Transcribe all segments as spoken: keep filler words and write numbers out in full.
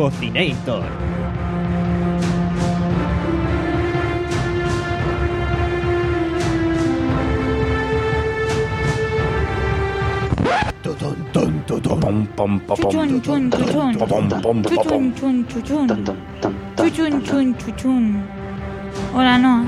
Cocinator. Pom, pom, pom, Chuchun, chun, chuchun. pom, pom, pom, Chuchun, chun, chuchun. Chuchun, chun, chuchun. Hola, no.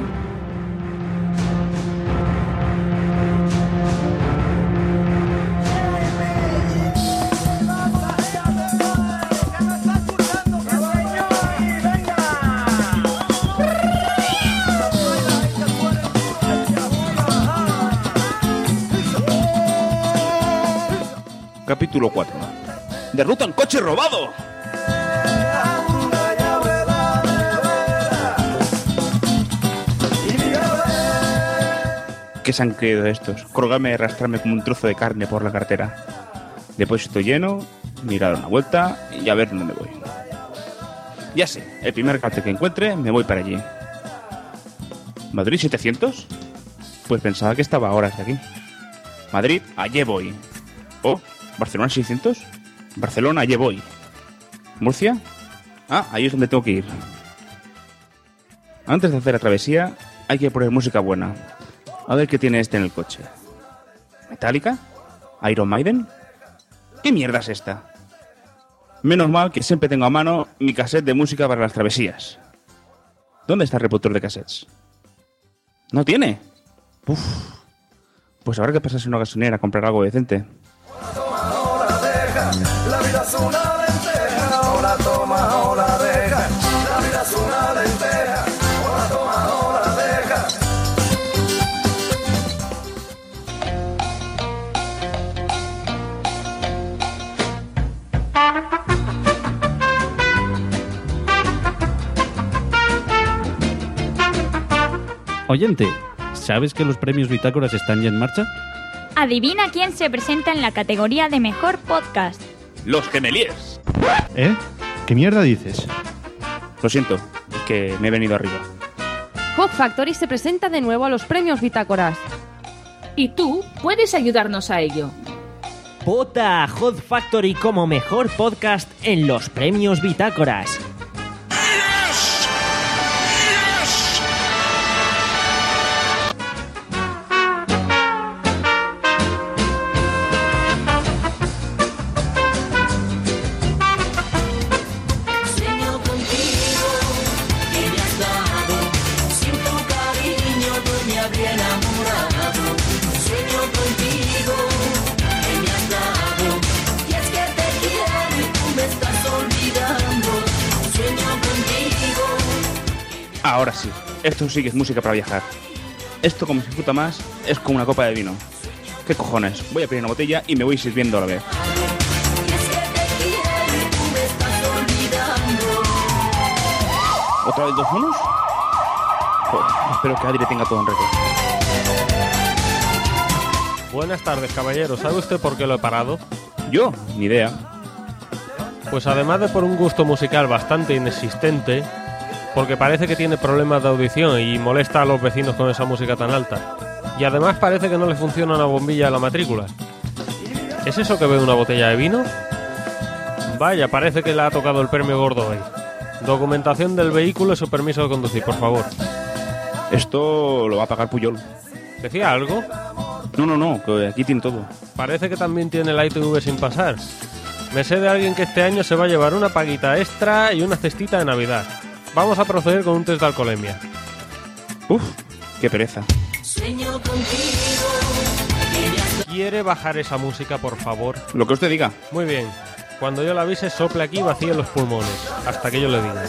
Capítulo cuatro. ¡Derrotan coche robado! ¿Qué se han creído estos? Colgarme y arrastrarme como un trozo de carne por la cartera. Depósito lleno, mirar una vuelta y a ver dónde me voy. Ya sé, el primer cartel que encuentre me voy para allí. ¿Madrid setecientos? Pues pensaba que estaba a horas de aquí. Madrid, allí voy. Oh, ¿Barcelona seiscientos? Barcelona, allí voy. ¿Murcia? Ah, ahí es donde tengo que ir. Antes de hacer la travesía, hay que poner música buena. A ver qué tiene este en el coche. ¿Metallica? ¿Iron Maiden? ¿Qué mierda es esta? Menos mal que siempre tengo a mano mi cassette de música para las travesías. ¿Dónde está el reproductor de cassettes? ¿No tiene? Uf. Pues habrá que pasarse a una gasolinera a comprar algo decente. La vida es una lenteja, ahora toma, ahora deja. La vida es una lenteja, ahora toma, ahora deja. Oyente, ¿sabes que los premios Bitácoras están ya en marcha? Adivina quién se presenta en la categoría de mejor podcast. ¡Los Gemeliers! ¿Eh? ¿Qué mierda dices? Lo siento, es que me he venido arriba. Hot Factory se presenta de nuevo a los premios Bitácoras. Y tú puedes ayudarnos a ello. Vota a Hot Factory como mejor podcast en los premios Bitácoras. Ahora sí, esto sí que es música para viajar. Esto, como se disfruta más, es como una copa de vino. ¿Qué cojones? Voy a pedir una botella y me voy sirviendo a la vez. ¿Otra vez dos monos? Joder, espero que Adri tenga todo en récord. Buenas tardes, caballero. ¿Sabe usted por qué lo he parado? ¿Yo? Ni idea. Pues además de por un gusto musical bastante inexistente, porque parece que tiene problemas de audición y molesta a los vecinos con esa música tan alta. Y además parece que no le funciona una bombilla a la matrícula. ¿Es eso que ve una botella de vino? Vaya, parece que le ha tocado el premio gordo hoy. Documentación del vehículo y su permiso de conducir, por favor. Esto lo va a pagar Puyol. ¿Decía algo? No, no, no, que aquí tiene todo. Parece que también tiene la I T V sin pasar. Me sé de alguien que este año se va a llevar una paguita extra y una cestita de Navidad. Vamos a proceder con un test de alcoholemia. Uf, qué pereza. ¿Quiere bajar esa música, por favor? Lo que usted diga. Muy bien. Cuando yo la avise, sople aquí y vacíe los pulmones. Hasta que yo le diga.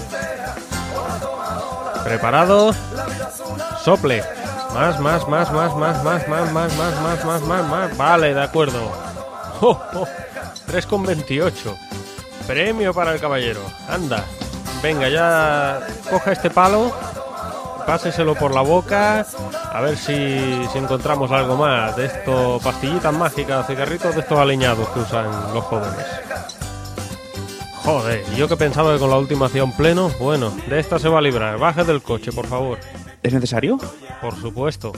¿Preparado? Sople. Más, más, más, más, más, más, más, más, más, más, más, más, más. Vale, de acuerdo. Oh, oh. tres con veintiocho. Premio para el caballero. Anda. Venga, ya coja este palo, páseselo por la boca, a ver si, si encontramos algo más de estos pastillitas mágicas, cigarritos de estos aliñados que usan los jóvenes. Joder, yo que pensaba que con la última hacía un pleno, bueno, de esta se va a librar. Baje del coche, por favor. ¿Es necesario? Por supuesto.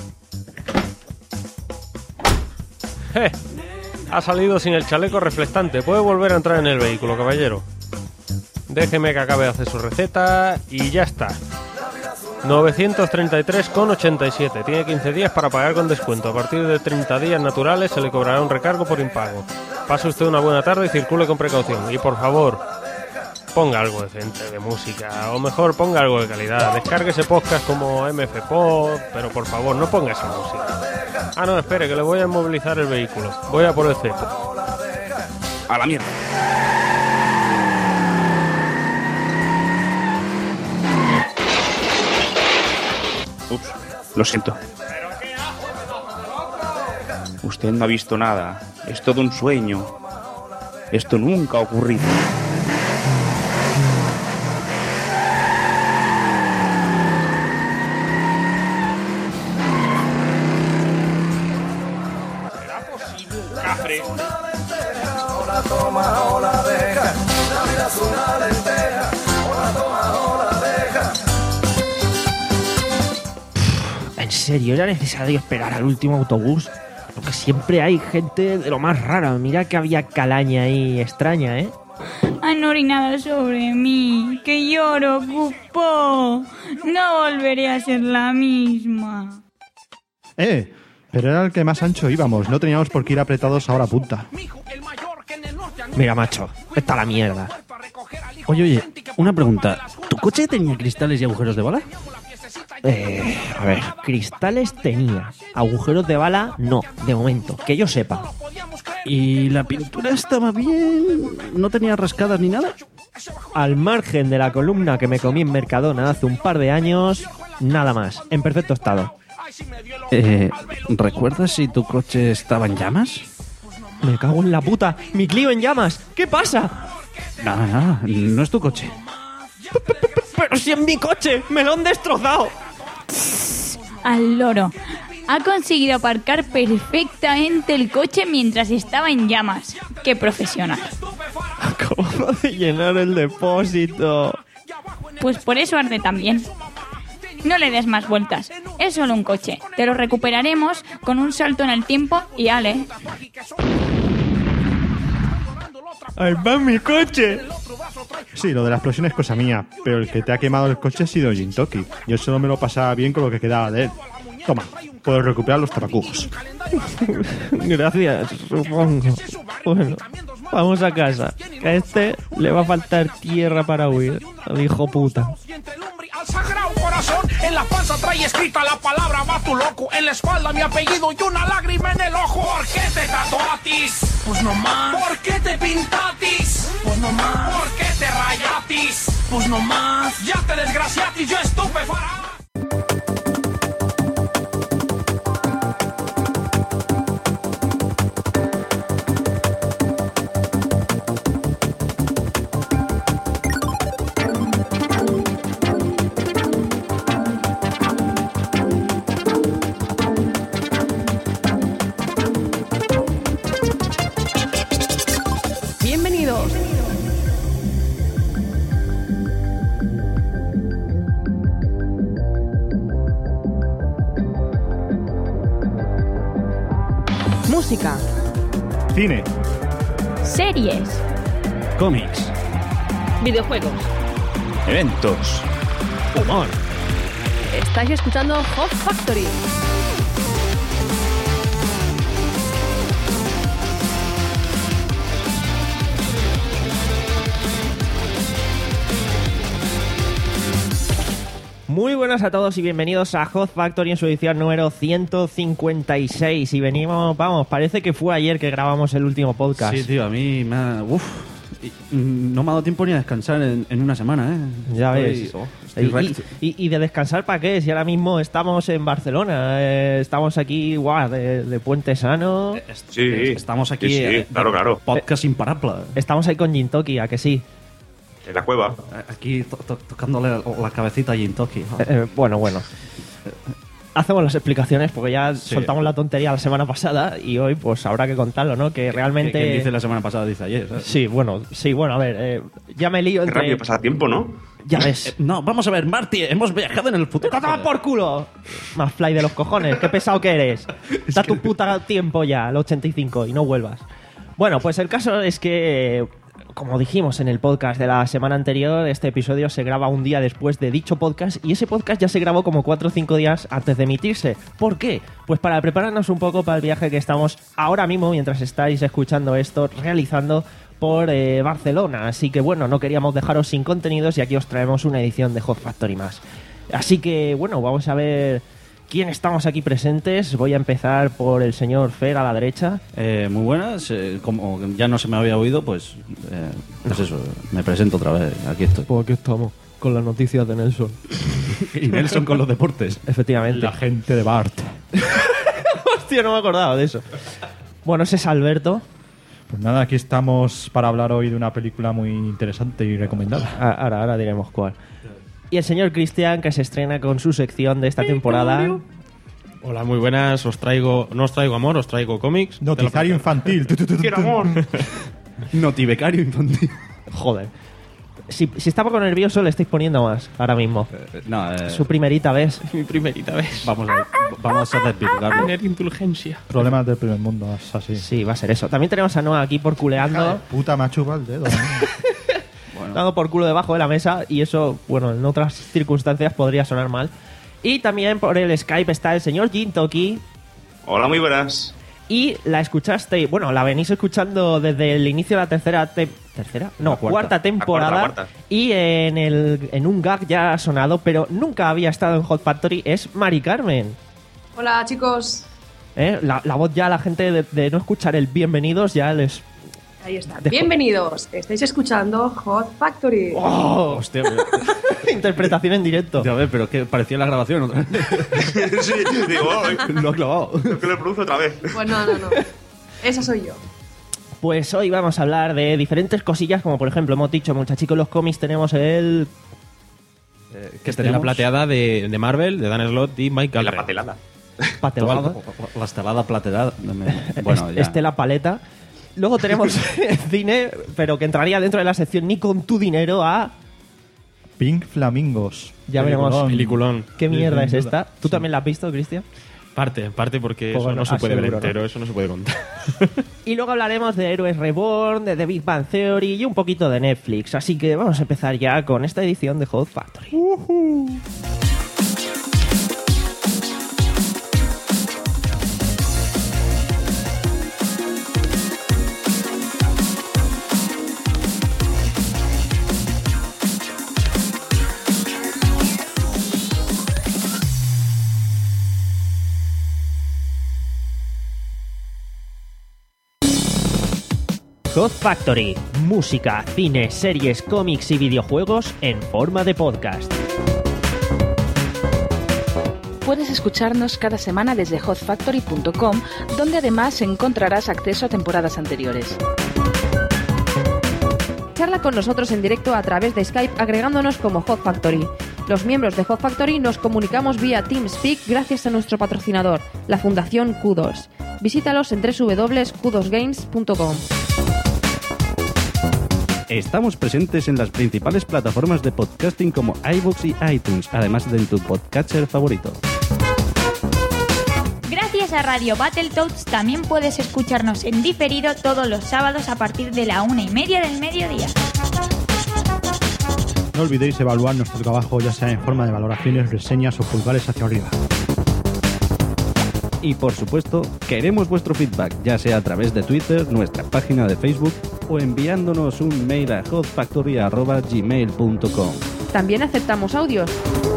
¡Eh! Ha salido sin el chaleco reflectante. Puede volver a entrar en el vehículo, caballero. Déjeme que acabe de hacer su receta y ya está. novecientos treinta y tres con ochenta y siete. Tiene quince días para pagar con descuento. A partir de treinta días naturales se le cobrará un recargo por impago. Pase usted una buena tarde y circule con precaución. Y por favor, ponga algo decente de música. O mejor, ponga algo de calidad. Descargue ese podcast como M F Pod. Pero por favor, no ponga esa música. Ah, no, espere, que le voy a inmovilizar el vehículo. Voy a por el cepo. A la mierda. Ups, lo siento. Usted no ha visto nada. Es todo un sueño. Esto nunca ha ocurrido. ¿Será posible, cafre? Hola, toma, hola, deja. La vida es una lenteja. Hola, toma, hola, deja. ¿En serio era necesario esperar al último autobús? Porque siempre hay gente de lo más rara. Mira que había calaña ahí extraña, ¿eh? Han orinado sobre mí. Que lloro, cupo. No volveré a ser la misma. Eh, pero era el que más ancho íbamos. No teníamos por qué ir apretados ahora a punta. Mira, macho, está la mierda. Oye, oye, una pregunta. ¿Tu coche tenía cristales y agujeros de bala? Eh, a ver, cristales tenía. Agujeros de bala, no, de momento, que yo sepa. ¿Y la pintura estaba bien? ¿No tenía rascadas ni nada? Al margen de la columna que me comí en Mercadona hace un par de años, nada más, en perfecto estado. Eh, ¿recuerdas si tu coche estaba en llamas? Me cago en la puta, mi Clio en llamas, ¿qué pasa? Nada, nada, no es tu coche. Pero si es mi coche, me lo han destrozado. Al loro. Ha conseguido aparcar perfectamente el coche mientras estaba en llamas. ¡Qué profesional! Acabo de llenar el depósito. Pues por eso arde también. No le des más vueltas. Es solo un coche. Te lo recuperaremos con un salto en el tiempo y ale. ¡Ahí va mi coche! Sí, lo de la explosión es cosa mía, pero el que te ha quemado el coche ha sido Jintoki. Yo solo me lo pasaba bien con lo que quedaba de él. Toma, puedes recuperar los tapacubos. Gracias, supongo. Bueno, vamos a casa. Que a este le va a faltar tierra para huir. Al hijo puta. Al sagrado corazón, en la panza trae escrita la palabra va tu loco, en la espalda mi apellido y una lágrima en el ojo. ¿Por qué te tatuatis? Pues no más. ¿Por qué te pintatis? Pues no más. ¿Por qué te rayatis? Pues no más. Ya te desgraciatis, yo estupefará. Música. Cine. Series. Cómics. Videojuegos. Eventos. Humor. Estáis escuchando Hot Factory. Muy buenas a todos y bienvenidos a Hot Factory en su edición número ciento cincuenta y seis. Y venimos, vamos, parece que fue ayer que grabamos el último podcast. Sí, tío, a mí me ha... Uf, y, mm, no me ha dado tiempo ni a descansar en, en una semana, ¿eh? Ya Estoy- ves. oh, estoy Y, recto. y- y de descansar para qué, si ahora mismo estamos en Barcelona, eh, estamos aquí, guau, de, de Puente Sano, Sí, Estamos aquí... sí, sí, eh, claro, claro. Podcast imparable. estamos ahí con Jintoki, ¿a que sí? En la cueva. Aquí to- to- tocándole la, la cabecita a Jintoki. Eh, eh, bueno, bueno. Hacemos las explicaciones porque ya Sí. soltamos la tontería la semana pasada y hoy pues habrá que contarlo, ¿no? Que realmente... Que- que dice la semana pasada, dice ayer. ¿sabes? Sí, bueno, sí, bueno, a ver, eh, ya me lío Qué entre... rápido pasa tiempo, ¿no? Ya ves. Eh, no, vamos a ver, Marty, hemos viajado en el futuro. ¡Toma joder. por culo! Más fly de los cojones, qué pesado que eres. Da tu puta tiempo ya, al ochenta y cinco, y no vuelvas. Bueno, pues el caso es que como dijimos en el podcast de la semana anterior, este episodio se graba un día después de dicho podcast y ese podcast ya se grabó como cuatro o cinco días antes de emitirse. ¿Por qué? Pues para prepararnos un poco para el viaje que estamos ahora mismo, mientras estáis escuchando esto, realizando por eh, Barcelona. Así que bueno, no queríamos dejaros sin contenidos y aquí os traemos una edición de Hot Factory más. Así que bueno, vamos a ver quién estamos aquí presentes. Voy a empezar por el señor Fer a la derecha. Eh, muy buenas. Eh, como ya no se me había oído, pues, eh, pues eso, me presento otra vez. Aquí estoy. Pues aquí estamos, con las noticias de Nelson. Y Nelson con los deportes. Efectivamente. La gente de Bart. Hostia, no me acordaba de eso. Bueno, ese es Alberto. Pues nada, aquí estamos para hablar hoy de una película muy interesante y recomendada. Ah, Ahora, ahora diremos cuál. Y el señor Cristian, que se estrena con su sección de esta temporada. Hola, muy buenas. Os traigo, no os traigo amor, os traigo cómics. Noticiario infantil. ¡Quiero amor! Notibecario infantil. Joder. Si, si está poco nervioso, le estáis poniendo más ahora mismo. Eh, no, eh, Su primerita vez. Mi primerita vez. vamos a, vamos a desvirgarlo. Tener indulgencia. Problemas del primer mundo, es así. Sí, va a ser eso. También tenemos a Noah aquí por culeando. Puta, me ha chupado el dedo. ¿no? Dando por culo debajo de la mesa y eso, bueno, en otras circunstancias podría sonar mal. Y también por el Skype está el señor Jin Toki. Hola, muy buenas. Y la escuchaste, bueno, la venís escuchando desde el inicio de la tercera te- tercera, no, cuarta. cuarta temporada. La cuarta, la cuarta. Y en el en un gag ya ha sonado, pero nunca había estado en Hot Factory, es Mari Carmen. Hola, chicos. ¿Eh? La, la voz ya, la gente de, de no escuchar el bienvenidos ya les... Ahí está. Dejo- Bienvenidos. Estáis escuchando Hot Factory. ¡Oh! Hostia, pero, Interpretación en directo. a ver, pero es que parecía la grabación otra vez. Sí, digo, Lo ha clavado. que lo produce otra vez. Pues no, no, no. Esa soy yo. Pues hoy vamos a hablar de diferentes cosillas, como por ejemplo, hemos dicho, muchachicos, los cómics tenemos el... Que Esta es la plateada de, de Marvel, de Dan Slott y Mike La Galbraith. patelada. patelada. La estelada plateada. Bueno, ya. Estela Paleta. Luego tenemos el cine, pero que entraría dentro de la sección Ni con tu dinero a... Pink Flamingos. Ya veremos. Peliculón. Peliculón. ¿Qué mierda es Sin esta? duda. ¿Tú Sí. también la has visto, Cristian? Parte, parte porque Pues eso bueno, no se ah, puede ver seguro, ¿no? entero, eso no se puede contar. Y luego hablaremos de Héroes Reborn, de The Big Bang Theory y un poquito de Netflix. Así que vamos a empezar ya con esta edición de Hot Factory. Hot Factory, música, cine, series, cómics y videojuegos en forma de podcast. Puedes escucharnos cada semana desde hot factory punto com, donde además encontrarás acceso a temporadas anteriores. Charla con nosotros en directo a través de Skype agregándonos como Hot Factory. Los miembros de Hot Factory nos comunicamos vía TeamSpeak gracias a nuestro patrocinador, la Fundación Q dos. Visítalos en doble u doble u doble u punto q dos games punto com. Estamos presentes en las principales plataformas de podcasting como iVoox y iTunes, además de en tu podcatcher favorito. Gracias a Radio Battletoads también puedes escucharnos en diferido todos los sábados a partir de la una y media del mediodía. No olvidéis evaluar nuestro trabajo, ya sea en forma de valoraciones, reseñas o pulgares hacia arriba. Y por supuesto, queremos vuestro feedback, ya sea a través de Twitter, nuestra página de Facebook o enviándonos un mail a hot factory arroba gmail punto com. También aceptamos audios.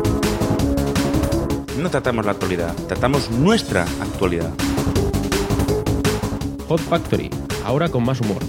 No tratamos la actualidad, tratamos nuestra actualidad. Hot Factory, ahora con más humor.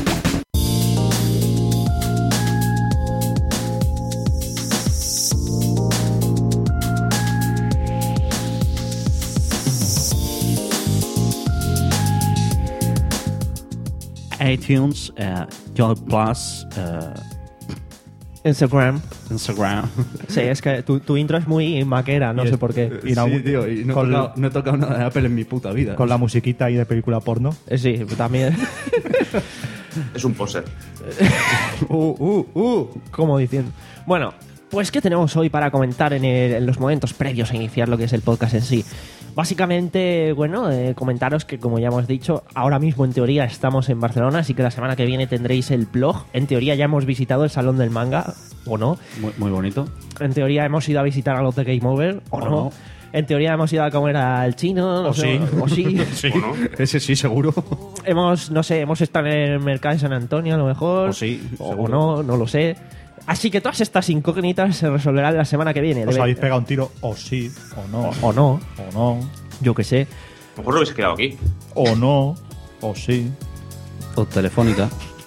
iTunes, uh, Yellow Plus, uh, Instagram. Instagram. Sí, es que tu, tu intro es muy maquera, no Y sé es- por qué. y la- Sí, tío, y no, he con tocado, la- no he tocado nada de Apple en mi puta vida. Con la musiquita ahí de película porno. Eh, Sí, también. Es un poser. Uh, uh, uh. Como diciendo. Bueno, pues ¿qué tenemos hoy para comentar en, el- en los momentos previos a iniciar lo que es el podcast en sí? Básicamente, bueno, eh, comentaros que, como ya hemos dicho, ahora mismo en teoría estamos en Barcelona, así que la semana que viene tendréis el blog. En teoría ya hemos visitado el Salón del Manga, ¿o no? Muy, muy bonito. En teoría hemos ido a visitar a los de Game Over, ¿o, ¿O no? no? En teoría hemos ido a comer al chino, no O sé, sí. o sí. Sí. ¿O no? Ese sí, seguro. Hemos, no sé, hemos estado en el mercado de San Antonio a lo mejor. O sí, o seguro. no, no lo sé. Así que todas estas incógnitas se resolverán la semana que viene. Os Debe- habéis pegado un tiro, o sí, o no. O no, O no. yo que sé. A lo mejor lo habéis quedado aquí. O no. O sí. O telefónica.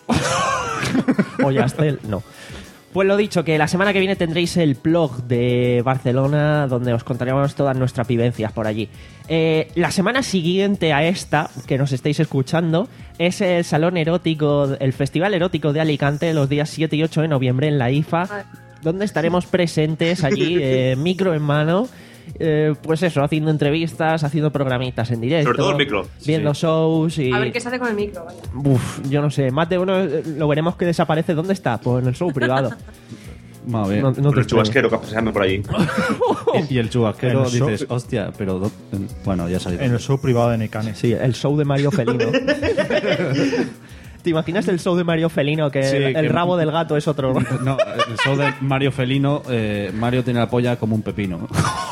O Yastel, no. Pues lo dicho, que la semana que viene tendréis el blog de Barcelona donde os contaremos todas nuestras vivencias por allí. Eh, la semana siguiente a esta, que nos estáis escuchando, es el Salón Erótico, el Festival Erótico de Alicante los días siete y ocho de noviembre en la I F A, donde estaremos presentes allí, eh, micro en mano. Eh, pues eso, haciendo entrevistas, haciendo programitas en directo. Sobre todo el micro. Viendo shows y... A ver qué se hace con el micro, vaya. Uf, yo no sé, más de uno eh, lo veremos que desaparece. ¿Dónde está? Pues en el show privado. Más bien. No, no te Con el extrañes. chubasquero que paseando por allí. Y, y el chubasquero En el show- dices, hostia, pero... do- Bueno, ya salió. En el show privado de Necane. Sí, el show de Mario Felino. ¿Te imaginas el show de Mario Felino? Que Sí, el, el que- rabo del gato es otro. No, el show de Mario Felino, eh, Mario tiene la polla como un pepino.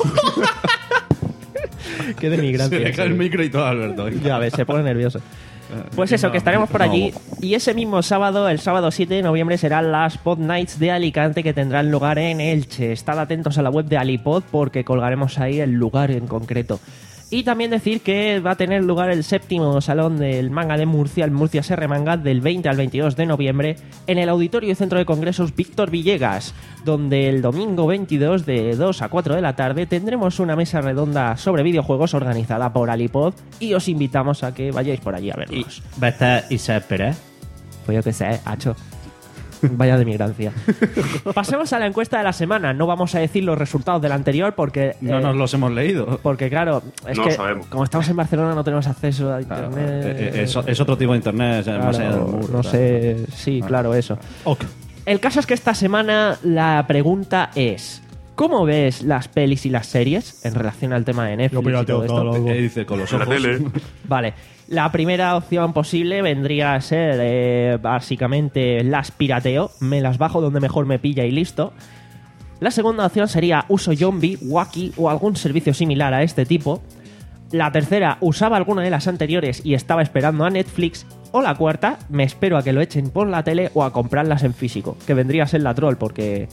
Qué denigrante. Se le cae el micro y todo, Alberto. Ya ves, se pone nervioso. Pues eso, que estaremos por allí. Y ese mismo sábado, el sábado siete de noviembre, serán las Pod Nights de Alicante que tendrán lugar en Elche. Estad atentos a la web de Alipod porque colgaremos ahí el lugar en concreto. Y también decir que va a tener lugar el séptimo salón del manga de Murcia, el Murcia Serre Manga, del veinte al veintidós de noviembre, en el Auditorio y Centro de Congresos Víctor Villegas, donde el domingo veintidós de dos a cuatro de la tarde tendremos una mesa redonda sobre videojuegos organizada por Alipod y os invitamos a que vayáis por allí a verlos. Va a estar Isaac Pérez. Pues yo qué sé, hacho. Vaya de migrancia. Pasemos a la encuesta de la semana. No vamos a decir los resultados del anterior porque... No eh, nos los hemos leído. Porque claro, es No que sabemos. como estamos en Barcelona no tenemos acceso a Claro, internet. eh, eh, es, es otro tipo de internet, Claro, más allá del muro. no claro. sé, sí, Ah. claro, eso. Ok. El caso es que esta semana la pregunta es: ¿cómo ves las pelis y las series en relación al tema de Netflix Yo y todo pirateo esto? todo lo- ¿Qué dice con los En la ojos? tele. Vale, la primera opción posible vendría a ser eh, básicamente las pirateo, me las bajo donde mejor me pilla y listo. La segunda opción sería uso Zombie, Wacky o algún servicio similar a este tipo. La tercera, usaba alguna de las anteriores y estaba esperando a Netflix. O la cuarta, me espero a que lo echen por la tele o a comprarlas en físico, que vendría a ser la troll, porque...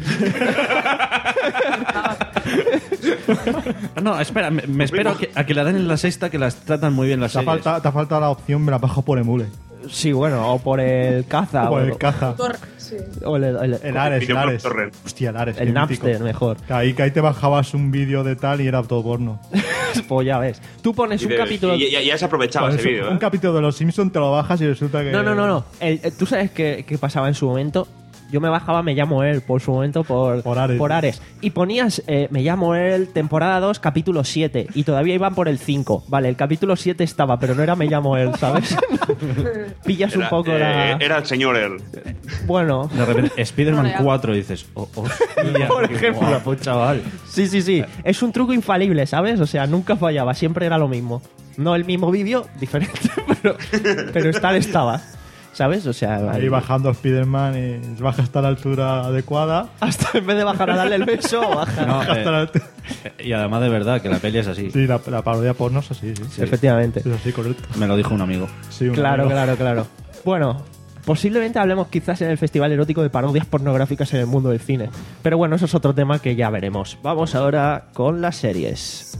No, espera, me, me espero a que, a que la den en la sexta, que las tratan muy bien las Te ha, series. falta, te ha faltado la opción, me la bajo por emule. Sí, bueno, o por el caza. O por o, el caza. Tor- sí. o el, el- El Ares, el Video por Ares. torrent. Hostia, el Ares. el qué Napster, mítico. mejor. Que ahí, que ahí te bajabas un vídeo de tal y era todo porno. Pues ya ves. Tú pones Y, un de- capítulo... y ya, ya se aprovechaba Pues ese eso, vídeo, un ¿eh? capítulo de Los Simpsons te lo bajas y resulta que... No, no, no, no. El- el- ¿Tú sabes qué, qué pasaba en su momento? Yo me bajaba Me llamo él por su momento por, Por Ares. Y ponías eh, Me llamo él, temporada dos, capítulo siete. Y todavía iban por el cinco. Vale, el capítulo siete estaba, pero no era Me llamo él, ¿sabes? Pillas un Era, poco eh, la... era el señor él. Bueno, De repente, Spider-Man No le hago. cuatro y dices, oh, hostia, Por qué ejemplo. guapo, chaval. sí, sí, sí. Es un truco infalible, ¿sabes? O sea, nunca fallaba, siempre era lo mismo. No el mismo vídeo, diferente, pero, pero estar estaba. ¿Sabes? O sea, Ahí bajando Spider-Man y baja hasta la altura adecuada. hasta en vez de bajar a darle el beso, baja. No, Hasta la eh, altura- y además de verdad que la peli es así. Sí, la, la parodia porno es así, sí. Efectivamente. Es así, correcto. Me lo dijo un amigo. Sí, un Claro, amigo. claro, claro. Bueno, posiblemente hablemos quizás en el Festival Erótico de parodias pornográficas en el mundo del cine. Pero bueno, eso es otro tema que ya veremos. Vamos ahora con las series.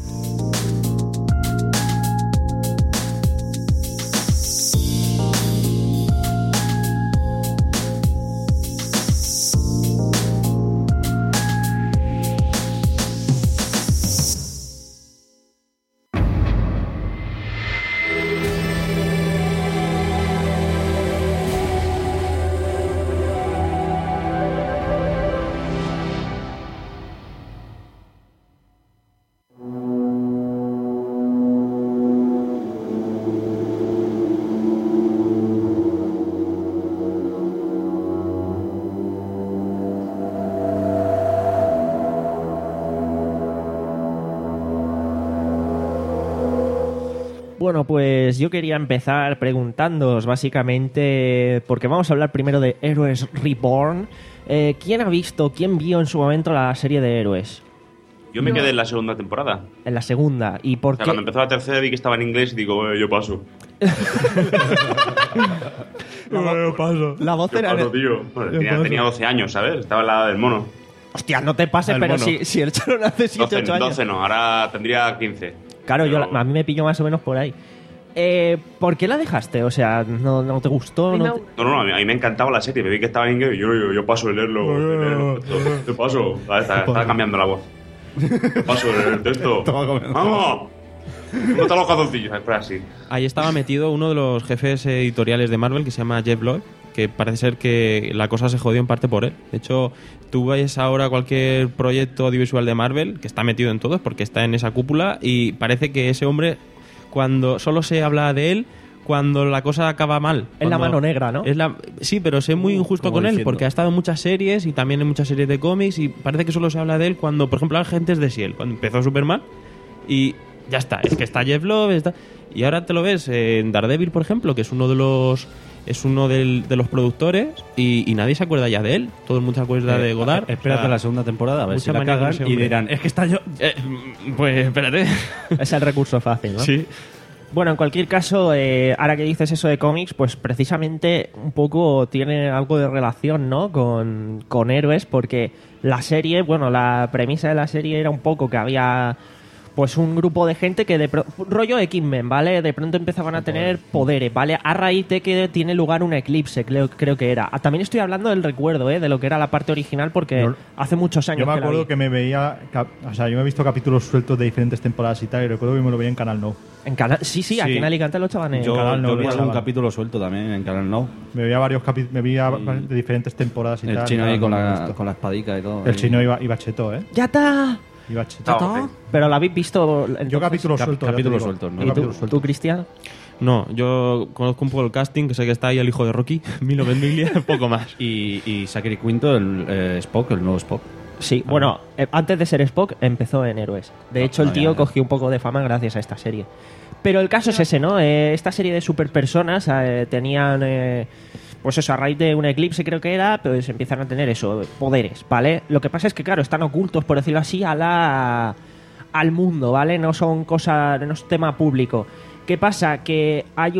Bueno, pues yo quería empezar preguntándoos básicamente, porque vamos a hablar primero de Héroes Reborn. Eh, ¿Quién ha visto, quién vio en su momento la serie de Héroes? Yo me quedé en la segunda temporada. En la segunda. ¿Y por O sea, qué? cuando empezó la tercera vi que estaba en inglés y digo, eh, yo paso. La, vo- paso. la voz Yo era... paso, tío. Bueno, Yo tenía, paso. tenía doce años, ¿sabes? Estaba en la edad del mono. Hostia, no te pases, El pero mono. si, si el Charo hace siete, doce, ocho años... doce no, ahora tendría quince. Claro, yo Pero- la- a mí me pilló más o menos por ahí. Eh, ¿Por qué la dejaste? O sea, ¿no, no te gustó? A mí No me- te- No, no, no, a mí, a mí me encantaba la serie. Me vi que estaba en inglés y yo, yo, yo paso de leerlo. de leerlo. Yo paso. Ah, está- Estaba cambiando la voz. Yo paso de leer el texto. ¡Vamos! No te los calzoncillos, espera así. Ahí estaba metido uno de los jefes editoriales de Marvel que se llama Jeff Loeb, que parece ser que la cosa se jodió en parte por él. De hecho, tú ves ahora cualquier proyecto audiovisual de Marvel, que está metido en todos porque está en esa cúpula, y parece que ese hombre, cuando solo se habla de él, cuando la cosa acaba mal. Es la Cuando- mano negra, ¿no? es la- sí, pero sé muy injusto como con él, diciendo. porque ha estado en muchas series y también en muchas series de cómics, y parece que solo se habla de él cuando, por ejemplo, Agentes de S H I E L D, cuando empezó Superman, y ya está, es que está Jeff Loeb, está... y ahora te lo ves en Daredevil, por ejemplo, que es uno de los es uno del- de los productores, y, y nadie se acuerda ya de él, todo el mundo se acuerda de Godard. Eh, Espérate O sea, la segunda temporada, a ver mucha si la manía con cagan ese y hombre. dirán, es que está yo... eh, pues espérate. Es el recurso fácil, ¿no? Sí. Bueno, en cualquier caso, eh, ahora que dices eso de cómics, pues precisamente un poco tiene algo de relación, ¿no? Con, con Héroes, porque la serie, bueno, la premisa de la serie era un poco que había pues un grupo de gente que de pro- rollo X-Men, ¿vale? De pronto empezaban a tener poderes, ¿vale? A raíz de que tiene lugar un eclipse, creo, creo que era. Ah, también estoy hablando del recuerdo, ¿eh? De lo que era la parte original, porque Yo- hace muchos años Yo me que la acuerdo vi. que me veía. cap- O sea, yo me he visto capítulos sueltos de diferentes temporadas y tal, y recuerdo que me lo veía en Canal No. En Canal, sí, sí, aquí Sí. en Alicante lo echaban en... Yo, Canal No yo lo vi algún echaban. capítulo suelto también en Canal No. Me veía varios capítulos. Me veía de diferentes temporadas y El tal. chino y ahí con me la, gustó. con la espadica y todo. El ahí. chino iba, iba cheto, ¿eh? ¡Ya está! Iba cheto. Ah, ok. Pero lo habéis visto... entonces? Yo capítulos Cap- sueltos. ya te capítulos digo. sueltos, ¿no? Yo ¿Y tú, capítulos tú, sueltos. Cristian? No, yo conozco un poco el casting, que sé que está ahí el hijo de Rocky, Milo Ventimiglia, poco más. Y, y Zachary Quinto, el eh, Spock, el nuevo Spock. Sí, bueno, eh, antes de ser Spock empezó en Héroes. De hecho, el no, tío ya, ya. cogió un poco de fama gracias a esta serie. Pero el caso es ese, ¿no? Eh, esta serie de superpersonas eh, tenían, eh, pues eso, a raíz de un eclipse creo que era, pues empiezan a tener eso, poderes, ¿vale? Lo que pasa es que, claro, están ocultos, por decirlo así, a la al mundo, ¿vale? No son cosas, no es tema público. ¿Qué pasa? Que hay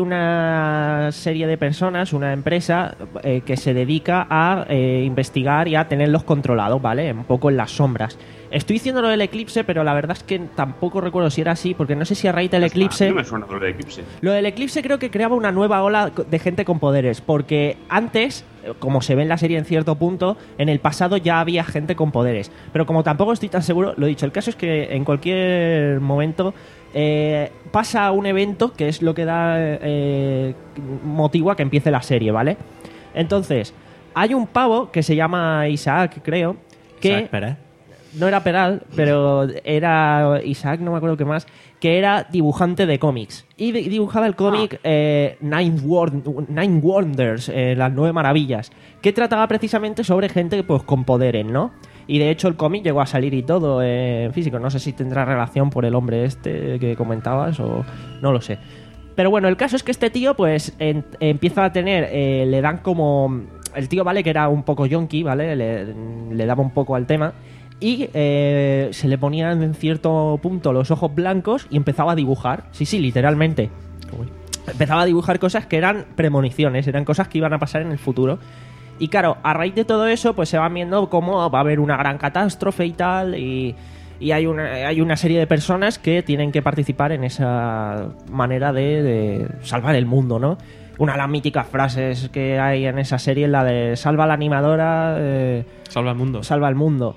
una serie de personas, una empresa eh, que se dedica a eh, investigar y a tenerlos controlados, ¿vale? Un poco en las sombras. Estoy diciendo lo del eclipse, pero la verdad es que tampoco recuerdo si era así, porque no sé si a raíz del eclipse... No me suena lo del eclipse. Lo del eclipse creo que creaba una nueva ola de gente con poderes, porque antes, como se ve en la serie en cierto punto, en el pasado ya había gente con poderes. Pero como tampoco estoy tan seguro, lo dicho, el caso es que en cualquier momento eh, pasa un evento que es lo que da eh, motivo a que empiece la serie, ¿vale? Entonces, hay un pavo que se llama Isaac, creo, que... Isaac Pérez. No era Peral, pero era Isaac, no me acuerdo qué más, que era dibujante de cómics. Y di- dibujaba el cómic eh, Nine, Wor- Nine Wonders, eh, las nueve maravillas, que trataba precisamente sobre gente pues con poderes, ¿no? Y de hecho el cómic llegó a salir y todo eh, en físico. No sé si tendrá relación por el hombre este que comentabas o no lo sé. Pero bueno, el caso es que este tío pues en- empieza a tener, eh, le dan como... El tío, ¿vale? Que era un poco yonki, ¿vale? Le, le daba un poco al tema. Y eh, se le ponían en cierto punto los ojos blancos y empezaba a dibujar. Sí, sí, literalmente. Empezaba a dibujar cosas que eran premoniciones, eran cosas que iban a pasar en el futuro. Y claro, a raíz de todo eso, pues se van viendo cómo va a haber una gran catástrofe y tal. Y, y hay, una, hay una serie de personas que tienen que participar en esa manera de, de salvar el mundo, ¿no? Una de las míticas frases que hay en esa serie es la de salva a la animadora, eh, Salva al mundo. salva el mundo.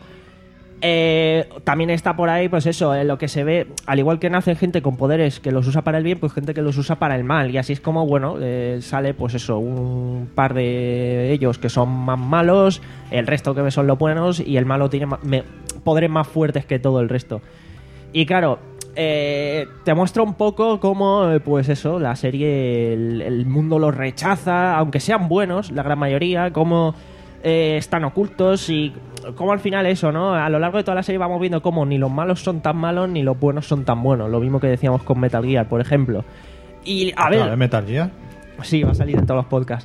Eh, también está por ahí, pues eso, eh, lo que se ve, al igual que nace gente con poderes que los usa para el bien, pues gente que los usa para el mal. Y así es como, bueno, eh, sale pues eso, un par de ellos que son más malos, el resto que son los buenos, y el malo tiene ma- me- poderes más fuertes que todo el resto. Y claro, eh, te muestra un poco cómo, eh, pues eso, la serie, el, el mundo los rechaza, aunque sean buenos, la gran mayoría, cómo eh, están ocultos y cómo al final eso, ¿no? A lo largo de toda la serie vamos viendo cómo ni los malos son tan malos ni los buenos son tan buenos. Lo mismo que decíamos con Metal Gear, por ejemplo. Y a ver... ¿De Metal Gear? Sí, va a salir en todos los podcasts.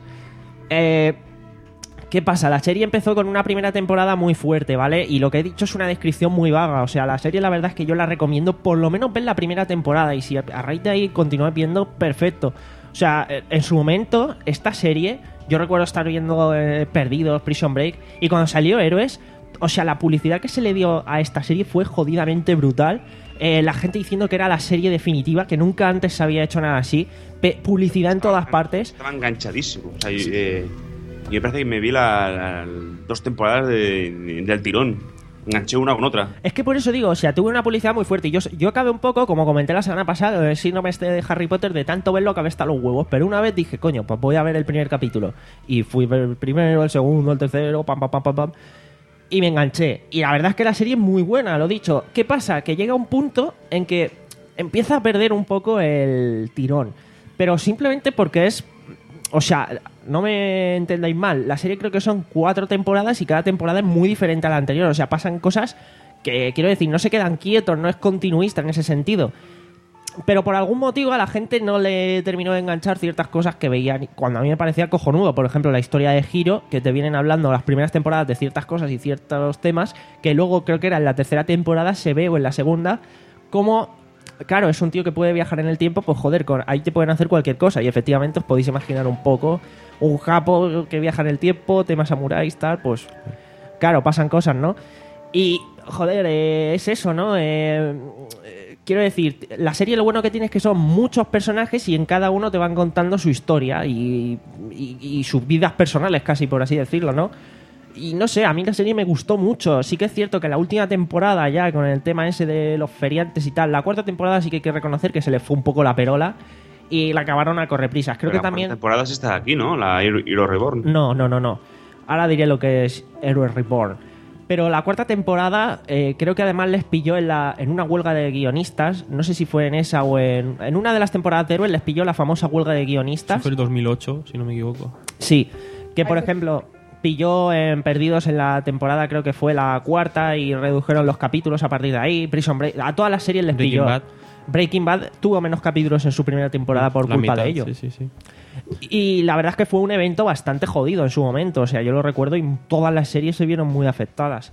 Eh, ¿Qué pasa? La serie empezó con una primera temporada muy fuerte, ¿vale? Y lo que he dicho es una descripción muy vaga. O sea, la serie la verdad es que yo la recomiendo por lo menos ver la primera temporada. Y si a raíz de ahí continúas viendo, perfecto. O sea, en su momento, esta serie... Yo recuerdo estar viendo eh, Perdidos, Prison Break, y cuando salió Héroes, o sea, la publicidad que se le dio a esta serie fue jodidamente brutal. Eh, la gente diciendo que era la serie definitiva, que nunca antes se había hecho nada así. Pe- publicidad en todas partes. Estaba enganchadísimo. O sea, yo, eh, yo me parece que me vi la, la- dos temporadas de- de- del tirón. Enganché una con otra. Es que por eso digo, o sea, tuve una publicidad muy fuerte. Y yo, yo acabé un poco, como comenté la semana pasada, el síndrome este de Harry Potter, de tanto verlo acabé hasta los huevos. Pero una vez dije, coño, pues voy a ver el primer capítulo. Y fui a ver el primero, el segundo, el tercero, pam, pam, pam, pam, pam. Y me enganché. Y la verdad es que la serie es muy buena, lo dicho. ¿Qué pasa? Que llega un punto en que empieza a perder un poco el tirón. Pero simplemente porque es... O sea, no me entendáis mal, la serie creo que son cuatro temporadas y cada temporada es muy diferente a la anterior. O sea, pasan cosas que, quiero decir, no se quedan quietos, no es continuista en ese sentido. Pero por algún motivo a la gente no le terminó de enganchar ciertas cosas que veían cuando a mí me parecía cojonudo. Por ejemplo, la historia de Hiro, que te vienen hablando las primeras temporadas de ciertas cosas y ciertos temas, que luego creo que era en la tercera temporada se ve, o en la segunda, como... Claro, es un tío que puede viajar en el tiempo, pues joder, con, ahí te pueden hacer cualquier cosa. Y efectivamente os podéis imaginar un poco un japo que viaja en el tiempo, temas samuráis, tal, pues... Claro, pasan cosas, ¿no? Y, joder, eh, es eso, ¿no? Eh, eh, quiero decir, la serie lo bueno que tiene es que son muchos personajes y en cada uno te van contando su historia y, y, y sus vidas personales, casi, por así decirlo, ¿no? Y no sé, a mí la serie me gustó mucho. Sí que es cierto que la última temporada, ya con el tema ese de los feriantes y tal, la cuarta temporada sí que hay que reconocer que se le fue un poco la perola y la acabaron a correprisas. Creo Pero que la también... cuarta temporada es esta de aquí, ¿no? La Hero, Hero Reborn. No, no, no, no. Ahora diré lo que es Hero Reborn. Pero la cuarta temporada eh, creo que además les pilló en, la, en una huelga de guionistas. No sé si fue en esa o en... En una de las temporadas de Héroes les pilló la famosa huelga de guionistas. Eso fue el dos mil ocho, si no me equivoco. Sí, que por ejemplo... Pilló en Perdidos en la temporada, creo que fue la cuarta, y redujeron los capítulos a partir de ahí. Prison Break, a todas las series les Breaking pilló. Bad. Breaking Bad tuvo menos capítulos en su primera temporada por La culpa mitad, de ello. Sí, sí, sí. Y la verdad es que fue un evento bastante jodido en su momento. O sea, yo lo recuerdo y todas las series se vieron muy afectadas.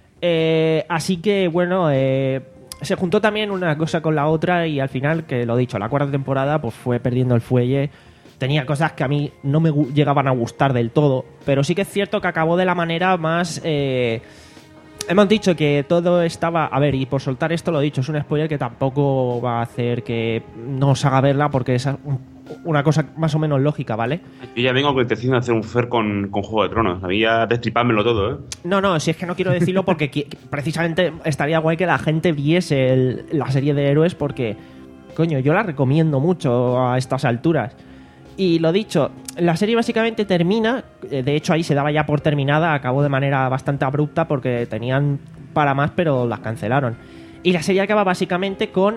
Eh, así que, bueno, eh, se juntó también una cosa con la otra y al final, que lo dicho, la cuarta temporada pues fue perdiendo el fuelle. Tenía cosas que a mí no me gu- llegaban a gustar del todo, pero sí que es cierto que acabó de la manera más... Eh, hemos dicho que todo estaba... A ver, y por soltar esto lo dicho, es un spoiler que tampoco va a hacer que no os haga verla porque es un- una cosa más o menos lógica, ¿vale? Yo ya vengo con intención de hacer un fer con, con Juego de Tronos. A mí ya destripármelo todo, ¿eh? No, no, si es que no quiero decirlo porque qui- precisamente estaría guay que la gente viese el- la serie de Héroes porque, coño, yo la recomiendo mucho a estas alturas. Y lo dicho, la serie básicamente termina, eh, de hecho ahí se daba ya por terminada, acabó de manera bastante abrupta porque tenían para más pero las cancelaron. Y la serie acaba básicamente con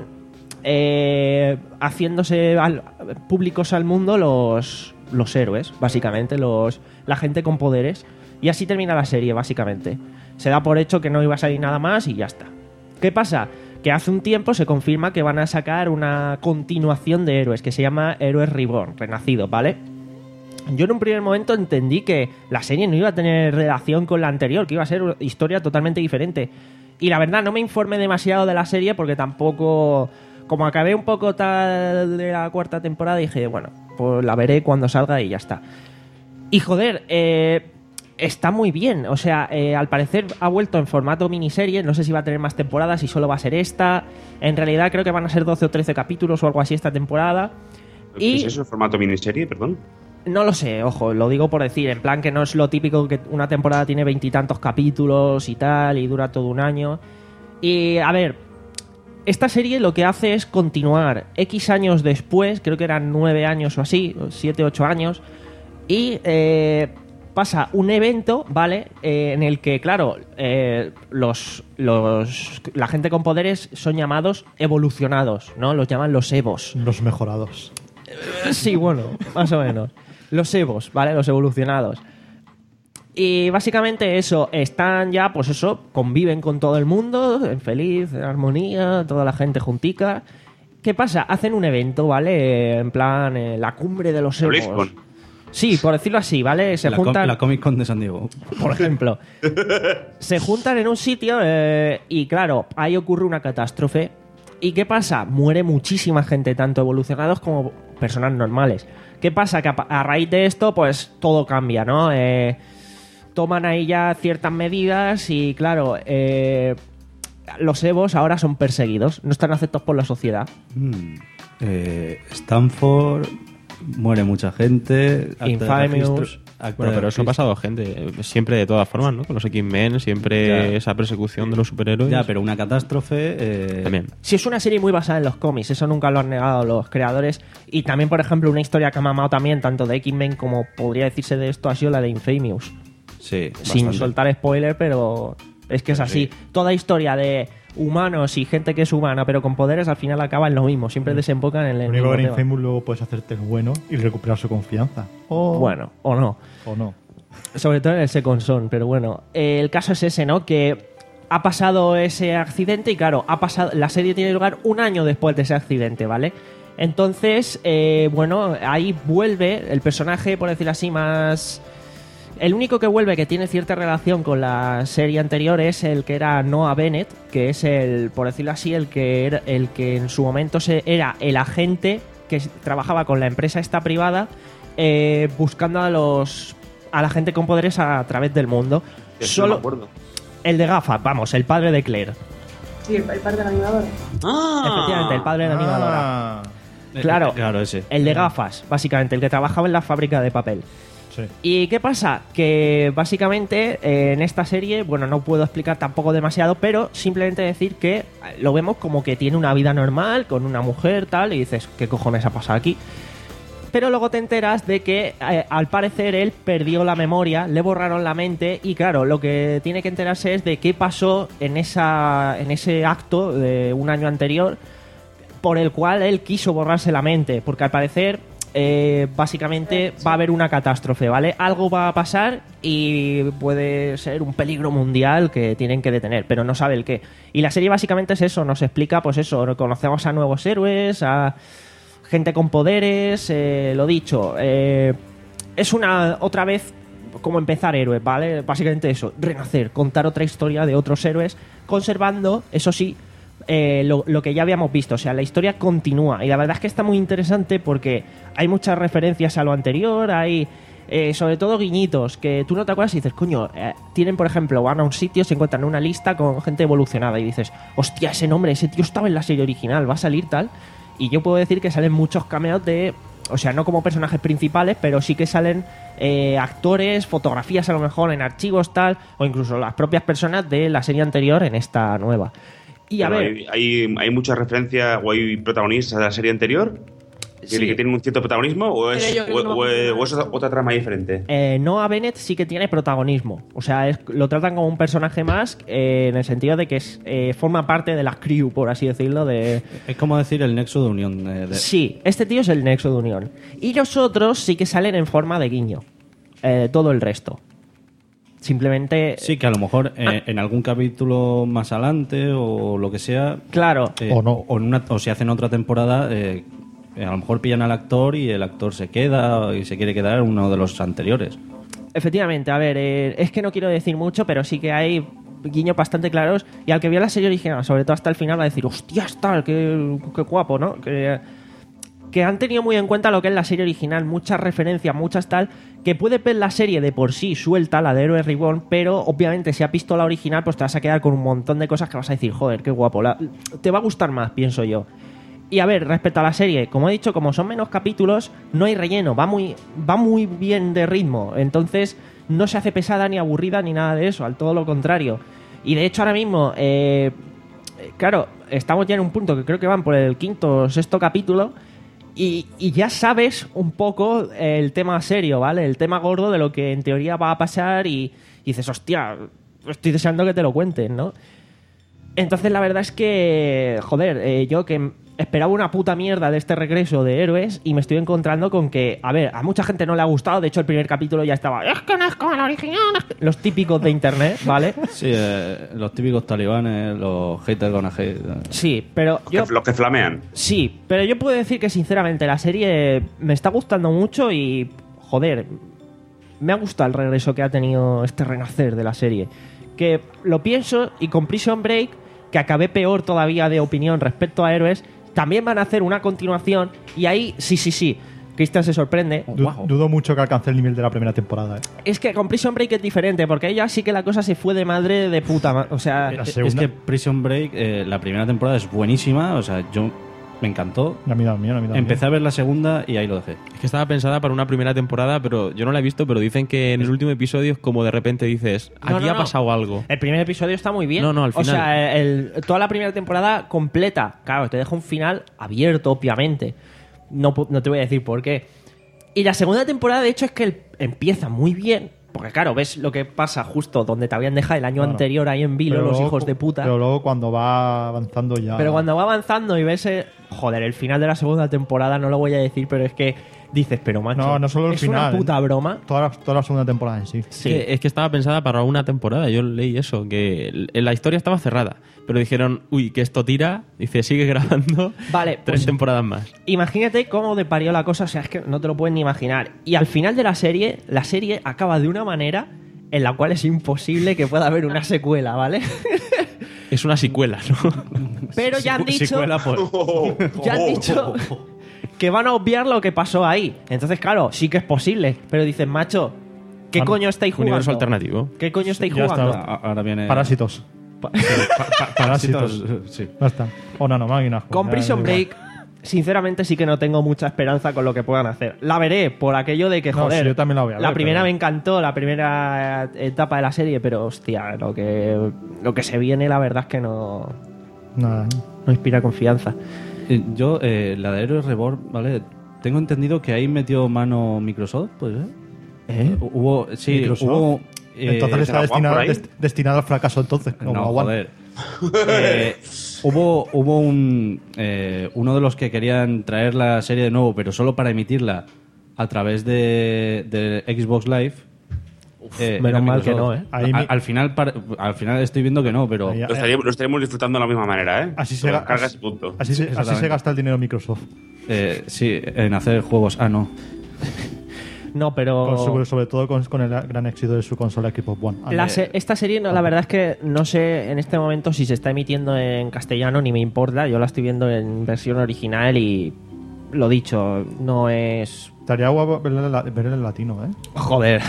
eh, haciéndose al- públicos al mundo los, los héroes, básicamente, los, la gente con poderes. Y así termina la serie, básicamente. Se da por hecho que no iba a salir nada más y ya está. ¿Qué pasa? Que hace un tiempo se confirma que van a sacar una continuación de Héroes que se llama Héroes Reborn, Renacido, ¿vale? Yo en un primer momento entendí que la serie no iba a tener relación con la anterior, que iba a ser una historia totalmente diferente. Y la verdad no me informé demasiado de la serie porque tampoco... Como acabé un poco tal de la cuarta temporada, dije, bueno, pues la veré cuando salga y ya está. Y joder, eh... está muy bien, o sea, eh, al parecer ha vuelto en formato miniserie, no sé si va a tener más temporadas, si solo va a ser esta, en realidad creo que van a ser doce o trece capítulos o algo así esta temporada. ¿Qué Y es eso, el formato miniserie, perdón? no lo sé, ojo, lo digo por decir, en plan que no es lo típico que una temporada tiene veintitantos capítulos y tal, y dura todo un año. Y a ver, esta serie lo que hace es continuar X años después, creo que eran nueve años o así, siete, ocho años, y... Eh, pasa un evento, ¿vale? Eh, en el que, claro, eh, los, los la gente con poderes son llamados evolucionados, ¿no? Los llaman los Evos. Los mejorados. Sí, bueno, más o menos. Los Evos, ¿vale? Los evolucionados. Y básicamente eso, están ya, pues eso, conviven con todo el mundo, en feliz, en armonía, toda la gente juntica. ¿Qué pasa? Hacen un evento, ¿vale? En plan, eh, la cumbre de los egos. BlizzCon. Sí, por decirlo así, ¿vale? Se la, com- juntan... la Comic Con de San Diego. Por ejemplo. Se juntan en un sitio eh, y, claro, ahí ocurre una catástrofe. ¿Y qué pasa? Muere muchísima gente, tanto evolucionados como personas normales. ¿Qué pasa? Que a, a raíz de esto, pues, todo cambia, ¿no? Eh, toman ahí ya ciertas medidas y, claro... Eh, los Evos ahora son perseguidos, no están aceptados por la sociedad. Mm. Eh, Stanford, muere mucha gente. acta de Infamous. registro- acta Bueno, de pero eso registro. ha pasado gente, eh, siempre de todas formas, ¿no? Con los X-Men, siempre Ya. esa persecución de los superhéroes. Ya, pero una catástrofe. eh, También. Si es una serie muy basada en los cómics, eso nunca lo han negado los creadores. Y también, por ejemplo, una historia que ha mamado también, tanto de X-Men como podría decirse de esto, ha sido la de Infamous. Sí, Sin bastante. soltar spoiler, pero es que es así. Toda historia de humanos y gente que es humana, pero con poderes, al final acaba en lo mismo. Siempre desembocan en el Lo único mismo que en tema. Infamous luego puedes hacerte el bueno y recuperar su confianza. O, Bueno, o no. o no. Sobre todo en el Second Son, pero bueno. Eh, el caso es ese, ¿no? Que ha pasado ese accidente y, claro, ha pasado la serie tiene lugar un año después de ese accidente, ¿vale? Entonces, eh, bueno, ahí vuelve el personaje, por decirlo así, más... El único que vuelve que tiene cierta relación con la serie anterior es el que era Noah Bennett, que es el, por decirlo así, el que era, el que en su momento se, era el agente que trabajaba con la empresa esta privada, eh, buscando a los a la gente con poderes a, a través del mundo. Eso Solo no me acuerdo. el de gafas, vamos, el padre de Claire. Sí, el, el padre de la animadora. Efectivamente, el padre de la animadora. Ah, Claro, Eh, claro, ese. el de gafas, básicamente, el que trabajaba en la fábrica de papel. sí. ¿Y qué pasa? Que básicamente eh, en esta serie, bueno, no puedo explicar tampoco demasiado, pero simplemente decir que lo vemos como que tiene una vida normal, con una mujer, tal, y dices, ¿qué cojones ha pasado aquí? Pero luego te enteras de que eh, al parecer él perdió la memoria, le borraron la mente y claro, lo que tiene que enterarse es de qué pasó en, esa, en ese acto de un año anterior por el cual él quiso borrarse la mente, porque al parecer... Eh, básicamente va a haber una catástrofe, ¿vale? Algo va a pasar y puede ser un peligro mundial que tienen que detener, pero no sabe el qué. Y la serie básicamente es eso, nos explica, pues eso, conocemos a nuevos héroes, a gente con poderes, eh, lo dicho. Eh, es una, otra vez, como empezar héroes, ¿vale? Básicamente eso, renacer, contar otra historia de otros héroes, conservando, eso sí, Eh, lo, lo que ya habíamos visto, o sea, la historia continúa y la verdad es que está muy interesante porque hay muchas referencias a lo anterior, hay eh, sobre todo guiñitos que tú no te acuerdas y dices, coño, eh, tienen por ejemplo, van a un sitio, se encuentran una lista con gente evolucionada y dices, hostia, ese nombre, ese tío estaba en la serie original, va a salir tal, y yo puedo decir que salen muchos cameos de, o sea, no como personajes principales, pero sí que salen eh, actores, fotografías a lo mejor en archivos tal, o incluso las propias personas de la serie anterior en esta nueva. Y a Pero ver, hay, hay, hay mucha referencia o hay protagonistas de la serie anterior Sí. que tienen un cierto protagonismo o es, Pero yo o, no o- me o es otra trama diferente. Eh, Noah Bennett sí que tiene protagonismo. O sea, es- lo tratan como un personaje más eh, en el sentido de que es, eh, forma parte de la crew, por así decirlo. De... Es como decir el nexo de unión. eh, de- Sí, este tío es el nexo de unión. Y los otros sí que salen en forma de guiño. Eh, todo el resto. Simplemente... Sí, que a lo mejor eh, Ah. en algún capítulo más adelante o lo que sea. Claro. eh, O no. O, en una- o si hacen otra temporada, eh, eh, a lo mejor pillan al actor y el actor se queda y se quiere quedar en uno de los anteriores. Efectivamente, a ver, eh, es que no quiero decir mucho, pero sí que hay guiños bastante claros. Y al que vio la serie original, sobre todo hasta el final, va a decir, hostias, tal, qué, qué guapo, ¿no? Que, que han tenido muy en cuenta lo que es la serie original, muchas referencias, muchas tal, que puedes ver la serie de por sí suelta, la de Héroes Reborn, pero obviamente si has visto la original, pues te vas a quedar con un montón de cosas que vas a decir, joder, qué guapo, la- te va a gustar más, pienso yo. Y a ver, respecto a la serie, como he dicho, como son menos capítulos, no hay relleno, va muy, va muy bien de ritmo, entonces no se hace pesada ni aburrida ni nada de eso, al todo lo contrario. Y de hecho ahora mismo, eh, claro, estamos ya en un punto que creo que van por el quinto o sexto capítulo y, y ya sabes un poco el tema serio, ¿vale? El tema gordo de lo que en teoría va a pasar y, y dices, hostia, estoy deseando que te lo cuenten, ¿no? Entonces la verdad es que, joder, eh, yo que esperaba una puta mierda de este regreso de héroes y me estoy encontrando con que, a ver, a mucha gente no le ha gustado. De hecho, el primer capítulo ya estaba, es que no es como el original. Los típicos de internet, ¿vale? Sí, eh, los típicos talibanes, los haters gonna hate. Sí, pero yo... Los que flamean. Sí, pero yo puedo decir que sinceramente la serie me está gustando mucho y, joder, me ha gustado el regreso que ha tenido este renacer de la serie. Que lo pienso, y con Prison Break, que acabé peor todavía de opinión respecto a Héroes, también van a hacer una continuación y ahí sí, sí, sí. Cristian se sorprende. Du- wow. Dudo mucho que alcance el nivel de la primera temporada. ¿eh? Es que con Prison Break es diferente, porque ella sí que la cosa se fue de madre de puta. Ma- o sea, es, es que Prison Break, eh, la primera temporada es buenísima. O sea, yo me encantó. La mía, la mía, la mía. Empecé a ver la segunda y ahí lo dejé. Es que estaba pensada para una primera temporada, pero yo no la he visto, pero dicen que en el último episodio es como de repente dices, aquí No, no, ha no. pasado algo. El primer episodio está muy bien. No, no, al final. O sea, el- toda la primera temporada completa. Claro, te deja un final abierto, obviamente. No, pu- no te voy a decir por qué. Y la segunda temporada, de hecho, es que el- empieza muy bien. Porque claro, ves lo que pasa justo donde te habían dejado el año Claro. anterior ahí en vilo, Pero los luego- hijos de puta. Pero luego cuando va avanzando ya... Pero cuando va avanzando y ves... eh, joder, el final de la segunda temporada no lo voy a decir, pero es que dices, pero macho, No, no solo el es final. una puta ¿eh? broma. Toda la, toda la segunda temporada en sí. Es que, es que estaba pensada para una temporada. Yo leí eso, que l- la historia estaba cerrada. Pero dijeron, uy, que esto tira. Dice, sigue grabando Vale, tres pues temporadas más. imagínate cómo deparió la cosa, o sea, es que no te lo puedes ni imaginar. Y al final de la serie, la serie acaba de una manera en la cual es imposible que pueda haber una secuela, ¿vale? Es una secuela, ¿no? Pero ya han dicho, Secuela por... ya han dicho que van a obviar lo que pasó ahí. Entonces, claro, sí que es posible. Pero dices, macho, ¿qué Bueno, coño estáis jugando? Universo alternativo. ¿Qué coño estáis Ya jugando? está. A- Ahora viene... Parásitos. Pa- Pa- pa- Parásitos. Sí. Ya está. O nanomáquinas. Con ya, Prison da igual. Break, sinceramente sí que no tengo mucha esperanza con lo que puedan hacer. La veré por aquello de que, No, joder, sí, yo también la voy a ver, la primera pero- me encantó, la primera etapa de la serie, pero hostia, lo que, lo que se viene la verdad es que no, Nada. no inspira confianza. Eh, Yo, eh, la de Heroes Reborn, ¿vale? Tengo entendido que ahí metió mano Microsoft, pues, ¿eh? ¿Eh? Hubo... Sí, Microsoft. hubo... eh, Entonces está ¿será destinado, Juan por ahí? dest- destinado al fracaso entonces. como No, Aguante. joder. Eh, hubo hubo un eh, uno de los que querían traer la serie de nuevo, pero solo para emitirla a través de, de Xbox Live. Eh, menos era mal que Microsoft. no, ¿eh? Ahí A- mi- al final par- al final estoy viendo que no, pero Ahí- Lo estaríamos, lo estaríamos disfrutando de la misma manera, ¿eh? Así se, Con ga- cargas así- y punto. así se- así se Exactamente. gasta el dinero Microsoft. eh, sí, en hacer juegos. Ah, no. No, pero... Con su- sobre todo con, con el gran éxito de su consola Xbox One. Ah, La se- esta serie, no, la verdad es que no sé en este momento si se está emitiendo en castellano, ni me importa. Yo la estoy viendo en versión original y lo dicho, no es... Estaría guapo ver el, la- ver el latino, ¿eh? Joder.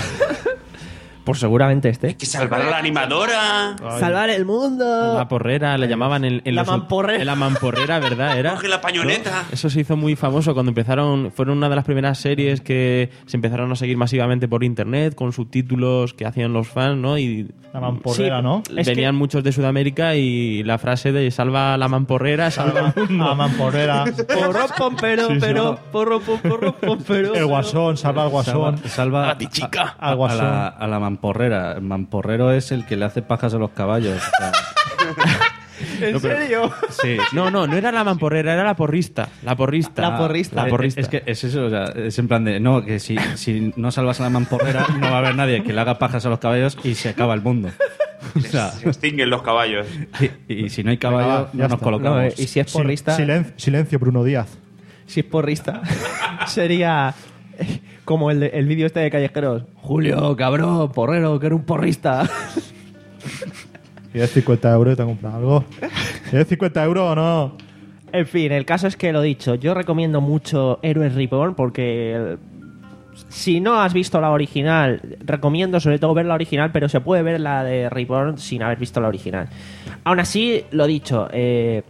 Pues seguramente este. Hay que salvar a la animadora. ¡Salvar el mundo! La porrera, le llamaban en, en La los- mamporrera. en la mamporrera, ¿verdad? Era. Coge la pañoleta. Eso se hizo muy famoso cuando empezaron. Fueron una de las primeras series que se empezaron a seguir masivamente por internet con subtítulos que hacían los fans, ¿no? Y La mamporrera, Sí, ¿no? Es venían que- muchos de Sudamérica y la frase de salva la mamporrera, salva el mundo. La mamporrera. Porro, pom, pero, Sí, sí. pero, porro, pom, porro, pom, pero. El guasón, salva al guasón. Salva, salva A ti, chica. a, a- Al guasón. a la, a la mamporrera. El mamporrero es el que le hace pajas a los caballos. o sea, ¿En serio? sí. No, no, no era la mamporrera, era la porrista. La porrista. La porrista. La porrista. Es que es eso, o sea, es en plan de, no, que si, si no salvas a la mamporrera no va a haber nadie que le haga pajas a los caballos y se acaba el mundo. O sea, Se extinguen los caballos. y, y si no hay caballo, Venga, va, ya no nos está. colocamos. No, eh, y si es Sil- porrista, silen- silencio, Bruno Díaz. si es porrista, sería eh, como el, de- el vídeo este de Callejeros. Julio, cabrón, porrero, que era un porrista. ¿Quieres cincuenta euros y te compras algo? ¿Quieres cincuenta euros o no? En fin, el caso es que lo dicho, yo recomiendo mucho Heroes Reborn porque eh, si no has visto la original, recomiendo sobre todo ver la original, pero se puede ver la de Reborn sin haber visto la original. Aún así, lo dicho, eh,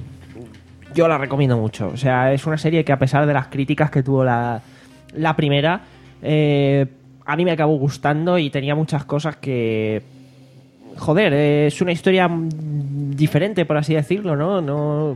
yo la recomiendo mucho. O sea, es una serie que a pesar de las críticas que tuvo la, la primera, eh, a mí me acabó gustando y tenía muchas cosas que... Joder, eh, es una historia mm, diferente, por así decirlo, ¿no? No...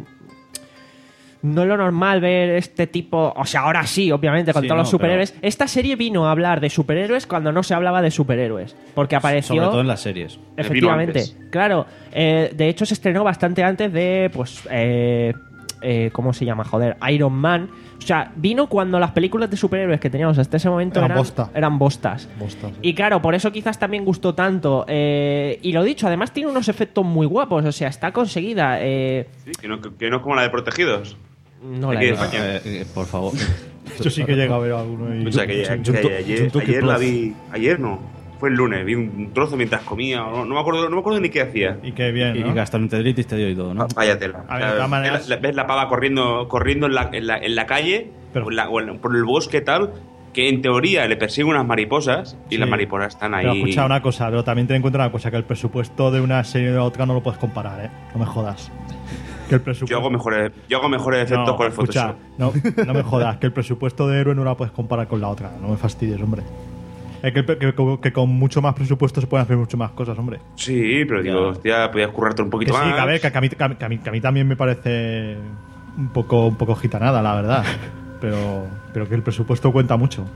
No es lo normal ver este tipo... O sea, ahora sí, obviamente, con Sí, todos no, los superhéroes. Esta serie vino a hablar de superhéroes cuando no se hablaba de superhéroes. Porque apareció... Sobre todo en las series. Efectivamente. Vino antes. Claro. eh, de hecho, se estrenó bastante antes de... Pues... eh, eh, ¿cómo se llama? Joder, Iron Man. O sea, vino cuando las películas de superhéroes que teníamos hasta ese momento Eran eran, bosta. eran bostas. Bosta, sí. Y claro, por eso quizás también gustó tanto. Eh, y lo dicho, además tiene unos efectos muy guapos. O sea, está conseguida. Eh, Sí, que no, que no es como la de Protegidos. no la Aquí he de visto. España. Eh, eh, por favor. Yo sí que llega a ver alguno. Y... O sea, que, que- Junto- que ayer, junto que ayer la plus. vi. Ayer no. Fue el lunes. Vi un trozo mientras comía. No, no me acuerdo, no me acuerdo ni qué hacía. Y qué bien, Y ¿no? gastroenteritis te dio y todo, ¿no? Váyatela. A ver, de todas maneras- ves, ves la pava corriendo, corriendo en, la, en, la, en la calle Pero- o, en la- o en- por el bosque tal, que en teoría le persiguen unas mariposas y Sí. las mariposas están ahí. Pero escucha una cosa, pero también ten en cuenta una cosa, que el presupuesto de una serie de otra no lo puedes comparar, ¿eh? No me jodas. Que el presupuesto... Yo hago mejores, yo hago mejores efectos No, con el escucha, Photoshop. no, no me jodas, que el presupuesto de Héroe no la puedes comparar con la otra. No me fastidies, hombre. Es que, que- que- que con mucho más presupuesto se pueden hacer mucho más cosas, hombre. Sí, pero digo, hostia, podías currarte un Que poquito sí, más. que a ver, que a mí, que a mí- que a mí- que a mí también me parece un poco, un poco gitanada, la verdad. Pero, pero que el presupuesto cuenta mucho.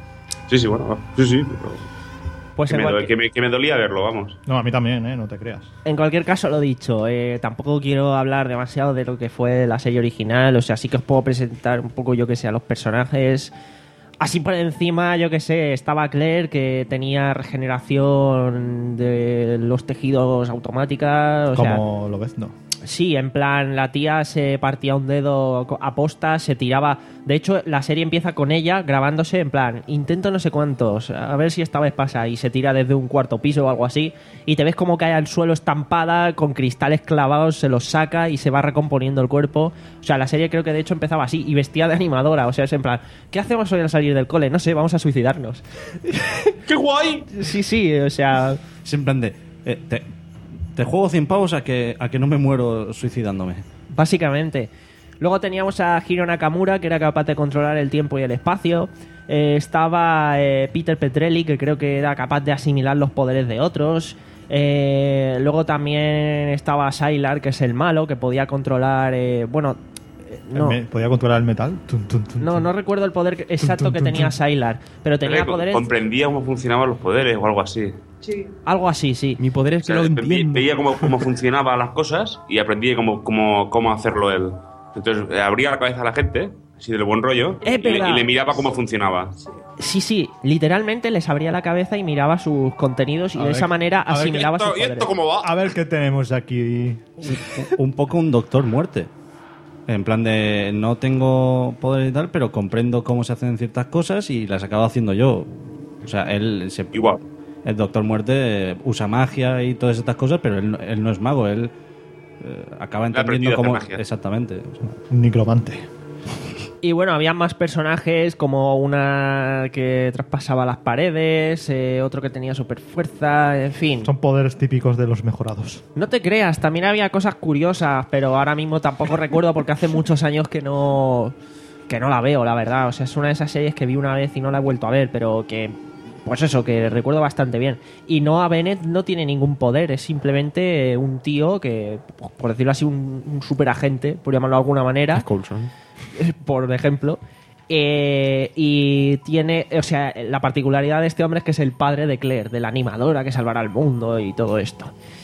Sí, sí, bueno, sí, sí. pero- Pues que, en me, do- cualquier- que me- que me dolía verlo, vamos. No, a mí también, ¿eh? No te creas. En cualquier caso, lo dicho, eh, tampoco quiero hablar demasiado de lo que fue la serie original, o sea, sí que os puedo presentar un poco, yo que sé, a los personajes. Así por encima, yo que sé, estaba Claire, que tenía regeneración de los tejidos automática, o sea, Como lo ves, no. sí, en plan, la tía se partía un dedo co- a posta, se tiraba. De hecho, la serie empieza con ella grabándose en plan, intento no sé cuántos, a ver si esta vez pasa, y se tira desde un cuarto piso o algo así, y te ves como cae al suelo estampada, con cristales clavados, se los saca y se va recomponiendo el cuerpo. O sea, la serie creo que de hecho empezaba así, y vestía de animadora, o sea, es en plan, ¿qué hacemos hoy al salir del cole? No sé, vamos a suicidarnos. ¡Qué guay! Sí, sí, o sea... Es en plan de... eh, te, te juego cien pavos a que, a que no me muero suicidándome. Básicamente. Luego teníamos a Hiro Nakamura, que era capaz de controlar el tiempo y el espacio. Eh, estaba eh, Peter Petrelli, que creo que era capaz de asimilar los poderes de otros. Eh, luego también estaba Sylar, que es el malo, que podía controlar... eh, bueno, eh, no, Me- ¿Podía controlar el metal? Tum, tum, tum, no, tum. no recuerdo el poder que- exacto tum, que tum, tenía tum. Sylar, pero tenía Creo que poderes... comprendía cómo funcionaban los poderes o algo así. Sí. Algo así, sí. Mi poder es O que sea, lo ve- entiendo. veía cómo, cómo funcionaban las cosas y aprendía cómo, cómo, cómo hacerlo él. Entonces eh, abría la cabeza a la gente, así del buen rollo, Es y, le, verdad. y le miraba cómo funcionaba. Sí, sí, literalmente les abría la cabeza y miraba sus contenidos y A de ver, esa manera a ver, asimilaba sus ¿Y poderes. esto cómo va? A ver qué tenemos aquí. Un poco un doctor muerte. En plan de no tengo poder y tal, pero comprendo cómo se hacen ciertas cosas y las acabo haciendo yo. O sea, él se, Igual. el doctor muerte eh, usa magia y todas estas cosas, pero él, no- él no es mago, él eh, acaba ha aprendido entendiendo a hacer cómo... magia. Exactamente. O sea, Un necromante. Y bueno, había más personajes, como una que traspasaba las paredes, eh, otro que tenía super fuerza, en fin. Son poderes típicos de los mejorados. No te creas, también había cosas curiosas, pero ahora mismo tampoco recuerdo porque hace muchos años que no que no la veo, la verdad. O sea, es una de esas series que vi una vez y no la he vuelto a ver, pero que pues eso, que recuerdo bastante bien. Y Noah Bennett no tiene ningún poder, es simplemente un tío que, por decirlo así, un, un superagente, por llamarlo de alguna manera. Coulson. Por ejemplo. Eh, y tiene, o sea, la particularidad de este hombre es que es el padre de Claire, de la animadora que salvará al mundo y todo esto.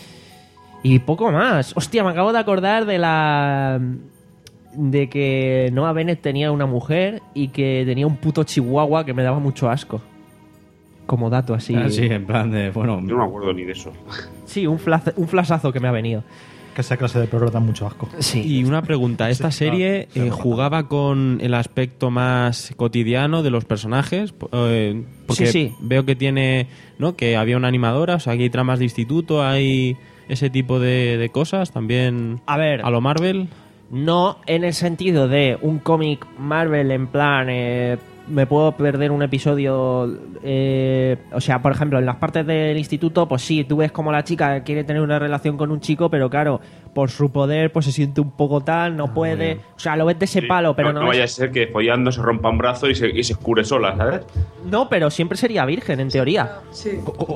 Y poco más. Hostia, me acabo de acordar de la. De que Noah Bennett tenía una mujer y que tenía un puto chihuahua que me daba mucho asco. Como dato así. ah, sí, en plan de, bueno, Yo no me acuerdo ni de eso. Sí, un, flash, un flashazo que me ha venido. Que esa clase de programa da mucho asco. Sí. Y una pregunta, ¿esta Sí, serie no, se eh, me jugaba con el aspecto más cotidiano de los personajes? P- eh, porque Sí, sí. veo que tiene, ¿no? Que había una animadora, o sea, aquí hay tramas de instituto, hay ese tipo de, de cosas también A ver. a lo Marvel. No en el sentido de un cómic Marvel en plan, eh, me puedo perder un episodio, eh, o sea, por ejemplo, en las partes del instituto, pues sí, tú ves como la chica quiere tener una relación con un chico, pero claro, por su poder, pues se siente un poco tal, no puede, o sea, lo ves de ese Sí. palo, pero no, no es- vaya a ser que follando se rompa un brazo y se, y se escure sola, ¿sabes? no, pero siempre sería virgen, en teoría. Sí.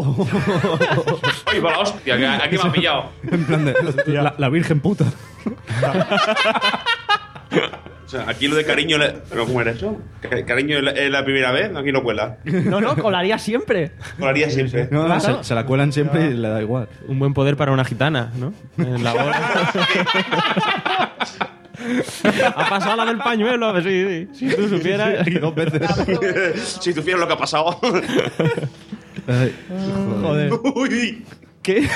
¡Ay, va la hostia! que Aquí me ha pillado. en plan de, la, la virgen puta. O sea, aquí lo de cariño... le- ¿Pero cómo era eso? Ca- ¿Cariño es la, es la primera vez? Aquí no cuela. No, no, colaría siempre. Colaría siempre. No, no, Claro. se, se la cuelan siempre y le da igual. Un buen poder para una gitana, ¿no? En la boda. Ha pasado la del pañuelo, a ver si, si tú supieras. Sí, sí, dos veces. Si supieras lo que ha pasado. Joder. Uy. ¿Qué?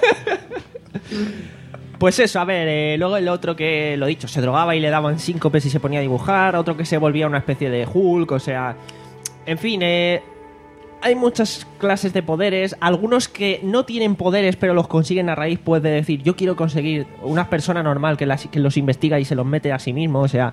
Pues eso, a ver, eh, luego el otro que, lo dicho, se drogaba y le daban síncopes y se ponía a dibujar, otro que se volvía una especie de Hulk, o sea... En fin, eh, hay muchas clases de poderes, algunos que no tienen poderes pero los consiguen a raíz pues de decir, yo quiero conseguir una persona normal que, las, que los investiga y se los mete a sí mismo, o sea...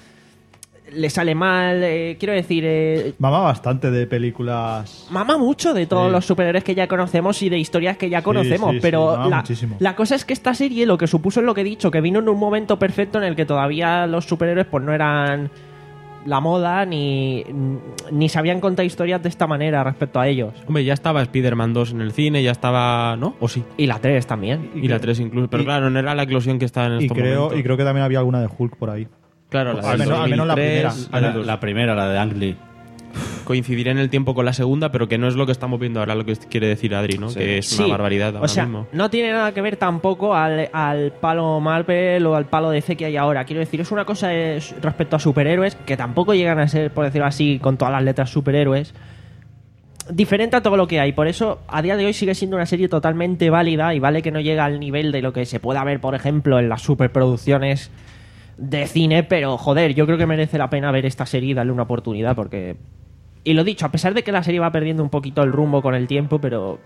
Le sale mal, eh, quiero decir... Eh, Mama bastante de películas... Mama mucho de todos Sí. los superhéroes que ya conocemos y de historias que ya conocemos, sí, sí, pero mama la, muchísimo. la cosa es que esta serie lo que supuso es lo que he dicho, que vino en un momento perfecto en el que todavía los superhéroes pues no eran la moda ni, ni sabían contar historias de esta manera respecto a ellos. Hombre, ya estaba Spider-Man dos en el cine, ya estaba... ¿No? ¿O sí? Y la tres también. Y, la tres incluso. Pero y- claro, no era la eclosión que estaba en Y estos creo, momentos. y creo que también había alguna de Hulk por ahí. Claro, la Al del menos- al menos la dos mil tres, primera. la La, del- la primera, la de Ang Lee. coincidirá en el tiempo con la segunda, pero que no es lo que estamos viendo ahora, lo que quiere decir Adri, ¿no? Sí. Que es Sí, una barbaridad ahora o sea, mismo. no tiene nada que ver tampoco al, al palo Marvel o al palo D C que hay ahora. Quiero decir, es una cosa es, respecto a superhéroes que tampoco llegan a ser, por decirlo así, con todas las letras superhéroes, diferente a todo lo que hay. Por eso, a día de hoy sigue siendo una serie totalmente válida y vale que no llega al nivel de lo que se pueda ver, por ejemplo, en las superproducciones de cine, pero joder, yo creo que merece la pena ver esta serie y darle una oportunidad porque... Y lo dicho, a pesar de que la serie va perdiendo un poquito el rumbo con el tiempo, pero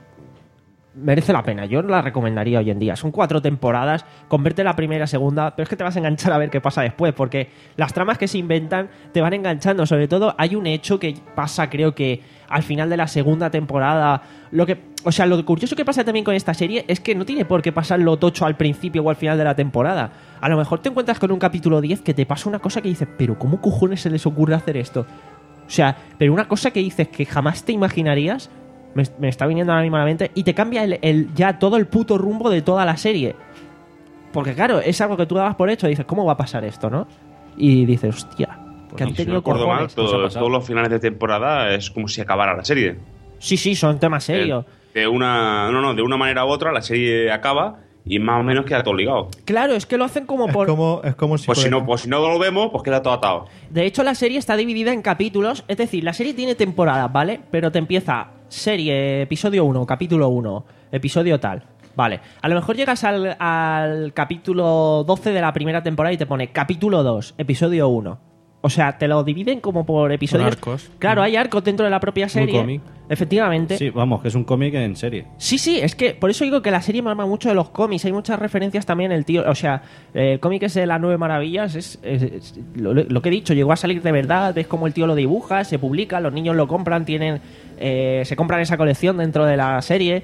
merece la pena. Yo la recomendaría hoy en día. Son cuatro temporadas, convierte la primera, segunda, pero es que te vas a enganchar a ver qué pasa después, porque las tramas que se inventan te van enganchando. Sobre todo hay un hecho que pasa, creo que al final de la segunda temporada, lo que, o sea, lo curioso que pasa también con esta serie es que no tiene por qué pasar lo tocho al principio o al final de la temporada. A lo mejor te encuentras con un capítulo diez que te pasa una cosa que dices, pero ¿cómo cojones se les ocurre hacer esto? O sea, pero una cosa que dices que jamás te imaginarías, me, me está viniendo ahora mismo a la mente, y te cambia el, el- ya todo el puto rumbo de toda la serie. Porque claro, es algo que tú dabas por hecho, dices, ¿cómo va a pasar esto, no? Y dices, hostia, que han Y si no tenido recuerdo mal, cojones. todo- todos los finales de temporada es como si acabara la serie. Sí, sí, son temas serios. De una, no, no, de una manera u otra la serie acaba y más o menos queda todo ligado. Claro, es que lo hacen como Es por... como, es como si Pues si, fuera- no, pues si no lo vemos, pues queda todo atado. De hecho, la serie está dividida en capítulos. Es decir, la serie tiene temporadas, ¿vale? Pero te empieza serie, episodio uno, capítulo uno, episodio tal. Vale. A lo mejor llegas al, al capítulo doce de la primera temporada y te pone capítulo dos, episodio uno. O sea, te lo dividen como por episodios. Por arcos. Claro, hay arcos dentro de la propia serie. cómic. Efectivamente. Sí, vamos, que es un cómic en serie. Sí, sí, es que por eso digo que la serie mama mucho de los cómics. Hay muchas referencias también. El tío, o sea, eh, el cómic es de las nueve maravillas. Es, es- es- lo, lo que he dicho, llegó a salir de verdad. Ves cómo el tío lo dibuja, se publica, los niños lo compran, tienen, eh, se compran esa colección dentro de la serie.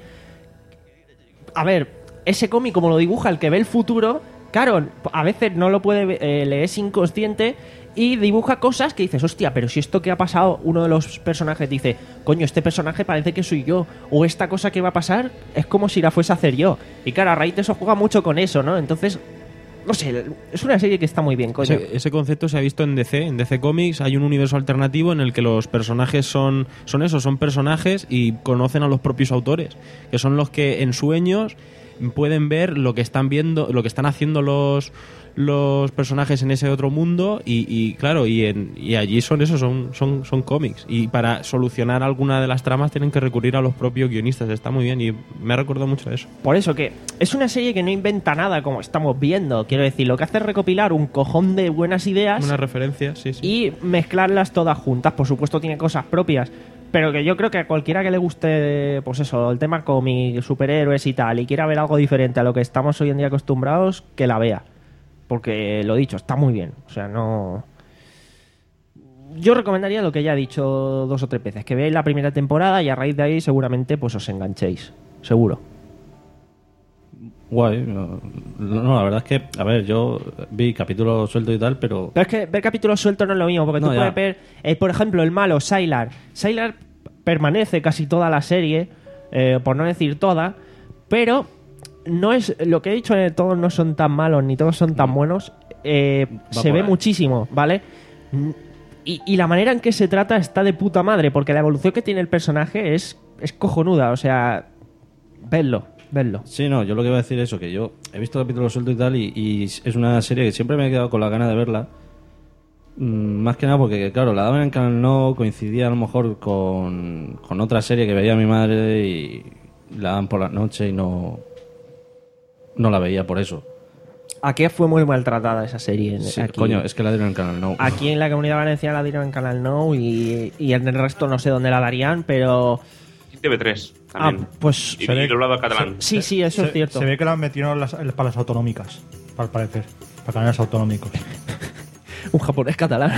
A ver, ese cómic como lo dibuja el que ve el futuro, claro, a veces no lo puede ver, eh, le es inconsciente y dibuja cosas que dices, hostia, pero si esto que ha pasado, uno de los personajes dice, coño, este personaje parece que soy yo, o esta cosa que va a pasar es como si la fuese a hacer yo. Y claro, a raíz de eso juega mucho con eso, ¿no? Entonces, no sé, es una serie que está muy bien, coño. Ese, ese concepto se ha visto en D C. En D C Comics hay un universo alternativo en el que los personajes son, son eso, son personajes y conocen a los propios autores, que son los que en sueños pueden ver lo que están viendo, lo que están haciendo los los personajes en ese otro mundo y, y claro, y, en, y allí son eso, son, son, son cómics. Y para solucionar alguna de las tramas tienen que recurrir a los propios guionistas. Está muy bien y me ha recordado mucho a eso. Por eso que es una serie que no inventa nada como estamos viendo. Quiero decir, lo que hace es recopilar un cojón de buenas ideas Una referencia, sí, sí. y mezclarlas todas juntas. Por supuesto tiene cosas propias, pero que yo creo que a cualquiera que le guste, pues eso, el tema cómic, superhéroes y tal, y quiera ver algo diferente a lo que estamos hoy en día acostumbrados, que la vea. Porque, lo dicho, está muy bien. O sea, no... Yo recomendaría lo que ya he dicho dos o tres veces, que veáis la primera temporada y a raíz de ahí seguramente pues os enganchéis. Seguro. Guay. No, no, la verdad es que, a ver, yo vi capítulos sueltos y tal, pero... Pero es que ver capítulos sueltos no es lo mismo, porque No, tú ya. puedes ver, eh, por ejemplo, el malo, Sylar. Sylar permanece casi toda la serie, eh, por no decir toda, pero no es lo que he dicho, eh, todos no son tan malos ni todos son tan buenos. eh, Va se por ve ahí. muchísimo, ¿vale? Y, y la manera en que se trata está de puta madre, porque la evolución que tiene el personaje es, es cojonuda, o sea, vedlo. verlo. Sí, no, yo lo que iba a decir es eso, que yo he visto capítulos sueltos y tal, y, y es una serie que siempre me he quedado con la gana de verla. Mm, más que nada porque, claro, la daban en Canal No, coincidía a lo mejor con, con otra serie que veía mi madre y la daban por las noches y no, no la veía por eso. Aquí fue muy maltratada esa serie. Sí, aquí, coño, es que la dieron en Canal No. Aquí en la Comunidad Valenciana la dieron en Canal No y, y en el resto no sé dónde la darían, pero... T V tres también. Ah, pues... Y, y doblado a catalán. Sí, sí, eso se, es cierto. Se ve que la metieron las, para las autonómicas, para parecer. Para canales autonómicos. Un japonés catalán.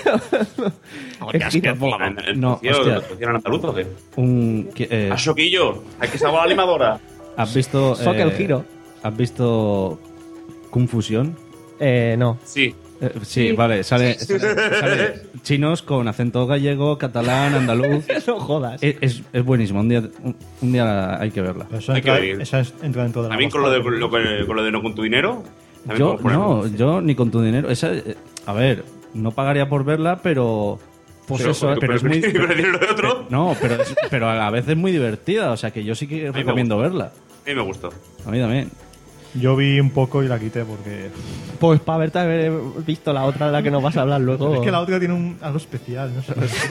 Es que No, tío, hostia. ¿lo pusieron andaluz o qué? Un... Eh, ¡A Soquillo! ¡Hay que salvar la limadora! ¿Has visto... Soque el giro. ¿Has visto Confusión? Eh, no. Sí. Eh, sí, vale, sale, sale, sale chinos con acento gallego, catalán, andaluz. No jodas. Es, es, es buenísimo, un día, un, un día hay que verla. Pero eso Hay entra, que ver. esa es- entra dentro de la También con lo de, lo que- con lo de no con tu dinero. también Yo, podemos ponerlo. no, yo ni con tu dinero. Esa, eh, a ver, no pagaría por verla, pero... Pues Pero, eso, pero- pero es pero- muy... pero dinero de otro. No, pero, es- pero a la vez es muy divertida, o sea que yo sí que me recomiendo verla. A mí me gustó. A mí también. Yo vi un poco y la quité porque... Pues para haberte haber visto la otra de la que nos vas a hablar luego. Es que la otra tiene un, algo especial, no sé.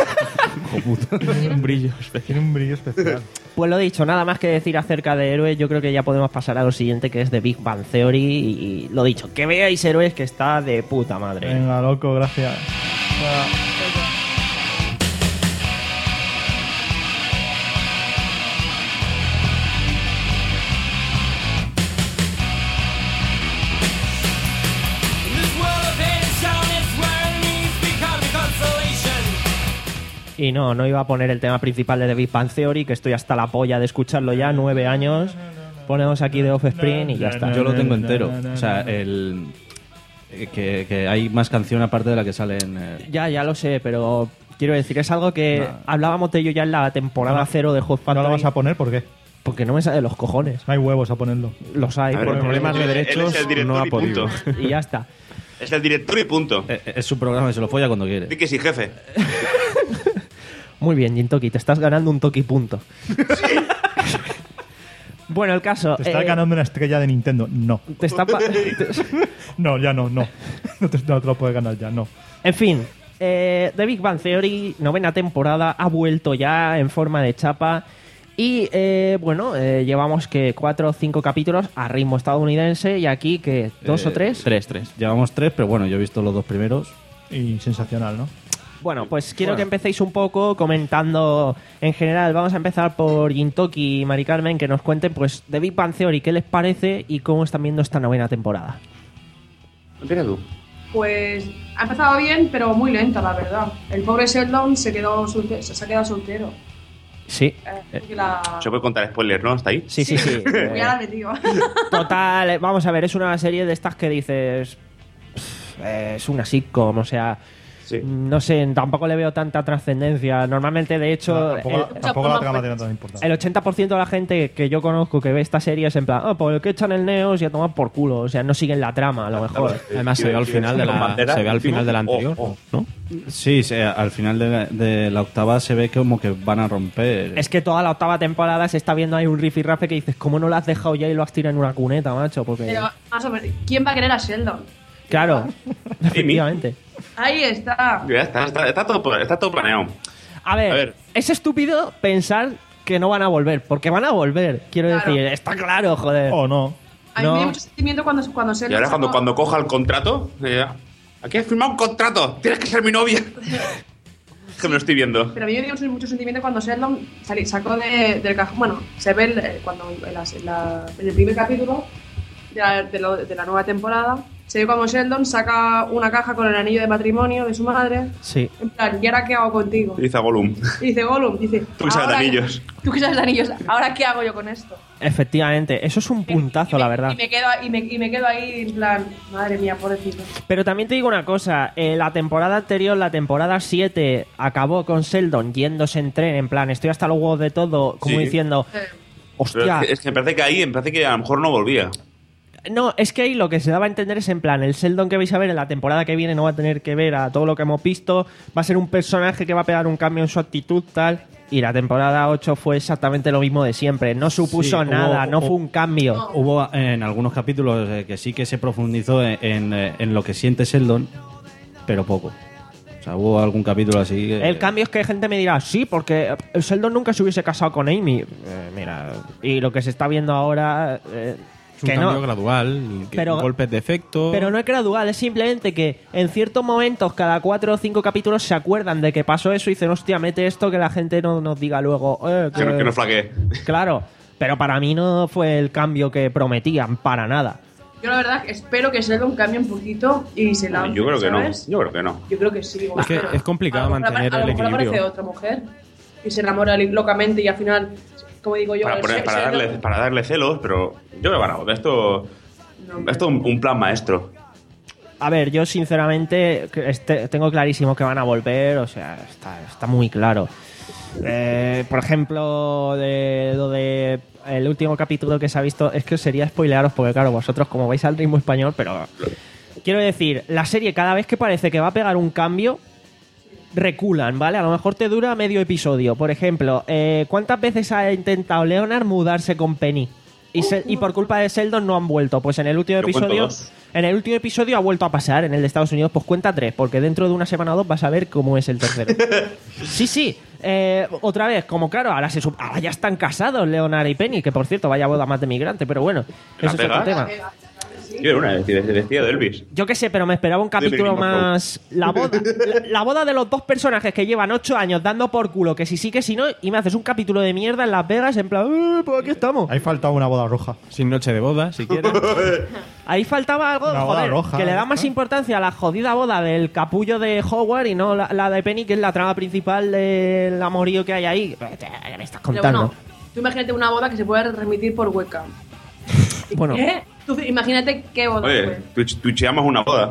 un brillo especial. Tiene un brillo especial. Pues lo dicho, nada más que decir acerca de Héroes. Yo creo que ya podemos pasar a lo siguiente, que es The Big Bang Theory. Y lo dicho, que veáis Héroes, que está de puta madre. Venga, loco, gracias. Ah. Y no, no iba a poner el tema principal de The Big Bang Theory, que estoy hasta la polla de escucharlo ya, nueve años. Ponemos aquí The Offspring y ya está. Yo lo tengo entero. O sea, el... Que, que hay más canción aparte de la que sale en... eh, Ya, ya lo sé, pero quiero decir, es algo que No. hablábamos de ello ya en la temporada No. cero de Hot ¿No Factory. lo vas a poner? ¿Por qué? Porque no me sale de los cojones. No hay huevos a ponerlo. Los hay, A ver, por él- problemas él- de él derechos es el director no ha y podido. punto. Y ya está. Es el director y punto. eh, Es su programa y se lo folla cuando quiere. Di que sí, jefe. Muy bien, Jintoki, te estás ganando un toki punto. Bueno, el caso... ¿Te estás eh, ganando una estrella de Nintendo? No. te está pa- te- No, ya no, no. No te, no te lo puedes ganar ya, no. En fin, eh, The Big Bang Theory, novena temporada, ha vuelto ya en forma de chapa. Y eh, bueno, eh, llevamos que cuatro o cinco capítulos a ritmo estadounidense. Y aquí, que ¿dos Eh, o tres? Tres, tres. Llevamos tres, pero bueno, yo he visto los dos primeros. Y sensacional, ¿no? Bueno, pues quiero Bueno. que empecéis un poco comentando en general. Vamos a empezar por Jintoki y Mari Carmen, que nos cuenten pues The Big Bang Theory, qué les parece y cómo están viendo esta novena temporada. Empieza tú. Pues ha empezado bien, pero muy lenta, la verdad. El pobre Sheldon se, quedó solte- se ha quedado soltero. Sí. Eh, y la... Se puede contar spoilers, ¿no? Hasta ahí. Sí, sí, sí. Ya la he metido. Total, eh, vamos a ver, es una serie de estas que dices... pff, eh, es una sitcom, o sea... Sí. No sé, tampoco le veo tanta trascendencia. Normalmente, de hecho, No, tampoco, el, tampoco la trama tiene tanta importancia. el ochenta por ciento de la gente que yo conozco que ve esta serie es en plan, oh, pues el que echan el Neos y a tomar por culo. O sea, no siguen la trama, a lo mejor. Además, se ve al final de la, se ve al final de la anterior, Oh, oh. ¿no? Sí, sí, al final de la, de la octava se ve como que van a romper. Es que toda la octava temporada se está viendo ahí un rifirrafe que dices, ¿cómo no lo has dejado ya y lo has tirado en una cuneta, macho? Porque, Pero, más o menos, ¿quién va a querer a Sheldon? claro, efectivamente. Ahí está. Ya está, está, está todo, está todo planeado. A ver, A ver. es estúpido pensar que no van a volver, porque van a volver, quiero Claro. decir, está claro, joder. O no. A mí No. me dio mucho sentimiento cuando, cuando Y Sheldon. ahora cuando, sacó- cuando coja el contrato, eh, aquí has firmado un contrato, tienes que ser mi novia. Que me lo estoy viendo. Pero a mí me dio mucho sentimiento cuando Sheldon sali- sacó de- del cajón. Bueno, se ve el- eh, cuando en, la- en la- en el primer capítulo de la, de lo- de la nueva temporada. Se ve cuando Sheldon saca una caja con el anillo de matrimonio de su madre. Sí. En plan, ¿y ahora qué hago contigo? Dice a Gollum. Y dice Gollum, dice. Tú que sabes de "Ahora- anillos". Tú que sabes de anillos. ¿Ahora qué hago yo con esto? Efectivamente, eso es un puntazo, la verdad. Y me quedo, y me, y me quedo ahí en plan, madre mía, pobrecito. Pero también te digo una cosa, eh, la temporada anterior, la temporada siete, acabó con Sheldon yéndose en tren, en plan, estoy hasta los huevos de todo, como Sí. diciendo, Eh, Pero hostia. es, que, es que me parece que ahí, me parece que a lo mejor no volvía. No, es que ahí lo que se daba a entender es en plan, el Sheldon que vais a ver en la temporada que viene no va a tener que ver a todo lo que hemos visto, va a ser un personaje que va a pegar un cambio en su actitud, tal. Y la temporada ocho fue exactamente lo mismo de siempre. No supuso Sí, nada, hubo- no hubo- fue un cambio. Hubo en algunos capítulos eh, que sí que se profundizó en, en, eh, en lo que siente Sheldon, pero poco. O sea, hubo algún capítulo así. que- El cambio es que gente me dirá, sí, porque Sheldon nunca se hubiese casado con Amy. Eh, mira, y lo que se está viendo ahora... eh, Es un que cambio no, gradual, y que Pero- golpes de efecto. pero no es gradual, es simplemente que en ciertos momentos, cada cuatro o cinco capítulos, se acuerdan de que pasó eso y dicen, hostia, mete esto que la gente no nos diga luego. eh, Que no, que no flaquee. Claro, pero para mí no fue el cambio que prometían, para nada. Yo la verdad espero que Sheldon cambie un poquito y se lance, Yo creo que no. ¿sabes? Yo creo que no. Yo creo que sí. Es que espero. es complicado A lo mejor mantener apa- a lo el mejor aparece equilibrio. otra mujer y se enamora li- locamente y al final, como digo yo, Para, el poner- She- para, Sheldon- darle, para darle celos, pero yo creo que van a esto. Esto es un, un plan maestro. A ver, yo sinceramente que este- tengo clarísimo que van a volver, o sea, está, está muy claro. Eh, por ejemplo, de lo de el último capítulo que se ha visto, es que os sería spoilearos porque claro, vosotros como vais al ritmo español, pero quiero decir, la serie cada vez que parece que va a pegar un cambio, reculan, ¿vale? A lo mejor te dura medio episodio. Por ejemplo, eh, ¿cuántas veces ha intentado Leonard mudarse con Penny? Y, se- y por culpa de Sheldon no han vuelto. Pues en el último Yo cuento episodio... dos. En el último episodio ha vuelto a pasar. En el de Estados Unidos, pues cuenta tres. Porque dentro de una semana o dos vas a ver cómo es el tercero. Sí, sí. Eh, otra vez, como claro, ahora, se, sup- ahora ya están casados Leonard y Penny. Que por cierto, vaya boda más de migrante. Pero bueno, ¿La eso es otro pegas? tema. Yo era una vestida vestida de Elvis. Yo qué sé, pero me esperaba un capítulo Pequeño más... La boda, la, la boda de los dos personajes que llevan ocho años dando por culo, que si sí, que si no, y me haces un capítulo de mierda en Las Vegas en plan, "Eh, pues aquí estamos". Ahí faltaba una boda roja. Sin noche de boda, si quieres. Ahí faltaba algo, Una boda joder, roja, que le da ¿eh? más importancia a la jodida boda del capullo de Howard y no la, la de Penny, que es la trama principal del amorío que hay ahí. ¿Qué me estás Pero contando? bueno, tú imagínate una boda que se pueda remitir por webcam. Bueno, ¿Qué? Tú imagínate qué boda Oye, fue. tuich- tuicheamos una boda.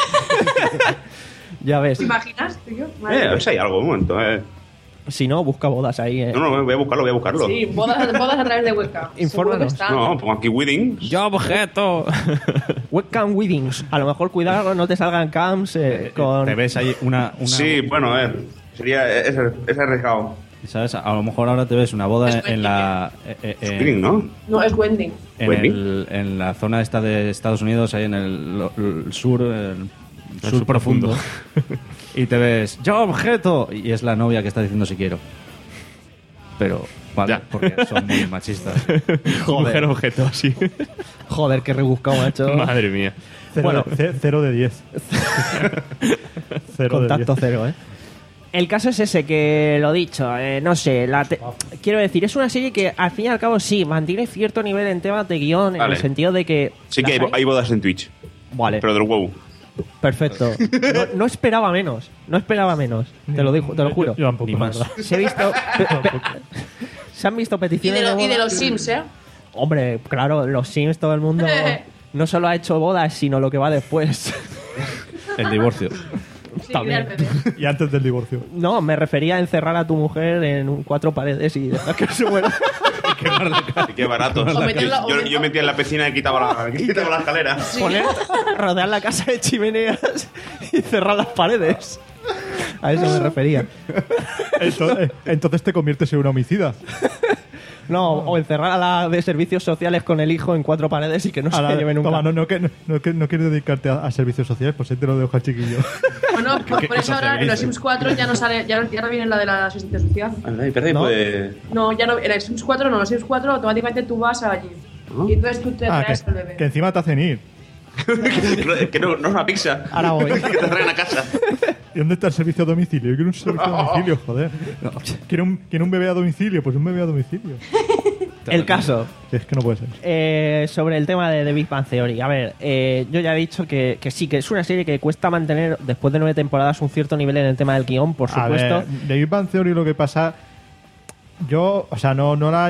ya ves. ¿Te imaginas, tío? Eh, Madre a mía. ver si hay algo, un momento. Eh. Si no, busca bodas ahí. Eh. No, no, voy a buscarlo, voy a buscarlo. Sí, bodas, bodas a través de webcam. Infórmanos. Seguro que No, está. pongo aquí weddings. ¡Yo objeto! Webcam weddings. A lo mejor cuidado, no te salgan cams eh, con... Te ves ahí una. una Sí, bueno, a ver. Sería. Es, es arriesgado. ¿Sabes? A lo mejor ahora te ves una boda Es en la. eh, eh, eh, Wedding, ¿no? No, es Wendy. en, Wedding. el- en la zona esta de Estados Unidos, ahí en el, lo- el sur, el sur, sur profundo. profundo. Y te ves, yo objeto. Y es la novia que está diciendo si quiero. Pero, vale, Ya. porque son muy machistas. Mujer objeto, sí. Joder, qué rebuscado, macho. Madre mía. Cero, Bueno. de, ce- cero de diez. Cero de Contacto diez. cero, ¿eh? El caso es ese, que lo dicho, eh, no sé, la te- quiero decir, es una serie que al fin y al cabo sí, mantiene cierto nivel en temas de guión, en Vale. el sentido de que... Sí que hay, las hay bodas en Twitch. Vale, Pero del huevo. perfecto. No, no esperaba menos, no esperaba menos, te lo, digo, te lo juro. Yo tampoco, Ni la más. verdad. Se, he visto, pe- pe- se han visto Y peticiones de, lo- y de boda. los Sims, ¿eh? Hombre, claro, los Sims, todo el mundo no solo ha hecho bodas, sino lo que va después. El divorcio. Sí, También. crear bebés. Y antes del divorcio. No, me refería a encerrar a tu mujer en un- cuatro paredes y dejar que se muera. Qué barato. O meterla- Yo, o- yo metía en la piscina y quitaba la, quitaba la escalera. Poner, rodear la casa de chimeneas y cerrar las paredes. A eso me refería. Entonces, entonces te conviertes en un homicida. No, o encerrar a la de servicios sociales con el hijo en cuatro paredes y que no se Ahora, lleve nunca. toma, no, no, que, no, no, que- no quieres dedicarte a, a servicios sociales, pues ahí te lo dejo al chiquillo. Bueno, por, qué por eso ahora en los Sims cuatro ya no sale, ya, ya no viene la de la asistencia social. Ay, perdón, ¿No? pues. No, ya no, en los Sims cuatro no, en los Sims cuatro automáticamente tú vas allí. Y entonces tú te Ah, traes al que, bebé. que encima te hacen ir. que, que no, no es una pizza. Ahora voy. que te traen a casa. ¿Y dónde está el servicio a domicilio? Yo quiero un servicio a domicilio, joder. ¿Quiero un, quiero un bebé a domicilio? Pues un bebé a domicilio. El caso, Sí, es que no puede ser. eh, sobre el tema de The Big Bang Theory. A ver, eh, yo ya he dicho que, que sí, que es una serie que cuesta mantener, después de nueve temporadas, un cierto nivel en el tema del guión, por A supuesto. ver, de Big Bang Theory lo que pasa... Yo, o sea, no, no la es,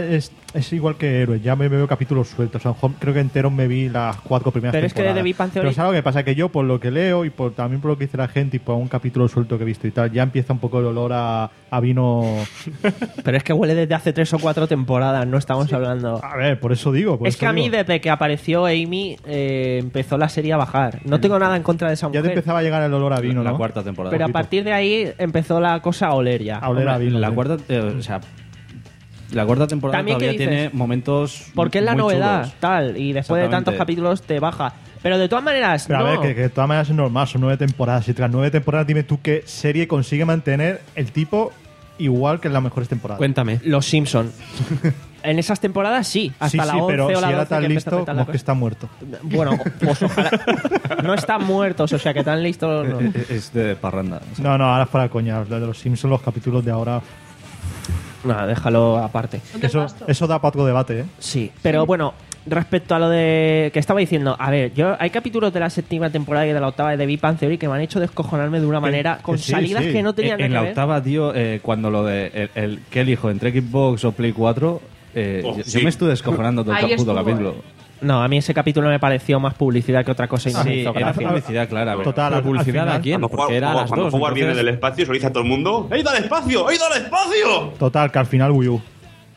es igual que Héroes, ya me veo capítulos sueltos. A lo mejor creo que enteros me vi las cuatro primeras Pero es que temporadas. de The Big Bang Theory- Pero ¿sabes lo que pasa? Que yo, por lo que leo y por también por lo que dice la gente y por un capítulo suelto que he visto y tal, ya empieza un poco el olor a, a vino. Pero es que huele desde hace tres o cuatro temporadas, no estamos hablando... A ver, por eso digo. Por Es eso que a mí, digo. desde que apareció Amy, eh, empezó la serie a bajar. No tengo nada en contra de esa Ya mujer. te empezaba a llegar el olor a vino, La ¿no? cuarta temporada. Pero a partir de ahí empezó la cosa a oler ya. A oler a Hombre, vino. la sí. cuarta, eh, o sea, la cuarta temporada También, todavía ¿qué dices? tiene momentos Porque es la muy novedad, chulos. tal. Y después de tantos Exactamente. capítulos te baja. Pero de todas maneras, Pero no. a ver, que, que de todas maneras es normal, son nueve temporadas. Y tras nueve temporadas, dime tú qué serie consigue mantener el tipo igual que en las mejores temporadas. Cuéntame. Los Simpson. En esas temporadas sí, hasta sí, la sí, once pero o la si era doce tan que empezó a listo, petar como la es que cosa. está muerto. Bueno, pues ojalá. No están muertos, o sea que tan listos. No. Eh, eh, Es de parranda. o sea. No, no, ahora fuera coña. Lo de los Simpsons, los capítulos de ahora. Nada, déjalo aparte. Eso, eso da para otro debate, ¿eh? Sí, pero bueno, respecto a lo de que estaba diciendo, a ver, yo hay capítulos de la séptima temporada y de la octava de The Big Bang Theory que me han hecho descojonarme de una manera con sí, salidas sí. que no tenían En, en nada la que ver. octava, tío, eh, cuando lo de el, el ¿qué elijo? ¿Entre Xbox o Play cuatro? Eh, Oh, yo, sí. yo me estuve descojonando todo el Ahí puto estuvo, capítulo. eh. No, a mí ese capítulo me pareció más publicidad que otra cosa y no me Sí, hizo era gracia. publicidad clara. pero- Total, ¿La al- publicidad al final- a quién? Cuando Porque Howard, era a las cuando dos. Howard viene entonces- del espacio, se lo dice a todo el mundo: ¡he ido al espacio! ¡He ido al espacio! Total, que al final Wii U.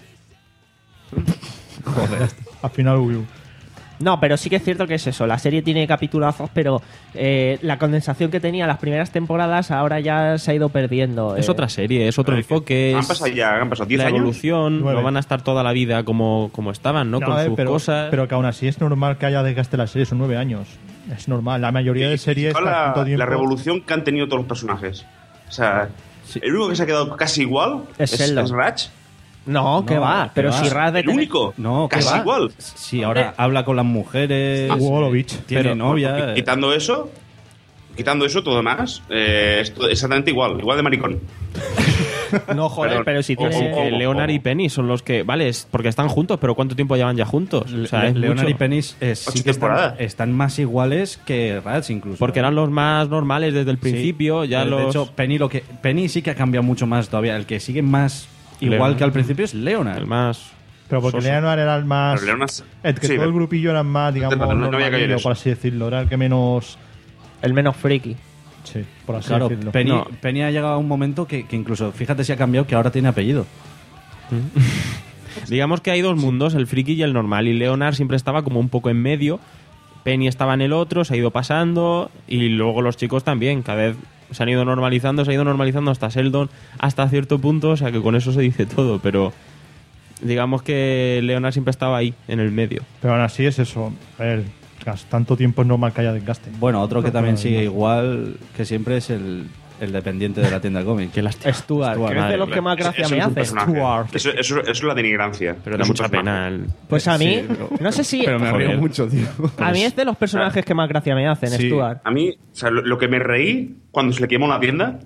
Joder. Al final Wii U. No, pero sí que es cierto que es eso. La serie tiene capitulazos, pero eh, la condensación que tenía las primeras temporadas ahora ya se ha ido perdiendo. Es eh. otra serie, es otro enfoque. Han Es pasado ya, han pasado diez la años. evolución, Nueve. no van a estar toda la vida como, como estaban, ¿no? No, Con eh, sus pero, cosas. pero que aún así es normal que haya desgaste la serie, son nueve años. Es normal. La mayoría de series. Con cada la, tanto tiempo- la revolución que han tenido todos los personajes. O sea, el único que se ha quedado casi igual Es es, Sheldon. es Ratch. No, que No, va. que Pero va. si Raz de El tener- único. No, que casi va. igual. Sí, ahora habla con las mujeres. Ah, Wolovich. Tiene Pero- novia. Qui- eh. Quitando eso, quitando eso, todo más, eh, es to- exactamente igual, igual de maricón. No, joder, Perdón. pero si Ojo, tiene... ojo. Que Leonard y Penny son los que. Vale, es porque están juntos, pero ¿cuánto tiempo llevan ya juntos? O sea, Le- es Leonard mucho. y Penny eh, sí Ocho que están, temporadas. están más iguales que Rats incluso. Porque eran los más normales desde el Sí. principio. Ya de, los. de hecho, Penny, lo que, Penny sí que ha cambiado mucho más todavía. El que sigue más igual Leonard. que al principio es Leonard. el más. Pero porque soso. Leonard era el más. Pero Leonard- el que sí, todo el pero- grupillo eran más, digamos, no- no había que normalillo, oír eso. por así decirlo. Era el que menos. El menos friki. Sí, por así Claro, decirlo. Penny, No. Penny ha llegado a un momento que, que incluso, fíjate si ha cambiado, que ahora tiene apellido. Digamos que hay dos mundos, el friki y el normal. Y Leonard siempre estaba como un poco en medio. Penny estaba en el otro, se ha ido pasando. Y luego los chicos también, cada vez se han ido normalizando, se ha ido normalizando hasta Sheldon, hasta cierto punto. O sea que con eso se dice todo, pero digamos que Leonard siempre estaba ahí, en el medio. Pero aún así es eso. A ver, tras tanto tiempo es normal que haya desgaste. Bueno, otro que también Pero- sigue igual que siempre es el, el dependiente de la tienda de cómics. Qué lástima. Stuart, Stuart, que es de madre los que mía. más gracia Eso me es un hace. personaje. Stuart. Eso, eso- eso es la denigrancia. Pero da Es un mucha personaje. pena. el- Pues a mí, Sí, pero- no sé si... Pero me Joder. río mucho, tío. A mí es de los personajes que más gracia me hacen, Sí. Stuart. A mí, o sea, lo, lo que me reí cuando se le quemó una tienda.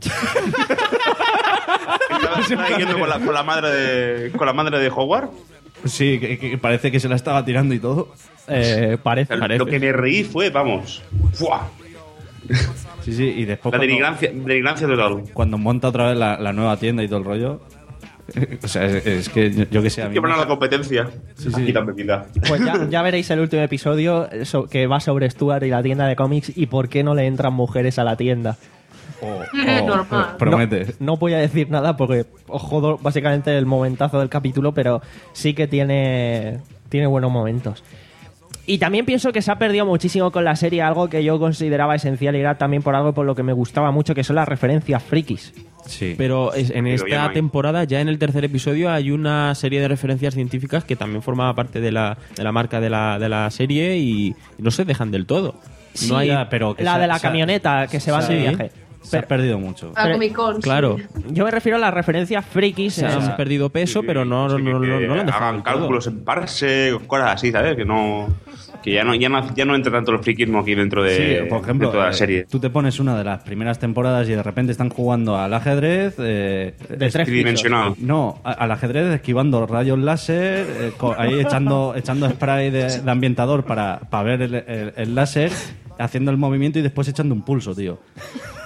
estaba, estaba yendo con la, con la madre de con la madre de Howard. Sí, que, que parece que se la estaba tirando y todo. Eh, O parece, sea, parece. lo que me reí fue, vamos, ¡fua! Sí, sí, y después La cuando, denigrancia, denigrancia total. cuando monta otra vez la, la nueva tienda y todo el rollo. O sea, es, es que yo, yo que sé, a Hay mí que me- poner la competencia. Sí, sí. Aquí tan bebida. Pues ya, ya veréis el último episodio eh, so- que va sobre Stuart y la tienda de cómics y por qué no le entran mujeres a la tienda. Oh, Normal. promete. No voy a decir nada porque os jodo básicamente el momentazo del capítulo, pero sí que tiene, tiene buenos momentos. Y también pienso que se ha perdido muchísimo con la serie algo que yo consideraba esencial y era también por algo por lo que me gustaba mucho, que son las referencias frikis. Sí. Pero es- en Pero ya esta no hay. temporada, ya en el tercer episodio, hay una serie de referencias científicas que también formaba parte de la, de la marca de la, de la serie y, y no se dejan del todo. Sí, no hay, ya, pero que la se- de la se ha- camioneta que se van se de ha- viaje. Se ha Pero- perdido mucho. A Pero- Comic Con. Claro, Yo me refiero a las referencias frikis. se eh, han perdido peso, pero no, no, Sí, no, que- no, que no lo han dejado hagan del todo. cálculos en parse, cosas así, ¿sabes? Que no. Que ya no, ya no, ya no entra tanto el friquismo aquí dentro de, Sí, por ejemplo, dentro de la eh, serie. tú te pones una de las primeras temporadas y de repente están jugando al ajedrez. Eh, De es- tres Tridimensional. No, a- al ajedrez esquivando rayos láser, eh, co- ahí echando, echando spray de, de ambientador para, para ver el, el- el láser, haciendo el movimiento y después echando un pulso, tío.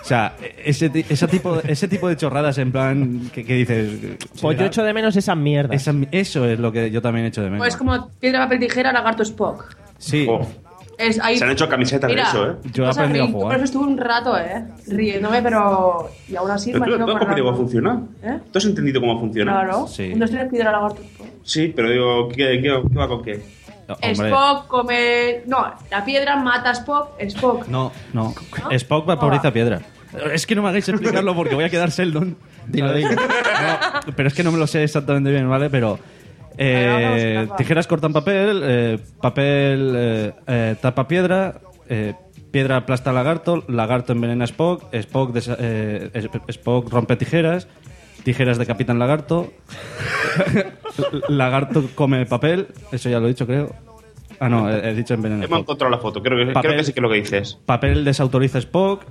O sea, ese, ti- ese, tipo, ese tipo de chorradas en plan que, que dices... Pues yo echo de menos esas mierdas. Esa- eso es lo que yo también echo de menos. Pues como piedra, papel, tijera, lagarto, Spock. Sí. Oh. Es, ahí, Se han hecho camisetas Mira, de eso, ¿eh? Yo he vas a aprendido a reír, jugar. Por eso estuve un rato, ¿eh? Riéndome, pero... Y aún así... Pero me tú, ha sido tú has más comprendido cómo rato. funciona. ¿Eh? ¿Tú has entendido cómo funciona? Claro. Sí. Un, dos, tres, piedra, lagarto, Spock. Sí, pero digo, ¿qué, qué, qué va con qué? No, hombre. Spock come... No, la piedra mata a Spock, Spock. No, no. Spock vaporiza piedra. Es que no me hagáis explicarlo porque voy a quedar Sheldon. Dilo, dilo. No, pero es que no me lo sé exactamente bien, ¿vale? Pero... eh, Vale, vamos, vamos. tijeras cortan papel, eh, papel eh, eh, tapa piedra, eh, piedra aplasta lagarto, lagarto envenena a Spock, Spock, desa- eh, es- Spock rompe tijeras, tijeras decapitan lagarto, lagarto come papel, eso ya lo he dicho creo. Ah, no, he, he dicho envenena a Hemos Spock. encontrado la foto, creo que, Papel. creo que sí que es lo que dices. Papel desautoriza a Spock.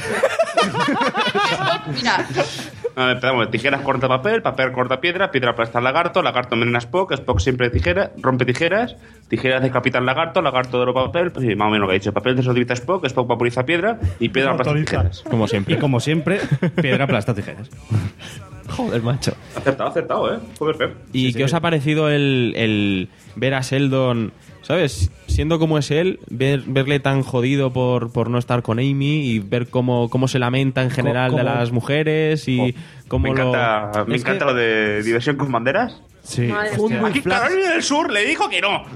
Mira, A ver, empezamos. Tijeras corta papel, papel corta piedra, piedra aplasta lagarto, lagarto envenena a Spock, Spock siempre tijera, rompe tijeras, tijeras decapitan lagarto, lagarto de papel, pues sí, más o menos lo que he dicho. Papel desautoriza a Spock, Spock vaporiza piedra y piedra aplasta Desautoriza. tijeras. Como Y siempre. como siempre, piedra aplasta tijeras. Joder, macho. Acertado, acertado, ¿eh? Joder, Pep. ¿Y qué os ha parecido el, el ver a Sheldon, ¿sabes? Siendo como es él, ver, verle tan jodido por, por no estar con Amy y ver cómo, cómo se lamenta en general de cómo- las mujeres y Oh, cómo me lo... encanta, me es encanta que- lo de diversión con banderas. Sí. Madre es que- mía. Aquí Carolina del Sur le dijo que no.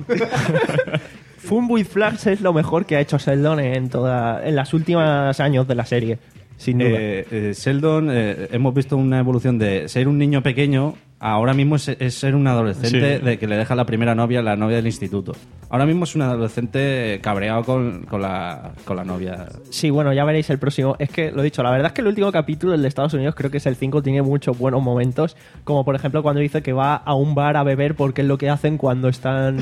Fun with Flash es lo mejor que ha hecho Sheldon en toda en los últimos años de la serie, sin duda. Eh, eh, Sheldon, eh, hemos visto una evolución de ser un niño pequeño a ahora mismo es, es ser un adolescente Sí. de que le deja la primera novia, la novia del instituto. Ahora mismo es un adolescente cabreado con, con, la, con la novia. Sí, bueno, ya veréis el próximo. Es que, lo he dicho, la verdad es que el último capítulo, el de Estados Unidos, creo que es el cinco, tiene muchos buenos momentos. Como por ejemplo cuando dice que va a un bar a beber porque es lo que hacen cuando están...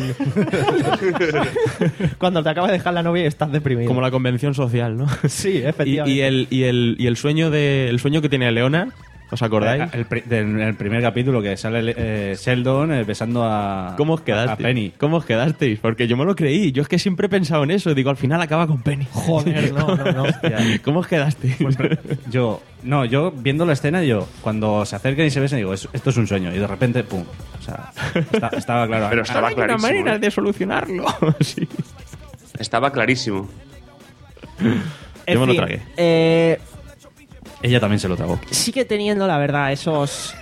cuando te acaba de dejar la novia y estás deprimido. Como la convención social, ¿no? Sí, Y, efectivamente. y el, y, el, y el sueño de el sueño que tiene Leona, ¿os acordáis? Eh, El, pri- del- el primer capítulo que sale eh, Sheldon eh, besando a, ¿Cómo os a quedasteis? Penny. ¿Cómo os quedasteis? Porque yo me lo creí. Yo es que siempre he pensado en eso. Digo, al final acaba con Penny. Joder, no, no, no. ¿Cómo os quedasteis? Yo, no, yo viendo la escena, yo cuando se acercan y se besan, digo, "Es- esto es un sueño. Y de repente, pum. O sea, está- estaba claro. Pero estaba Hay una clarísimo. manera ¿eh? de solucionarlo. Sí. Estaba clarísimo. En Yo me lo fin, tragué. eh, Ella también se lo tragó. sigue teniendo, la verdad, esos...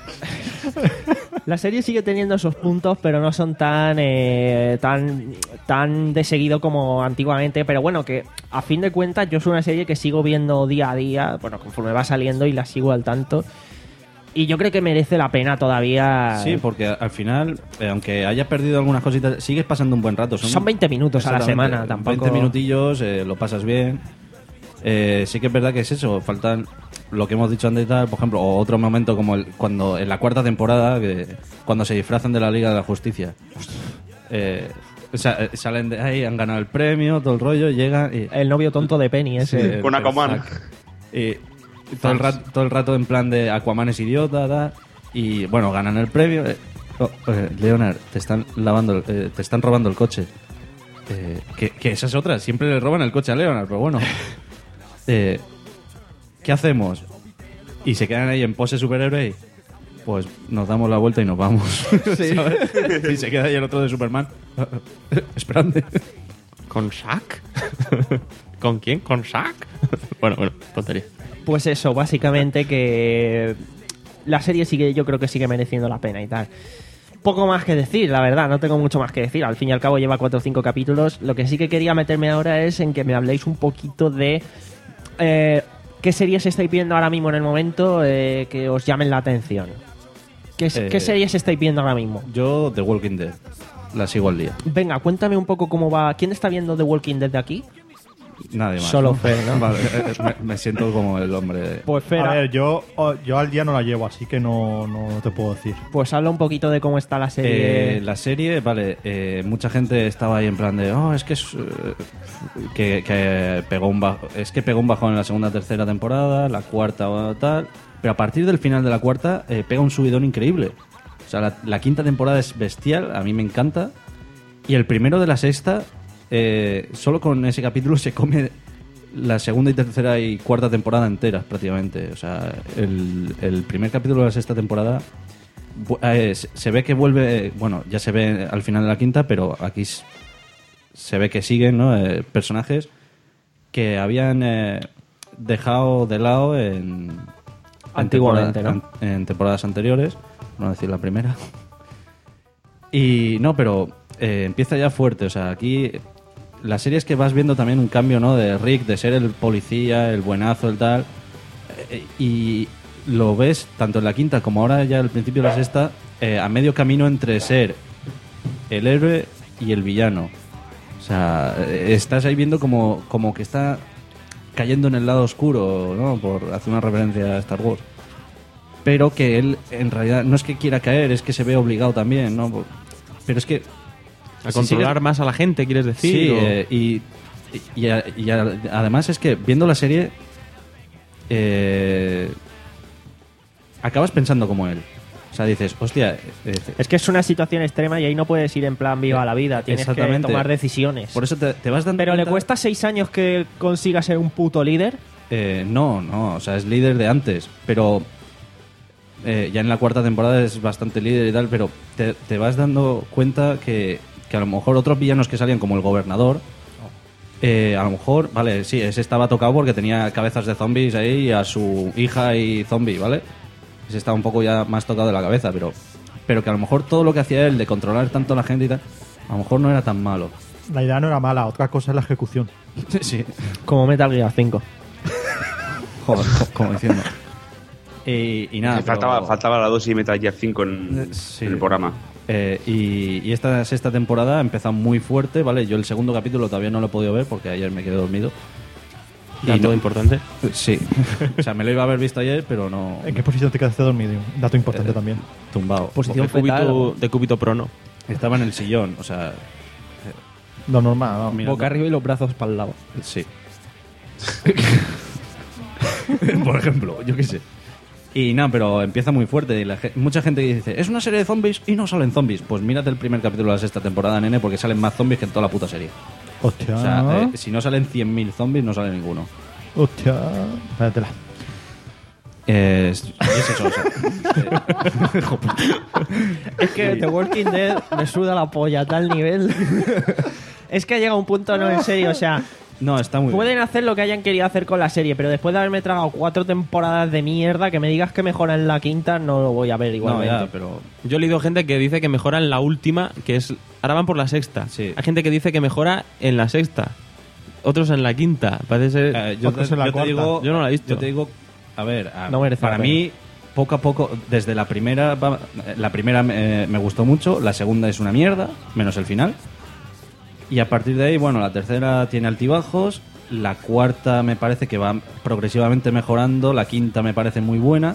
La serie sigue teniendo esos puntos, pero no son tan eh, tan tan de seguido como antiguamente. Pero bueno, que a fin de cuentas yo soy una serie que sigo viendo día a día, bueno, conforme va saliendo y la sigo al tanto. Y yo creo que merece la pena todavía. Sí, porque al final, eh, aunque hayas perdido algunas cositas, sigues pasando un buen rato. Son veinte minutos a la Exactamente, semana, tampoco- veinte minutillos, eh, lo pasas bien. Eh, sí que es verdad que es eso, faltan lo que hemos dicho antes y tal, por ejemplo, o otro momento como el, cuando en la cuarta temporada, que cuando se disfrazan de la Liga de la Justicia. Eh, o sea, eh, salen de ahí, han ganado el premio, todo el rollo, llegan y... El novio tonto de Penny ese. Sí, Con el- Aquaman. el Zack. Y todo el, rato, todo el rato en plan de Aquaman es idiota, tal, y bueno, ganan el premio. eh, oh, eh, Leonard, te están lavando, el- eh, te están robando el coche. Eh, que, que esa es otra, siempre le roban el coche a Leonard, pero bueno. Eh, ¿Qué hacemos? Y se quedan ahí en pose superhéroe y pues nos damos la vuelta y nos vamos. ¿Sabes? Y se queda ahí el otro de Superman esperando. ¿Con Zack? ¿Con quién? ¿Con Zack? Bueno, bueno, tontería. Pues eso, básicamente que la serie sigue, yo creo que sigue mereciendo la pena y tal. Poco más que decir, la verdad, no tengo mucho más que decir. Al fin y al cabo lleva cuatro o cinco capítulos. Lo que sí que quería meterme ahora es en que me habléis un poquito de eh, qué series estáis viendo ahora mismo en el momento eh, que os llamen la atención. ¿Qué, Eh, ¿Qué series estáis viendo ahora mismo? Yo, The Walking Dead, la sigo al día. Venga, cuéntame un poco cómo va. ¿Quién está viendo The Walking Dead de aquí? Nadie más. Solo ¿no? Fer, ¿no? Vale, eh, eh, me, me siento como el hombre. Pues Fer, A ver, yo, o- yo al día no la llevo, así que no, no te puedo decir. pues habla un poquito de cómo está la serie. Eh, la serie, vale, eh, mucha gente estaba ahí en plan de, oh, es que es, eh, que, que pegó un bajo, es que pegó un bajón en la segunda, tercera temporada, la cuarta o tal, pero a partir del final de la cuarta eh, pega un subidón increíble. O sea, la, la quinta temporada es bestial, a mí me encanta, y el primero de la sexta, eh, solo con ese capítulo se come la segunda y tercera y cuarta temporada enteras prácticamente. O sea, el, el primer capítulo de la sexta temporada bu- eh, se se ve que vuelve, bueno, ya se ve al final de la quinta, pero aquí s- se ve que siguen, ¿no? Eh, personajes que habían eh, dejado de lado en, en, Antiguamente, temporada- ¿no? en, en temporadas anteriores, por no decir la primera. Y no, pero eh, empieza ya fuerte. O sea, aquí la serie es que vas viendo también un cambio, ¿no? De Rick, de ser el policía, el buenazo, el tal. eh, y lo ves tanto en la quinta como ahora ya al principio de la sexta, eh, a medio camino entre ser el héroe y el villano. O sea, eh, estás ahí viendo como, como que está cayendo en el lado oscuro, ¿no? Por hacer una referencia a Star Wars. Pero que él, en realidad, no es que quiera caer, es que se ve obligado también, ¿no? Pero es que... A si controlar sigues- más a la gente, ¿quieres decir? Sí, o- eh, y, y, y a- y a- además es que viendo la serie eh, acabas pensando como él. O sea, dices, hostia... eh, Es que es una situación extrema y ahí no puedes ir en plan viva la vida. Tienes que Exactamente. tomar decisiones. Por eso te, te vas dando Pero le cuenta- cuesta seis años que consiga ser un puto líder. Eh, no, no, o sea, es líder de antes, pero eh, ya en la cuarta temporada es bastante líder y tal, pero te, te vas dando cuenta que, que a lo mejor otros villanos que salían como el gobernador, eh, a lo mejor, vale, sí, ese estaba tocado porque tenía cabezas de zombies ahí y a su hija y zombie, ¿vale? Ese estaba un poco ya más tocado de la cabeza, pero, pero que a lo mejor todo lo que hacía él de controlar tanto a la gente y tal, a lo mejor no era tan malo. La idea no era mala, otra cosa es la ejecución. Sí. Como Metal Gear cinco. Joder, co- como diciendo. Y, y nada, faltaba, pero- faltaba la dosis de Metal Gear cinco en, Sí. en el programa. Eh, y, y esta sexta temporada empieza muy fuerte, ¿vale? Yo el segundo capítulo todavía no lo he podido ver porque ayer me quedé dormido. Dato no- importante. Sí. O sea, me lo iba a haber visto ayer, pero no... ¿En qué posición te quedaste dormido? Dato Eh, importante también. Tumbado. Posición de, cúbito, de cúbito prono. Estaba en el sillón, o sea... Lo normal, ¿no? Mirando. Boca arriba y los brazos para el lado. Sí. Por ejemplo, yo qué sé. Y nada, pero empieza muy fuerte. Y la ge- mucha gente dice, es una serie de zombies y no salen zombies. Pues mírate el primer capítulo de la sexta temporada, nene, porque salen más zombies que en toda la puta serie. Hostia. O sea, eh, si no salen cien mil zombies, no sale ninguno. Hostia. Espératela. Eh, es, es eso, o sea, eh, joder. Es que The Walking Dead me suda la polla a tal nivel. Es que ha llegado un punto, no, en serio, o sea, No, está muy pueden bien. hacer lo que hayan querido hacer con la serie, pero después de haberme tragado cuatro temporadas de mierda, que me digas que mejora en la quinta, no lo voy a ver No, igualmente. ya, pero... Yo he leído gente que dice que mejora en la última, que es... Ahora van por la sexta. Sí. Hay gente que dice que mejora en la sexta. Otros en la quinta. Parece ser... Eh, yo, te, Otros en la yo te cuarta. digo, Yo no la he visto. Yo te digo, a ver, a- No merece para la pena. mí, poco a poco, desde la primera, va- la primera eh, me gustó mucho, la segunda es una mierda, menos el final. Y a partir de ahí, bueno, la tercera tiene altibajos, la cuarta me parece que va progresivamente mejorando, la quinta me parece muy buena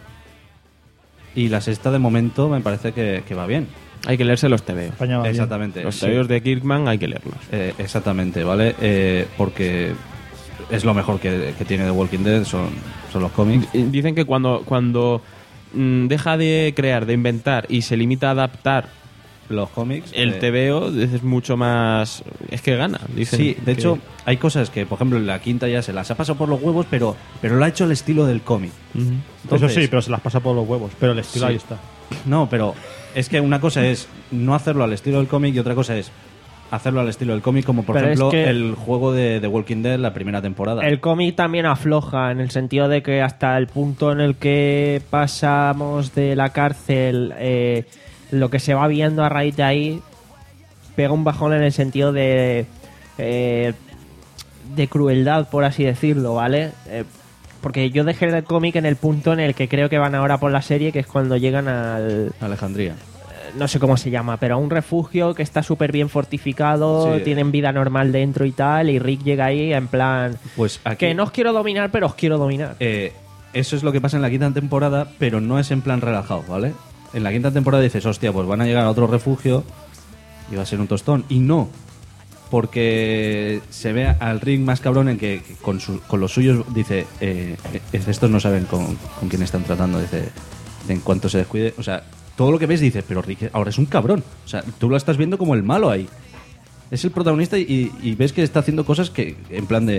y la sexta de momento me parece que, que va bien. Hay que leerse los tebeos. España va bien. Exactamente. Los sí. tebeos de Kirkman hay que leerlos. Eh, exactamente, ¿vale? Eh, porque es lo mejor que, que tiene The Walking Dead, son, son los cómics. Y Dicen que cuando, cuando mm, deja de crear, de inventar y se limita a adaptar Los cómics. el eh, tebeo, es mucho más... Es que gana, dicen. Sí, de que- hecho, hay cosas que, por ejemplo, en la quinta ya se las ha pasado por los huevos, pero, pero lo ha hecho al estilo del cómic. Ujú. Eso Entonces- sí, pero se las pasa por los huevos. Pero el estilo Sí. ahí está. No, pero es que una cosa es no hacerlo al estilo del cómic y otra cosa es hacerlo al estilo del cómic, como por Pero es ejemplo que- el juego de The Walking Dead, la primera temporada. El cómic también afloja en el sentido de que hasta el punto en el que pasamos de la cárcel, eh, lo que se va viendo a raíz de ahí pega un bajón en el sentido de eh, de crueldad, por así decirlo, ¿vale? Eh, porque yo dejé el cómic en el punto en el que creo que van ahora por la serie, que es cuando llegan al... Alejandría. no sé cómo se llama, pero a un refugio que está súper bien fortificado, Sí. tienen vida normal dentro y tal, y Rick llega ahí en plan... Pues aquí, Que no os quiero dominar, pero os quiero dominar. eh, eso es lo que pasa en la quinta temporada, pero no es en plan relajado, ¿vale? En la quinta temporada dices, hostia, pues van a llegar a otro refugio y va a ser un tostón. Y no, porque se ve al Rick más cabrón en que, que con, su- con los suyos dice, eh, eh, estos no saben con, con quién están tratando, dice, en cuanto se descuide, o sea, todo lo que ves dices, pero Rick ahora es un cabrón. O sea, tú lo estás viendo como el malo ahí. Es el protagonista y, y ves que está haciendo cosas que, en plan de,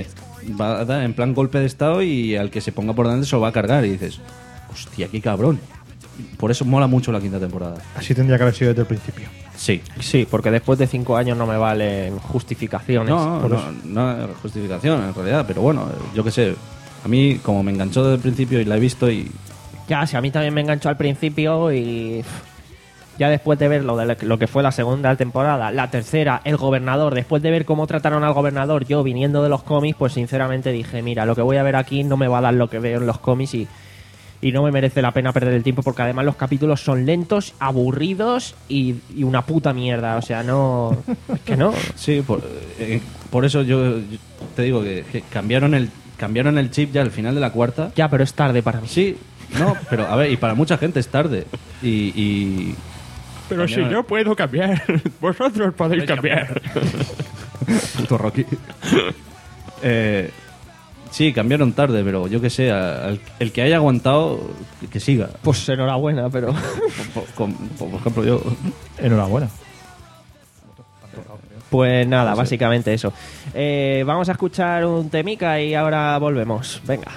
va a dar en plan golpe de estado y al que se ponga por delante se lo va a cargar y dices, hostia, qué cabrón. Por eso mola mucho la quinta temporada. Así tendría que haber sido desde el principio. Sí. Sí, porque después de cinco años no me valen justificaciones. No, Por no, eso. no, justificación en realidad, pero bueno, yo qué sé. A mí, como me enganchó desde el principio y la he visto y... Ya, si a mí también me enganchó al principio y... Ya después de ver lo, de lo que fue la segunda temporada, la tercera, el gobernador, después de ver cómo trataron al gobernador, yo viniendo de los cómics, pues sinceramente dije, mira, lo que voy a ver aquí no me va a dar lo que veo en los cómics y, y no me merece la pena perder el tiempo porque además los capítulos son lentos, aburridos y, y una puta mierda, o sea, no... Es que no. Sí, por, eh, por eso yo, yo te digo que, que cambiaron el cambiaron el chip ya al final de la cuarta. Ya, pero es tarde para mí. Sí, no, pero a ver, y para mucha gente es tarde. Y... y Pero si yo puedo cambiar, vosotros podéis cambiar. Puto Rocky. eh, sí, cambiaron tarde, pero yo que sé, al, el que haya aguantado, que siga. Pues enhorabuena, pero... Por, por, por, por ejemplo, yo... Enhorabuena. Pues nada, básicamente eso. Eh, vamos a escuchar un temica y ahora volvemos. Venga.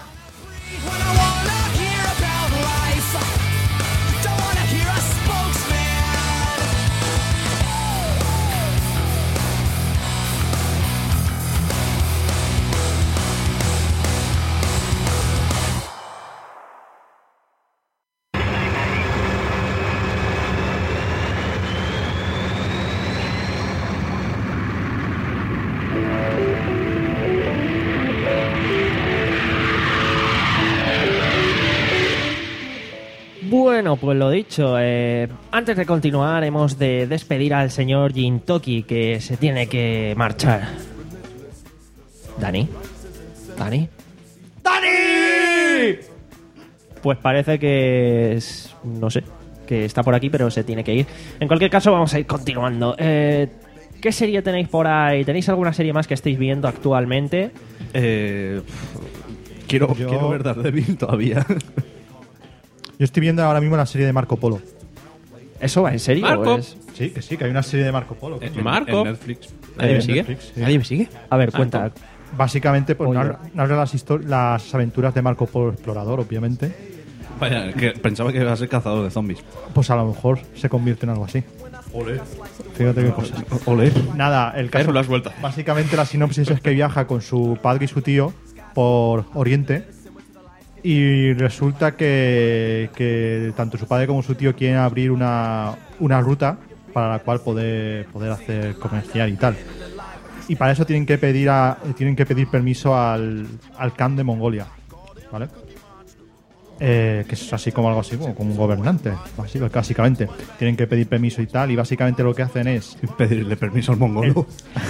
Bueno, pues lo dicho, eh, antes de continuar hemos de despedir al señor Gintoki que se tiene que marchar. ¿Dani? ¿Dani? ¡Dani! Pues parece que es... no sé, que está por aquí pero se tiene que ir. En cualquier caso vamos a ir continuando. Eh, ¿Qué serie tenéis por ahí? ¿Tenéis alguna serie más que estéis viendo actualmente? Eh, quiero, Yo- quiero ver Daredevil todavía. Yo estoy viendo ahora mismo la serie de Marco Polo. ¿Eso va en serio? Marco. ¿O es- Sí, que sí, que hay una serie de Marco Polo. En- Marco. en Netflix. ¿Nadie Eh, me sigue? Netflix, sí. ¿Nadie me sigue? A ver, cuenta. Básicamente, pues Oye. narra, narra las, histo- las aventuras de Marco Polo Explorador, obviamente. Vaya, que pensaba que iba a ser cazador de zombies. Pues a lo mejor se convierte en algo así. Ole. Fíjate qué cosas. Ole. Nada, el caso. Pero lo has vuelto. Básicamente la sinopsis es que viaja con su padre y su tío por Oriente y resulta que, que tanto su padre como su tío quieren abrir una, una ruta para la cual poder, poder hacer comercial y tal. Y para eso tienen que pedir a, tienen que pedir permiso al, al Khan de Mongolia, ¿vale? Eh, que es así como algo así, como, como un gobernante, así, básicamente. Tienen que pedir permiso y tal, y básicamente lo que hacen es Pedirle permiso al mongolo.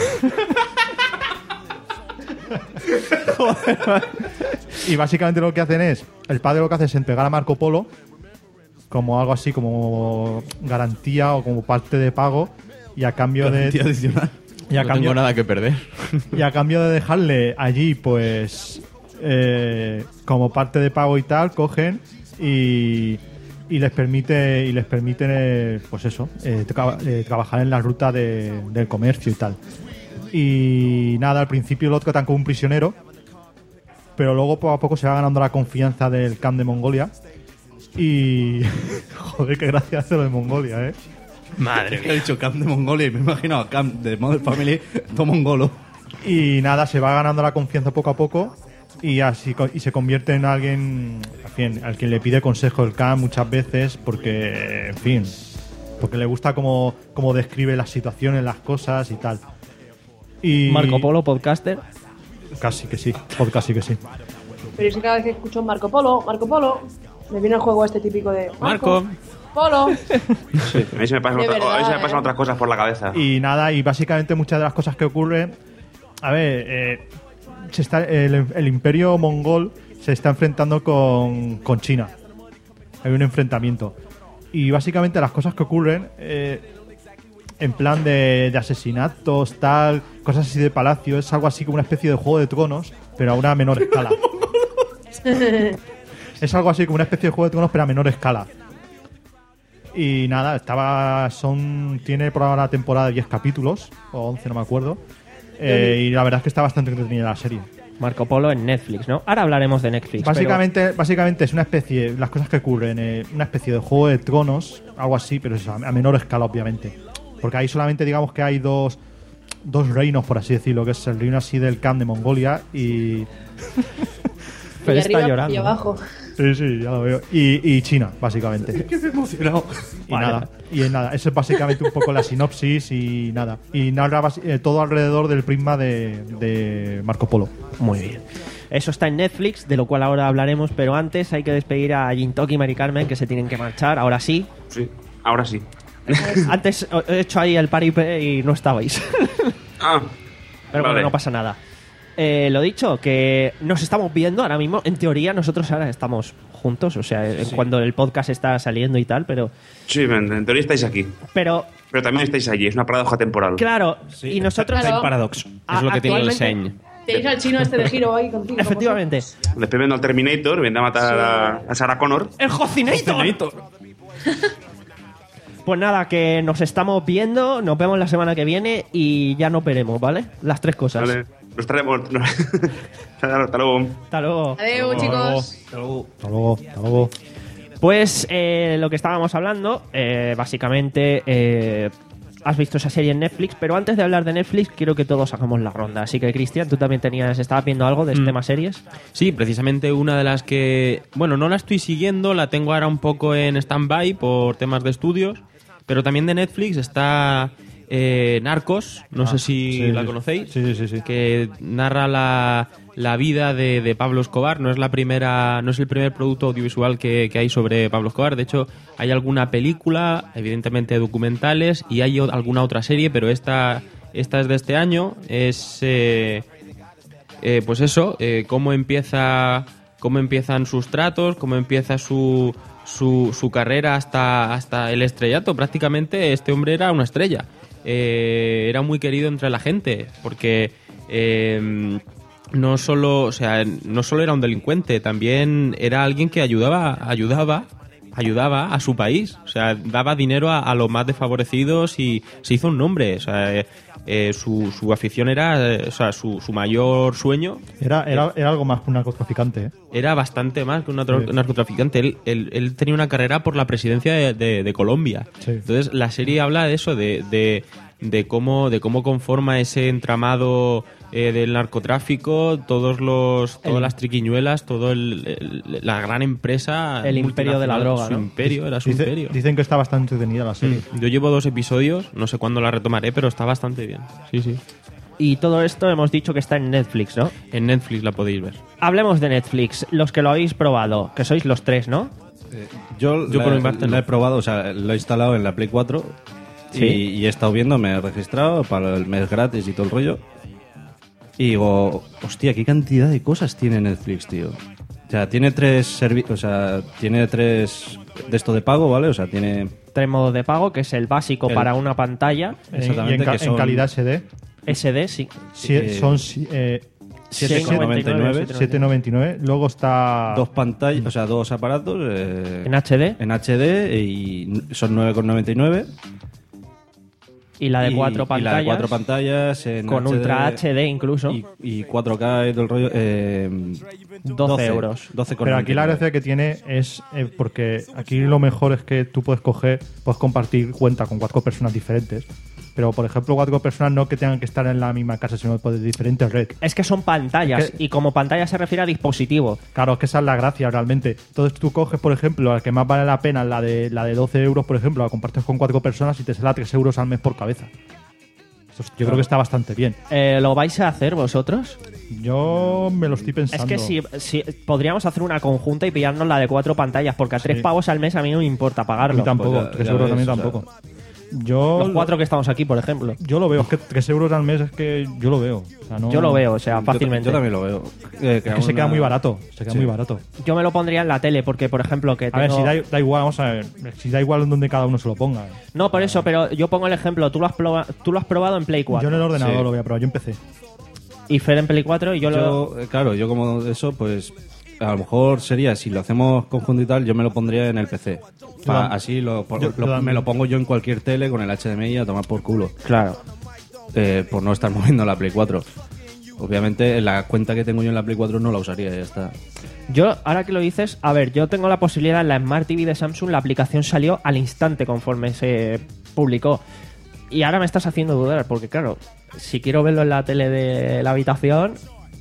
Y básicamente lo que hacen es, el padre lo que hace es entregar a Marco Polo como algo así, como garantía o como parte de pago, y a cambio Garantía de adicional. y a No cambio tengo nada que perder. y a cambio de dejarle allí, pues eh, como parte de pago y tal, cogen y, y les permite y les permiten eh, pues eso, eh, tra- eh, trabajar en la ruta de- del comercio y tal. Y nada, al principio lo tratan como un prisionero, pero luego poco a poco se va ganando la confianza del Khan de Mongolia. Y joder, qué gracia hace lo de Mongolia, eh. Madre He dicho Camp de Mongolia y me he imaginado a Camp de Modern Family, todo mongolo. Y nada, se va ganando la confianza poco a poco y así co- y se convierte en alguien, en fin, al quien le pide consejo el Khan muchas veces porque, en fin, porque le gusta cómo, cómo describe las situaciones, las cosas y tal. Y Marco Polo, podcaster. Casi que sí, pod- casi que sí. Pero es que cada vez que escucho Marco Polo, Marco Polo, me viene el juego este típico de Marco. Polo. A mí se me pasan, De otra- verdad, a mí se me ¿eh? pasan otras cosas por la cabeza. Y nada, y básicamente muchas de las cosas que ocurren, a ver, eh, se está, el, el imperio mongol se está enfrentando con, con China. Hay un enfrentamiento. Y básicamente las cosas que ocurren, eh, en plan de, de asesinatos, tal, cosas así de palacio, es algo así como una especie de Juego de Tronos, pero a una menor escala. Es algo así como una especie de Juego de Tronos, pero a menor escala. Y nada, estaba son tiene por ahora la temporada diez capítulos, o once, no me acuerdo. Eh, y la verdad es que está bastante entretenida la serie. Marco Polo en Netflix, ¿no? Ahora hablaremos de Netflix. Básicamente, básicamente es una especie, las cosas que ocurren, eh, una especie de Juego de Tronos, algo así, pero es a, a menor escala, obviamente. Porque ahí solamente digamos que hay dos, dos reinos, por así decirlo, que es el reino así del Khan de Mongolia y... Pero y está arriba llorando. y abajo. Sí, sí, ya lo veo. Y, y China, básicamente. Que me he emocionado. Y nada, y nada, eso es básicamente un poco la sinopsis y nada. Y narra basi- eh, todo alrededor del prisma de, de Marco Polo. Muy bien. Eso está en Netflix, de lo cual ahora hablaremos, pero antes hay que despedir a Jintoki y Mari Carmen, que se tienen que marchar, ahora sí. Sí, ahora sí. Antes he hecho ahí el paripé y no estabais. Ah, Pero vale. bueno, no pasa nada. Eh, lo dicho, que nos estamos viendo ahora mismo. En teoría, nosotros ahora estamos juntos, o sea, Sí. cuando el podcast está saliendo y tal, pero. Sí, en, en teoría estáis aquí. Pero, Pero también estáis allí, es una paradoja temporal. claro, y nosotros. Claro. Paradoxo. A- Es lo que tiene el actualmente- Señ. Tenéis al chino este de giro ahí contigo. Efectivamente. Después viendo al Terminator, viene a matar a, a Sarah Connor. ¡El Hocinator! Pues nada, que nos estamos viendo, nos vemos la semana que viene y ya nos veremos, ¿vale? Las tres cosas. Vale, nos traemos. Hasta luego. Hasta luego. Adiós, chicos. Hasta luego, hasta luego. Pues eh, lo que estábamos hablando, eh, básicamente, eh, has visto esa serie en Netflix, pero antes de hablar de Netflix, quiero que todos hagamos la ronda. Así que, Cristian, tú también tenías, estabas viendo algo de este Mm. tema series. Sí, precisamente una de las que... Bueno, no la estoy siguiendo, la tengo ahora un poco en stand-by por temas de estudios, pero también de Netflix está eh, Narcos, no Ah, sé si sí, la sí. conocéis, Sí, sí, sí, sí. que narra la, la vida de, de Pablo Escobar. No es la primera, no es el primer producto audiovisual que, que hay sobre Pablo Escobar. De hecho, hay alguna película, evidentemente documentales, y hay o- alguna otra serie, pero esta, esta es de este año. Es eh, eh, pues eso, eh, cómo empieza, cómo empiezan sus tratos, cómo empieza su su, su carrera hasta, hasta el estrellato. Prácticamente este hombre era una estrella. Eh, era muy querido entre la gente porque eh, no solo, o sea, no solo era un delincuente, también era alguien que ayudaba, ayudaba, ayudaba a su país. O sea, daba dinero a, a los más desfavorecidos y se hizo un nombre. O sea, eh, eh, su, su afición era, eh, o sea, su, su mayor sueño Era, era, era algo más que un narcotraficante, ¿eh? era bastante más que un narco- Sí. narcotraficante. Él, él- él tenía una carrera por la presidencia de, de- de Colombia. Sí. Entonces, la serie habla de eso, de, de, de cómo, de cómo conforma ese entramado eh, del narcotráfico, todos los, todas El- las triquiñuelas, todo el, el- la gran empresa. El imperio de la multinacional, droga, Su ¿no? imperio, era su Dice- imperio. Dicen que está bastante entretenida la serie. Mm. Yo llevo dos episodios, no sé cuándo la retomaré, pero está bastante bien. Sí, sí. Y todo esto hemos dicho que está en Netflix, ¿no? En Netflix la podéis ver. Hablemos de Netflix, los que lo habéis probado, que sois los tres, ¿no? Yo, Yo la, por mi parte no. la he probado, o sea, lo he instalado en la Play cuatro Sí. y, y he estado viendo, me he registrado para el mes gratis y todo el rollo. Y digo, hostia, qué cantidad de cosas tiene Netflix, tío. O sea, tiene tres servicios, o sea, tiene tres de esto de pago, ¿vale? O sea, tiene Tres modos de pago, que es el básico El- para una pantalla. Eh, Exactamente, y en, ca- que son- en calidad S D. S D, sí. Sí, Eh, son si- eh, siete con noventa y nueve. siete noventa y nueve. Luego está. Dos pantallas, o sea, dos aparatos eh, En H D. en H D y son nueve con noventa y nueve. Y la de Y- cuatro y pantallas. la de cuatro pantallas en Con H D, Ultra H D incluso. y, y cuatro K y todo el rollo. Eh, doce euros. doce con Pero aquí la noventa y nueve. gracia que tiene es eh, porque aquí lo mejor es que tú puedes coger, puedes compartir cuenta con cuatro personas diferentes. Pero, por ejemplo, cuatro personas no que tengan que estar en la misma casa, sino de diferentes redes. Es que son pantallas. Es que- Y como pantalla se refiere a dispositivo. Claro, es que esa es la gracia realmente. Entonces tú coges, por ejemplo, la que más vale la pena, la de la de doce euros, por ejemplo, la compartes con cuatro personas y te sale a tres euros al mes por cabeza. Eso es- yo creo que está bastante bien. Eh, ¿Lo vais a hacer vosotros? Yo me lo estoy pensando. Es que si, si podríamos hacer una conjunta y pillarnos la de cuatro pantallas, porque a tres Sí. pavos al mes a mí no me importa A pagarlo. mí tampoco, Pues ya- tres ya euros ves, también o sea, tampoco. Yo, Los cuatro que estamos aquí, por ejemplo. yo lo veo, es que tres euros al mes es que yo lo veo. O sea, no- Yo lo veo, o sea, Yo- fácilmente. Yo, también lo veo. Eh, Es que se queda muy barato. Se queda Sí. muy barato. Yo me lo pondría en la tele, porque, por ejemplo, que A ver, tengo- si da, da igual, vamos a ver. Si da igual en donde cada uno se lo ponga. No, por eso, pero yo pongo el ejemplo. Tú lo has, proba- tú lo has probado en Play cuatro. Yo en el ordenador Sí. lo voy a probar, yo empecé. Y Fer en Play cuatro y yo, lo... Yo, eh, claro, yo como eso, pues a lo mejor sería, si lo hacemos conjunto y tal, yo me lo pondría en el P C. Pa- tam- así lo, por- yo- lo- yo también. me lo pongo yo en cualquier tele con el H D M I a tomar por culo. Claro. Eh, por no estar moviendo la Play cuatro. obviamente la cuenta que tengo yo en la Play cuatro no la usaría, ya está. Yo, ahora que lo dices, a ver, yo tengo la posibilidad en la Smart T V de Samsung, la aplicación salió al instante conforme se publicó. Y ahora me estás haciendo dudar, porque claro, si quiero verlo en la tele de la habitación,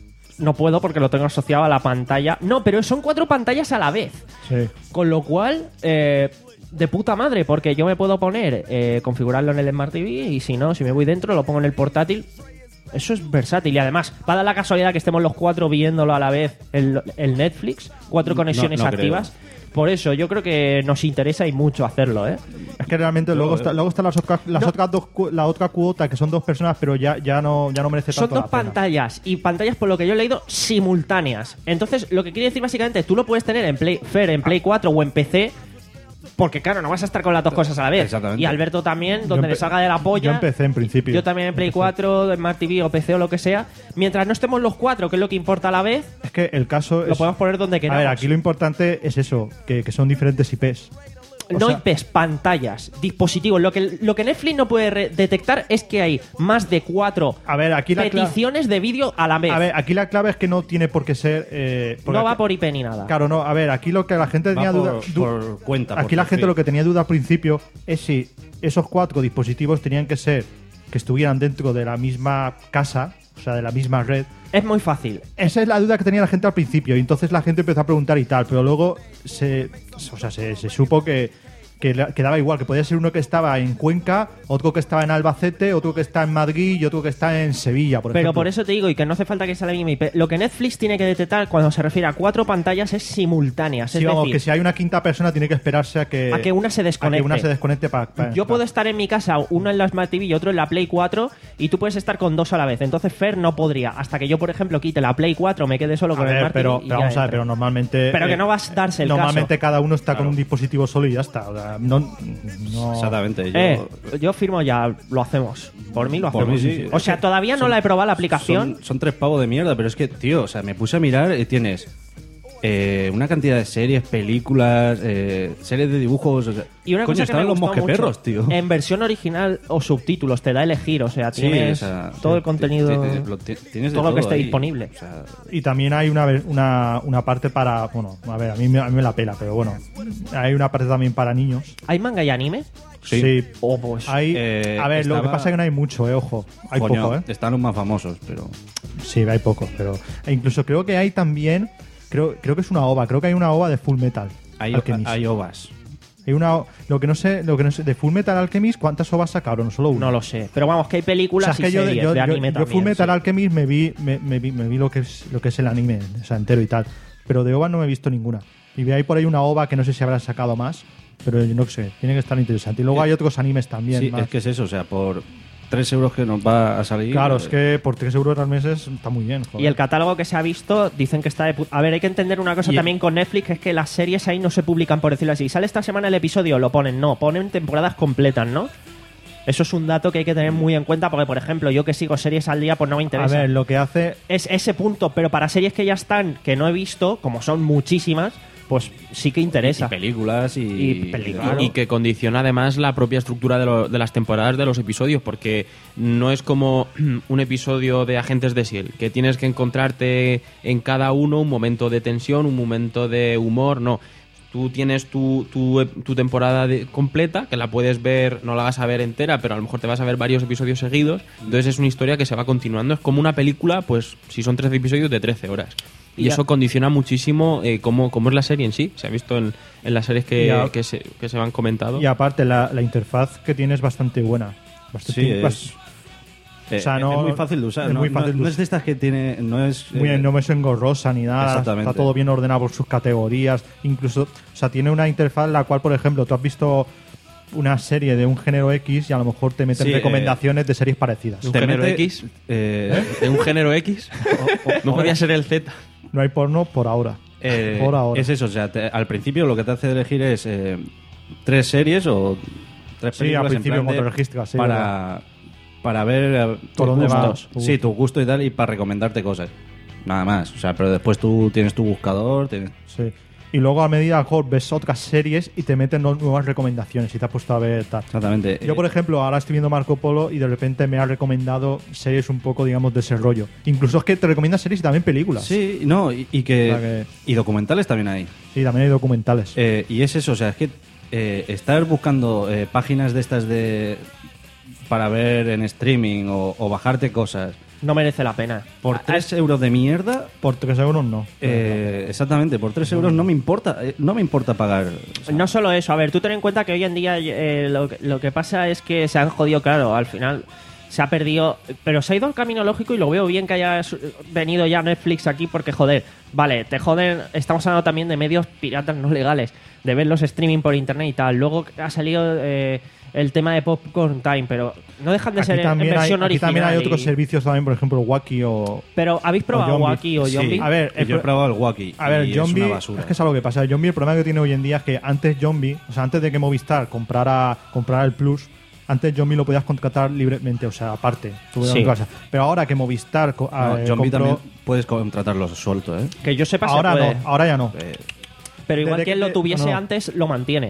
no puedo porque lo tengo asociado a la pantalla. No, pero son cuatro pantallas a la vez. Sí. Con lo cual, eh, de puta madre, porque yo me puedo poner, eh, configurarlo en el Smart T V y si no, si me voy dentro, lo pongo en el portátil. Eso es versátil y además, va a dar la casualidad que estemos los cuatro viéndolo a la vez el, el Netflix, cuatro conexiones no, no activas. Por eso, yo creo que nos interesa y mucho hacerlo, ¿eh? Es que realmente luego está, luego están las otras, las No. otras dos, cu- la otra cuota, que son dos personas, pero ya, ya no, ya no merece Son tanto dos la pena. pantallas y pantallas, por lo que yo he leído, simultáneas. Entonces, lo que quiere decir básicamente, tú lo puedes tener en Play, Fer, en Play cuatro o en P C, porque claro, no vas a estar con las dos cosas a la vez. Exactamente. Y Alberto también, Yo donde empe- le salga de la polla. Yo empecé en principio. Yo también en Play cuatro, en Smart T V o P C o lo que sea. Mientras no estemos los cuatro, que es lo que importa a la vez, Es que el caso lo es... podemos poner donde A queramos. ver, aquí lo importante es eso, que, que son diferentes I Pes. O No sea- I Pes, pantallas, dispositivos. Lo que, lo que Netflix no puede re- detectar es que hay más de cuatro A ver, aquí la cla- peticiones de vídeo a la vez. A ver, aquí la clave es que no tiene por qué ser... eh, porque no va aquí- por I P ni nada. Claro, no, a ver, aquí lo que la gente tenía por- duda... du- por cuenta, por Aquí la gente perfil. lo que tenía duda al principio es si esos cuatro dispositivos tenían que ser que estuvieran dentro de la misma casa, o sea, de la misma red. Es muy fácil. Esa es la duda que tenía la gente al principio y entonces la gente empezó a preguntar y tal, pero luego se, o sea, se, se supo que, que, la- que daba igual, que podía ser uno que estaba en Cuenca, otro que estaba en Albacete, otro que está en Madrid y otro que está en Sevilla, por Pero ejemplo. por eso te digo, y que no hace falta que sea la misma I P. Lo que Netflix tiene que detectar cuando se refiere a cuatro pantallas es simultáneas. Sí, es vamos, decir, que si hay una quinta persona tiene que esperarse a que, a que una se a desconecte. que una se desconecte para... Yo puedo estar en mi casa, uno en la Smart T V y otro en la Play cuatro, y tú puedes estar con dos a la vez. Entonces Fer no podría. Hasta que yo, por ejemplo, quite la Play cuatro, me quede solo A con el ver, Smart pero, T V y pero ya vamos a ver, entre. pero normalmente... Pero que eh, no vas a darse el Normalmente caso. cada uno está con un dispositivo solo y ya está. O sea, no, no- Exactamente. Yo, Eh, yo firmo ya, lo hacemos. Por mí lo Por hacemos. mí sí. O sea, todavía no Son- la he probado la aplicación. Son, son tres pavos de mierda, pero es que, tío, o sea, me puse a mirar y tienes eh, una cantidad de series, películas, eh, series de dibujos. O sea, Y una coño, cosa que me estaban los gustó mosqueperros, mucho, tío. en versión original o subtítulos te da a elegir, o sea, Sí, tienes o sea, todo sí, el contenido, ti- ti- lo ti- tienes de todo lo que todo esté ahí. disponible. O sea, Y también hay una, ve- una, una parte para... Bueno, a ver, a mí, me- a mí me la pela, pero bueno. Hay una parte también para niños. ¿Hay manga y anime? Sí. Oh, pues. Hay, Eh, a ver, lo que estaba- pasa es que no hay mucho, eh, ojo. Hay coño, poco, ¿eh? están los más famosos, pero... Sí, hay poco, pero... E incluso creo que hay también... Creo, creo que es una ova, creo que hay una ova de Full Metal Hay, Alchemist. hay ovas. Hay una... Lo que no sé, lo que no sé, de Full Metal Alchemist, ¿cuántas ovas sacaron? Solo una. No lo sé. Pero vamos, que hay O películas sea, es que y yo, series yo, de yo- anime yo también. Full Metal sí. Alchemist me vi, me, me vi, me vi lo que es lo que es el anime, o sea, entero y tal. Pero de ova no me he visto ninguna. Y vi ahí por ahí una ova que no sé si habrá sacado más, pero yo no sé, tiene que estar interesante. Y luego hay otros animes también. Sí, más. es que es eso, o sea, por tres euros que nos va a salir... Claro, eh, es que por tres euros al mes es- está muy bien. Joder. Y el catálogo que se ha visto, dicen que está de pu- A ver, hay que entender una cosa Y- también con Netflix, que es que las series ahí no se publican, por decirlo así. Sale esta semana el episodio, lo ponen, no, ponen temporadas completas, ¿no? Eso es un dato que hay que tener muy en cuenta, porque, por ejemplo, yo que sigo series al día, pues no me A interesa. ver, lo que hace... Es ese punto, pero para series que ya están, que no he visto, como son muchísimas, pues sí que interesa. Y películas y... Y películas. Y, y que condiciona además la propia estructura de, lo- de las temporadas de los episodios, porque no es como un episodio de Agentes de S H I E L D, que tienes que encontrarte en cada uno un momento de tensión, un momento de humor, no. Tú tienes tu, tu, tu temporada de- completa, que la puedes ver, no la vas a ver entera, pero a lo mejor te vas a ver varios episodios seguidos, entonces es una historia que se va continuando, es como una película, pues si son trece episodios de trece horas. Y Ya. eso condiciona muchísimo eh, cómo, cómo es la serie en sí. Se ha visto en, en las series que, Ya. que, se, que se han comentado. Y aparte, la, la interfaz que tiene es bastante buena. Bastante, Sí, bas- es, eh, o sea, no- es muy fácil de usar. es no, muy no- fácil de no usar. es de estas que tiene... No es, Muy eh, bien, no me es engorrosa ni nada, Exactamente. está todo bien ordenado por sus categorías, incluso, o sea, tiene una interfaz en la cual, por ejemplo, tú has visto una serie de un género X y a lo mejor te meten Sí, recomendaciones de series parecidas. ¿Un te género mete- X? eh, ¿De un género X? ¿No podría ser el Z? No hay porno por ahora. Eh, Por ahora. Es eso, o sea, te- al principio lo que te hace elegir es eh, tres series o tres Sí, películas al principio en plan cuando de- registras, sí, para, para ver eh, tus Por dónde gustos. vas, tu Sí, tu gusto y tal, y para recomendarte cosas. Nada más. O sea, pero después tú tienes tu buscador, tienes... Sí. Y luego a medida mejor ves otras series y te meten no- nuevas recomendaciones y te has puesto a ver tal. Exactamente. Yo, por ejemplo, ahora estoy viendo Marco Polo y de repente me ha recomendado series un poco, digamos, de ese rollo. Incluso es que te recomienda series y también películas. Sí, no, y, y que, O sea que- y documentales también hay. Sí, también hay documentales. Eh, y es eso, o sea, es que eh, estar buscando eh, páginas de estas de para ver en streaming o, o bajarte cosas No merece la pena. por tres euros de mierda. Por tres euros no. eh, exactamente, por tres euros no me importa, eh, no me importa pagar. No solo eso, a ver, tú ten en cuenta que hoy en día eh, lo, que- lo que pasa es que se han jodido, claro, al final se ha perdido, pero se ha ido al camino lógico y lo veo bien que haya su- venido ya Netflix aquí porque, joder, vale, te joden, estamos hablando también de medios piratas no legales, de ver los streaming por internet y tal, luego ha salido eh, el tema de Popcorn Time, pero no dejan de Aquí ser en también, hay, versión aquí original. también hay otros y- servicios también, por ejemplo, Wacky o... Pero, ¿habéis probado Zombie. Wacky o Sí, Zombie? A ver, yo he el- probado el Wacky. A ver, y Zombie, es una basura. es que es algo que pasa. El Zombie, el problema que tiene hoy en día es que antes Zombie, o sea, antes de que Movistar comprara, comprara el Plus, antes Zombie lo podías contratar libremente, o sea, aparte. tú Sí. en casa. Pero ahora que Movistar co- No, eh, Zombie compró- también puedes contratarlo suelto, ¿eh? Que yo sepa ahora se puede. no, ahora ya no. Eh, Pero igual Desde que que él lo te- tuviese no, no. antes, lo mantiene.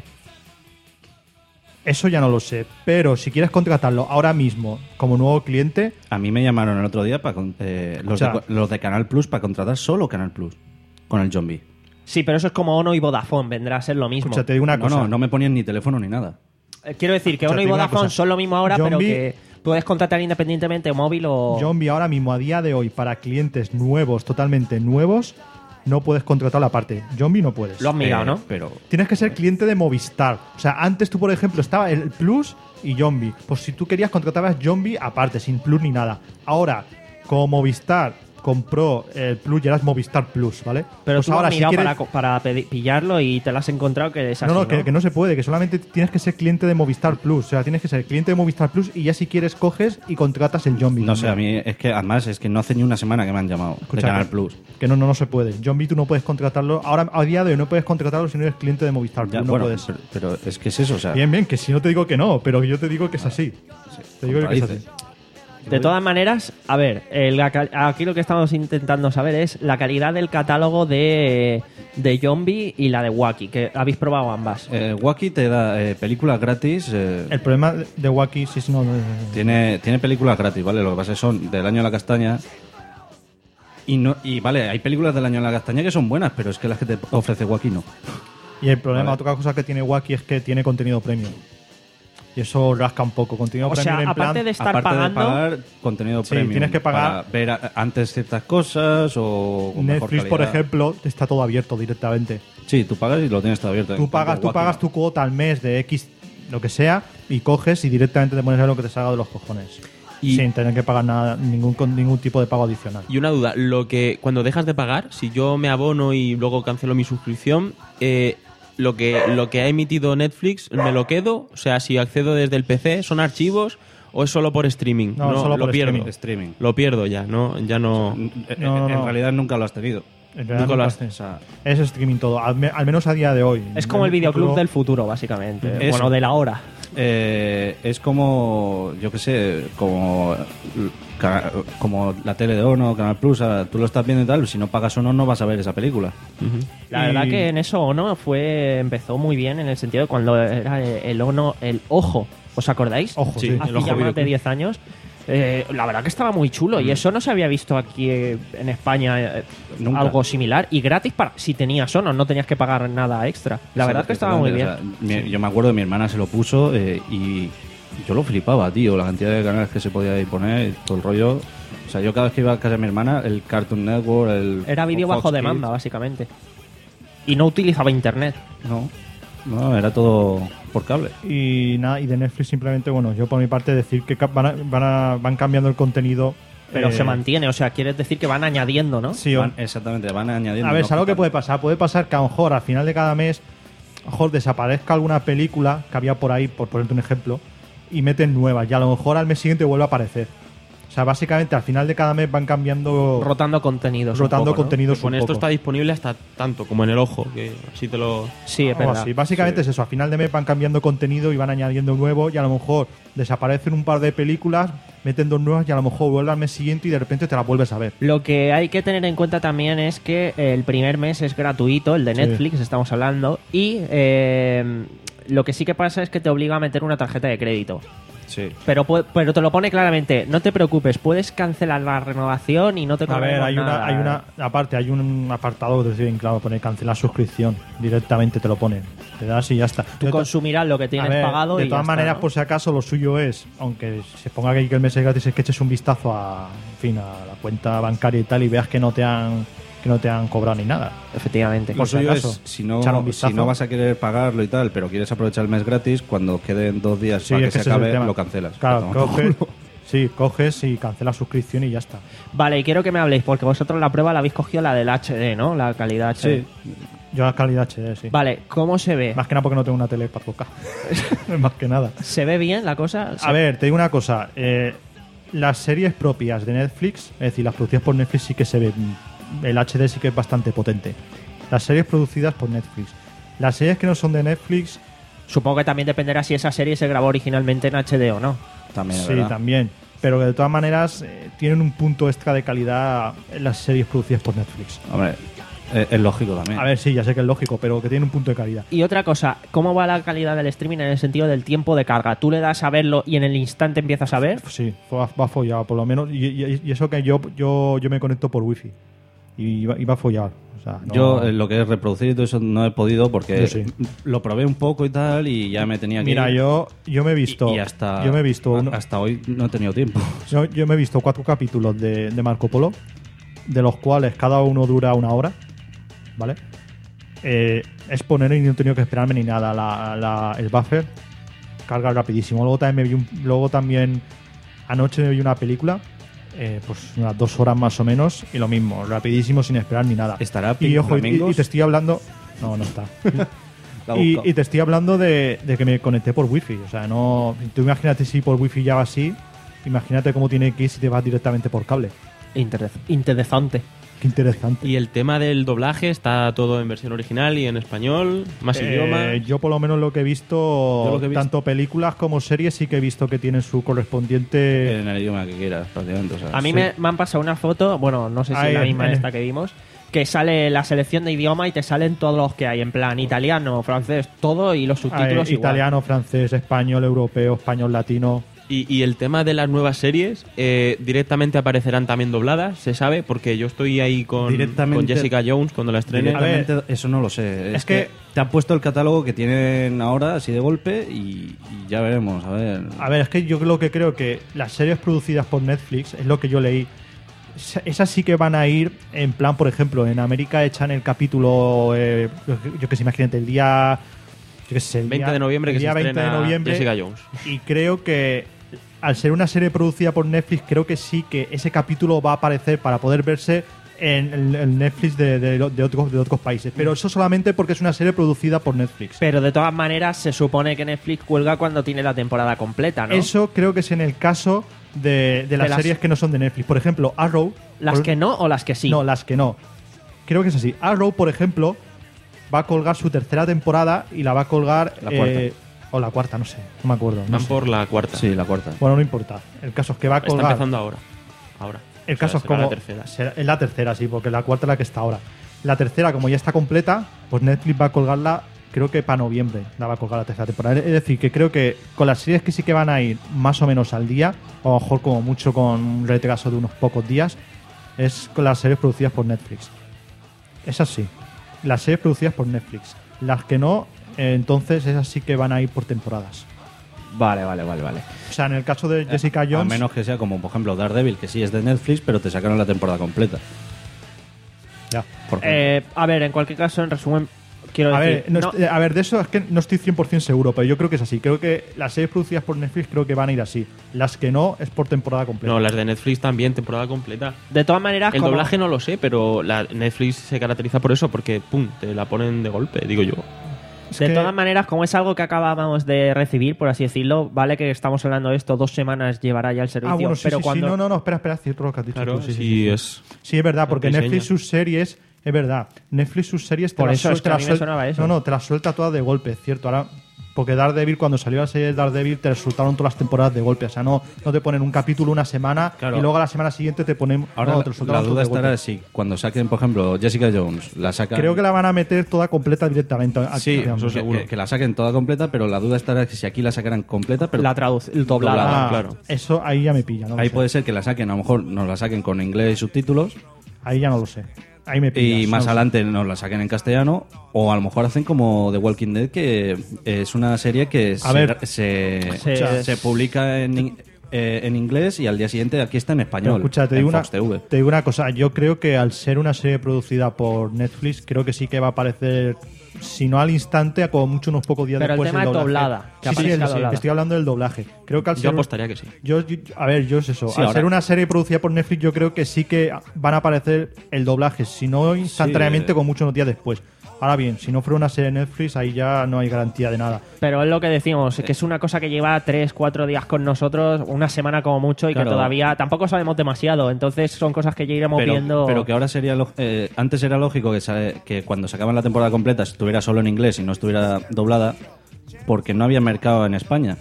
Eso ya no lo sé. Pero si quieres contratarlo ahora mismo como nuevo cliente, A mí me llamaron el otro día para con- eh, los, Escucha. de, los de Canal Plus para contratar solo Canal Plus con el Zombie. Sí, pero eso es como Ono y Vodafone, vendrá a ser lo mismo. escucha, te digo una No, cosa. no, no me ponían ni teléfono ni nada. Eh, Quiero decir que Escucha, Ono te y digo una Vodafone cosa. son lo mismo ahora, pero Zombie- que puedes contratar independientemente móvil o... Zombie ahora mismo, a día de hoy, para clientes nuevos, totalmente nuevos, no puedes contratar la parte. Zombie no puedes. Lo has mirado, Eh, ¿no? Pero Tienes que ser cliente de Movistar. O sea, antes tú, por ejemplo, estaba el Plus y Zombie. Pues si tú querías, contratabas Zombie aparte, sin Plus ni nada. Ahora, como Movistar compró el Plus y eras Movistar Plus, ¿vale? Pero pues tú lo ahora, has si mirado quieres... para, co- para pedi- pillarlo y te lo has encontrado que es así, No, ¿no? no, que, que no se puede, que solamente tienes que ser cliente de Movistar Plus. O sea, tienes que ser cliente de Movistar Plus y ya si quieres coges y contratas el Zombie. no sé, a también. mí es que además es que no hace ni una semana que me han llamado Escucha, de Canal que- Plus. Que no, no, no se puede. Zombie tú no puedes contratarlo. Ahora, a día de hoy, no puedes contratarlo si no eres cliente de Movistar Ya, Plus. No bueno, puedes. pero, pero es que es eso, o sea, Bien, bien, que si no te digo que no, pero yo te digo que es así. Te digo que es contradices. así. De todas maneras, a ver, el- la cal- aquí lo que estamos intentando saber es la calidad del catálogo de, de Zombie y la de Wacky, que habéis probado ambas. Eh, Wacky te da eh, películas gratis. eh, El problema de Wacky, sí, sí, no, no, no. tiene, tiene películas gratis, ¿vale? Lo que pasa es que son del año de la castaña. Y, no, y vale, hay películas del año de la castaña que son buenas, pero es que las que te ofrece Wacky no. Y el problema, Vale. otra cosa que tiene Wacky es que tiene contenido premium. Y eso rasca un poco. Contenido O sea, premium en aparte plan. de estar Aparte pagando, de pagar contenido Sí, premium. tienes que pagar- Para ver a- antes ciertas cosas o con mejor Netflix, por calidad. ejemplo, está todo abierto directamente. Sí, tú pagas y lo tienes todo abierto. Tú En pagas, cambio, tú Wacky pagas no. tu cuota al mes de X, lo que sea, y coges y directamente te pones a ver lo que te salga de los cojones. Y- Sin tener que pagar nada, ningún, con ningún tipo de pago adicional. Y una duda, lo que cuando dejas de pagar, si yo me abono y luego cancelo mi suscripción, eh, lo que lo que ha emitido Netflix me lo quedo, o sea, si accedo desde el P C, ¿son archivos o es solo por streaming? No, solo lo por pierdo. streaming. Streaming. Lo pierdo ya, no, ya no. En, No, no, en no. realidad nunca lo has tenido. En realidad Nunca lo nunca haces. haces. O sea, es streaming todo, al, me- al menos a día de hoy. es como el En videoclub futuro- del futuro, básicamente. Es- Bueno, de la hora. Eh, es como, yo qué sé, como, ca- como la tele de Ono, Canal Plus, ahora tú lo estás viendo y tal, si no pagas Ono no vas a ver esa película. La Y- verdad que en eso Ono fue empezó muy bien en el sentido de cuando era el Ono, el Ojo, ¿os acordáis? Ojo, sí. Hace el Ojo ya más de Videoclub. diez años. Eh, la verdad que estaba muy chulo y eso no se había visto aquí eh, en España eh, Nunca. algo similar y gratis para si tenías Ono, no tenías que pagar nada extra. La verdad que estaba muy bien. O sea, mi- yo me acuerdo, mi hermana se lo puso eh, y yo lo flipaba, tío, la cantidad de canales que se podía imponer, todo el rollo. O sea, yo cada vez que iba a casa de mi hermana, el Cartoon Network, el... Era vídeo Fox bajo Kids, demanda, básicamente. Y no utilizaba internet. No, no, era todo por cable. Y nada, y de Netflix simplemente, bueno, yo por mi parte decir que ca- van, a- van, a- van cambiando el contenido. Pero eh, se mantiene, o sea, quieres decir que van añadiendo, ¿no? Sí, o- Van- exactamente, van añadiendo. a ver, no ¿sabes lo que quitando. puede pasar? Puede pasar que a lo mejor al final de cada mes, a lo mejor desaparezca alguna película que había por ahí, por ponerte un ejemplo, y meten nuevas. Y a lo mejor al mes siguiente vuelve a aparecer. O sea, básicamente al final de cada mes van cambiando... Rotando contenidos. Rotando un poco, ¿no? contenidos Con un esto poco. está disponible hasta tanto, como en el ojo, que así te lo... Sí, es Algo verdad. así. Básicamente Sí. es eso. A final de mes van cambiando contenido y van añadiendo nuevo y a lo mejor desaparecen un par de películas, meten dos nuevas y a lo mejor vuelve al mes siguiente y de repente te las vuelves a ver. Lo que hay que tener en cuenta también es que el primer mes es gratuito, el de Sí. Netflix, estamos hablando, y eh, lo que sí que pasa es que te obliga a meter una tarjeta de crédito. Sí. Pero, pu- pero te lo pone claramente, no te preocupes, puedes cancelar la renovación y no te A ver, cobraremos hay una, nada. hay una, aparte, hay un apartado que te bien claro, pone cancelar suscripción. Directamente te lo ponen. Te das y ya está. Tú De to- consumirás lo que tienes a ver, pagado de y todas ya maneras, está, ¿no? por si acaso, lo suyo es, aunque se ponga aquí que el mes es gratis, es que eches un vistazo a, en fin, a la cuenta bancaria y tal y veas que no te han, que no te han cobrado ni nada. Efectivamente. Lo Por si suyo acaso, es, si no, echar un si vistazo. no vas a querer pagarlo y tal, pero quieres aprovechar el mes gratis, cuando queden dos días Sí, para que es que se ese es el acabe, tema. lo cancelas. Claro, Toma por coges, culo. sí, coges y cancelas suscripción y ya está. Vale, y quiero que me habléis, porque vosotros la prueba la habéis cogido la del H D, ¿no? La calidad H D. Sí. Yo la calidad H D, sí. Vale, ¿cómo se ve? Más que nada porque no tengo una tele cuatro K. Más que nada. ¿Se ve bien la cosa? A ver, te digo una cosa. eh, las series propias de Netflix, es decir, las producidas por Netflix sí que se ven. El H D sí que es bastante potente. Las series producidas por Netflix. Las series que no son de Netflix, Supongo que también dependerá si esa serie se grabó originalmente en H D o no. También, sí, ¿verdad? también. Pero que de todas maneras eh, tienen un punto extra de calidad en las series producidas por Netflix. Hombre, es, es lógico también. A ver, sí, ya sé que es lógico, pero que tiene un punto de calidad. Y otra cosa, ¿cómo va la calidad del streaming en el sentido del tiempo de carga? ¿Tú le das a verlo y en el instante empiezas a ver? Sí, va, va follado, por lo menos. Y, y- y eso que yo, yo, yo me conecto por wifi. Y va, y va follado. O sea, no- Yo eh, lo que es reproducir y todo eso no he podido porque Yo sí. lo probé un poco y tal y ya me tenía que Mira, ir. yo, yo me he visto. Y, y hasta, yo me he visto uno- hasta hoy no he tenido tiempo. Yo, yo me he visto cuatro capítulos de, de Marco Polo, de los cuales cada uno dura una hora, ¿vale? Eh, es poner y no he tenido que esperarme ni nada. La, la- el buffer carga rapidísimo. Luego también, me vi un- luego también anoche me vi una película, eh, pues unas dos horas más o menos, y lo mismo, rapidísimo, sin esperar ni nada. ¿Estará y, Pink ojo, y, Flamingos? y te estoy hablando... No, no está. La he y, buscado. y te estoy hablando de, de que me conecté por wifi. O sea, no. Tú imagínate si por wifi ya va así. Imagínate cómo tiene que ir si te vas directamente por cable. Interes- interesante. Qué interesante. Y el tema del doblaje está todo en versión original y en español, más Eh, idiomas. yo por lo menos lo que he visto, Yo lo que he visto- tanto películas como series, sí que he visto que tienen su correspondiente. En el idioma que quieras, prácticamente. o sea, A mí sí. me, me han pasado una foto, bueno, no sé si Ah, es la en- misma en- esta que vimos, que sale la selección de idioma y te salen todos los que hay, en plan italiano, francés, todo y los eh, subtítulos igual. italiano, francés, español, europeo, español, latino. Y, y el tema de las nuevas series, eh, directamente aparecerán también dobladas, se sabe, porque yo estoy ahí con, Directamente- con Jessica Jones cuando la estrene. Directamente, eso no lo sé. Es, Es que, que- te han puesto el catálogo que tienen ahora así de golpe y, y ya veremos. A ver. A ver, es que yo lo que creo que las series producidas por Netflix, es lo que yo leí, esa- esas sí que van a ir en plan, por ejemplo, en América echan el capítulo, eh, yo que sé, imagínate, el día... Yo qué sé, el veinte día- de noviembre el que se día veinte de estrena noviembre, Jessica Jones. y creo que al ser una serie producida por Netflix, creo que sí que ese capítulo va a aparecer para poder verse en el, el Netflix de, de- de otros, de otros países. Pero eso solamente porque es una serie producida por Netflix. Pero de todas maneras se supone que Netflix cuelga cuando tiene la temporada completa, ¿no? Eso creo que es en el caso de, de las las- series que no son de Netflix. Por ejemplo, Arrow. ¿Las por- que no o las que sí? No, las que no. Creo que es así. Arrow, por ejemplo, va a colgar su tercera temporada y la va a colgar... La cuarta. eh, o la cuarta, no sé. No me acuerdo. no Van sé. por la cuarta. Sí, la cuarta. Bueno, no importa. El caso es que va a Está colgar... empezando ahora. Ahora. El O sea, caso es será como... la tercera. será- es la tercera, sí, porque la cuarta es la que está ahora. La tercera, como ya está completa, pues Netflix va a colgarla, creo que para noviembre, la va a colgar la tercera temporada. Es decir, que creo que con las series que sí que van a ir más o menos al día, o a lo mejor como mucho con un retraso de unos pocos días, es con las series producidas por Netflix. Es así. Las series producidas por Netflix. Las que no, eh, entonces esas sí que van a ir por temporadas. Vale, vale, vale, vale. O sea, en el caso de Jessica A Jones... menos que sea como, por ejemplo, Daredevil, que sí es de Netflix, pero te sacaron la temporada completa. Ya. Por ejemplo. Eh, a ver, en cualquier caso, en resumen, quiero A decir... ver, no no- est- a ver, de eso es que no estoy cien por ciento seguro, pero yo creo que es así. Creo que las series producidas por Netflix creo que van a ir así. Las que no es por temporada completa. No, las de Netflix también, temporada completa. de todas maneras, El como- doblaje no lo sé, pero la Netflix se caracteriza por eso, porque pum, te la ponen de golpe, digo yo. De que- todas maneras, como es algo que acabábamos de recibir, por así decirlo, vale que estamos hablando de esto, dos semanas llevará ya el servicio, Ah, bueno, sí, pero sí, cuando... sí. No, no, no, espera, espera, es cierto lo que has dicho Claro, tú. Sí, sí, sí, sí. es... Sí, es verdad, porque Diseña. Netflix sus series, es verdad, Netflix sus series te Por las eso es suel- que te a las mí me suel- sonaba eso. No, no, te las suelta todas de golpe, es cierto. Ahora, porque Daredevil, cuando salió la serie de Daredevil, te resultaron todas las temporadas de golpe. O sea, no, no te ponen un capítulo una semana Claro. y luego a la semana siguiente te ponen. Ahora no, la- te la resultaron duda todas de estará golpe. si cuando saquen, por ejemplo, Jessica Jones, la sacan... Creo que la van a meter toda completa directamente. Sí, digamos. que, que- que la saquen toda completa, pero la duda estará que si aquí la sacarán completa, pero La traduc- doblada, Ah, claro. Eso ahí ya me pilla. No lo Ahí sé. puede ser que la saquen, a lo mejor nos la saquen con inglés y subtítulos, Ahí ya no lo sé. Ahí me pillas, y no más lo sé. adelante nos la saquen en castellano, o a lo mejor hacen como The Walking Dead, que es una serie que se, ver. se, Se- se publica en, in- eh, en inglés y al día siguiente aquí está en Pero español. escucha, te en digo, una, Fox T V. te digo una cosa. Yo creo que al ser una serie producida por Netflix, creo que sí que va a aparecer, si no al instante, a como mucho unos pocos días Pero el después. tema es doblaje. doblada, que Sí, sí, aparezca el- doblada. estoy hablando del doblaje. Creo que al Yo ser, apostaría que sí. yo, yo- a ver, yo es eso. Sí, al ahora- ser una serie producida por Netflix, yo creo que sí que van a aparecer el doblaje, si no instantáneamente, eh. con muchos días después. Ahora bien, si no fuera una serie de Netflix, ahí ya no hay garantía de nada. Pero es lo que decimos, que es una cosa que lleva tres, cuatro días con nosotros, una semana como mucho, y Claro. que todavía tampoco sabemos demasiado. Entonces son cosas que ya iremos Pero, viendo. pero que ahora sería lo- eh, antes era lógico que, sa- que cuando sacaban la temporada completa estuviera solo en inglés y no estuviera doblada, porque no había mercado en España.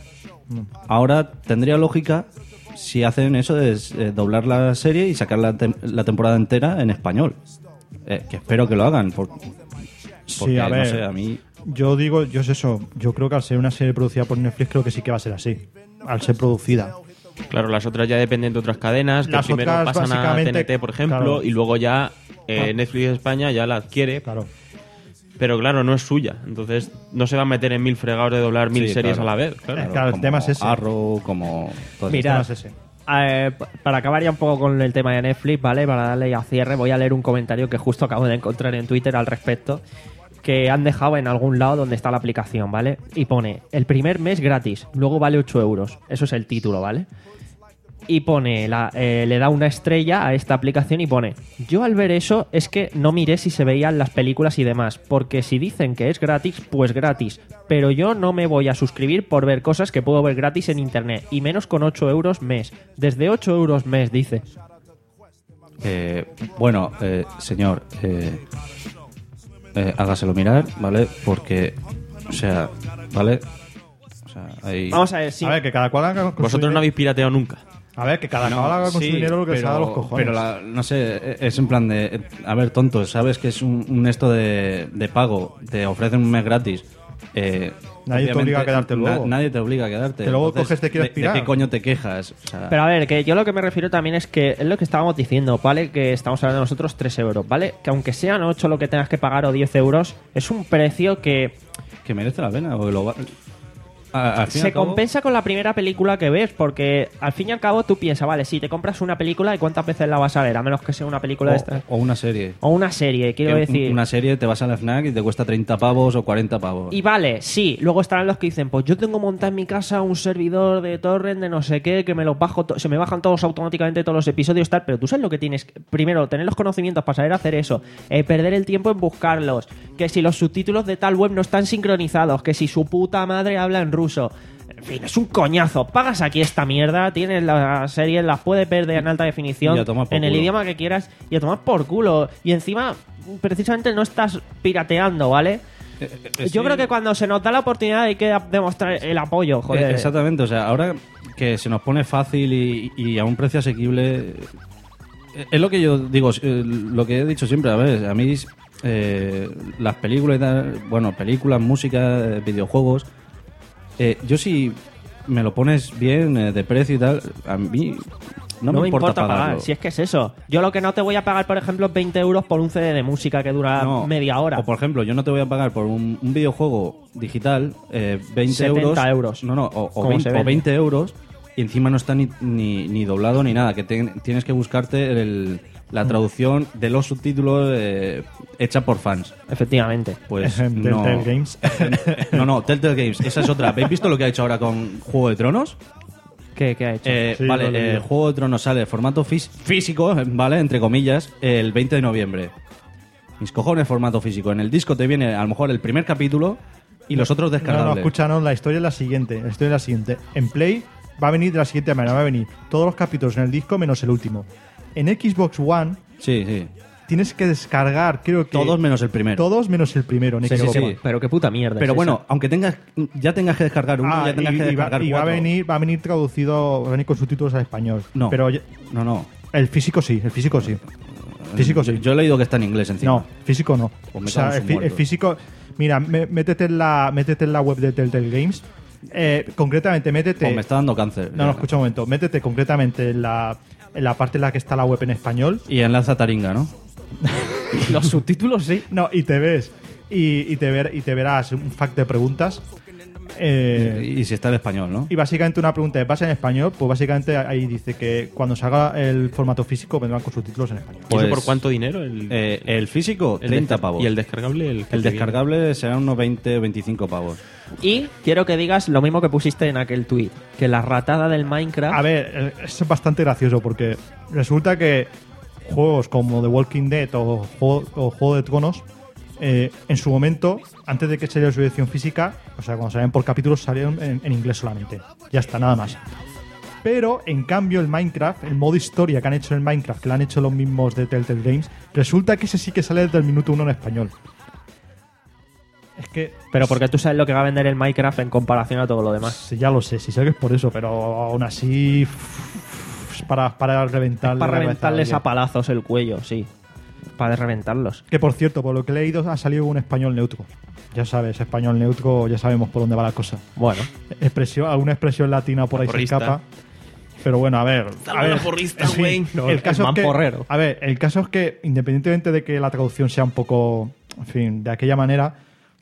Ahora tendría lógica si hacen eso de eh, doblar la serie y sacar la, tem- la temporada entera en español. Eh, que espero que lo hagan. por- porque, Sí, a ver. no sé, a mí... Yo digo, yo es eso. Yo creo que al ser una serie producida por Netflix, creo que sí que va a ser así. Al ser producida. Claro, las otras ya dependen de otras cadenas, que Las primero otras, pasan a básicamente, T N T, por ejemplo, claro. y luego ya eh, Ah. Netflix España ya la adquiere. Claro. Pero claro, no es suya. Entonces no se va a meter en mil fregados de doblar mil Sí, series claro. a la vez. Claro. Claro, el como tema es ese. Arrow, como... todo Mira, tema es ese. Eh, p- para acabar ya un poco con el tema de Netflix, ¿vale? Para darle ya cierre, voy a leer un comentario que justo acabo de encontrar en Twitter al respecto, que han dejado en algún lado donde está la aplicación, ¿vale? Y pone, el primer mes gratis, luego vale ocho euros. Eso es el título, ¿vale? Y pone, la, eh, le da una estrella a esta aplicación y pone, yo al ver eso es que no miré si se veían las películas y demás, porque si dicen que es gratis, pues gratis, pero yo no me voy a suscribir por ver cosas que puedo ver gratis en internet, y menos con ocho euros mes, desde ocho euros mes, dice. Eh, bueno, eh, señor, eh, eh, hágaselo mirar, ¿vale? Porque, o sea, ¿vale? O sea, hay... Vamos a ver, si... A ver, que cada cual haga con su Vosotros no dinero- habéis pirateado nunca. A ver, que cada No, cual haga con sí, su dinero lo que se pero- haga a los cojones. Pero la- no sé, es en plan de. A ver, tonto, sabes que es un, un esto de, de pago, te ofrecen un mes gratis. eh, Nadie te obviamente, obliga a quedarte na- luego. nadie te obliga a quedarte. Que luego Entonces, coges, te quieres ¿de- pirar. ¿De qué coño te quejas? O sea, Pero a ver, que yo lo que me refiero también es que es lo que estábamos diciendo, ¿vale? Que estamos hablando nosotros tres euros, ¿vale? Que aunque sean ocho lo que tengas que pagar o diez euros, es un precio que que merece la pena. Porque lo va- a- al fin y se al cabo- compensa con la primera película que ves, porque al fin y al cabo tú piensas, vale, si te compras una película, ¿y cuántas veces la vas a ver? A menos que sea una película de estas. o, o una serie. O una serie, quiero Que decir. Una serie te vas a la FNAC y te cuesta treinta pavos o cuarenta pavos. Y vale, sí, luego estarán los que dicen, pues yo tengo montado en mi casa un servidor de torrent de no sé qué, que me los bajo, to- se me bajan todos automáticamente todos los episodios, tal, pero tú sabes lo que tienes, que- primero, tener los conocimientos para saber hacer eso, eh, perder el tiempo en buscarlos, que si los subtítulos de tal web no están sincronizados, que si su puta madre habla en ruso. En fin, es un coñazo. Pagas aquí esta mierda, tienes las series, las puedes ver de en alta definición, Y a tomar por en el culo. idioma que quieras, y a tomar por culo. Y encima, precisamente no estás pirateando, ¿vale? Eh, Yo sí. creo que cuando se nos da la oportunidad hay que demostrar el apoyo, joder. Eh, Exactamente, o sea, ahora que se nos pone fácil y, y a un precio asequible, eh, es lo que yo digo, eh, lo que he dicho siempre, a ver, a mí eh, las películas y tal, bueno, películas, música, eh, videojuegos, eh, yo si me lo pones bien eh, de precio y tal, a mí no, me importa, pagar, pagarlo. si es que es eso. Yo lo que no te voy a pagar, por ejemplo, es veinte euros por un C D de música que dura No, media hora. O por ejemplo, yo no te voy a pagar por un, un videojuego digital eh, veinte setenta euros. euros. No, no, o, o Como veinte, se o vende. veinte euros y encima no está ni, ni, ni doblado ni nada. Que te- tienes que buscarte el- la Mm. traducción de los subtítulos eh, hecha por fans. Efectivamente. Pues Ejem, no. Telltale Games. No, no, Telltale Games. Esa es otra. ¿Habéis visto lo que ha hecho ahora con Juego de Tronos? ¿Qué, qué ha hecho? Eh, Sí, vale, lo he leído. eh, Juego de Tronos sale en formato fís- físico, ¿vale? Entre comillas, el veinte de noviembre. Mis cojones, formato físico. En el disco te viene a lo mejor el primer capítulo Y los otros No, no, descargables. escucha, no, la historia es la siguiente. La historia es la siguiente. En Play va a venir de la siguiente manera. Va a venir todos los capítulos en el disco menos el último. En Xbox One Sí, sí. tienes que descargar, creo que... Todos menos el primero. Todos menos el primero. En Sí, sí, Xbox sí. One. Pero qué puta mierda. Pero es bueno, esa. aunque tengas ya tengas que descargar uno, Ah, ya tengas y, que y va, descargar y va a cuatro. venir, va a venir traducido, va a venir con subtítulos al español. No. Pero ya- No, no. el físico sí, el físico sí. Físico sí. Yo he leído que está en inglés encima. No, físico no. Pues me O sea, cago en el, su fi- el muerto. físico... Mira, me- métete, en la, métete en la web de Telltale Games. Eh, concretamente, métete... Pues me está dando cáncer. No, no, escucha un momento. Métete concretamente en la, en la parte en la que está la web en español. Y enlaza a Taringa, ¿no? Los subtítulos sí. No, y te ves. Y, y te, ver, y te verás un fact de preguntas. Eh, Y si está en español, ¿no? y básicamente una pregunta es, ¿vas en español? Pues básicamente ahí dice que cuando salga el formato físico vendrán con subtítulos en español. ¿Y Pues, eso por cuánto dinero? El, Eh, el físico, el treinta descar- pavos. Y el descargable, el, que El te descargable será unos veinte o veinticinco pavos. Y quiero que digas lo mismo que pusiste en aquel tuit, que la ratada del Minecraft... A ver, eh, es bastante gracioso porque resulta que juegos como The Walking Dead o Juego, o Juego de Tronos, eh, en su momento, antes de que saliera su edición física, o sea, cuando salían por capítulos, salieron en, en inglés solamente. Ya está, nada más. Pero, en cambio, el Minecraft, el modo historia que han hecho en el Minecraft, que lo han hecho los mismos de Telltale Games, resulta que ese sí que sale desde el minuto uno en español. Es que... Pero porque tú sabes lo que va a vender el Minecraft en comparación a todo lo demás. Sí, ya lo sé, si sé que es por eso, pero aún así... uff, es para, para reventarle Para la cabeza a reventarles alguien. a palazos el cuello, sí. Para reventarlos. Que por cierto, por lo que he leído, ha salido un español neutro. Ya sabes, español neutro, ya sabemos por dónde va la cosa. Bueno. Expresión, alguna expresión latina por ahí se Porrista. escapa. Pero bueno, a ver. A ver porrista, en fin, güey. No, el caso el es que, mamporrero. a ver, el caso es que, independientemente de que la traducción sea un poco, en fin, de aquella manera,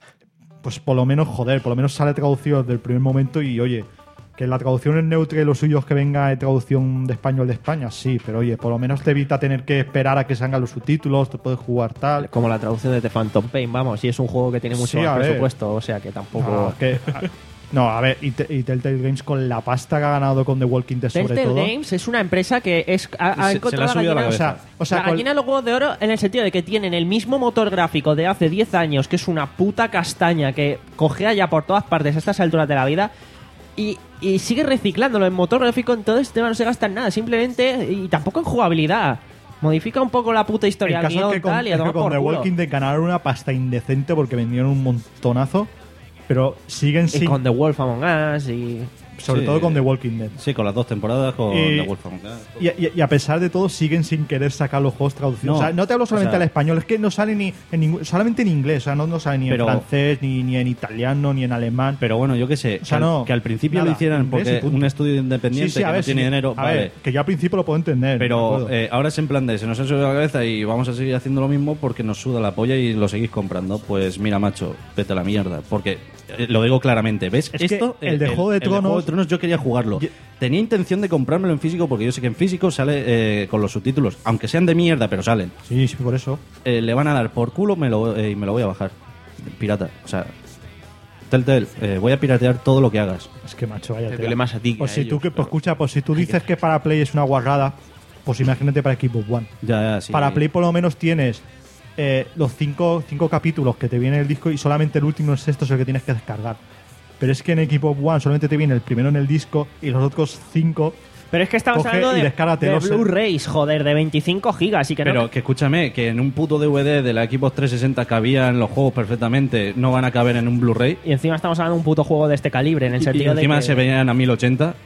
pues por lo menos, joder, por lo menos sale traducido desde el primer momento y, oye, que la traducción es neutra y lo suyo es que venga de traducción de español de España, sí, pero oye, por lo menos te evita tener que esperar a que salgan los subtítulos, te puedes jugar tal. Como la traducción de The Phantom Pain, vamos, y es un juego que tiene mucho Sí, a más ver. presupuesto, o sea que tampoco... No, que- a- no, a ver, y, te- y Telltale Games con la pasta que ha ganado con The Walking Dead sobre Telltale todo. Games es una empresa que es, ha, ha Se- se encontrado le ha subido a la gallina, cabeza. O sea, o sea, la con- gallina de los huevos de oro en el sentido de que tienen el mismo motor gráfico de hace diez años, que es una puta castaña que cogea ya por todas partes a estas alturas de la vida, y, y sigue reciclándolo en motor gráfico, entonces este tema no se gasta en nada, simplemente, y tampoco en jugabilidad. Modifica un poco la puta historia el al caso es guión que con, tal y a es que tomar con por The culo. Walking Dead ganaron una pasta indecente porque vendieron un montonazo, pero siguen Y sin... con The Wolf Among Us y... sobre Sí. todo con The Walking Dead. Sí, con las dos temporadas, con Y- The Wolf Among Us. Y, y- y a pesar de todo siguen sin querer sacar los juegos traducidos. No, o sea, no te hablo solamente o sea- al español, es que no sale ni en ningún, solamente en inglés, o sea, no, no sale ni Pero- en francés, ni, ni en italiano, ni en alemán. Pero bueno, yo qué sé, O sea, que, al, no, que al principio nada, lo hicieran inglés y porque punto. un estudio independiente Sí, sí, a que ver, no tiene sí, dinero, a vale. ver, que yo al principio lo puedo entender. de Pero acuerdo. eh, ahora es en plan de se nos ha subido la cabeza y vamos a seguir haciendo lo mismo porque nos suda la polla y lo seguís comprando. Pues mira, macho, vete a la mierda. Porque eh, lo digo claramente, ¿ves? Es que Esto, el de Juego de el Juego Tronos- de Tronos yo quería jugarlo. Ye- Tenía intención de comprármelo en físico porque yo sé que en físico sale eh, con los subtítulos, aunque sean de mierda, pero salen. Sí, sí, por eso. Eh, le van a dar por culo me lo, eh, y me lo voy a bajar. Pirata. O sea, Telltale, eh, voy a piratear todo lo que hagas. Es que, macho, vaya Te tela. duele más a ti que Pues a si tú ellos, que, pues, pero- escucha, pues si tú dices que para Play es una guarrada, pues imagínate para Xbox One. Ya, ya, sí. Para Play por lo menos tienes eh, los cinco, cinco capítulos que te viene en el disco y solamente el último, el sexto, es el que tienes que descargar. Pero es que en Xbox One solamente te viene el primero en el disco y los otros cinco... Pero es que estamos Coge hablando y de, descárgatelos, de eh. Blu-rays, joder, de veinticinco gigas y que Pero no... que escúchame, que en un puto D V D de la Xbox trescientos sesenta cabían los juegos perfectamente, no van a caber en un Blu-ray. Y encima estamos hablando de un puto juego de este calibre, en el Y, y sentido encima de que... se veían a mil ochenta.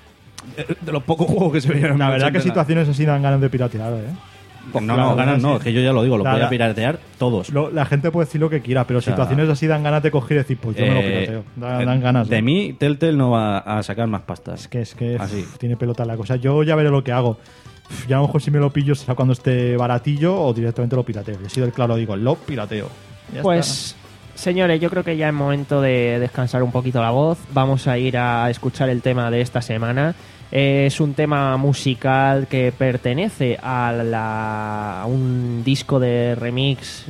Eh, De los pocos juegos que se veían a La verdad que mil ochenta. situaciones así dan ganas de piratear, ¿eh? No, no, Claro, ganas no, sí. es que yo ya lo digo, lo La- voy a la- piratear todos. Lo- la gente puede decir lo que quiera, pero sea, situaciones así dan ganas de coger y decir, pues yo me lo Eh, pirateo. Da- eh, dan ganas. De ¿no? mí, Telltale no va a sacar más pastas. Es que, es que Así. uf, tiene pelota la cosa. Yo ya veré lo que hago. Uf, Ya a lo mejor si me lo pillo será cuando esté baratillo o directamente lo pirateo. Yo he sido el claro, digo, lo pirateo. Ya Pues, señores, yo creo que ya es momento de descansar un poquito la voz. Vamos a ir a escuchar el tema de esta semana. Eh, es un tema musical que pertenece a, la- a un disco de remix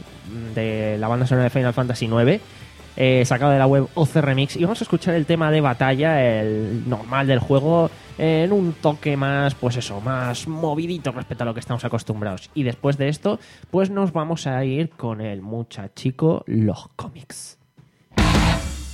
de la banda sonora de Final Fantasy nueve, eh, sacado de la web O C Remix. Y vamos a escuchar el tema de batalla, el normal del juego, eh, en un toque más, pues eso, más movidito respecto a lo que estamos acostumbrados. Y después de esto, pues nos vamos a ir con el muchachico Los Cómics.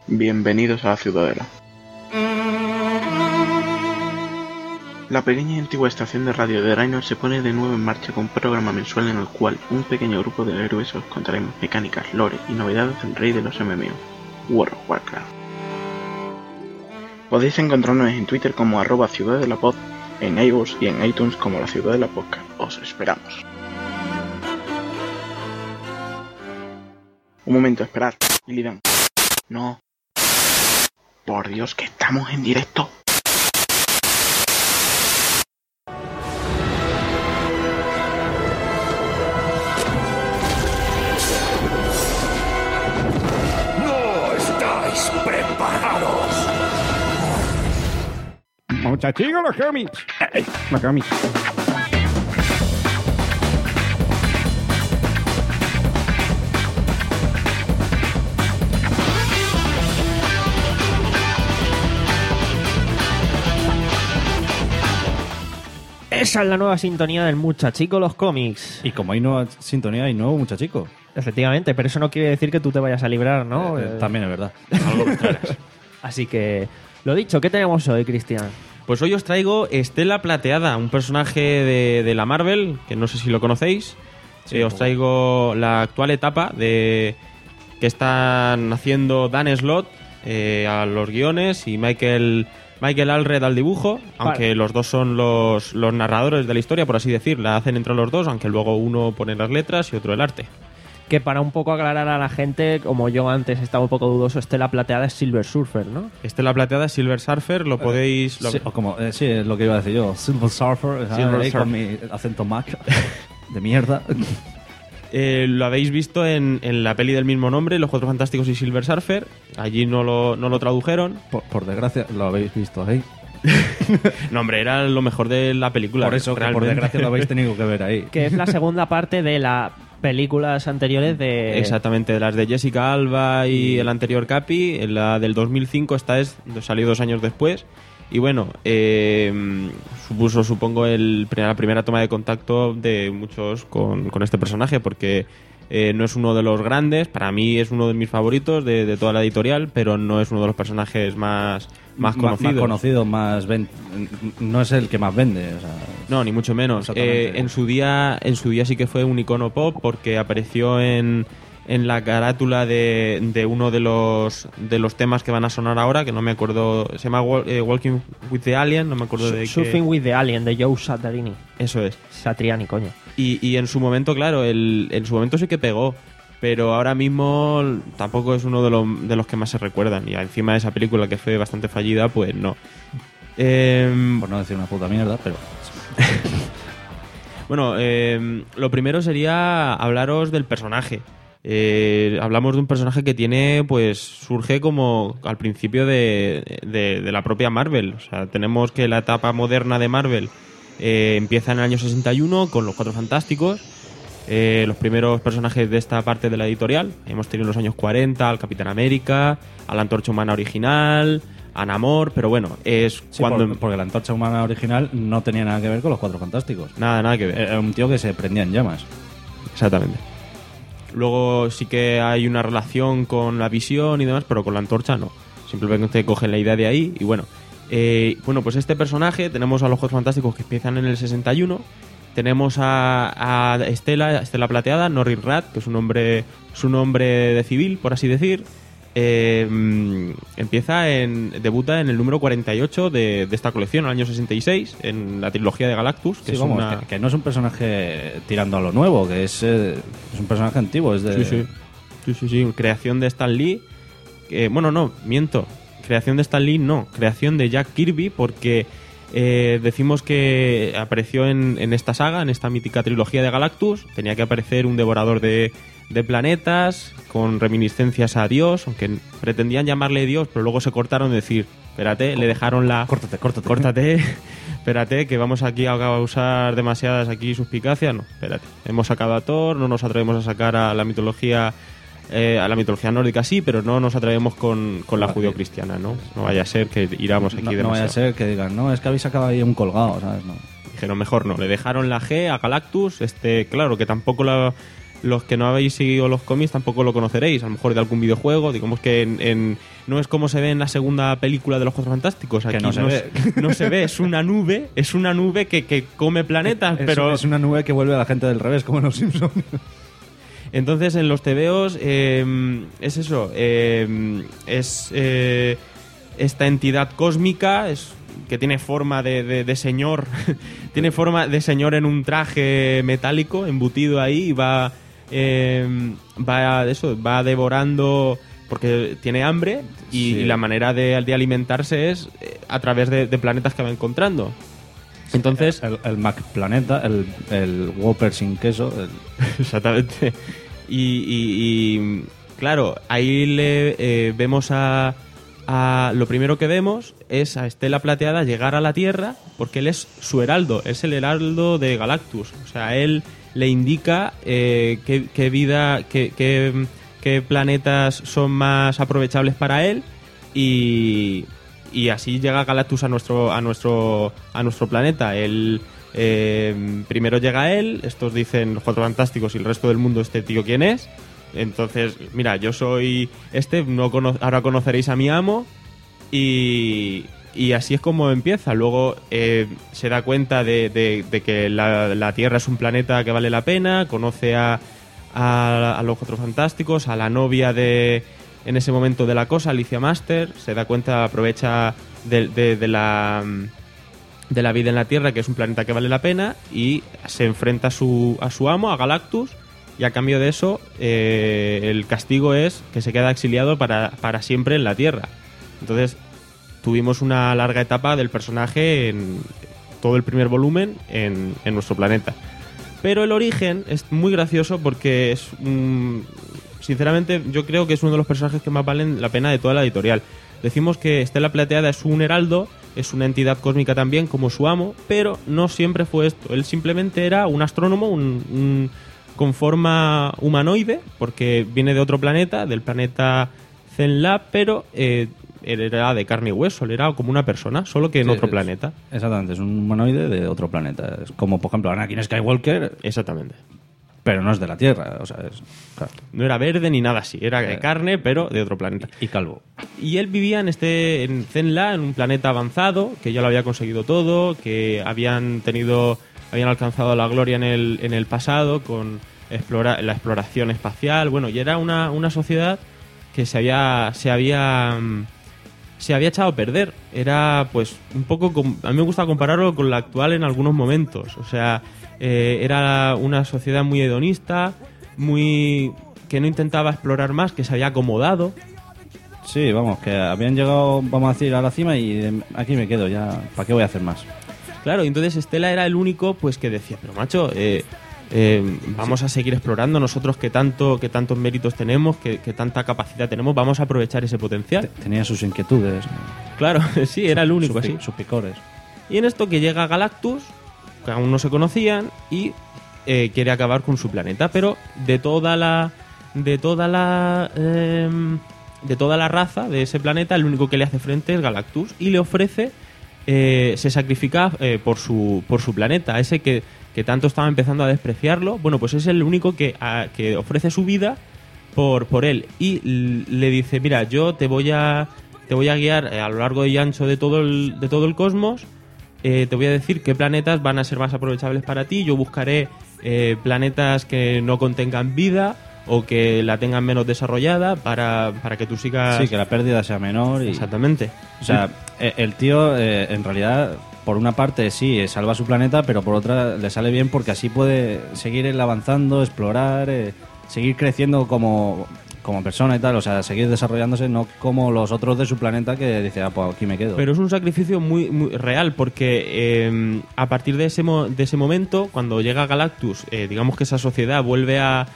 Bienvenidos a la Ciudadela. La pequeña y antigua estación de radio de Draenor se pone de nuevo en marcha con un programa mensual en el cual un pequeño grupo de héroes os contaremos mecánicas, lore y novedades del rey de los M M O, World of Warcraft. Podéis encontrarnos en Twitter como arroba ciudadelapod, en iVoox y en iTunes como la Ciudadela Podcast. Os esperamos. Un momento, esperad. Illidan. No. Por Dios, que estamos en directo. ¡No estáis preparados! Muchachos, los cómics. Ey, los cómics. Esa es la nueva sintonía del Muchachico los cómics. Y como hay nueva sintonía, hay nuevo Muchachico. Efectivamente, pero eso no quiere decir que tú te vayas a librar, ¿no? Eh, eh, también es verdad. Algo que traerás. Así que, lo dicho, ¿qué tenemos hoy, Cristian? Pues hoy os traigo Estela Plateada, un personaje de, de la Marvel, que no sé si lo conocéis. Sí, eh, os pues. traigo la actual etapa de que están haciendo Dan Slott eh, a los guiones y Michael... Michael Allred al dibujo, aunque Vale. los dos son los, los narradores de la historia, por así decir, la hacen entre los dos, aunque luego uno pone las letras y otro el arte. Que para un poco aclarar a la gente, como yo antes estaba un poco dudoso, Estela Plateada es Silver Surfer, ¿no? Estela Plateada es Silver Surfer, lo podéis... Lo... Sí, o como, eh, sí, es lo que iba a decir yo. Silver Surfer, Silver ahí Surfer. con mi acento Mac de mierda. Eh, lo habéis visto en, en la peli del mismo nombre, Los Cuatro Fantásticos y Silver Surfer. Allí no lo, no lo tradujeron. Por, por desgracia, lo habéis visto ahí. No, hombre, era lo mejor de la película. Por eso, que por realmente. desgracia, lo habéis tenido que ver ahí. Que es la segunda parte de las películas anteriores de... Exactamente, de las de Jessica Alba y el anterior Capi. En la del dos mil cinco, esta es, salió dos años después. Y bueno, eh, supuso, supongo, el, la primera toma de contacto de muchos con, con este personaje, porque eh, no es uno de los grandes, para mí es uno de mis favoritos de, de toda la editorial, pero no es uno de los personajes más, más conocidos. Más conocido, más ven- no es el que más vende. O sea, No, ni mucho menos. Exactamente. Eh, en su día, en su día sí que fue un icono pop porque apareció en, en la carátula de, de uno de los de los temas que van a sonar ahora, que no me acuerdo, se llama Wal- eh, Walking with the Alien, no me acuerdo de qué. Surfing with the Alien, de Joe Satriani. Eso es. Satriani, coño. Y, y en su momento, claro, el, en su momento sí que pegó, pero ahora mismo tampoco es uno de, los de los que más se recuerdan. Y encima de esa película que fue bastante fallida, pues no. Eh, por no decir una puta mierda, pero... Bueno, eh, lo primero sería hablaros del personaje. Eh, hablamos de un personaje que tiene, pues, surge como al principio de, de, de la propia Marvel. O sea, tenemos que la etapa moderna de Marvel eh, empieza en el año sesenta y uno con los Cuatro Fantásticos. Eh, los primeros personajes de esta parte de la editorial. Hemos tenido en los años cuarenta al Capitán América, a la Antorcha Humana original, a Namor, pero bueno, es Sí, cuando... por- porque la Antorcha Humana original no tenía nada que ver con los Cuatro Fantásticos. Nada, nada que ver. Era un tío que se prendía en llamas. Exactamente. Luego sí que hay una relación con la Visión y demás, pero con la Antorcha no. Simplemente cogen la idea de ahí y bueno. Eh, bueno, pues este personaje, tenemos a los Cuatro Fantásticos que empiezan en el sesenta y uno. Tenemos a, a Estela, Estela Plateada, Norrin Rath, que es un nombre, su nombre de civil, por así decir. Eh, mm, empieza en, debuta en el número cuarenta y ocho de, de esta colección, en el año sesenta y seis, en la trilogía de Galactus. Que Sí, es vamos, una... que, que no es un personaje tirando a lo nuevo, que es, eh, es un personaje antiguo. Es de... Sí, sí. Sí, sí, sí. Creación de Stan Lee. Que, bueno, no, miento. Creación de Stan Lee, no. Creación de Jack Kirby, porque eh, decimos que apareció en, en esta saga, en esta mítica trilogía de Galactus. Tenía que aparecer un devorador de, de planetas, con reminiscencias a Dios, aunque pretendían llamarle Dios, pero luego se cortaron de decir, espérate, le dejaron la... Córtate, córtate. Córtate. Espérate, que vamos aquí a causar demasiadas aquí suspicacias. No, espérate. Hemos sacado a Thor, no nos atrevemos a sacar a la mitología eh, a la mitología nórdica, sí, pero no nos atrevemos con, con la judio-cristiana, ¿no? No vaya a ser que iramos aquí No, no demasiado. vaya a ser que digan, no, es que habéis sacado ahí un colgado, ¿sabes? No. Dijeron, mejor no. Le dejaron la G a Galactus. Este, claro, que tampoco la, los que no habéis seguido los cómics tampoco lo conoceréis. A lo mejor de algún videojuego. Digamos que en, en, no es como se ve en la segunda película de los Cuatro Fantásticos. Aquí Que no se no, ve. es- no se ve, es una nube, es una nube que, que come planetas, Es, pero es una nube que vuelve a la gente del revés, como en los Simpsons. entonces en los tebeos eh, es eso, eh, es eh, esta entidad cósmica, es que tiene forma de, de- de señor, tiene forma de señor en un traje metálico embutido ahí y va, eh, va eso, va devorando porque tiene hambre y, Sí. y la manera de, de alimentarse es eh, a través de, de planetas que va encontrando. Entonces, el, el Mac Planeta, el, el Whopper sin queso. el- exactamente. Y, y- y, claro, ahí le eh, vemos a, a- lo primero que vemos es a Estela Plateada llegar a la Tierra porque él es su heraldo, es el heraldo de Galactus. O sea, él le indica eh, qué, qué vida, qué, qué- qué planetas son más aprovechables para él y, y así llega Galactus a nuestro a nuestro a nuestro planeta. Él eh, primero llega él, estos dicen los Cuatro Fantásticos y el resto del mundo, este tío quién es. Entonces, mira, yo soy este, no cono- ahora conoceréis a mi amo y, y así es como empieza. Luego eh, se da cuenta de, de- de que la, la Tierra es un planeta que vale la pena, conoce a, a, a los Cuatro Fantásticos, a la novia de, en ese momento de la cosa, Alicia Master, se da cuenta, aprovecha de, de- de la, de la vida en la Tierra, que es un planeta que vale la pena, y se enfrenta a su, a su amo, a Galactus, y a cambio de eso, eh, el castigo es que se queda exiliado para, para siempre en la Tierra. Entonces, tuvimos una larga etapa del personaje en todo el primer volumen en, en nuestro planeta. Pero el origen es muy gracioso porque es un... Sinceramente, yo creo que es uno de los personajes que más valen la pena de toda la editorial. Decimos que Estela Plateada es un heraldo, es una entidad cósmica también, como su amo, pero no siempre fue esto. Él simplemente era un astrónomo, un, un- con forma humanoide, porque viene de otro planeta, del planeta Zenlab, pero eh, él era de carne y hueso, él era como una persona, solo que en Sí, otro es- planeta. Exactamente, es un humanoide de otro planeta. Es como, por ejemplo, Anakin Skywalker. Exactamente. Pero no es de la Tierra, o sea, es... claro. No era verde ni nada así, era de Eh. carne, pero de otro planeta. Y calvo. Y él vivía en este en Zenla, en un planeta avanzado, que ya lo había conseguido todo, que habían tenido habían alcanzado la gloria en el, en el pasado con explora, la exploración espacial, bueno, y era una, una sociedad que se había se había mm, se había echado a perder. Era pues un poco com- a mí me gusta compararlo con la actual en algunos momentos, o sea, eh, era una sociedad muy hedonista, muy que no intentaba explorar más, que se había acomodado. Sí, vamos, que habían llegado, vamos a decir, a la cima y de- aquí me quedo, ya, ¿para qué voy a hacer más? Claro, y entonces Estela era el único pues que decía, pero macho, eh, eh, vamos a seguir explorando nosotros que tanto que tantos méritos tenemos, que, que tanta capacidad tenemos, vamos a aprovechar ese potencial. Tenía sus inquietudes. Claro, sí, era el único sus, pi- así. sus picores. Y en esto que llega Galactus, que aún no se conocían, y eh, quiere acabar con su planeta, pero de toda la de toda la eh, de toda la raza de ese planeta, el único que le hace frente es Galactus y le ofrece eh, se sacrifica eh, por su por su planeta, ese que, que tanto estaba empezando a despreciarlo. Bueno, pues es el único que, a- que ofrece su vida por por él y l- le dice, mira, yo te voy a te voy a guiar eh, a lo largo y ancho de todo el de todo el cosmos. Eh, te voy a decir qué planetas van a ser más aprovechables para ti. Yo buscaré eh, planetas que no contengan vida o que la tengan menos desarrollada para, para que tú sigas... Sí, que la pérdida sea menor. Y... Exactamente. O sea, eh, el tío, eh, en realidad, por una parte sí, eh, salva su planeta, pero por otra le sale bien porque así puede seguir él avanzando, explorar, eh, seguir creciendo como, como persona y tal. O sea, seguir desarrollándose, no como los otros de su planeta que dice, ah, pues aquí me quedo. Pero es un sacrificio muy, muy real porque eh, a partir de ese, mo- de ese momento, cuando llega Galactus, eh, digamos que esa sociedad vuelve a,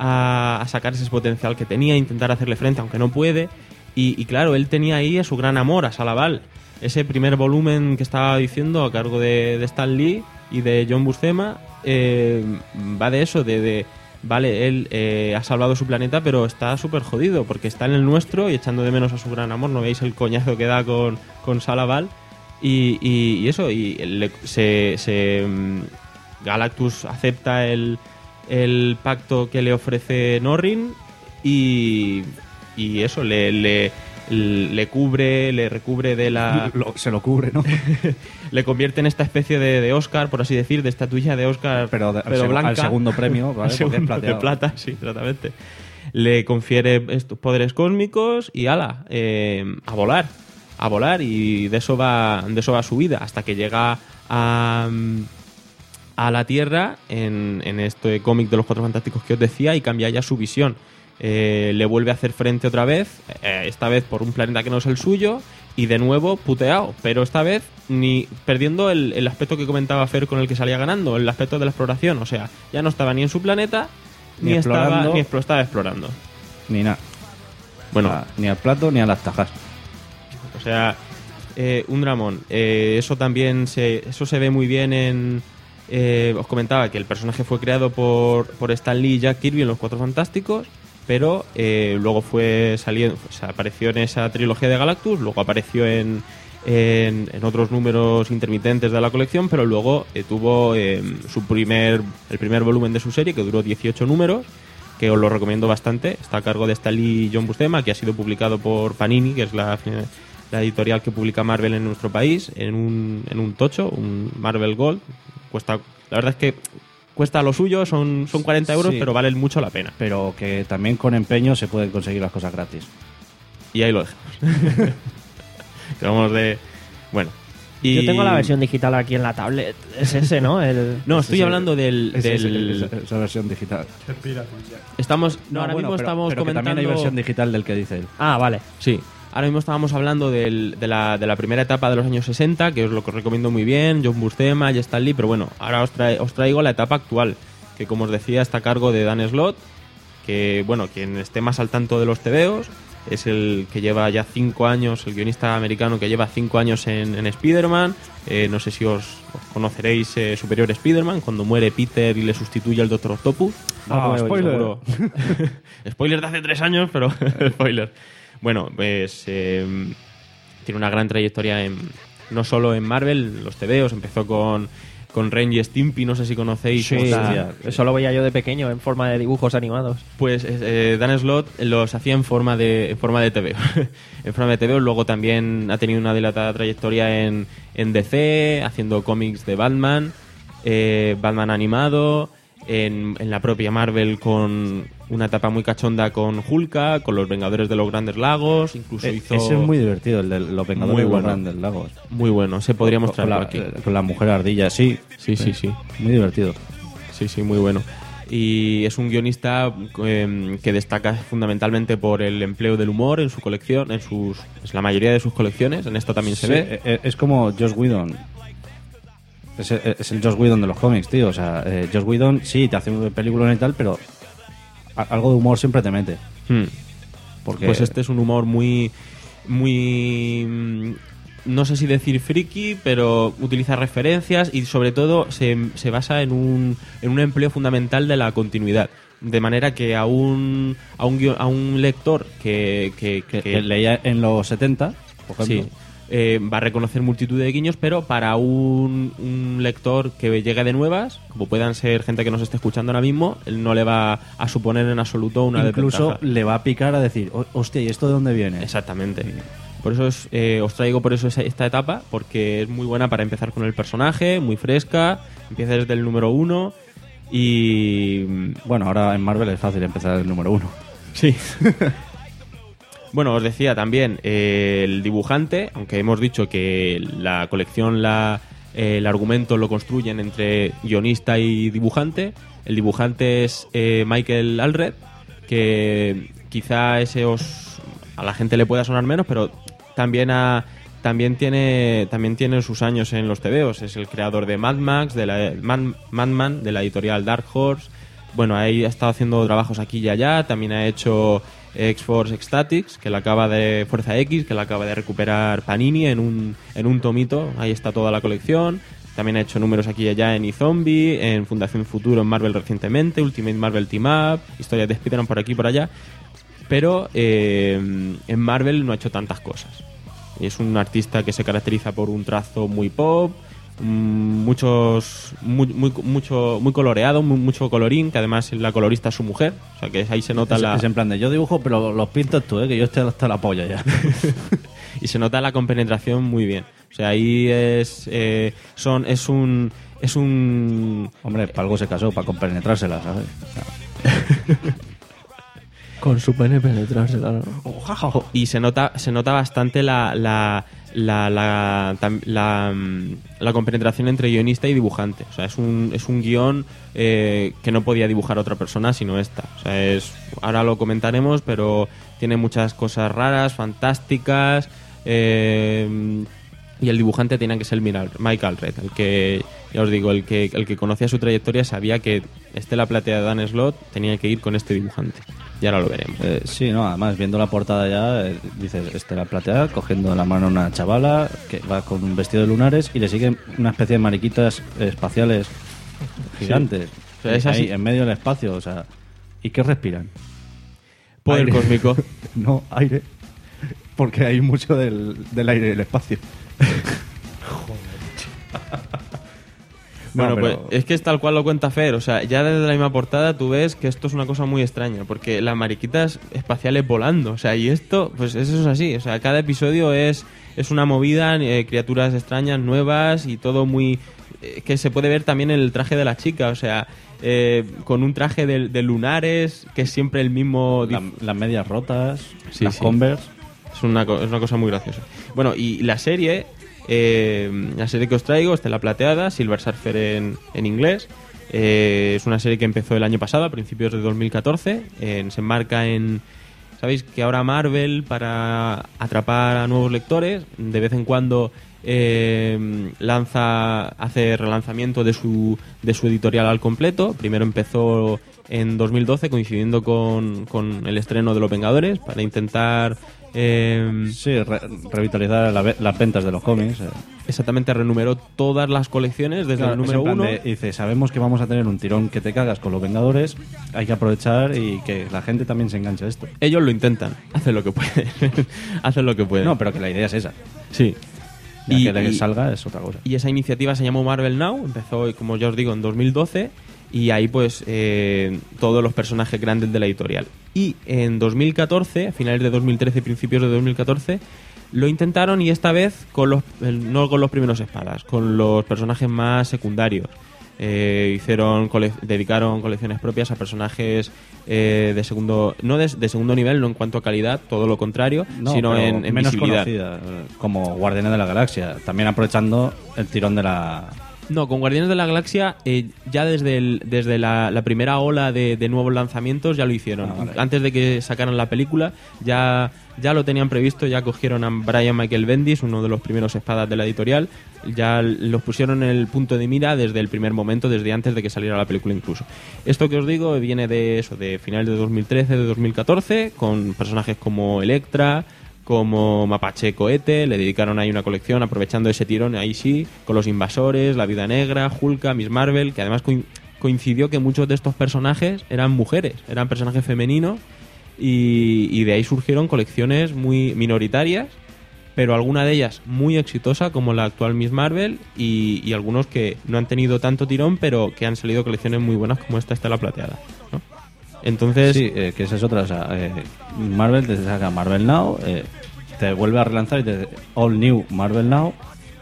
a, a sacar ese potencial que tenía, intentar hacerle frente, aunque no puede. Y, y claro, él tenía ahí a su gran amor, a Salaval. Ese primer volumen que estaba diciendo a cargo de, de Stan Lee y de John Buscema eh, va de eso, de... de vale, él eh, ha salvado su planeta, pero está súper jodido porque está en el nuestro y echando de menos a su gran amor. ¿No veis el coñazo que da con, con Salaval? Y, y, y eso, y le- se, se, mm, Galactus acepta el, el pacto que le ofrece Norrin y, y eso le, le, le cubre, le recubre de la... Lo- se lo cubre, ¿no? Le convierte en esta especie de, de Oscar, por así decir, de estatuilla de Oscar, Pero, de- al pero seg- blanca. al segundo premio, ¿vale? Al Porque es segundo plateado. de plata, sí, exactamente. Le confiere estos poderes cósmicos y ala, eh, a volar, a volar, y de eso va, de eso va su vida, hasta que llega a, a la Tierra en, en este cómic de los Cuatro Fantásticos que os decía, y cambia ya su visión. Eh, le vuelve a hacer frente otra vez, eh, esta vez por un planeta que no es el suyo, y de nuevo puteado, pero esta vez ni perdiendo el, el aspecto que comentaba Fer con el que salía ganando, el aspecto de la exploración. O sea, ya no estaba ni en su planeta, ni, Ni estaba, explorando. ni explo- estaba explorando. Ni nada. Bueno, Ah, ni al plato ni a las tajas. o sea, eh, un dramón. Eh, eso también se, eso se ve muy bien en... eh, os comentaba que el personaje fue creado por, por Stan Lee y Jack Kirby en Los Cuatro Fantásticos, pero eh, luego fue saliendo, o sea, apareció en esa trilogía de Galactus, luego apareció en, en, en otros números intermitentes de la colección, pero luego eh, tuvo eh, su primer el primer volumen de su serie, que duró dieciocho números, que os lo recomiendo bastante. Está a cargo de Stan Lee y John Buscema, que ha sido publicado por Panini, que es la, la editorial que publica Marvel en nuestro país, en un, en un tocho, un Marvel Gold. Cuesta, la verdad es que cuesta lo suyo, son, son cuarenta euros, Sí. pero valen mucho la pena. Pero que también con empeño se pueden conseguir las cosas gratis. Y ahí lo dejamos. Que vamos de... Bueno. Y... Yo tengo la versión digital aquí en la tablet. Es ese, ¿no? El... No, estoy hablando del... Ese- del... ese- esa versión digital. Estamos... No, No, ahora bueno, mismo pero- estamos pero que comentando... también hay versión digital del que dice él. Ah, vale. Sí. Ahora mismo estábamos hablando del- de, la, de la primera etapa de los años sesenta, que os lo recomiendo muy bien, John Buscema y Stan Lee, pero bueno, ahora os, trae- os traigo la etapa actual, que como os decía está a cargo de Dan Slott, que bueno, quien esté más al tanto de los tebeos, es el que lleva ya cinco años, el guionista americano que lleva cinco años en, en Spider-Man. Eh, no sé si os, os conoceréis eh, Superior Spider-Man, cuando muere Peter y le sustituye al Doctor Octopus. Ah, spoiler. Seguro. Spoiler de hace tres años, pero spoiler. Bueno, pues eh, tiene una gran trayectoria en, no solo en Marvel, los tebeos. Empezó con, con Ren y Stimpy, no sé si conocéis. Sí, esta- eso lo veía yo de pequeño en forma de dibujos animados. Pues eh, Dan Slott los hacía en forma de en forma de tebeo. En forma de tebeo. Luego también ha tenido una dilatada trayectoria en, en D C, haciendo cómics de Batman, eh, Batman animado, en, en la propia Marvel con una etapa muy cachonda con Hulka, con los Vengadores de los Grandes Lagos, incluso Eh, hizo... Ese es muy divertido, el de los Vengadores Muy de los bueno. Grandes Lagos. Muy bueno, se podría Con- mostrar con por la, aquí. eh, con la mujer ardilla, sí. Sí, sí, sí. Muy divertido. Sí, sí, muy bueno. Y es un guionista eh, que destaca fundamentalmente por el empleo del humor en su colección, en sus, en la mayoría de sus colecciones. En esta también se Sí, ve. eh, Es como Joss Whedon. Es, el- es el Joss Whedon de los cómics, tío. O sea, eh, Joss Whedon sí te hace películas y tal, pero a- algo de humor siempre te mete. Hmm. Porque Pues este es un humor muy, muy, mm, no sé si decir friki, pero utiliza referencias y sobre todo se, se basa en un, en un empleo fundamental de la continuidad. De manera que a un, a un, guio- a un lector que, que, que, que- que leía en los setenta, por ejemplo. Sí. Eh, va a reconocer multitud de guiños, pero para un, un lector que llegue de nuevas, como puedan ser gente que nos esté escuchando ahora mismo, él no le va a suponer en absoluto una Incluso desventaja. le va a picar a decir, "Oh, hostia, ¿y esto de dónde viene? Exactamente. Por eso es, eh, os traigo por eso esa- esta etapa, porque es muy buena para empezar con el personaje, muy fresca, empieza desde el número uno y... Bueno, ahora en Marvel es fácil empezar el número uno. Sí. Bueno, os decía también, eh, el dibujante, aunque hemos dicho que la colección, la, eh, el argumento lo construyen entre guionista y dibujante, el dibujante es eh, Michael Allred, que quizá ese os, a la gente le pueda sonar menos, pero también ha, también tiene también tiene sus años en los tebeos. Es el creador de Mad Max, de la Man, Madman, de la editorial Dark Horse. Bueno, ahí ha estado haciendo trabajos aquí y allá. También ha hecho X-Force Ecstatics, que la acaba de Fuerza X, que la acaba de recuperar Panini en un en un tomito. Ahí está toda la colección. También ha hecho números aquí y allá en iZombie, en Fundación Futuro, en Marvel recientemente, Ultimate Marvel Team Up, historias de Spider-Man por aquí y por allá. Pero eh, en Marvel no ha hecho tantas cosas. Y es un artista que se caracteriza por un trazo muy pop, mm, muchos muy, muy, mucho, muy coloreado, muy, mucho colorín, que además la colorista es su mujer, o sea que ahí se nota es, la... es en plan de yo dibujo, pero los pintas tú, ¿eh? Que yo estoy hasta la polla ya. Y se nota la compenetración muy bien. O sea, ahí es eh, son es un es un hombre, para algo se casó, para compenetrársela, ¿sabes? O sea... Con su pene penetrársela, ¿no? Y se nota se nota bastante la la la la, la, la, la compenetración entre guionista y dibujante. O sea, es un es un guión eh, que no podía dibujar otra persona sino esta. O sea, es ahora lo comentaremos, pero tiene muchas cosas raras, fantásticas. Eh, y el dibujante tenía que ser Mike Allred, el que, ya os digo, el que el que conocía su trayectoria sabía que Estela Plateada de Dan Slott tenía que ir con este dibujante. Y ahora lo veremos. Eh, sí, no, además viendo la portada ya, eh, dices Estela Plateada cogiendo de la mano a una chavala que va con un vestido de lunares y le siguen una especie de mariquitas eh, espaciales gigantes. Sí. O sea, es así. Ahí, en medio del espacio, o sea, ¿y qué respiran? Poder aire. Cósmico. No, aire. Porque hay mucho del, del aire del espacio. Bueno, no, pero... pues es que es tal cual lo cuenta Fer. O sea, ya desde la misma portada tú ves que esto es una cosa muy extraña, porque las mariquitas espaciales volando, o sea, y esto, pues eso es así. O sea, cada episodio es, es una movida, eh, criaturas extrañas, nuevas y todo muy... Eh, que se puede ver también en el traje de la chica, o sea, eh, con un traje de, de lunares, que es siempre el mismo... La, las medias rotas, sí, las sí. Converse... Es una, es una cosa muy graciosa. Bueno, y la serie, eh, la serie que os traigo, Estela Plateada, Silver Surfer en, en inglés, eh, es una serie que empezó el año pasado, a principios de dos mil catorce, eh, se enmarca en... Sabéis que ahora Marvel, para atrapar a nuevos lectores, de vez en cuando eh, lanza, hace relanzamiento de su, de su editorial al completo. Primero empezó en dos mil doce, coincidiendo con, con el estreno de Los Vengadores, para intentar... Eh, sí, re revitalizar la, las ventas de los cómics. Eh. Exactamente, renumeró todas las colecciones desde claro, el número uno. De, dice, sabemos que vamos a tener un tirón que te cagas con Los Vengadores, hay que aprovechar y que la gente también se enganche a esto. Ellos lo intentan, hacen lo que pueden. hacen lo que pueden. No, pero que la idea es esa. Sí. Ya y que le y, salga es otra cosa. Y esa iniciativa se llamó Marvel Now, empezó, como ya os digo, en dos mil doce. Y ahí pues eh, todos los personajes grandes de la editorial. Y en dos mil catorce, a finales de dos mil trece, principios de dos mil catorce, lo intentaron, y esta vez con los no con los primeros espadas, con los personajes más secundarios. Eh, hicieron cole dedicaron colecciones propias a personajes eh, de segundo no de, de segundo nivel, no en cuanto a calidad, todo lo contrario, no, sino en, en menos visibilidad. Conocida, como Guardianes de la Galaxia, también aprovechando el tirón de la... No, con Guardianes de la Galaxia eh, ya desde el, desde la, la primera ola de, de nuevos lanzamientos ya lo hicieron. Ah, vale. Antes de que sacaran la película ya, ya lo tenían previsto, ya cogieron a Brian Michael Bendis, uno de los primeros espadas de la editorial, ya los pusieron en el punto de mira desde el primer momento, desde antes de que saliera la película incluso. Esto que os digo viene de eso, de finales de dos mil trece, de dos mil catorce, con personajes como Electra, como Mapache Cohete, le dedicaron ahí una colección aprovechando ese tirón, ahí sí, con los Invasores, La Viuda Negra, Hulka, Miss Marvel, que además coincidió que muchos de estos personajes eran mujeres, eran personajes femeninos, y, y de ahí surgieron colecciones muy minoritarias, pero alguna de ellas muy exitosa, como la actual Miss Marvel, y, y algunos que no han tenido tanto tirón, pero que han salido colecciones muy buenas, como esta Estela Plateada, ¿no? Entonces, sí, eh, que esa es otra, o sea, eh, Marvel te saca Marvel Now, eh, te vuelve a relanzar y te All New Marvel Now,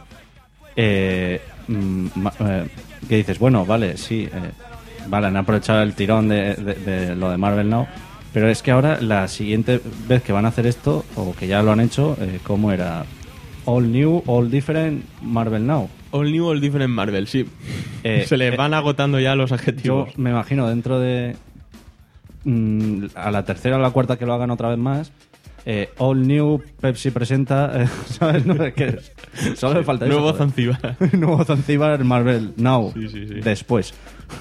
eh, mm, eh, que dices, bueno, vale, sí, eh, vale, han aprovechado el tirón de, de, de lo de Marvel Now, pero es que ahora la siguiente vez que van a hacer esto, o que ya lo han hecho, eh, ¿cómo era? All New, All Different Marvel Now. All New, All Different Marvel, sí. Eh, Se les van agotando ya los adjetivos. Yo me imagino dentro de... a la tercera o la cuarta que lo hagan otra vez más, eh, All New Pepsi presenta, eh, ¿sabes? No, es que solo me falta Nuevo eso. Zanzíbar. Nuevo Zanzíbar Marvel Now. Sí, sí, sí. Después.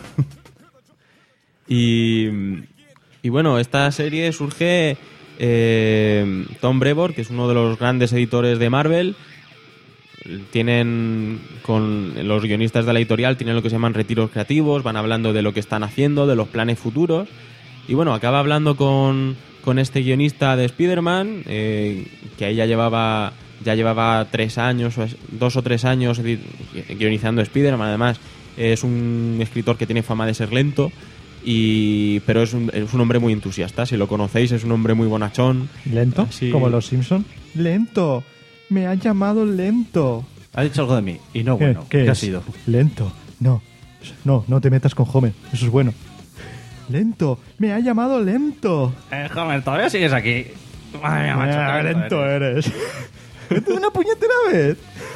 y, y bueno, esta serie surge eh, Tom Brevoort, que es uno de los grandes editores de Marvel. Tienen, con los guionistas de la editorial, tienen lo que se llaman retiros creativos, van hablando de lo que están haciendo, de los planes futuros. Y bueno, acaba hablando con, con este guionista de Spider-Man, eh, que ahí ya llevaba ya llevaba tres años, o es- dos o tres años di- guionizando Spider-Man. Además, es un escritor que tiene fama de ser lento, y pero es un, es un hombre muy entusiasta. Si lo conocéis, es un hombre muy bonachón. ¿Lento? Así- Como los Simpson. Lento. Me han llamado lento. Ha dicho algo de mí. Y no, bueno. ¿Qué, ¿Qué, qué ha es? sido? Lento. No. No, no te metas con Homer. Eso es bueno. Lento. Me ha llamado lento. Eh, Homer, todavía sigues aquí. Madre mía, macho, Ah, qué lento eres. Lento de una puñetera vez.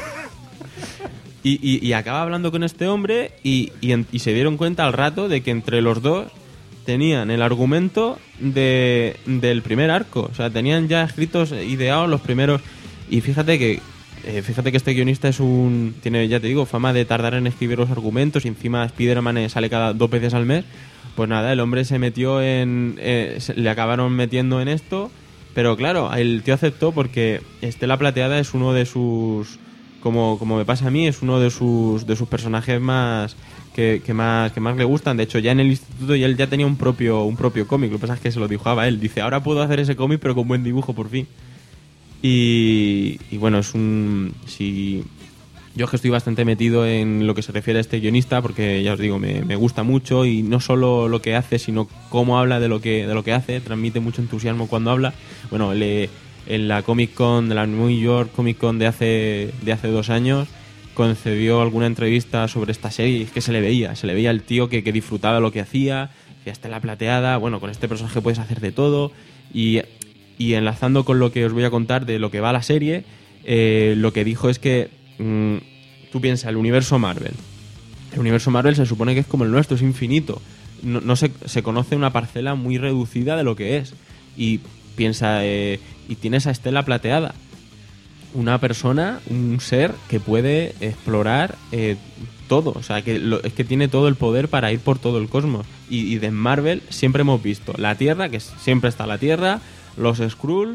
Y, y- y acaba hablando con este hombre y, y en- y se dieron cuenta al rato de que entre los dos tenían el argumento de, del primer arco. O sea, tenían ya escritos, ideados los primeros. Y fíjate que eh, fíjate que este guionista es un tiene, ya te digo, fama de tardar en escribir los argumentos, y encima Spider-Man eh, sale cada dos veces al mes. Pues nada, el hombre se metió en... eh, se- le acabaron metiendo en esto. Pero claro, el tío aceptó porque Estela Plateada es uno de sus... Como, como me pasa a mí, es uno de sus, de sus personajes más que, que más que más le gustan. De hecho, ya en el instituto ya él ya tenía un propio un propio cómic. Lo que pasa es que se lo dibujaba él. Dice, ahora puedo hacer ese cómic, pero con buen dibujo, por fin. Y, y bueno, es un... Si, yo es que estoy bastante metido en lo que se refiere a este guionista, porque ya os digo, me, me gusta mucho, y no solo lo que hace, sino cómo habla de lo que de lo que hace. Transmite mucho entusiasmo cuando habla. Bueno, le... en la Comic Con, de la New York Comic Con de hace, de hace dos años, concedió alguna entrevista sobre esta serie, y es que se le veía, se le veía el tío que, que disfrutaba lo que hacía, que hasta la plateada, bueno, con este personaje puedes hacer de todo, y, y enlazando con lo que os voy a contar de lo que va la serie, eh, lo que dijo es que mmm, tú piensas, el universo Marvel, el universo Marvel se supone que es como el nuestro, es infinito, no, no se, se conoce una parcela muy reducida de lo que es, y piensa, eh, y tienes a Estela Plateada, una persona, un ser que puede explorar eh, todo, o sea, que lo, es que tiene todo el poder para ir por todo el cosmos. Y, y de Marvel siempre hemos visto la Tierra, que siempre está la Tierra, los Skrulls,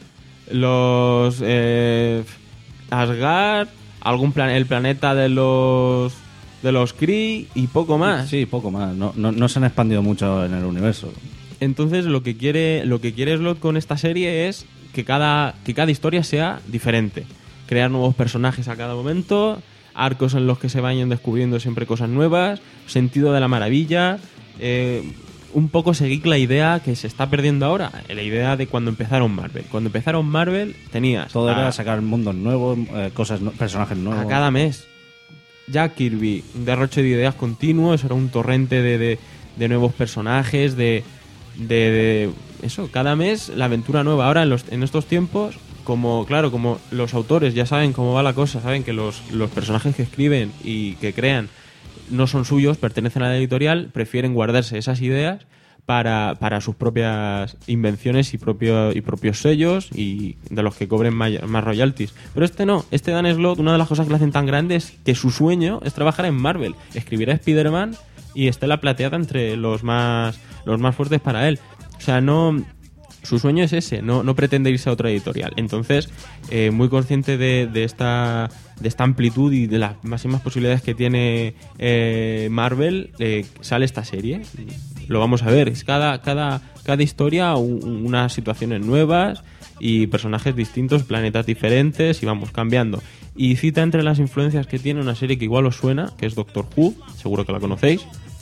los eh, Asgard, algún plan, el planeta de los de los Kree y poco más. Sí, poco más. No, no, no se han expandido mucho en el universo. Entonces lo que quiere lo que quiere Slott con esta serie es que cada que cada historia sea diferente, crear nuevos personajes a cada momento, arcos en los que se vayan descubriendo siempre cosas nuevas, sentido de la maravilla, eh, un poco seguir la idea que se está perdiendo ahora, la idea de cuando empezaron Marvel. Cuando empezaron Marvel tenías Todo a, era sacar mundos nuevos, eh, cosas, no- personajes nuevos. a cada mes. Jack Kirby, un derroche de ideas continuos, era un torrente de, de, de nuevos personajes, de, de, de eso, cada mes la aventura nueva. Ahora en, los, en estos tiempos, como claro, como los autores ya saben cómo va la cosa, saben que los, los personajes que escriben y que crean no son suyos, pertenecen a la editorial, prefieren guardarse esas ideas para, para sus propias invenciones y, propio, y propios sellos, y de los que cobren may- más royalties. Pero este no, este Dan Slott, una de las cosas que le hacen tan grande es que su sueño es trabajar en Marvel, escribir a Spider-Man y Estela Plateada entre los más, los más fuertes para él. O sea, no... Su sueño es ese, no, no pretende irse a otra editorial. Entonces, eh, muy consciente de, de, esta, de esta amplitud y de las máximas posibilidades que tiene eh, Marvel, eh, sale esta serie. Lo vamos a ver. Es cada, cada, cada historia un, unas situaciones nuevas y personajes distintos, planetas diferentes, y vamos cambiando. Y cita entre las influencias que tiene una serie que igual os suena, que es Doctor Who, seguro que la conocéis.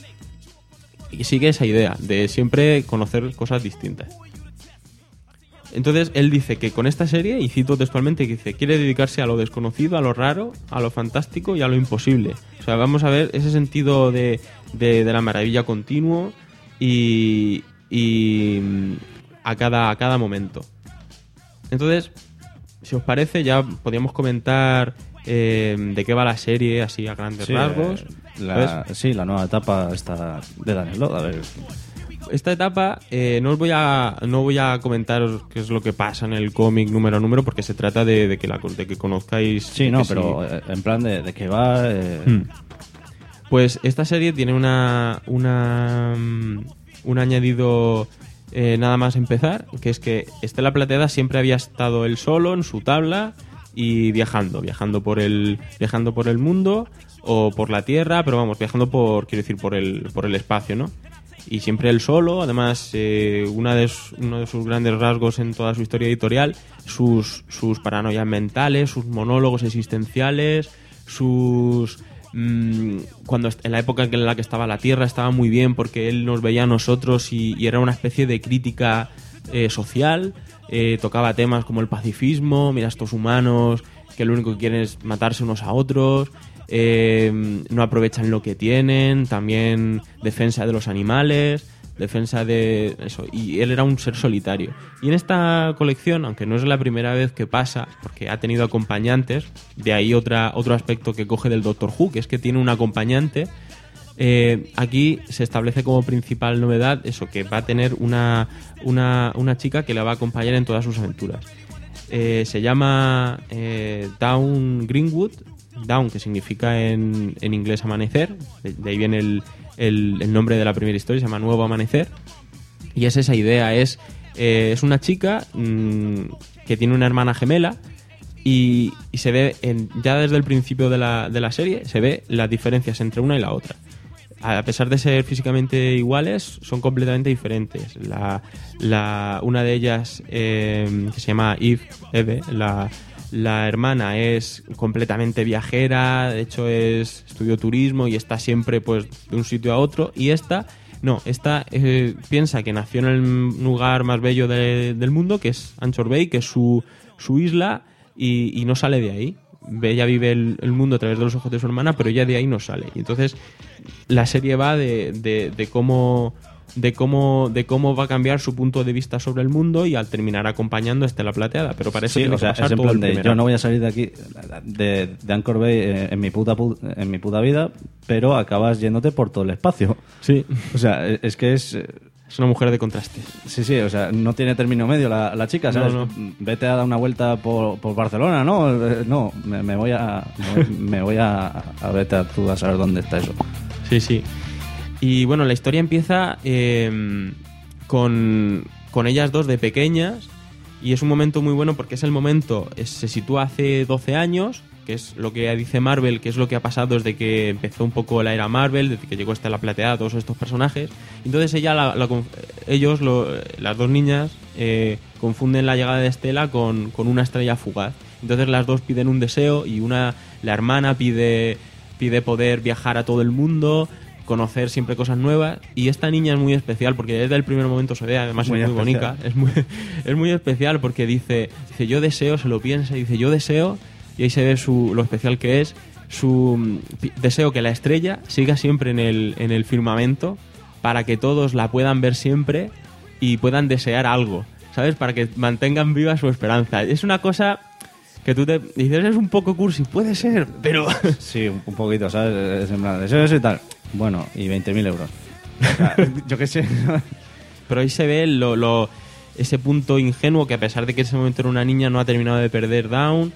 Y sigue esa idea de siempre conocer cosas distintas. Entonces él dice que con esta serie, y cito textualmente, que dice, quiere dedicarse a lo desconocido, a lo raro, a lo fantástico y a lo imposible. O sea, vamos a ver ese sentido de, de, de la maravilla continuo y, y mm, a cada, a cada momento. Entonces, si os parece, ya podríamos comentar eh, de qué va la serie así a grandes Sí, rasgos. eh, la, sí, la nueva etapa está de Dan Slott. A ver, Esta etapa eh, no os voy a no voy a comentaros qué es lo que pasa en el cómic número a número, porque se trata de, de que la de que conozcáis. sí, de no, que pero sí. eh, en plan de, de que va. Eh, Hmm. Pues esta serie tiene una una mm, un añadido eh, nada más empezar, que es que Estela Plateada siempre había estado él solo en su tabla y viajando, viajando por el viajando por el mundo o por la Tierra, pero vamos, viajando por quiero decir por el por el espacio, ¿no? y siempre él solo. Además, eh, una de su- uno de sus grandes rasgos en toda su historia editorial, sus, sus paranoias mentales, sus monólogos existenciales, sus... mm, cuando est- en la época en la que estaba la Tierra estaba muy bien porque él nos veía a nosotros y, y era una especie de crítica eh, social. Eh, tocaba temas como el pacifismo, mira estos humanos que lo único que quieren es matarse unos a otros, eh, no aprovechan lo que tienen, también defensa de los animales, defensa de eso, y él era un ser solitario. Y en esta colección, aunque no es la primera vez que pasa, porque ha tenido acompañantes, de ahí otra, otro aspecto que coge del Doctor Who, que es que tiene un acompañante. Eh, aquí se establece como principal novedad eso, que va a tener una, una, una chica que la va a acompañar en todas sus aventuras. Eh, se llama eh, Dawn Greenwood, Dawn que significa en, en inglés amanecer, de, de ahí viene el, el, el nombre de la primera historia, se llama Nuevo Amanecer, y es esa idea, es, eh, es una chica mmm, que tiene una hermana gemela. Y, y se ve, en, ya desde el principio de la, de la serie, se ve las diferencias entre una y la otra. A pesar de ser físicamente iguales, son completamente diferentes. La, la, una de ellas, eh, que se llama Eve, Eve la, la hermana, es completamente viajera, de hecho es estudió turismo y está siempre pues de un sitio a otro. Y esta, no, esta eh, piensa que nació en el lugar más bello de, del mundo, que es Anchor Bay, que es su, su isla, y, y no sale de ahí. Ella vive el, el mundo a través de los ojos de su hermana, pero ella de ahí no sale. Y entonces la serie va de, de, de cómo de cómo de cómo va a cambiar su punto de vista sobre el mundo y al terminar acompañando a Estela Plateada. Pero para eso Sí, tiene o sea, que pasar es en todo plan el de, primer yo acto. no voy a salir de aquí, de, de Anchor Bay eh, en mi puta pu- en mi puta vida, pero acabas yéndote por todo el espacio. Sí. O sea, es que es... Es una mujer de contraste. Sí, sí, o sea, no tiene término medio la, la chica, ¿sabes? No, Vete a dar una vuelta por, por Barcelona, ¿no? Eh, No, me, me voy a... Me, me voy a, a vete a tú a saber dónde está eso. Sí, sí. Y bueno, la historia empieza eh, con, con ellas dos de pequeñas y es un momento muy bueno porque es el momento, es- se sitúa hace doce años, que es lo que dice Marvel, que es lo que ha pasado desde que empezó un poco la era Marvel, desde que llegó Estela Plateada, todos estos personajes. Entonces ella, la- la conf- ellos, lo- las dos niñas, eh, confunden la llegada de Estela con, con una estrella fugaz. Entonces las dos piden un deseo y una, la hermana pide, pide poder viajar a todo el mundo, conocer siempre cosas nuevas, y esta niña es muy especial porque desde el primer momento se ve, además Muy es muy especial. bonita, es muy, es muy especial porque dice, dice yo deseo, se lo piensa, dice yo deseo, y ahí se ve su, lo especial que es, su mm, pi- deseo que la estrella siga siempre en el, en el firmamento para que todos la puedan ver siempre y puedan desear algo, ¿sabes? Para que mantengan viva su esperanza. Es una cosa que tú te dices, es un poco cursi, puede ser, pero... Sí, un, un poquito, ¿sabes? Es en plan, eso, eso y tal. Bueno, y veinte mil euros. O sea, yo qué sé. Pero ahí se ve lo, lo- ese punto ingenuo que a pesar de que en ese momento era una niña no ha terminado de perder Dawn.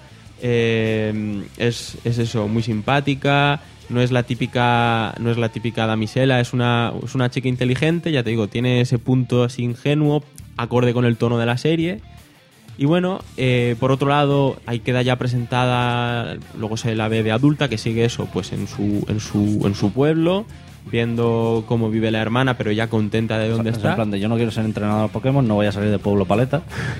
Eh, es, es eso, muy simpática, no es la típica no es la típica damisela, es una, es una chica inteligente, ya te digo, tiene ese punto así ingenuo, acorde con el tono de la serie. Y bueno, eh, por otro lado, ahí queda ya presentada, luego se la ve de adulta, que sigue eso, pues en su, en su, en su pueblo, viendo cómo vive la hermana, pero ya contenta de dónde Es está. en plan de yo no quiero ser entrenador de Pokémon, no voy a salir de Pueblo Paleta.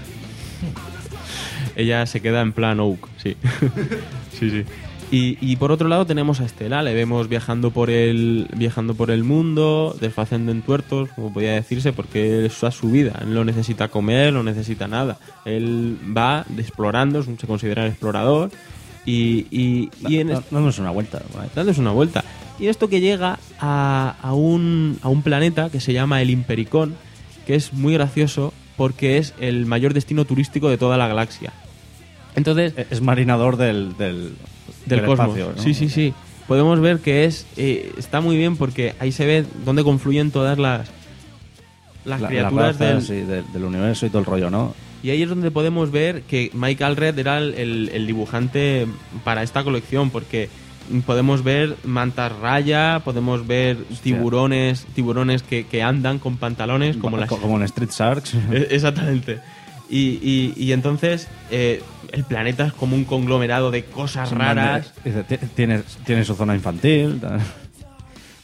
Ella se queda en plan Oak, sí. sí, sí. Y, y por otro lado tenemos a Estela, le vemos viajando por el viajando por el mundo, desfacendo en tuertos, como podría decirse, porque eso es su vida. Él no necesita comer, no necesita nada. Él va explorando, es un- se considera un explorador y, y, y en est- Dándose una vuelta. ¿vale? dándose una vuelta. Y esto que llega a, a, un, a un planeta que se llama el Impericón, que es muy gracioso porque es el mayor destino turístico de toda la galaxia. Entonces, Es marinador del, del, del, cosmos. espacio, ¿no? Sí, sí, sí. Podemos ver que es eh, está muy bien porque ahí se ve dónde confluyen todas las las La- criaturas las razas, del, sí, del, del universo y todo el rollo, ¿no? y ahí es donde podemos ver que Mike Allred era el, el- el dibujante para esta colección porque podemos ver mantas raya, podemos ver tiburones tiburones que, que andan con pantalones como las Co- como en Street Sharks. Eh, Exactamente. Y, y, y entonces eh, el planeta es como un conglomerado de cosas raras. Dice, "Ti- Tiene, tiene su zona infantil. tal".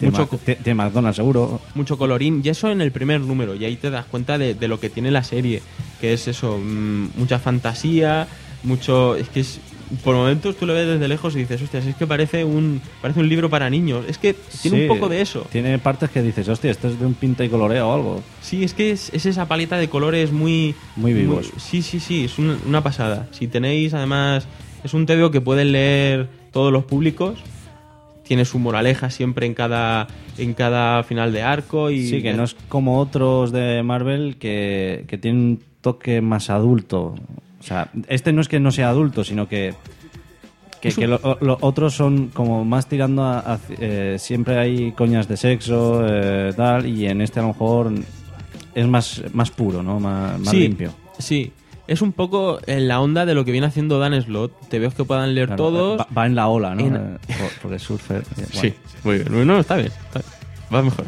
Tiene mucho, Ma- tiene- tiene McDonald's seguro. mucho colorín, y eso en el primer número, y ahí te das cuenta de, de lo que tiene la serie, que es eso, mmm, mucha fantasía, mucho... Es que es, por momentos tú lo ves desde lejos y dices, hostias, es que parece un parece un libro para niños. Es que tiene Sí, un poco de eso. Tiene partes que dices, hostia, esto es de un pinta y coloreo o algo. Sí, es que es, es esa paleta de colores muy... Muy vivos. sí, sí, sí, es una, una pasada. Si tenéis, además, es un tebeo que pueden leer todos los públicos. Tiene su moraleja siempre en cada en cada final de arco. Y Sí, que no es como otros de Marvel que, que tienen un toque más adulto. O sea, este no es que no sea adulto, sino que que, Es un- que lo- lo- otros son como más tirando a... a- eh, siempre hay coñas de sexo, eh, tal, y en este a lo mejor es más, más puro, ¿no? Más, más Sí, limpio. Sí, es un poco en la onda de lo que viene haciendo Dan Slott. Te veo que puedan leer Claro, todos. Va, va en la ola, ¿no? En- Eh, por- porque es surfer. eh, Sí, guay. muy bien. No, está bien. Está bien. Va mejor.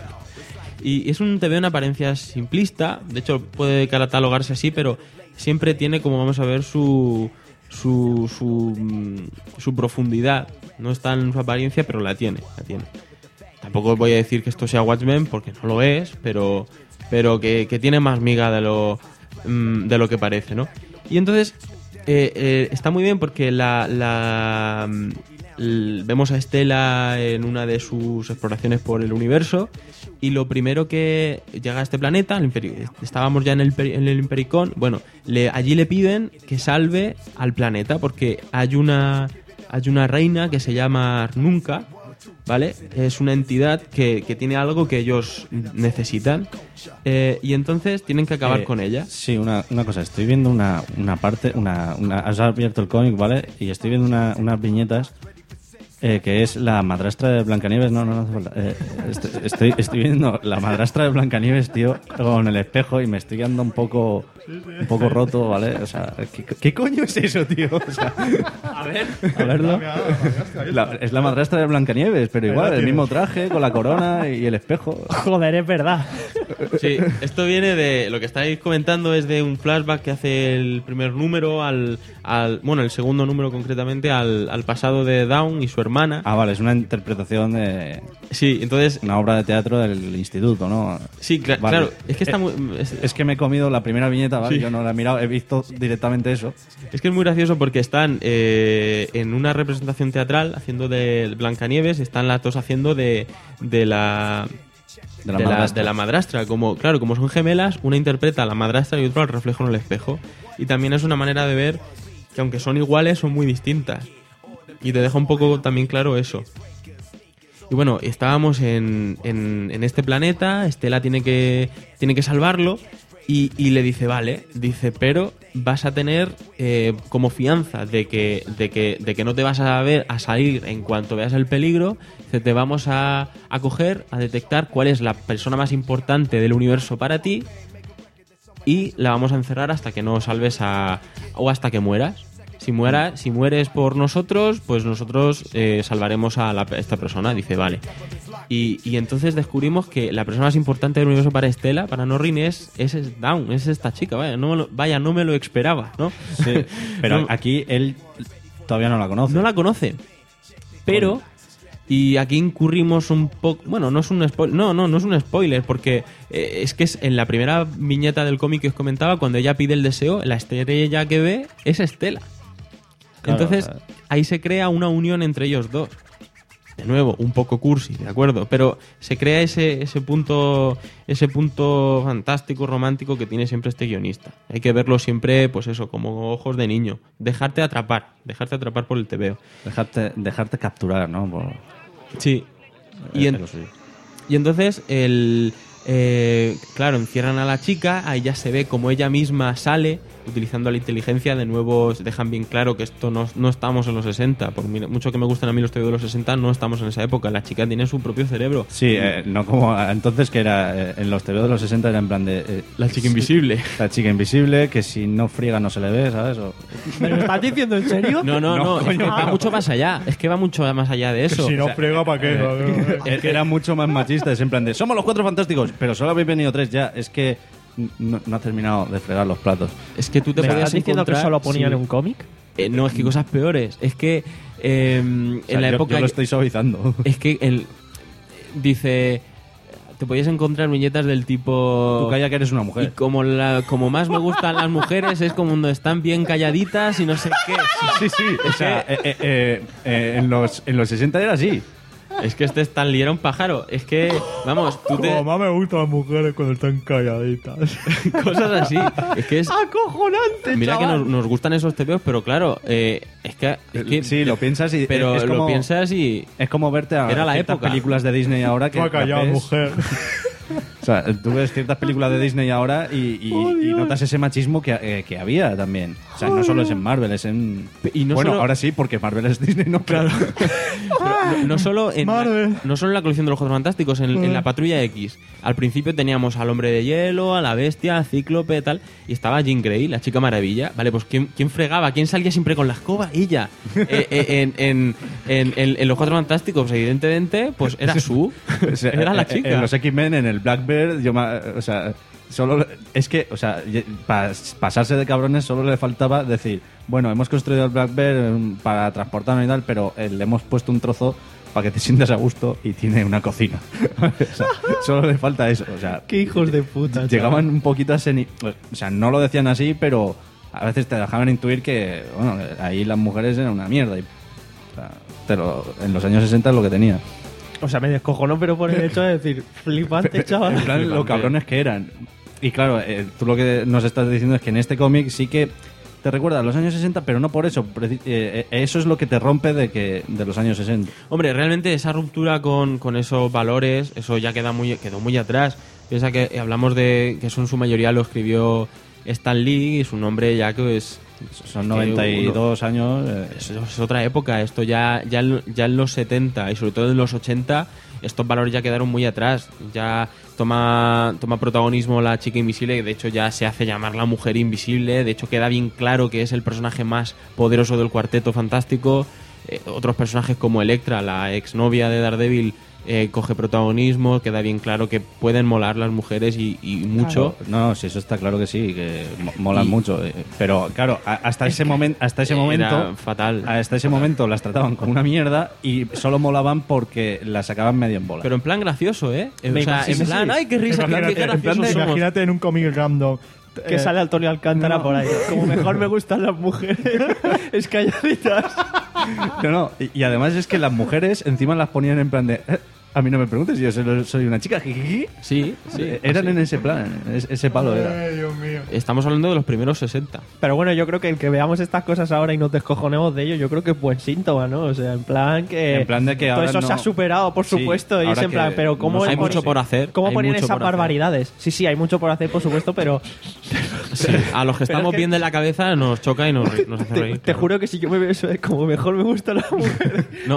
Y es un T V en apariencia simplista. De hecho, puede catalogarse así, pero siempre tiene, como vamos a ver, su su, su, mm, su profundidad. No está en su apariencia, pero la tiene, la tiene. Tampoco voy a decir que esto sea Watchmen, porque no lo es, pero, pero que, que tiene más miga de lo, mm, de lo que parece, ¿no? Y entonces, eh, eh, está muy bien porque la, la mm, l- vemos a Estela en una de sus exploraciones por el universo, y lo primero que llega a este planeta, al Imperi- estábamos ya en el, peri- en el Impericón, bueno, le, allí le piden que salve al planeta porque hay una, hay una reina que se llama Nunca, ¿vale? Es una entidad que, que tiene algo que ellos necesitan, eh, y entonces tienen que acabar Eh, con ella. Sí, una, una cosa, estoy viendo una, una parte, una, una, has abierto el cómic, ¿vale? Y estoy viendo una- unas viñetas eh, que es la madrastra de Blancanieves. No, no, no hace falta. Eh, estoy, estoy, estoy viendo la madrastra de Blancanieves, tío, con el espejo y me estoy quedando un poco, un poco roto, ¿vale? O sea, ¿qué, qué coño es eso, tío? O sea, A ver. a verlo. La- es la madrastra de Blancanieves, pero igual, Ahí el la mismo tienes. traje, con la corona y el espejo. Joder, es verdad. Sí, esto viene de... Lo que estáis comentando es de un flashback que hace el primer número al... al bueno, el segundo número concretamente, al, al pasado de Dawn y su hermana. Ah, vale, es una interpretación de... Sí, entonces... Una obra de teatro del instituto, ¿no? Sí, cla- Vale. claro, es que está Eh, muy... Es, Es que me he comido la primera viñeta, ¿vale? Sí. Yo no la he mirado, he visto directamente eso. es que es muy gracioso porque están eh, en una representación teatral haciendo de Blancanieves, están las dos haciendo de, de la... De la de, la, madrastra. de la madrastra. Como, claro, como son gemelas, una interpreta a la madrastra y otro al reflejo en el espejo. Y también es una manera de ver que aunque son iguales, son muy distintas. Y te deja un poco también claro eso. Y bueno, estábamos en, en, en este planeta, Estela tiene que, tiene que salvarlo y, y le dice, vale, dice, pero vas a tener eh, como fianza de que, de, que, de que no te vas a ver a salir en cuanto veas el peligro, dice, te vamos a, a coger, a detectar cuál es la persona más importante del universo para ti y la vamos a encerrar hasta que no salves a... o hasta que mueras. Si, muera, si mueres por nosotros, pues nosotros eh, salvaremos a, la- a esta persona. Dice, vale. Y, y entonces descubrimos que la persona más importante del universo para Estela, para Norrin, es, es Dawn, es esta chica. Vaya, no me lo, vaya, no me lo esperaba, ¿no? Sí, pero No. aquí él todavía no la conoce. No la conoce. Pero... Y aquí incurrimos un poco... Bueno, no es un spoiler. No, no, no es un spoiler, porque eh, es que es en la primera viñeta del cómic que os comentaba, cuando ella pide el deseo, la estrella que ve es Estela. Claro, Entonces, o sea- ahí se crea una unión entre ellos dos. De nuevo, un poco cursi, ¿de acuerdo? Pero se crea ese, ese punto ese punto fantástico, romántico que tiene siempre este guionista. Hay que verlo siempre, pues eso, como ojos de niño. Dejarte atrapar, dejarte atrapar por el tebeo. Dejarte, dejarte capturar, ¿no? Por- Sí. Eh, Y, en- es lo suyo. y entonces, el, eh, claro, encierran a la chica, ahí ya se ve como ella misma sale, utilizando la inteligencia, de nuevo dejan bien claro que esto no, no estamos en los sesenta, por mi- mucho que me gustan a mí los T V de los sesenta, no estamos en esa época, la chica tiene su propio cerebro. Sí, eh, no como entonces que era eh, en los T V de los sesenta era en plan de... eh, La chica invisible. La chica invisible, que si no friega no se le ve, ¿sabes? O- ¿Me lo estás diciendo en serio? No, no, no, es que coño, va no. mucho más allá, es que va mucho más allá de eso. Que si no O sea, frega, ¿para qué? Eh, era mucho más machista, es en plan de somos los cuatro fantásticos, pero solo habéis venido tres ya. Es que no, no ha terminado de fregar los platos. Es que tú te ¿Me podías estás diciendo que encontrar- solo ponían sí. un cómic? Eh, no, es que cosas peores. Es que eh, O sea, en la yo- época... yo lo estoy suavizando. Es que el, dice... Te podías encontrar viñetas del tipo... Tú calla que eres una mujer. Y como, la, como más me gustan las mujeres es como cuando están bien calladitas y no sé qué. Sí, sí, sí. O sea, eh, eh, eh, eh, en, los, en los sesenta era así. Es que este Stan Lee era un pájaro. Es que, vamos, tú te... Como más me gustan las mujeres cuando están calladitas. Cosas así. Es que es... ¡Acojonante, Mira chaval! que nos, nos gustan esos tebeos, pero claro, eh, es, que, es que... Sí, lo piensas y... Pero es como, lo piensas y... Es como verte a Era la ciertas época. películas de Disney ahora que... No ha callado, las ves- mujer. O sea, tú ves ciertas películas de Disney ahora y, y- Oh, y notas ese machismo que, eh, que había también. O sea, no solo es en Marvel, es en... Y no bueno, solo- ahora sí, porque Marvel es Disney, no, claro. No, no solo en Marvel. no solo en la colección de los Cuatro Fantásticos, en, en la Patrulla X. Al principio teníamos al Hombre de Hielo, a la Bestia, al Cíclope, tal, y estaba Jean Grey, la Chica Maravilla. Vale, pues ¿quién, quién fregaba? ¿Quién salía siempre con la escoba? Ella. Eh, eh, en, en, en, en- en los Cuatro Fantásticos, evidentemente, pues era su. O sea, Era la eh, chica. En los X-Men, en el Blackbird, yo ma- o sea, solo es que, o sea, para pasarse de cabrones solo le faltaba decir, bueno, hemos construido el Blackbird mm, para transportarnos y tal, pero eh, le hemos puesto un trozo para que te sientas a gusto y tiene una cocina. O sea, solo le falta eso, o sea, ¡Qué hijos de puta! llegaban un poquito a ese ni- o sea, no lo decían así, pero a veces te dejaban intuir que, bueno, ahí las mujeres eran una mierda y, o sea, pero en los años sesenta es lo que tenía. O sea, me descojonó, pero por el hecho de decir, flipante, chaval. En plan, lo cabrones que eran. Y claro, eh, tú lo que nos estás diciendo es que en este cómic sí que te recuerda a los años sesenta, pero no por eso. Preci- eh, eh, eso es lo que te rompe de que de los años sesenta. Hombre, realmente esa ruptura con, con esos valores, eso ya queda muy, quedó muy atrás. Piensa que hablamos de que eso en su mayoría lo escribió Stan Lee y su nombre ya que es... Son noventa y dos años. Eh, Eso es otra época. Esto ya, ya, en- ya en los setenta y sobre todo en los ochenta, estos valores ya quedaron muy atrás. Ya toma, toma protagonismo la chica invisible, que de hecho ya se hace llamar la mujer invisible. De hecho queda bien claro que es el personaje más poderoso del Cuarteto Fantástico. Eh, otros personajes como Elektra, la exnovia de Daredevil, eh, coge protagonismo. Queda bien claro que pueden molar las mujeres y, y mucho. Claro. No, sí, eso está claro que sí, que mo- molan Y- mucho. eh, Pero claro, a- hasta ese momento, hasta ese Era momento, fatal. hasta ese momento las trataban como una mierda y solo molaban porque las sacaban medio en bola. Pero en plan gracioso, ¿eh? O Me sea, imagino- en sí, plan, sí. ¡ay, qué risa! qué- Imagínate, qué en plan de- graciosos somos! imagínate en un cómic random. Que eh, sale Antonio Alcántara no. por ahí. Como mejor me gustan las mujeres. Es calladitas. No, no, y, y además es que las mujeres encima las ponían en plan de... "Eh, a mí no me preguntes, yo solo soy una chica. jijiji". Sí, sí. Eh, Eran en ese plan, es- ese palo era. Ay, Dios mío. Estamos hablando de los primeros sesenta. Pero bueno, yo creo que el que veamos estas cosas ahora y nos descojonemos de ello, yo creo que es buen síntoma, ¿no? O sea, en plan que... En plan de que todo ahora eso no- se ha superado, por Sí, supuesto, y es ahora en plan, que pero ¿cómo... no Hay ponen- mucho por hacer. ¿Cómo hay ponían mucho esas por hacer. barbaridades? Sí, sí, hay mucho por hacer, por supuesto, pero Sí, a los que Pero estamos es que- bien de la cabeza nos choca y nos, nos hace te, reír. te claro. juro que si yo me veo eso es como mejor me gusta la mujer. No.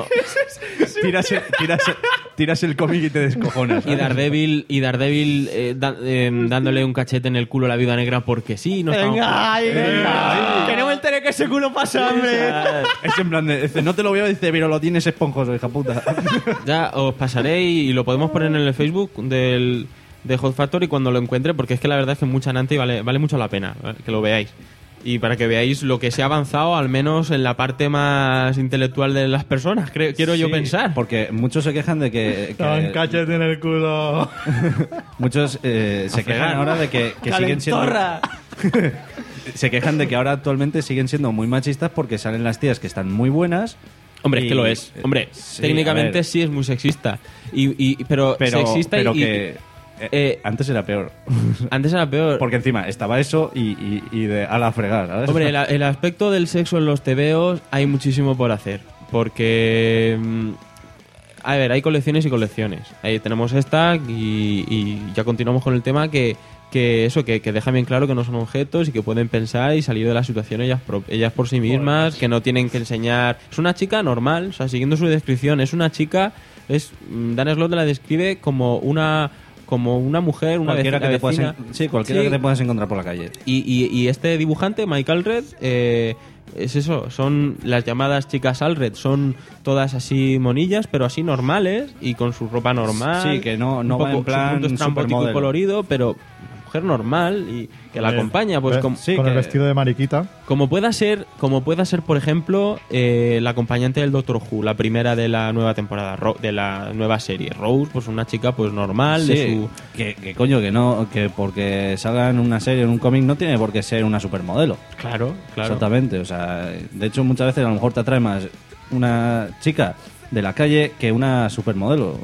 Tiras, el- tiras, el- tiras el cómic y te descojonas. Y Daredevil, y Daredevil eh, da- eh, dándole un cachete en el culo a la Viuda Negra porque sí. No estamos- Venga, ay, venga. Que no me entere que ese culo pasa, hombre. Es en plan de... dice, no te lo veo, dice, pero lo tienes esponjoso, hija puta. Ya os pasaré y, y lo podemos poner en el Facebook del, de Hot Factory cuando lo encuentre, porque es que la verdad es que es mucha nante y vale, vale mucho la pena eh, que lo veáis. Y para que veáis lo que se ha avanzado, al menos en la parte más intelectual de las personas, creo, quiero yo Sí, pensar. Porque muchos se quejan de que... que- Con cachete en el culo. muchos eh, se A quejan fregar. ahora de que, que siguen siendo... Calentorra. Se quejan de que ahora actualmente siguen siendo muy machistas porque salen las tías que están muy buenas. Hombre, y- es que lo es. Hombre, sí, técnicamente a ver, sí es muy sexista. Y, y- pero, pero, sexista pero y, que... eh, eh, antes era peor. antes era peor. Porque encima estaba eso y, y, y de a la fregar, ¿sabes? Hombre, el, el aspecto del sexo en los tebeos hay muchísimo por hacer. Porque... mm, a ver, hay colecciones y colecciones. Ahí tenemos esta y, y ya continuamos con el tema que, que eso, que, que deja bien claro que no son objetos y que pueden pensar y salir de la situación ellas, pro- ellas por sí mismas, que no tienen que enseñar... Es una chica normal, o sea, siguiendo su descripción, es una chica... es mm, Dan Slott la describe como una... como una mujer, una cualquiera vecina, que te puedas vecina. en- sí, cualquiera Sí. que te puedas encontrar por la calle. Y, y- y este dibujante, Mike Allred, eh, es eso, son las llamadas chicas Allred, son todas así monillas, pero así normales y con su ropa normal. Sí, que no- no un va en poco- plan su punto estrambótico y supermodelo. colorido, pero mujer normal y que la Con el- acompaña, pues ve- como, con el vestido de mariquita. como pueda ser, como pueda ser, por ejemplo, eh, la acompañante del Doctor Who, la primera de la nueva temporada, Ro- de la nueva serie. Rose, pues una chica pues normal, de Sí, su que, que coño, que no, que porque salga en una serie, en un cómic, no tiene por qué ser una supermodelo. Claro, claro. Exactamente, o sea, de hecho muchas veces a lo mejor te atrae más una chica de la calle que una supermodelo.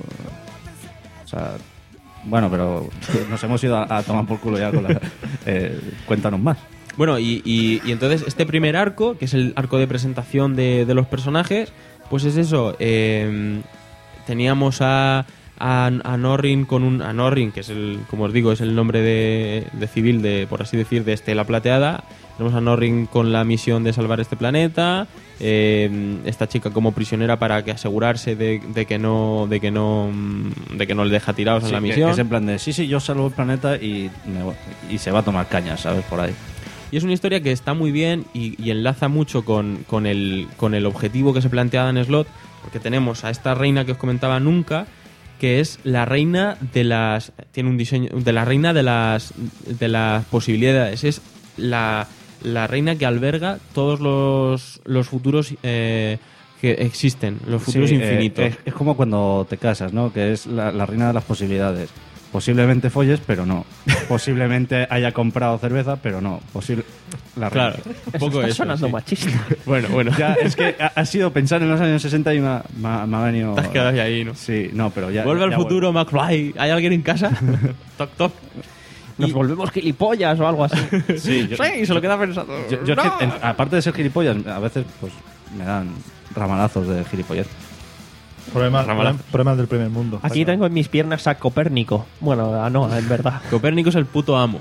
O sea, bueno, pero nos hemos ido a, a tomar por culo ya con la... eh, cuéntanos más. Bueno, y, y- y entonces este primer arco, que es el arco de presentación de, de los personajes, pues es eso. eh, teníamos a, a, a Norrin con un... A Norrin, que es el, como os digo, es el nombre de, de civil, de por así decir, de Estela Plateada. Tenemos a Norrin con la misión de salvar este planeta. eh, esta chica como prisionera para que asegurarse de, de que no de que no mm, de que no le deja tirados en Sí, la que- misión. que es en plan de, sí, sí, yo salvo el planeta y, me voy- y se va a tomar cañas, ¿sabes? Por ahí. Y es una historia que está muy bien y, y enlaza mucho con, con, el, con el objetivo que se plantea Dan Slott, porque tenemos a esta reina que os comentaba nunca, que es la reina de las... Tiene un diseño... De la reina de las, de las posibilidades. Es la, la reina que alberga todos los, los futuros eh, que existen, los futuros Sí, eh, infinitos. es, es como cuando te casas, ¿no? Que es la, la reina de las posibilidades. Posiblemente folles, pero no. Posiblemente haya comprado cerveza, pero no. Posible... La reina. Claro, un poco está eso, sonando sí. machista. Bueno, bueno. Ya, es que ha, ha sido pensar en los años sesenta y me ha, me ha- me ha venido... Te has quedado ahí, ¿no? Sí, no, pero ya... Vuelve ya- al ya futuro, McFly. ¿Hay alguien en casa? Toc, toc. Nos volvemos gilipollas o algo así. Sí, yo- sí, se lo queda pensando. Yo, yo es ¡No! que, en- aparte de ser gilipollas, a veces pues me dan ramalazos de gilipollas. Problemas, Ramala. problemas del primer mundo. Aquí tengo en mis piernas a Copérnico. Bueno, a no, en verdad. Copérnico es el puto amo.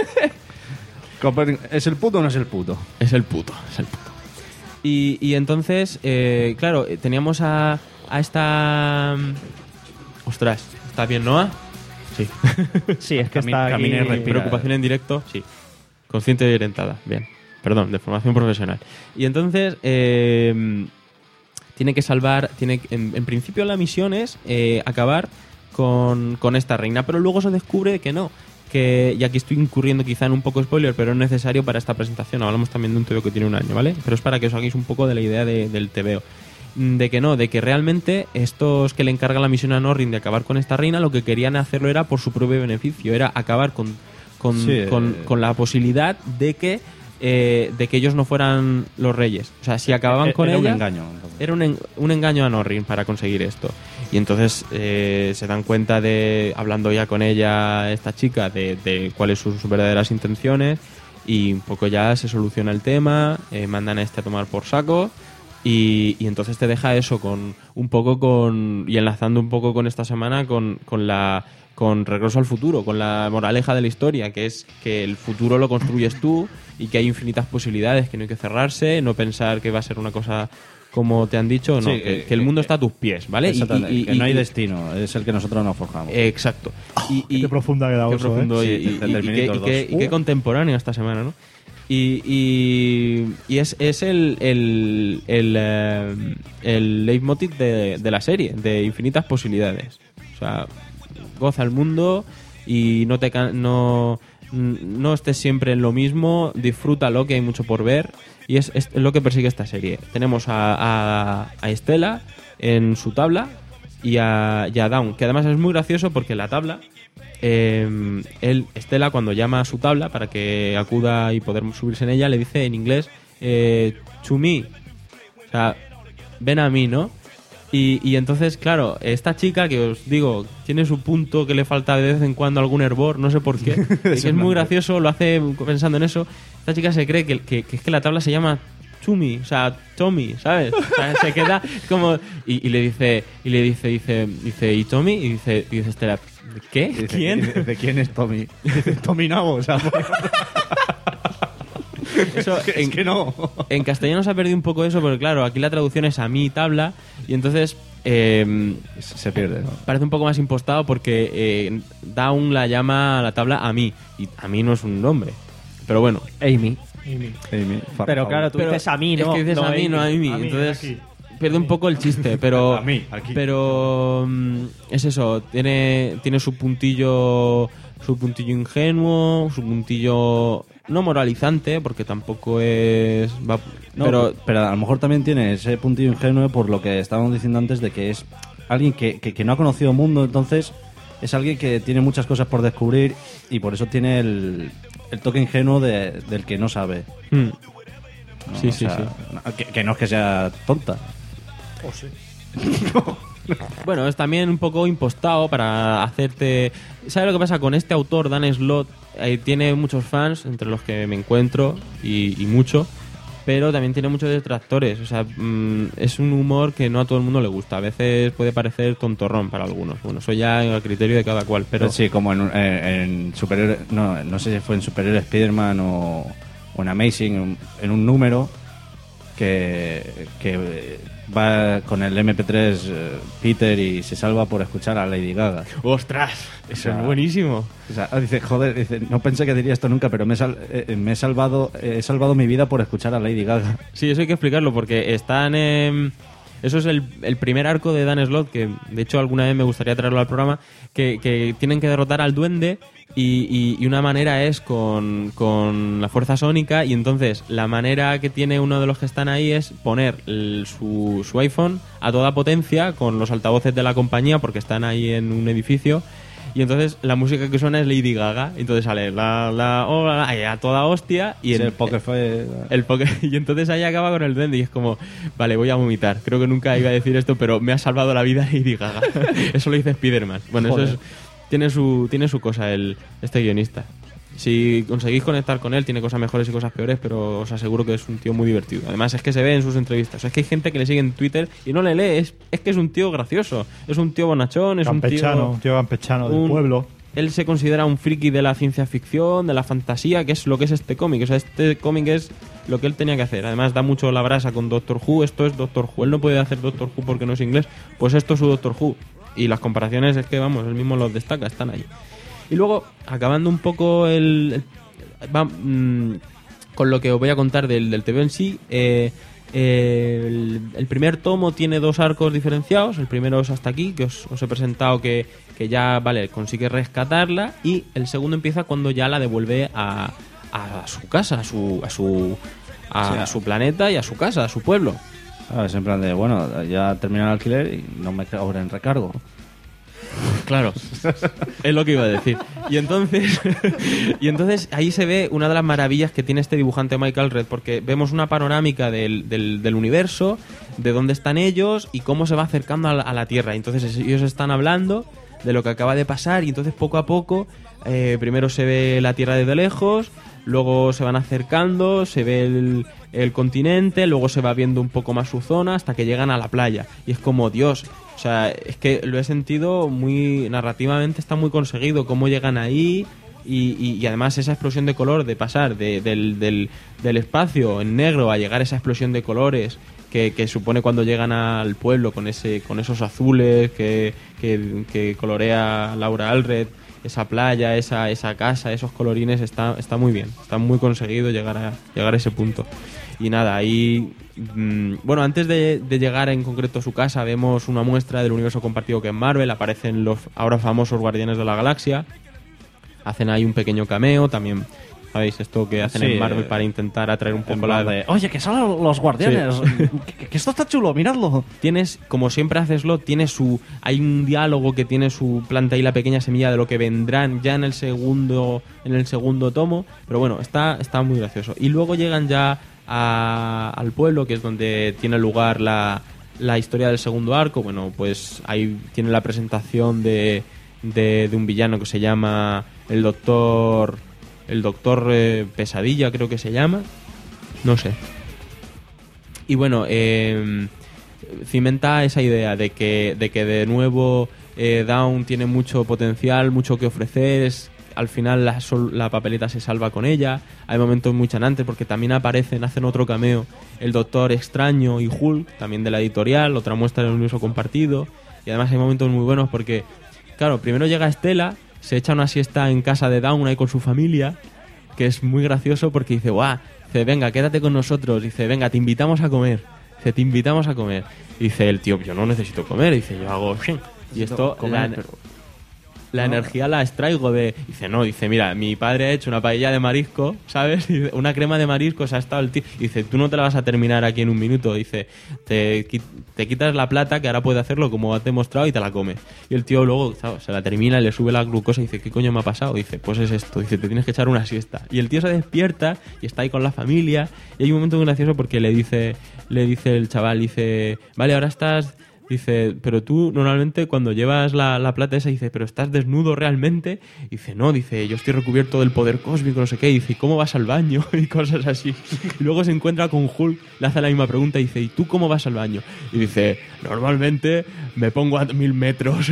Copérnico, ¿es el puto o no es el puto? Es el puto, es el puto. Y, y entonces, eh, claro, eh, teníamos a, a esta... mm, Ostras, ¿está bien Noah? Sí. Sí, es que Cami- está aquí... camina y respira. Preocupación en directo, sí. Consciente y orientada, bien. Perdón, de formación profesional. Y entonces, eh, tiene que salvar, tiene que- en, en principio la misión es eh, acabar con, con esta reina, pero luego se descubre que no. Que, y aquí estoy incurriendo quizá en un poco spoiler, pero es necesario para esta presentación. Hablamos también de un T V O que tiene un año, ¿vale? Pero es para que os hagáis un poco de la idea de- del T V O. Mm, De que no, de que realmente estos que le encargan la misión a Norrin de acabar con esta reina, lo que querían hacerlo era por su propio beneficio, era acabar con, con, Sí, con, eh. con la posibilidad de que eh, de que ellos no fueran los reyes. O sea, si acababan Eh, con era un ella, engaño. era un, en- un engaño a Norrin para conseguir esto. Y entonces eh, se dan cuenta de, hablando ya con ella, esta chica, de, de cuáles son sus verdaderas intenciones. Y un poco ya se soluciona el tema, eh, mandan a este a tomar por saco. Y, y entonces te deja eso con un poco con. Y enlazando un poco con esta semana con, con la. Con Regreso al Futuro, con la moraleja de la historia, que es que el futuro lo construyes tú y que hay infinitas posibilidades, que no hay que cerrarse, no pensar que va a ser una cosa como te han dicho, no, Sí, que, que- que el mundo está a tus pies, ¿vale? Y- Exactamente, y- y- que no hay y- destino, es el que nosotros nos forjamos. Exacto. Y, y- Qué profunda ha quedado qué eso, profundo ¿eh? y, Sí, y- de y- y qué, Terminator y qué- dos. y qué Uh. contemporáneo esta semana, ¿no? Y, y, y es, es el, el, el, eh, el leitmotiv de, de la serie, de infinitas posibilidades. O sea, goza el mundo y no te can- no, no estés siempre en lo mismo, disfrútalo, que hay mucho por ver. Y es, es lo que persigue esta serie. Tenemos a, a, a Estela en su tabla y a, y a Dawn, que además es muy gracioso porque la tabla, eh, él, Estela, cuando llama a su tabla para que acuda y poder subirse en ella, le dice en inglés eh, to me, o sea, ven a mí, ¿no? Y, y entonces, claro, esta chica que os digo, tiene su punto que le falta de vez en cuando algún hervor, no sé por qué, y que es muy gracioso, lo hace pensando en eso. Esta chica se cree que, que, que es que la tabla se llama Tumi, o sea, Tommy, ¿sabes? O sea, se queda como y, y le dice y le dice dice dice y Tommy y dice y dice Estela, ¿qué? Dice, ¿Quién? dice, ¿de quién es Tommy? Dice, Tommy Nabo, o sea, Eso, es, que, en, es que no. en castellano se ha perdido un poco eso, pero claro, aquí la traducción es a mí tabla y entonces eh, Se pierde, ¿no? parece un poco más impostado porque eh, Dawn la llama a la tabla a mí y a mí no es un nombre, pero bueno. Amy. Amy, Pero claro, tú Pero dices a mí, ¿no? Es que dices no a mí, no a mí. A mí, Entonces aquí. pierde un poco el chiste, pero A mí, aquí. pero mm, es eso, tiene tiene su puntillo su puntillo ingenuo, su puntillo no moralizante, porque tampoco es... Va, No, pero, pero a lo mejor también tiene ese puntillo ingenuo por lo que estábamos diciendo antes de que es alguien que, que, que no ha conocido el mundo, entonces es alguien que tiene muchas cosas por descubrir y por eso tiene el, el toque ingenuo de, del que no sabe. Hmm. ¿no? Sí, O sí, sea, sí. no, que, que no es que sea tonta. Oh, sí. Bueno, es también un poco impostado para hacerte... ¿Sabes lo que pasa con este autor, Dan Slott? Eh, tiene muchos fans, entre los que me encuentro, y, y mucho, pero también tiene muchos detractores. O sea, mmm, es un humor que no a todo el mundo le gusta. A veces puede parecer tontorrón para algunos. Bueno, eso ya a criterio de cada cual, pero... Sí, como en, en, en Superior... No, no sé si fue en Superior Spider-Man o, o en Amazing, en, en un número que, que va con el eme pe tres eh, Peter y se salva por escuchar a Lady Gaga. ¡Ostras! Eso O sea, es buenísimo. O sea, dice, joder, dice, no pensé que diría esto nunca, pero me he, sal- eh, me he salvado eh, he salvado mi vida por escuchar a Lady Gaga. Sí, eso hay que explicarlo porque están... Eh, eso es el, el primer arco de Dan Slott, que de hecho alguna vez me gustaría traerlo al programa, que, que tienen que derrotar al duende y, y, y una manera es con, con la fuerza sónica, y entonces la manera que tiene uno de los que están ahí es poner el, su, su iPhone a toda potencia con los altavoces de la compañía porque están ahí en un edificio. Y entonces la música que suena es Lady Gaga. Entonces sale la, la, oh, la, la a toda hostia. Y Sí, el, el Poker fue... el poker, y entonces ahí acaba con el duende y es como, vale, voy a vomitar. Creo que nunca iba a decir esto, pero me ha salvado la vida Lady Gaga. Eso lo dice Spider-Man. Bueno, Joder. eso es, tiene su tiene su cosa el este guionista. Si conseguís conectar con él, tiene cosas mejores y cosas peores, pero os aseguro que es un tío muy divertido. Además, es que se ve en sus entrevistas. O sea, es que hay gente que le sigue en Twitter y no le lee. Es, es que es un tío gracioso. Es un tío bonachón, es Campechano, un un tío... tío campechano del un- pueblo. Él se considera un friki de la ciencia ficción, de la fantasía, que es lo que es este cómic. O sea, este cómic es lo que él tenía que hacer. Además, da mucho la brasa con Doctor Who. Esto es Doctor Who. Él no puede hacer Doctor Who porque no es inglés. Pues esto es su Doctor Who. Y las comparaciones es que, vamos, él mismo los destaca, están ahí. Y luego, acabando un poco el... el- va, mm, con lo que os voy a contar del, del T V en sí, eh, eh, el, el primer tomo tiene dos arcos diferenciados. El primero es hasta aquí, que os, os he presentado que, que ya, vale, consigue rescatarla, y el segundo empieza cuando ya la devuelve a, a su casa, a su a su a Sí, a- su planeta y a su casa, a su pueblo. Ah, es en plan de, bueno, ya termina el alquiler y no me cobren recargo. Claro, es lo que iba a decir. Y entonces, y entonces ahí se ve una de las maravillas que tiene este dibujante Michael Red, porque vemos una panorámica del, del, del universo, de dónde están ellos y cómo se va acercando a la, a la Tierra. Entonces ellos están hablando de lo que acaba de pasar, y entonces poco a poco, eh, primero se ve la Tierra desde lejos, luego se van acercando, se ve el, el continente, luego se va viendo un poco más su zona hasta que llegan a la playa. Y es como, Dios, o sea, es que lo he sentido muy narrativamente, está muy conseguido cómo llegan ahí. Y, y, y además esa explosión de color de pasar de- del, del, del espacio en negro a llegar a esa explosión de colores que, que supone cuando llegan al pueblo con ese con esos azules que, que, que colorea Laura Alred, esa playa, esa, esa casa, esos colorines, está, está muy bien, está muy conseguido llegar a, llegar a ese punto. Y nada, ahí... mmm, bueno, antes de, de llegar en concreto a su casa, vemos una muestra del universo compartido que es Marvel. Aparecen los ahora famosos Guardianes de la Galaxia. Hacen ahí un pequeño cameo. También, ¿sabéis? Esto que hacen Sí, en Marvel eh, para intentar atraer un En poco plan la... de, oye, que salen los guardianes. Sí. que, que esto está chulo, miradlo. Tienes, como siempre hace Slot, tiene su, hay un diálogo que tiene su planta y la pequeña semilla de lo que vendrán ya en el segundo, en el segundo tomo. Pero bueno, está, está muy gracioso. Y luego llegan ya a- al pueblo, que es donde tiene lugar la, la historia del segundo arco. Bueno, pues ahí tiene la presentación de, de, de un villano que se llama el Doctor, el Doctor eh, Pesadilla, creo que se llama. No sé. Y bueno, eh, cimenta esa idea de que de, que de nuevo eh, Dawn tiene mucho potencial, mucho que ofrecer. Es, al final la, sol- la papeleta se salva con ella. Hay momentos muy chanantes porque también aparecen, hacen otro cameo el Doctor Extraño y Hulk, también de la editorial, otra muestra del universo compartido. Y además hay momentos muy buenos porque, claro, primero llega Estela, se echa una siesta en casa de Dawn ahí con su familia, que es muy gracioso porque dice, guau, dice, venga, quédate con nosotros. Dice, venga, te invitamos a comer. Dice, te invitamos a comer. Dice el tío, yo no necesito comer. Dice, yo hago... Y esto... Comer, la- pero- la No. energía la extraigo de... Dice, no, dice, mira, mi padre ha hecho una paella de marisco, ¿sabes? Y dice, una crema de marisco, se ha estado el tío... Dice, tú no te la vas a terminar aquí en un minuto. Dice, te, qui- te quitas la plata, que ahora puede hacerlo como has demostrado, y te la comes. Y el tío luego, ¿sabes? Se la termina, le sube la glucosa y dice, ¿qué coño me ha pasado? Dice, pues es esto. Dice, te tienes que echar una siesta. Y el tío se despierta y está ahí con la familia. Y hay un momento muy gracioso porque le dice, le dice el chaval, dice, vale, ahora estás... Dice, pero tú normalmente cuando llevas la, la plata esa, dice, ¿pero estás desnudo realmente? Dice, no, dice, yo estoy recubierto del poder cósmico, no sé qué. Dice, ¿y cómo vas al baño? Y cosas así. Y luego se encuentra con Hulk, le hace la misma pregunta y dice, ¿y tú cómo vas al baño? Y dice, normalmente me pongo a mil metros.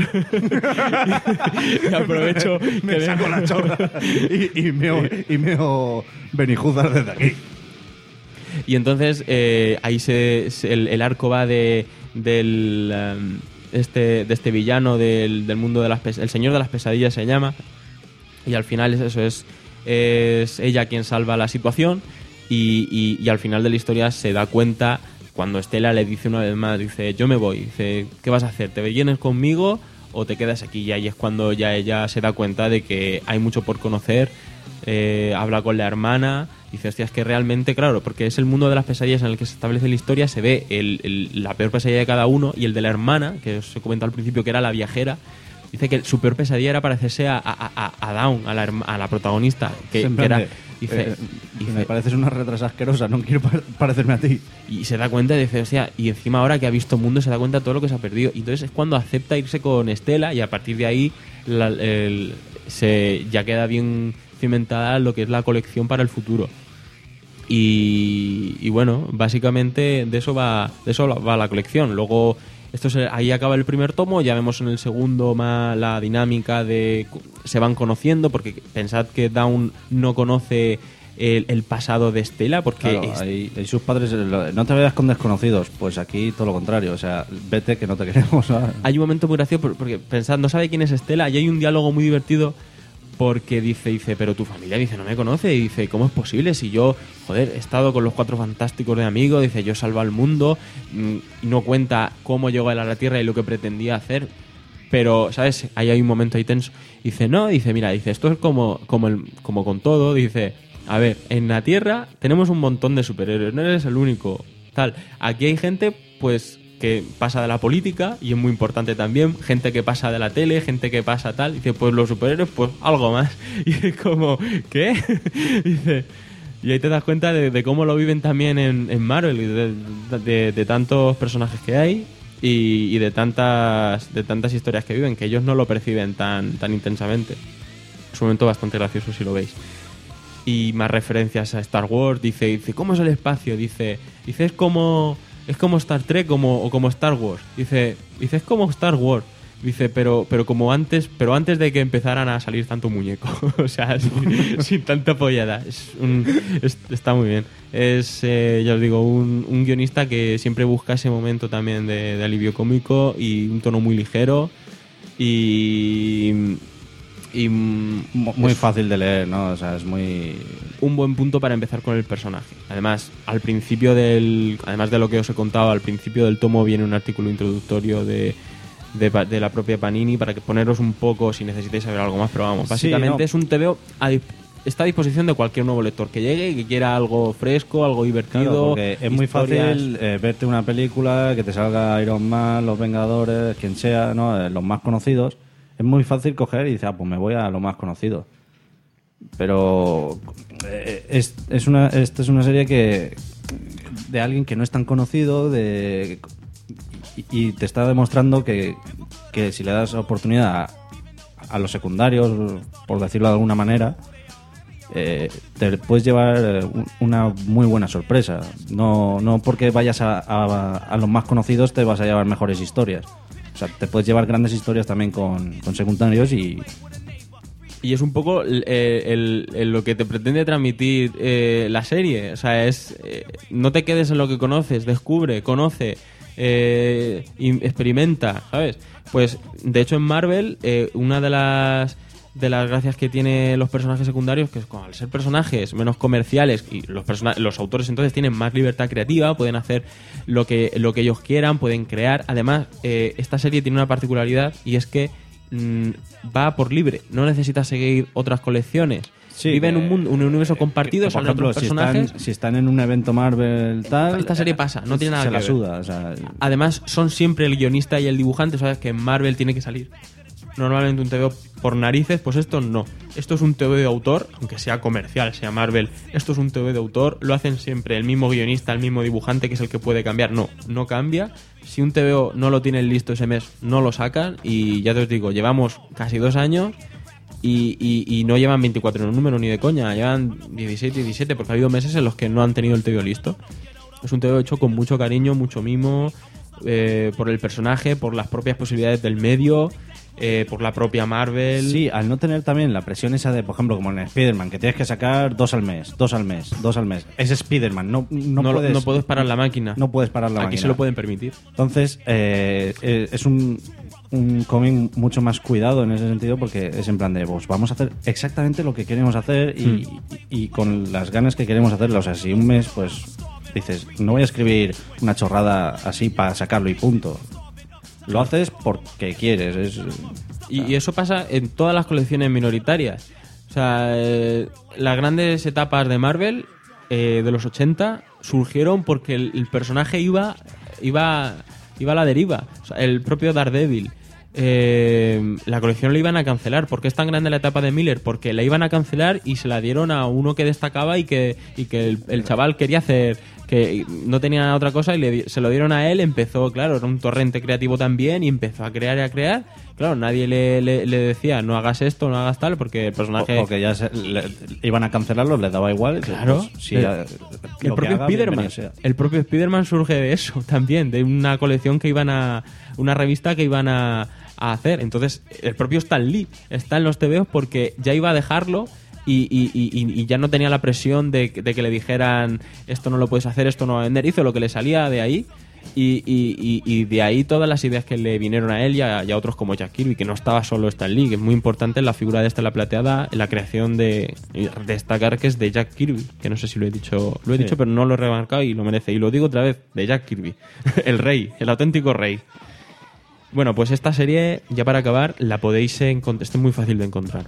Y aprovecho me que saco la chorra y, y meo, y meo Benijúzar desde aquí. Y entonces eh, ahí se, se- el, el arco va de del um, este de este villano del, del mundo de las pes- el señor de las pesadillas se llama, y al final es eso, es es ella quien salva la situación y, y, y al final de la historia se da cuenta cuando Estela le dice una vez más, dice, yo me voy, dice, ¿qué vas a hacer? ¿Te vienes conmigo o te quedas aquí? Y ahí es cuando ya ella se da cuenta de que hay mucho por conocer. Eh, habla con la hermana, dice, hostia, es que realmente, claro, porque es el mundo de las pesadillas en el que se establece la historia, se ve el, el- la peor pesadilla de cada uno, y el de la hermana, que os he comentado al principio que era la viajera, dice que su peor pesadilla era parecerse a, a, a, a Dawn, a la, herma- a la protagonista, que, En que plan era... de, Dice, eh, dice- me pareces una retrasa asquerosa, no quiero pa- parecerme a ti. y se da cuenta y dice, hostia, y encima ahora que ha visto mundo se da cuenta de todo lo que se ha perdido. Y entonces es cuando acepta irse con Estela, y a partir de ahí la- el- se ya queda bien cimentada lo que es la colección para el futuro. Y, y bueno, básicamente de eso va de eso va la colección. Luego esto se- ahí acaba el primer tomo, ya vemos en el segundo más la dinámica de se van conociendo, porque pensad que Dawn no conoce el, el pasado de Estela, porque Claro, es- ahí, ahí sus padres, lo- no te vayas con desconocidos, pues aquí todo lo contrario, o sea, vete que no te queremos, ¿sabes? hay un momento muy gracioso por- porque pensad, no sabe quién es Estela, y hay un diálogo muy divertido porque dice, dice, pero tu familia, dice, no me conoce, y dice, ¿cómo es posible si yo, joder, he estado con los Cuatro Fantásticos de amigos, dice, yo salvo al mundo, mm, y no cuenta cómo llegó él a la Tierra y lo que pretendía hacer, pero, ¿sabes? Ahí hay un momento ahí tenso. Dice, no, dice, mira, dice, esto es como, como, el- como con todo, dice, a ver, en la Tierra tenemos un montón de superhéroes, no eres el único, tal. Aquí hay gente, pues, que pasa de la política, y es muy importante también, gente que pasa de la tele, gente que pasa tal, dice, pues los superhéroes, pues algo más. Y es como, ¿qué? Dice, y ahí te das cuenta de, de cómo lo viven también en, en Marvel, y de, de- de tantos personajes que hay, y, y de tantas de tantas historias que viven, que ellos no lo perciben tan, tan intensamente. Es un momento bastante gracioso si lo veis. Y más referencias a Star Wars, dice, dice, ¿cómo es el espacio? Dice, dice es como es como Star Trek como, o como Star Wars. Dice, dice, es como Star Wars. Dice, pero pero como antes, pero antes de que empezaran a salir tanto muñeco. O sea, sin, sin tanta pollada. Es un, es- está muy bien. Es, eh, ya os digo, un, un guionista que siempre busca ese momento también de, de alivio cómico y un tono muy ligero. Y... y Muy es fácil de leer, ¿no? O sea, es muy... un buen punto para empezar con el personaje. Además, al principio del, además de lo que os he contado, al principio del tomo viene un artículo introductorio de, de, pa- de la propia Panini para que poneros un poco si necesitáis saber algo más, pero vamos, Sí, básicamente no. es un T V O a, di- está a disposición de cualquier nuevo lector que llegue y que quiera algo fresco, algo divertido. Claro, porque es muy historias. fácil eh, verte una película, que te salga Iron Man, Los Vengadores, quien sea, ¿no? Eh, los más conocidos. Es muy fácil coger y decir, ah, pues me voy a lo más conocido. Pero eh, es, es una, esta es una serie que de alguien que no es tan conocido de, y, y te está demostrando que, que si le das oportunidad a, a los secundarios, por decirlo de alguna manera, eh, te puedes llevar eh, un- una muy buena sorpresa. No, no porque vayas a, a- a los más conocidos te vas a llevar mejores historias. O sea, te puedes llevar grandes historias también con, con secundarios y... Y es un poco el- el- el- lo que te pretende transmitir eh, la serie. O sea, es eh, no te quedes en lo que conoces, descubre, conoce, eh, y experimenta, ¿sabes? Pues, de hecho, en Marvel, eh, una de las de las gracias que tiene los personajes secundarios, que es como al ser personajes menos comerciales y los persona- los autores entonces tienen más libertad creativa, pueden hacer lo que lo que ellos quieran, pueden crear. Además, eh, esta serie tiene una particularidad y es que mm, va por libre, no necesita seguir otras colecciones. Sí, Vive en que- un mundo, un universo compartido, que, por salen ejemplo, otros si personajes. están, si están en un evento Marvel tal, Esta serie pasa, no tiene nada se que la ver. suda, o sea, Además, son siempre el guionista y el dibujante, sabes que en Marvel tiene que salir. Normalmente un T V O por narices, pues esto no. Esto es un T V O de autor, aunque sea comercial, sea Marvel. Esto es un T V O de autor, lo hacen siempre el mismo guionista, el mismo dibujante, que es el que puede cambiar. No, no cambia. Si un T V O no lo tienen listo ese mes, no lo sacan. Y ya te os digo, llevamos casi dos años y, y, y no llevan veinticuatro en un número ni de coña. Llevan dieciséis, diecisiete, porque ha habido meses en los que no han tenido el T V O listo. Es un T V O hecho con mucho cariño, mucho mimo, eh, por el personaje, por las propias posibilidades del medio, eh, por la propia Marvel. sí, al no tener también la presión esa de, por ejemplo, como en Spider-Man, que tienes que sacar dos al mes, dos al mes, dos al mes. Es Spider-Man, no, no, No lo- puedes, no puedes parar la máquina. No puedes parar la Aquí máquina. se lo pueden permitir. Entonces, eh, eh, es un, un cómic mucho más cuidado en ese sentido, porque es en plan de, pues vamos a hacer exactamente lo que queremos hacer y, Hmm. y- y con las ganas que queremos hacerlo. O sea, si un mes, pues dices, no voy a escribir una chorrada así para sacarlo y punto. Lo haces porque quieres. Es, Y, y eso pasa en todas las colecciones minoritarias. O sea, eh, las grandes etapas de Marvel eh, de los ochenta surgieron porque el, el personaje iba, iba, iba a la deriva. O sea, el propio Daredevil. Eh, la colección la iban a cancelar. ¿Por qué es tan grande la etapa de Miller? Porque la iban a cancelar y se la dieron a uno que destacaba y que, y que el, el chaval quería hacer, que no tenía otra cosa y le, di- se lo dieron a él. Empezó, claro, era un torrente creativo también y empezó a crear y a crear. Claro, nadie le, le, le decía no hagas esto, no hagas tal, porque el personaje... porque ya se- le- iban a cancelarlo, les daba igual. Claro. Pues, si el, ya- el lo que propio haga, Spider-Man. bienvenido sea. El propio Spider-Man surge de eso también, de una colección que iban a... Una revista que iban a, a hacer. Entonces, el propio Stan Lee está en los T V Os porque ya iba a dejarlo y, y- y- y ya no tenía la presión de, de que le dijeran esto no lo puedes hacer, esto no va a vender. Hizo lo que le salía de ahí. Y, y- y- y de ahí todas las ideas que le vinieron a él y a, y a otros como Jack Kirby, que no estaba solo Stan Lee, que es muy importante en la figura de Estela Plateada, en la creación de y destacar que es de Jack Kirby, que no sé si lo he dicho, lo he Sí. dicho, pero no lo he remarcado y lo merece. Y lo digo otra vez, de Jack Kirby, el rey, el auténtico rey. Bueno, pues esta serie, ya para acabar, la podéis encontrar, es muy fácil de encontrar.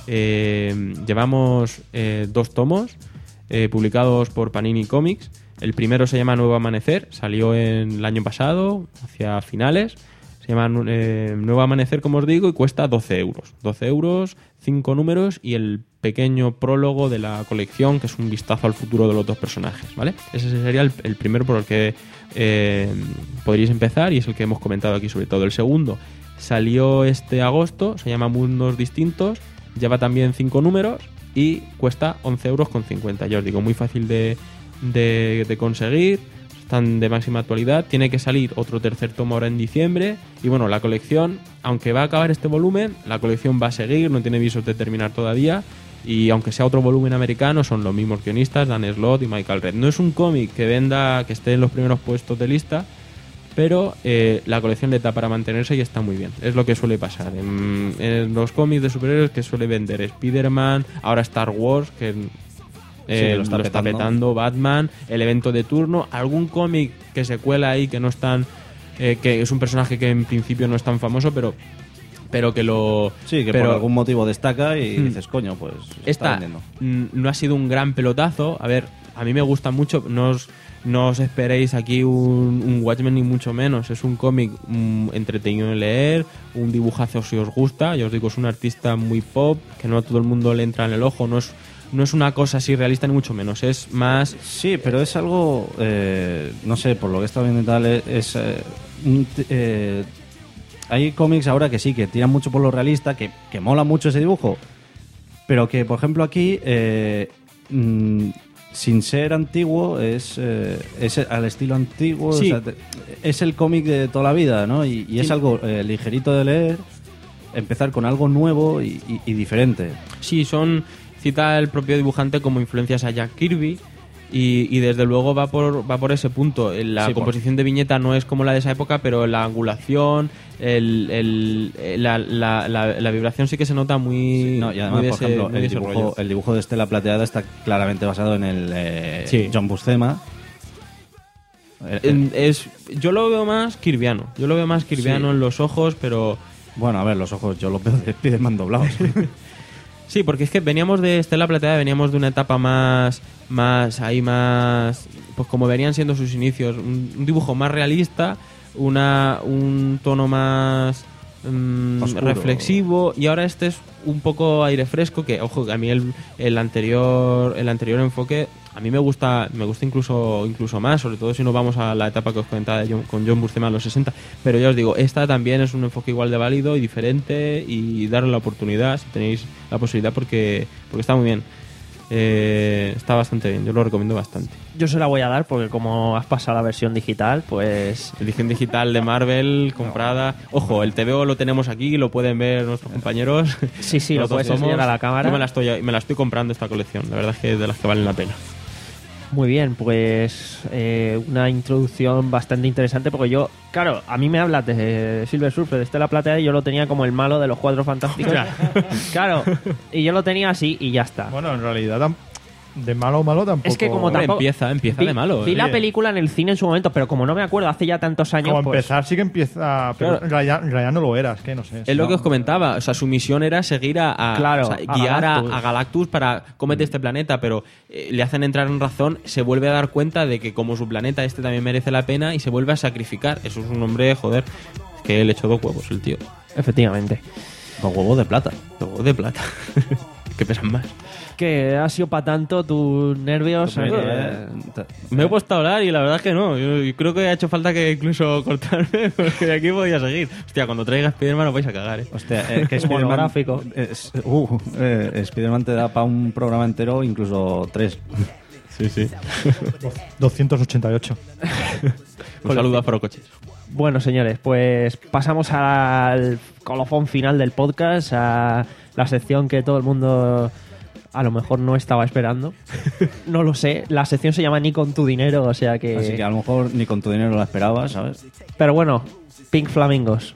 Eh, llevamos eh, dos tomos eh, publicados por Panini Comics. El primero se llama Nuevo Amanecer, salió en el año pasado, hacia finales. Se llama eh, Nuevo Amanecer, como os digo, y cuesta doce euros. doce euros, cinco números y el pequeño prólogo de la colección, que es un vistazo al futuro de los dos personajes, ¿vale? Ese sería el, el primero por el que eh, podríais empezar y es el que hemos comentado aquí sobre todo. El segundo salió este agosto, se llama Mundos Distintos, lleva también cinco números y cuesta once euros con cincuenta. Ya os digo, muy fácil de, de, de conseguir, están de máxima actualidad. Tiene que salir otro tercer tomo ahora en diciembre y bueno, la colección, aunque va a acabar este volumen, la colección va a seguir, no tiene visos de terminar todavía. Y aunque sea otro volumen americano, son los mismos guionistas, Dan Slott y Michael Red. No es un cómic que venda, que esté en los primeros puestos de lista, pero eh, la colección le da para mantenerse y está muy bien. Es lo que suele pasar en, en los cómics de superhéroes, que suele vender Spider-Man, ahora Star Wars, que eh, Sí, lo, está, petando. petando, Batman, el evento de turno, algún cómic que se cuela ahí que no es tan... eh, que es un personaje que en principio no es tan famoso, pero... pero que lo... Sí, que pero, por algún motivo destaca y Hmm. dices, coño, pues está esta vendiendo. mm, no ha sido un gran pelotazo. A ver, a mí me gusta mucho. No os, no os esperéis aquí un, un Watchmen ni mucho menos. Es un cómic mm, entretenido de leer, un dibujazo si os gusta. Ya os digo, es un artista muy pop, que no a todo el mundo le entra en el ojo. No es, no es una cosa así realista ni mucho menos. Es más... Sí, pero es algo, eh, no sé, por lo que he estado viendo y tal, es... es, eh, un t- eh, hay cómics ahora que sí, que tiran mucho por lo realista, que, que mola mucho ese dibujo, pero que, por ejemplo, aquí, eh, mm, sin ser antiguo, es, eh, es al estilo antiguo, Sí. o sea, te- es el cómic de toda la vida, ¿no? Y, y es Sí. algo eh, ligerito de leer, empezar con algo nuevo y, y- y diferente. Sí, son... Cita el propio dibujante como influencias a Jack Kirby. Y, y desde luego va por va por ese punto. La Sí, por- composición de viñeta no es como la de esa época, pero la angulación, el, el- la, la, la, la vibración sí que se nota muy, No, y además, muy de por ese- ejemplo, muy de el ese dibujo, rollo. el dibujo de Estela Plateada está claramente basado en el eh, Sí. John Buscema. Eh, En- es, yo lo veo más kirviano. Yo lo veo más kirviano Sí. en los ojos, pero Bueno, a ver, los ojos yo los veo de Spiderman doblados. Sí, porque es que veníamos de Estela Plateada, veníamos de una etapa más, más ahí más, pues como venían siendo sus inicios, un, un dibujo más realista, una, un tono más mm, reflexivo, y ahora este es un poco aire fresco, que ojo, que a mí el, el anterior, el anterior enfoque a mí me gusta, me gusta incluso, incluso más, sobre todo si nos vamos a la etapa que os comentaba de John, con John Buscema en los sesenta. Pero ya os digo, esta también es un enfoque igual de válido y diferente, y darle la oportunidad si tenéis la posibilidad, porque, porque está muy bien. Eh, está bastante bien, yo lo recomiendo bastante. Yo se la voy a dar porque como has pasado la versión digital, pues... Edición digital de Marvel, comprada. Ojo, el T V O lo tenemos aquí, lo pueden ver nuestros compañeros. Sí, sí, lo puedes enseñar a la cámara. Yo me la, estoy, me la estoy comprando esta colección, la verdad es que es de las que valen la pena. Muy bien, pues eh, una introducción bastante interesante, porque yo, claro, a mí me hablas de Silver Surfer, de Estela Plateada, y yo lo tenía como el malo de los Cuatro Fantásticos. Claro, y yo lo tenía así y ya está. Bueno, en realidad tam- de malo malo tampoco. Es que como tampoco... Empieza, empieza vi, de malo. Vi eh. la película en el cine en su momento, pero como no me acuerdo, hace ya tantos años, Como pues... empezar sí que empieza, pero Claro. en, realidad, en realidad no lo era, es que no sé. Es lo no. que os comentaba, o sea, su misión era seguir a, a- Claro, o sea, a guiar a, Galactus. a Galactus para cómete este planeta, pero eh, le hacen entrar en razón, se vuelve a dar cuenta de que como su planeta este también merece la pena y se vuelve a sacrificar. Eso es un hombre, joder, que le echó dos huevos el tío. Efectivamente. Dos huevos de plata. Dos huevos de plata. Que pesan más. Que ha sido para tanto tus nervios. Pues, eh, eh, Me he puesto a hablar y la verdad es que no. Yo, yo creo que ha hecho falta que incluso cortarme, porque de aquí podía seguir. Hostia, cuando traiga Spiderman os vais a cagar, eh. Hostia, eh, que Es Spiderman, monográfico. es- uh, eh, Spiderman te da para un programa entero, incluso tres. Sí, sí. doscientos ochenta y ocho. Un saludo a Forocoches. Bueno, señores, pues pasamos al colofón final del podcast, a la sección que todo el mundo a lo mejor no estaba esperando. No lo sé. La sección se llama Ni con tu dinero, o sea que... Así que a lo mejor ni con tu dinero la esperabas, ¿sabes? Pero bueno, Pink Flamingos.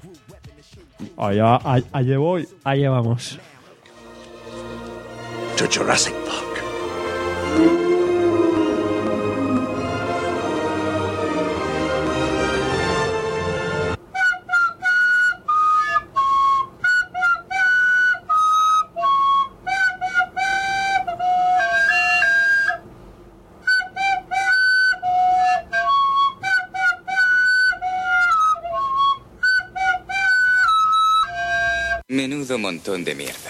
Allá, all- allá voy. Allá vamos. To Jurassic Park. Menudo montón de mierda.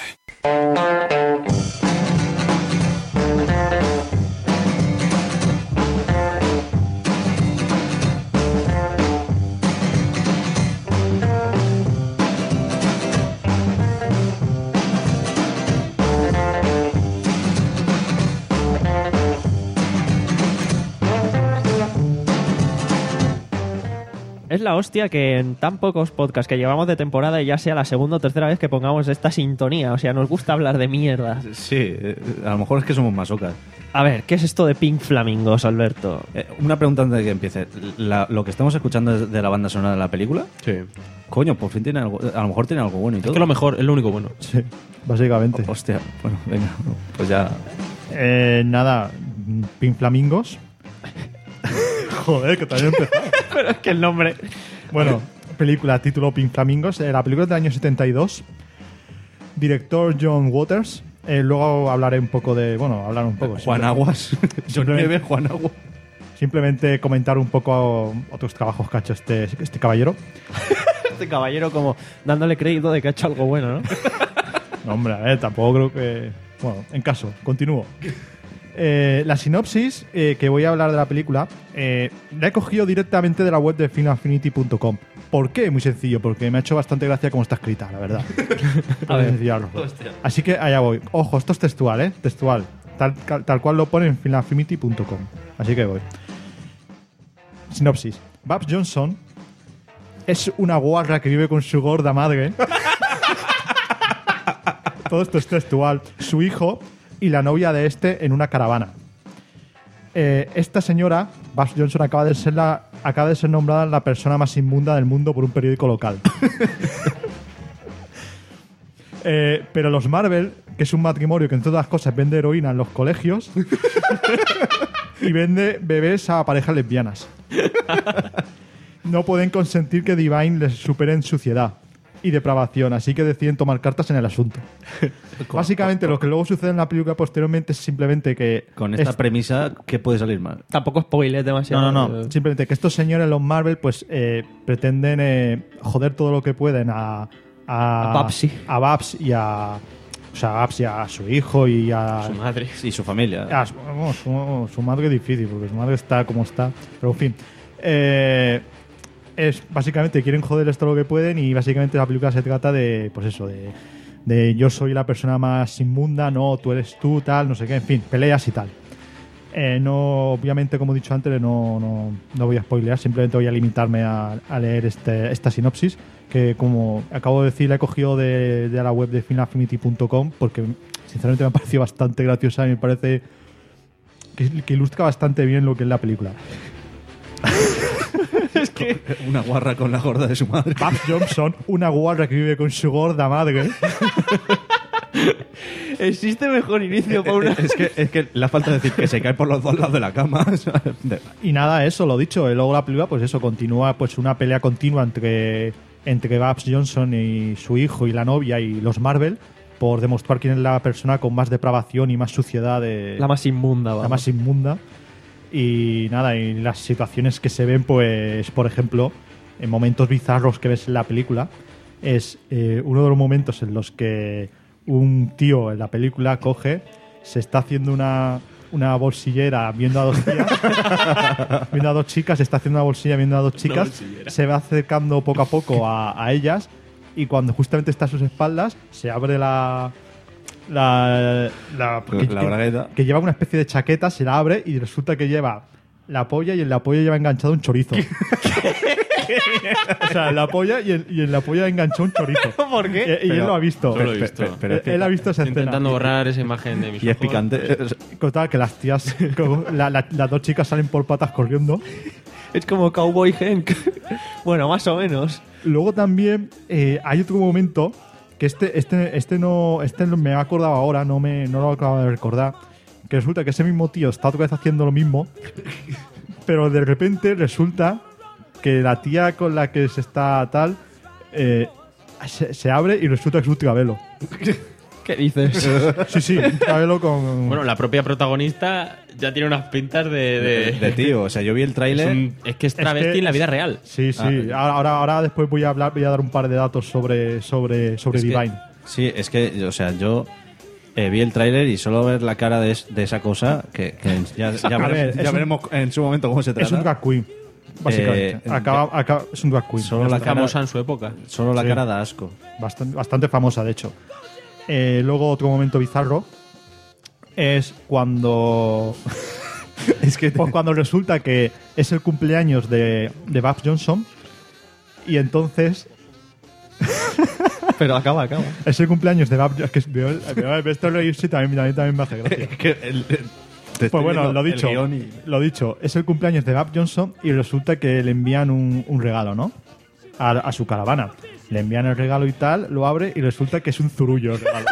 Es la hostia que en tan pocos podcasts que llevamos de temporada ya sea la segunda o tercera vez que pongamos esta sintonía. O sea, nos gusta hablar de mierda. Sí, eh, a lo mejor es que somos masocas. A ver, ¿qué es esto de Pink Flamingos, Alberto? Eh, una pregunta antes de que empiece. La- ¿Lo que estamos escuchando es de la banda sonora de la película? Sí. Coño, por fin tiene algo, a lo mejor tiene algo bueno y todo. Es que lo mejor, es lo único bueno. Sí, básicamente. Hostia, bueno, venga, pues ya... Eh, nada, Pink Flamingos. Joder, que también empezado. Pero es que el nombre... Bueno, película, título Pink Flamingos. Eh, la película es del año setenta y dos. Director John Waters. Eh, luego hablaré un poco de... Bueno, hablar un poco. Juan Aguas. John Nieves, Juan Aguas. Simplemente comentar un poco otros trabajos que ha hecho este, este caballero. Este caballero como dándole crédito de que ha hecho algo bueno, ¿no? No, hombre, a ver, tampoco creo que... Bueno, en caso, continúo. Eh, la sinopsis eh, que voy a hablar de la película eh, la he cogido directamente de la web de film affinity punto com. ¿Por qué? Muy sencillo, porque me ha hecho bastante gracia cómo está escrita, la verdad. A ver. Sencillo. Así que allá voy. Ojo, esto es textual, ¿eh? Textual. Tal, tal cual lo pone en film affinity punto com. Así que voy. Sinopsis. Babs Johnson es una guarra que vive con su gorda madre. Todo esto es textual. Su hijo y la novia de este en una caravana. Eh, esta señora, Babs Johnson, acaba de ser la, acaba de ser nombrada la persona más inmunda del mundo por un periódico local. eh, pero los Marvel, que es un matrimonio que entre otras cosas vende heroína en los colegios y vende bebés a parejas lesbianas, no pueden consentir que Divine les supere en suciedad. y depravación, así que deciden tomar cartas en el asunto. Básicamente lo que luego sucede en la película posteriormente es simplemente que... Con esta es- premisa, ¿qué puede salir mal? Tampoco spoilers demasiado. No, no, no. Simplemente que estos señores, los Marvel, pues eh, pretenden eh, joder todo lo que pueden a... A, A Babsy. A Babs y a... O sea, a Babs y a su hijo y a... Su madre. Y su familia. a su, vamos, su, su madre es difícil, porque su madre está como está. Pero en fin. Eh, es básicamente quieren joderles todo lo que pueden y básicamente la película se trata de, pues eso, de, de yo soy la persona más inmunda, no, tú eres tú, tal, no sé qué, en fin, peleas y tal. Eh, no, obviamente, como he dicho antes, no, no, no voy a spoilear, simplemente voy a limitarme a, a leer este, esta sinopsis, que como acabo de decir, la he cogido de, de la web de film affinity punto com, porque sinceramente me ha parecido bastante graciosa y me parece que, que ilustra bastante bien lo que es la película. Es que... Una guarra con la gorda de su madre. Babs Johnson, una guarra que vive con su gorda madre. Existe mejor inicio para una... Es que, es que le falta decir que se cae por los dos lados de la cama. ¿sabes? De- Y nada, eso, lo dicho. Y luego la película, pues eso, continúa pues una pelea continua entre, entre Babs Johnson y su hijo y la novia y los Marvel por demostrar quién es la persona con más depravación y más suciedad de... La más inmunda, la vamos. más inmunda. Y nada, y las situaciones que se ven, pues, por ejemplo, en momentos bizarros que ves en la película, es eh, uno de los momentos en los que un tío en la película coge, se está haciendo una, una bolsillera viendo a dos tías, viendo a dos chicas, se está haciendo una bolsilla viendo a dos chicas, bolsillera. se va acercando poco a poco a, a ellas y cuando justamente está a sus espaldas, se abre la... La, la, que, La que- bragueta. que lleva una especie de chaqueta, se la abre y resulta que lleva la polla y en la polla lleva enganchado un chorizo. O sea, en la polla y en, y en la polla enganchó un chorizo. ¿Por qué? Y, y él Pero- lo ha visto. Yo lo he visto. Pero- pero es él, él ha visto esa Estoy escena. intentando borrar esa imagen de mis Y es ojos. picante. Total, que las tías, como la- la- las dos chicas salen por patas corriendo. Es como Cowboy Hank. Bueno, más o menos. Luego también eh, hay otro momento que este, este, este no, este no me he acordado ahora, no me, no lo acabo de recordar. Que resulta que ese mismo tío está otra vez haciendo lo mismo, pero de repente resulta que la tía con la que se está tal eh, se, se abre y resulta que es un trabelo. ¿Qué dices? Sí, sí, un trabelo con. Bueno, la propia protagonista ya tiene unas pintas de... De, de- de tío. O sea, yo vi el es, tráiler. un- es que es travesti que en la es- vida real. Sí, sí. Ah. ahora, ahora, ahora después voy a hablar, voy a dar un par de datos sobre, sobre, sobre Es que- Divine. Sí, es que, o sea, yo eh, vi el tráiler y solo ver la cara de, es- de esa cosa, que, que ya, ya A veremos, ver, ya es un- veremos en su momento cómo se trata. Es un drag queen, básicamente. Eh, acaba, acaba- es un drag queen. Solo Ya la está. cara- Famosa en su época. Solo la Sí. cara da asco. Bastante, bastante famosa, de hecho. Eh, luego, otro momento bizarro es cuando. es que pues cuando resulta que es el cumpleaños de, de Babs Johnson y entonces Pero acaba, acaba. es el cumpleaños de Babs Johnson. Es que veo, el- veo el- esto lo he visto y también, también, también me hace gracia. Que el- te estoy Pues bueno, viendo lo el dicho, guión y- lo dicho, es el cumpleaños de Babs Johnson y resulta que le envían un, un regalo, ¿no? A, a su caravana. Le envían el regalo y tal, lo abre y resulta que es un zurullo el regalo.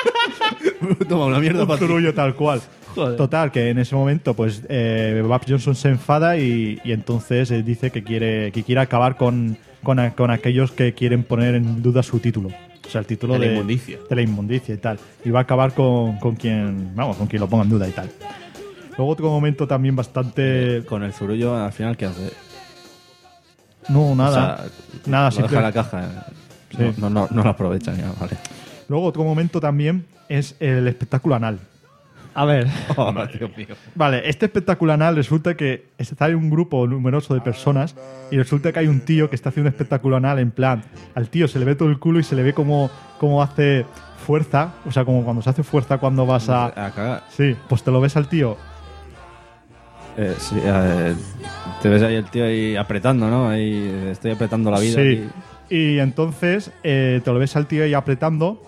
Toma una mierda un para ti. zurullo tal cual. Joder. Total, que en ese momento, pues, eh, Babs Johnson se enfada y, y entonces eh, dice que quiere, que quiere acabar con, con, a- con aquellos que quieren poner en duda su título. O sea, el título De de, la inmundicia. de la inmundicia y tal. Y va a acabar con, con quien, vamos, con quien lo ponga en duda y tal. Luego otro momento también bastante... Con el zurullo, al final, ¿qué hace? No, nada. O sea, nada, lo deja simple- en la caja. Sí. No, no, no, no lo aprovechan ya, vale. Luego otro momento también es el espectáculo anal. A ver. Oh, Dios mío. Vale, este espectáculo anal resulta que está en un grupo numeroso de personas y resulta que hay un tío que está haciendo un espectáculo anal en plan, al tío se le ve todo el culo y se le ve como, como hace fuerza, o sea, como cuando se hace fuerza cuando vas a... A cagar. Sí, pues te lo ves al tío. Eh, sí, eh, te ves ahí el tío ahí apretando, ¿no? Ahí eh, estoy apretando la vida. Sí. aquí. Y entonces eh, te lo ves al tío ahí apretando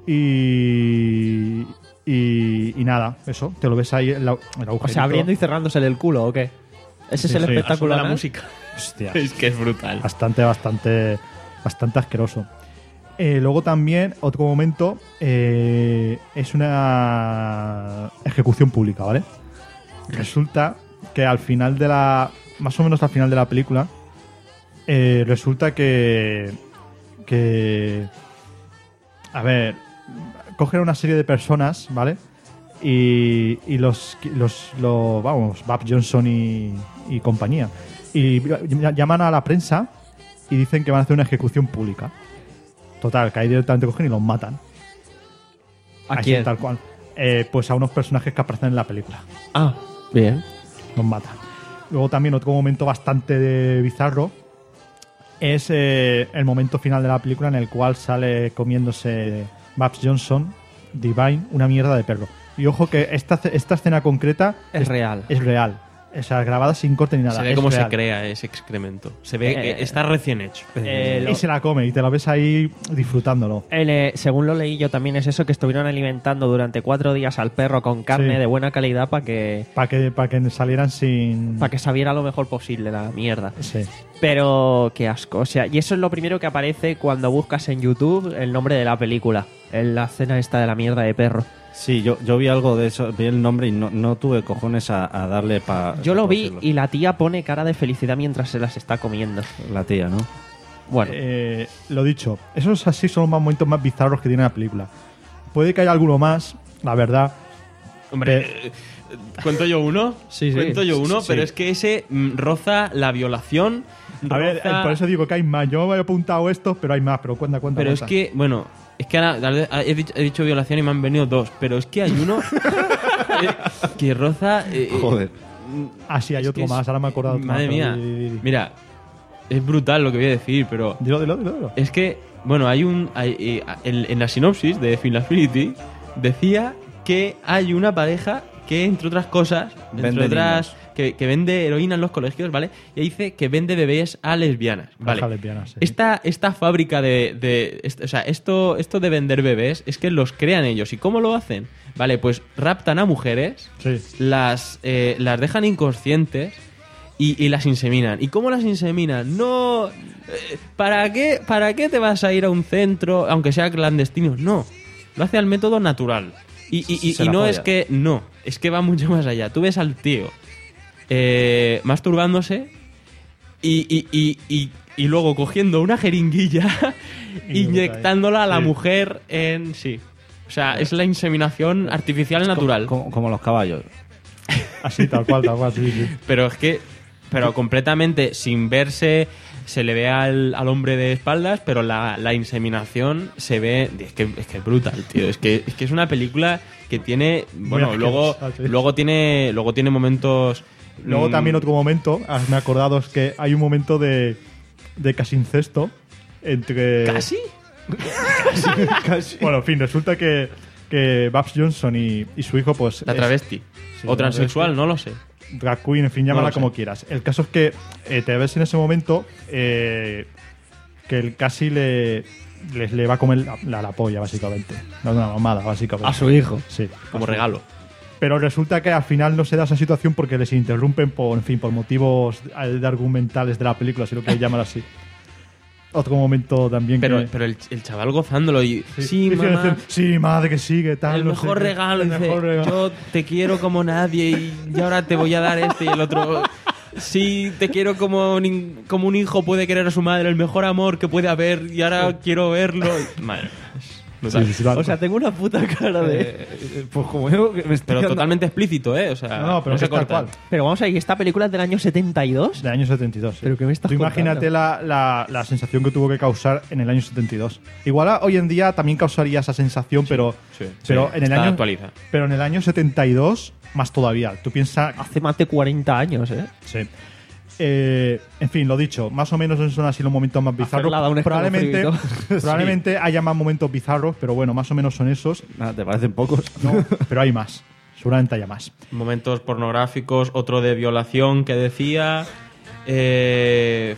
y... Y, y nada, eso, te lo ves ahí en la, en el O agujerito. sea, abriendo y cerrándose el culo, ¿o qué? Ese Sí, es el sí. espectáculo de la anal? música. Hostia. Es que es brutal. Bastante, bastante, bastante asqueroso. Eh, luego también, otro momento, eh, es una ejecución pública, ¿vale? Resulta que al final de la... Más o menos al final de la película, eh, resulta que, que... A ver, cogen una serie de personas, ¿vale? Y, y los, los, los, vamos, Babs Johnson y, y compañía. Y llaman a la prensa y dicen que van a hacer una ejecución pública. Total, que ahí directamente cogen y los matan. ¿A Así, quién? tal cual. Eh, pues a unos personajes que aparecen en la película. Ah, bien. Los matan. Luego también otro momento bastante de bizarro es eh, el momento final de la película en el cual sale comiéndose Babs Johnson, Divine, una mierda de perro. Y ojo que esta, esta escena concreta Es real. Es real. O sea, grabada sin corte ni nada. Se ve es cómo real. se crea ese excremento. Se ve Eh, que está recién hecho. eh, Y se la come y te la ves ahí disfrutándolo. El, eh, según lo leí yo también es eso, que estuvieron alimentando durante cuatro días al perro con carne Sí. de buena calidad para que Para que, para que salieran sin... para que sabiera lo mejor posible la mierda. Sí. Pero qué asco. O sea, y eso es lo primero que aparece cuando buscas en YouTube el nombre de la película. En la escena esta de la mierda de perro. Sí, yo, yo vi algo de eso, vi el nombre y no, no tuve cojones a, a darle para... Yo lo vi y la tía pone cara de felicidad mientras se las está comiendo. La tía, ¿no? Bueno. Eh, lo dicho, esos así son los momentos más bizarros que tiene la película. Puede que haya alguno más, la verdad. Hombre, Pe- eh, ¿cuento yo uno? Sí, sí. Cuento yo uno, Sí. pero es que ese mm, roza la violación. A ver, roza- eh, por eso digo que hay más. Yo me he apuntado estos, pero hay más. Pero cuenta, cuenta. Pero es cuenta. que, bueno, es que ahora tal vez he dicho, he dicho violación y me han venido dos, pero es que hay uno eh, que roza... eh, eh, Joder. Ah, sí, hay es otro que es- más. Ahora me he acordado. otro Madre más, pero mía, di, di, di, di. mira, es brutal lo que voy a decir, pero... Dilo, dilo, dilo, dilo. Es que, bueno, hay un... hay, eh, en, en la sinopsis de Film Affinity decía que hay una pareja que, entre otras cosas, entre Vende otras... niños. Que, que vende heroína en los colegios, ¿vale? Y dice que vende bebés a lesbianas, ¿vale? Pareja lesbiana, sí. Esta, esta fábrica de... de est- o sea, esto, esto de vender bebés es que los crean ellos. ¿Y cómo lo hacen? Vale, pues raptan a mujeres, Sí. las, eh, las dejan inconscientes y, y las inseminan. ¿Y cómo las inseminan? No... eh, ¿para qué, ¿Para qué te vas a ir a un centro, aunque sea clandestino? No. Lo hace al método natural. Y, y- y- Se y la no folla. es que... No. Es que va mucho más allá. Tú ves al tío eh, masturbándose y, y, y, y, y luego cogiendo una jeringuilla Y inyectándola a la sí. mujer en... Sí. O sea, es la inseminación artificial natural. Como, como los caballos. Así, tal cual, tal cual. Sí, sí. Pero es que... Pero completamente sin verse... Se le ve al, al hombre de espaldas, pero la, la inseminación se ve... Es que es que es brutal, tío. Es que, es que es una película que tiene... Bueno, luego, asquerosa, sí. luego tiene luego tiene momentos... Luego mm, también otro momento, ah, me he acordado, es que hay un momento de, de casi incesto entre... ¿Casi? Casi. Bueno, en fin, resulta que, que Babs Johnson y, y su hijo, pues... La es- travesti. Sí, o la transexual, travesti. no lo sé. Drag queen, en fin, No llámala lo sé. como quieras. El caso es que eh, te ves en ese momento eh, que el casi le, le, le va a comer la, la, la polla, básicamente. No una mamada, básicamente. A su hijo. Sí. Como a su- regalo. Pero resulta que al final no se da esa situación porque les interrumpen por, en fin, por motivos eh, de argumentales de la película, si lo quieres llamar así. Otro momento también Pero, que... pero el, el chaval gozándolo y... Sí, Sí, mamá, dicen, sí, madre, que sigue, tal. el no mejor sé qué, regalo. el Dice, mejor regalo. yo te quiero como nadie y, y ahora te voy a dar este y el otro... Sí, te quiero como, nin- como un hijo puede querer a su madre, el mejor amor que puede haber y ahora quiero verlo. Madre, es brutal. Sí, sí, sí, va- O sea, tengo una puta cara de... Eh, pues como yo que me estoy Pero dando- totalmente explícito, ¿eh? O sea, No, no, pero se es tal corta. cual. Pero vamos a ver, ¿esta película es del año setenta y dos? Del año setenta y dos. sí. ¿Pero qué me estás Tú contando? imagínate la, la, la sensación que tuvo que causar en el año setenta y dos. Igual a- hoy en día también causaría esa sensación, pero, sí, pero sí, en el está año actualiza. pero en el año setenta y dos más todavía. Tú piensas, Hace más de cuarenta años, ¿eh? sí. Eh, en fin, lo dicho, más o menos son así los momentos más bizarros. Hacerla da un Probablemente, escalofrío. probablemente haya más momentos bizarros, pero bueno, más o menos son esos. Ah, ¿te parecen pocos? No, pero hay más. Seguramente haya más. Momentos pornográficos, otro de violación que decía. Eh,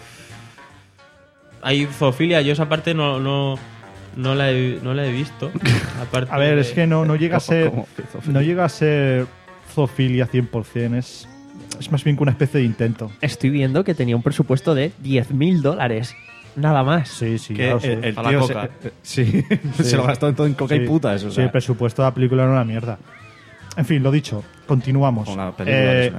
hay zoofilia, yo esa parte no, no, no, la, he, no la he visto. Aparte A ver, de- es que no, no llega a ser ¿Cómo? no llega a ser zoofilia cien por ciento, es, es más bien que una especie de intento. Estoy viendo que tenía un presupuesto de diez mil dólares. Nada más. Sí, sí, Que claro, sí. el, el A la tío se, coca. eh, sí, se lo gastó en todo en coca Sí, y putas. O sí, sea, el presupuesto de la película era una mierda. En fin, lo dicho, continuamos. con la película Eh, es una mierda.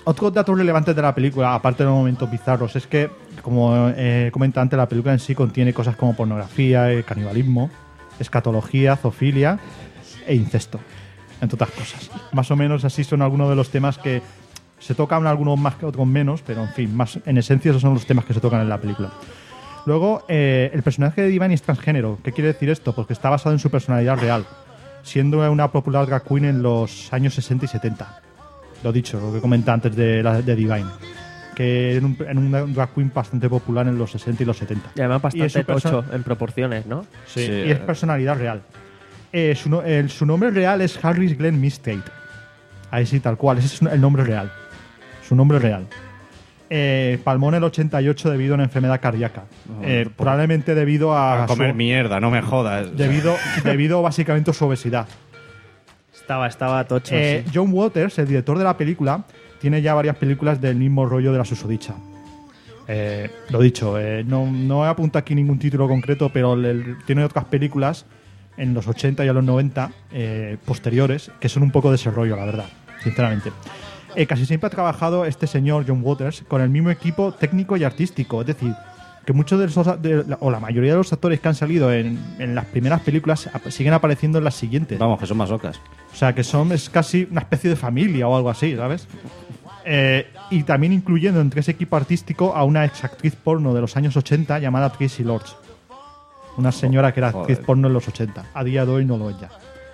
Otros datos relevantes de la película, aparte de los momentos bizarros, es que, como he comentado antes, la película en sí contiene cosas como pornografía, eh, canibalismo, escatología, zoofilia e incesto, entre otras cosas. Más o menos así son algunos de los temas que se tocan, algunos más que otros menos, pero en fin, más en esencia esos son los temas que se tocan en la película. Luego, eh, el personaje de Divine es transgénero. ¿Qué quiere decir esto? Porque está basado en su personalidad real, siendo una popular drag queen en los años sesenta y setenta. Lo dicho, lo que comenté antes de, la, de Divine. Que en un, en un drag queen bastante popular en los sesenta y los setenta. Y además Y es bastante su perso- tocho en proporciones, ¿no? Sí, y es personalidad real. Eh, su, no- el- su nombre real es Harris Glenn Mistade. Ahí sí, tal cual. Ese es el nombre real. Su nombre real. Eh, palmó en el ochenta y ocho debido a una enfermedad cardíaca. Eh, por- probablemente debido a, A comer su- mierda, no me jodas. Debido, debido básicamente a su obesidad. Estaba, estaba tocho. Eh, sí. John Waters, el director de la película, tiene ya varias películas del mismo rollo de la susodicha. Eh, lo dicho, eh, no, no he apuntado aquí ningún título concreto, pero el- el- tiene otras películas en los ochenta y a los noventa eh, posteriores que son un poco de ese rollo, la verdad, sinceramente. Eh, casi siempre ha trabajado este señor John Waters con el mismo equipo técnico y artístico, es decir, que muchos de los de la- o la mayoría de los actores que han salido en, en las primeras películas ap- siguen apareciendo en las siguientes. Vamos, que son masocas. O sea, que son es casi una especie de familia o algo así, ¿sabes? Eh, y también incluyendo entre ese equipo artístico a una ex actriz porno de los años ochenta llamada Tracy Lords. Una señora que era actriz Joder. porno en los ochenta. A día de hoy no lo es ya.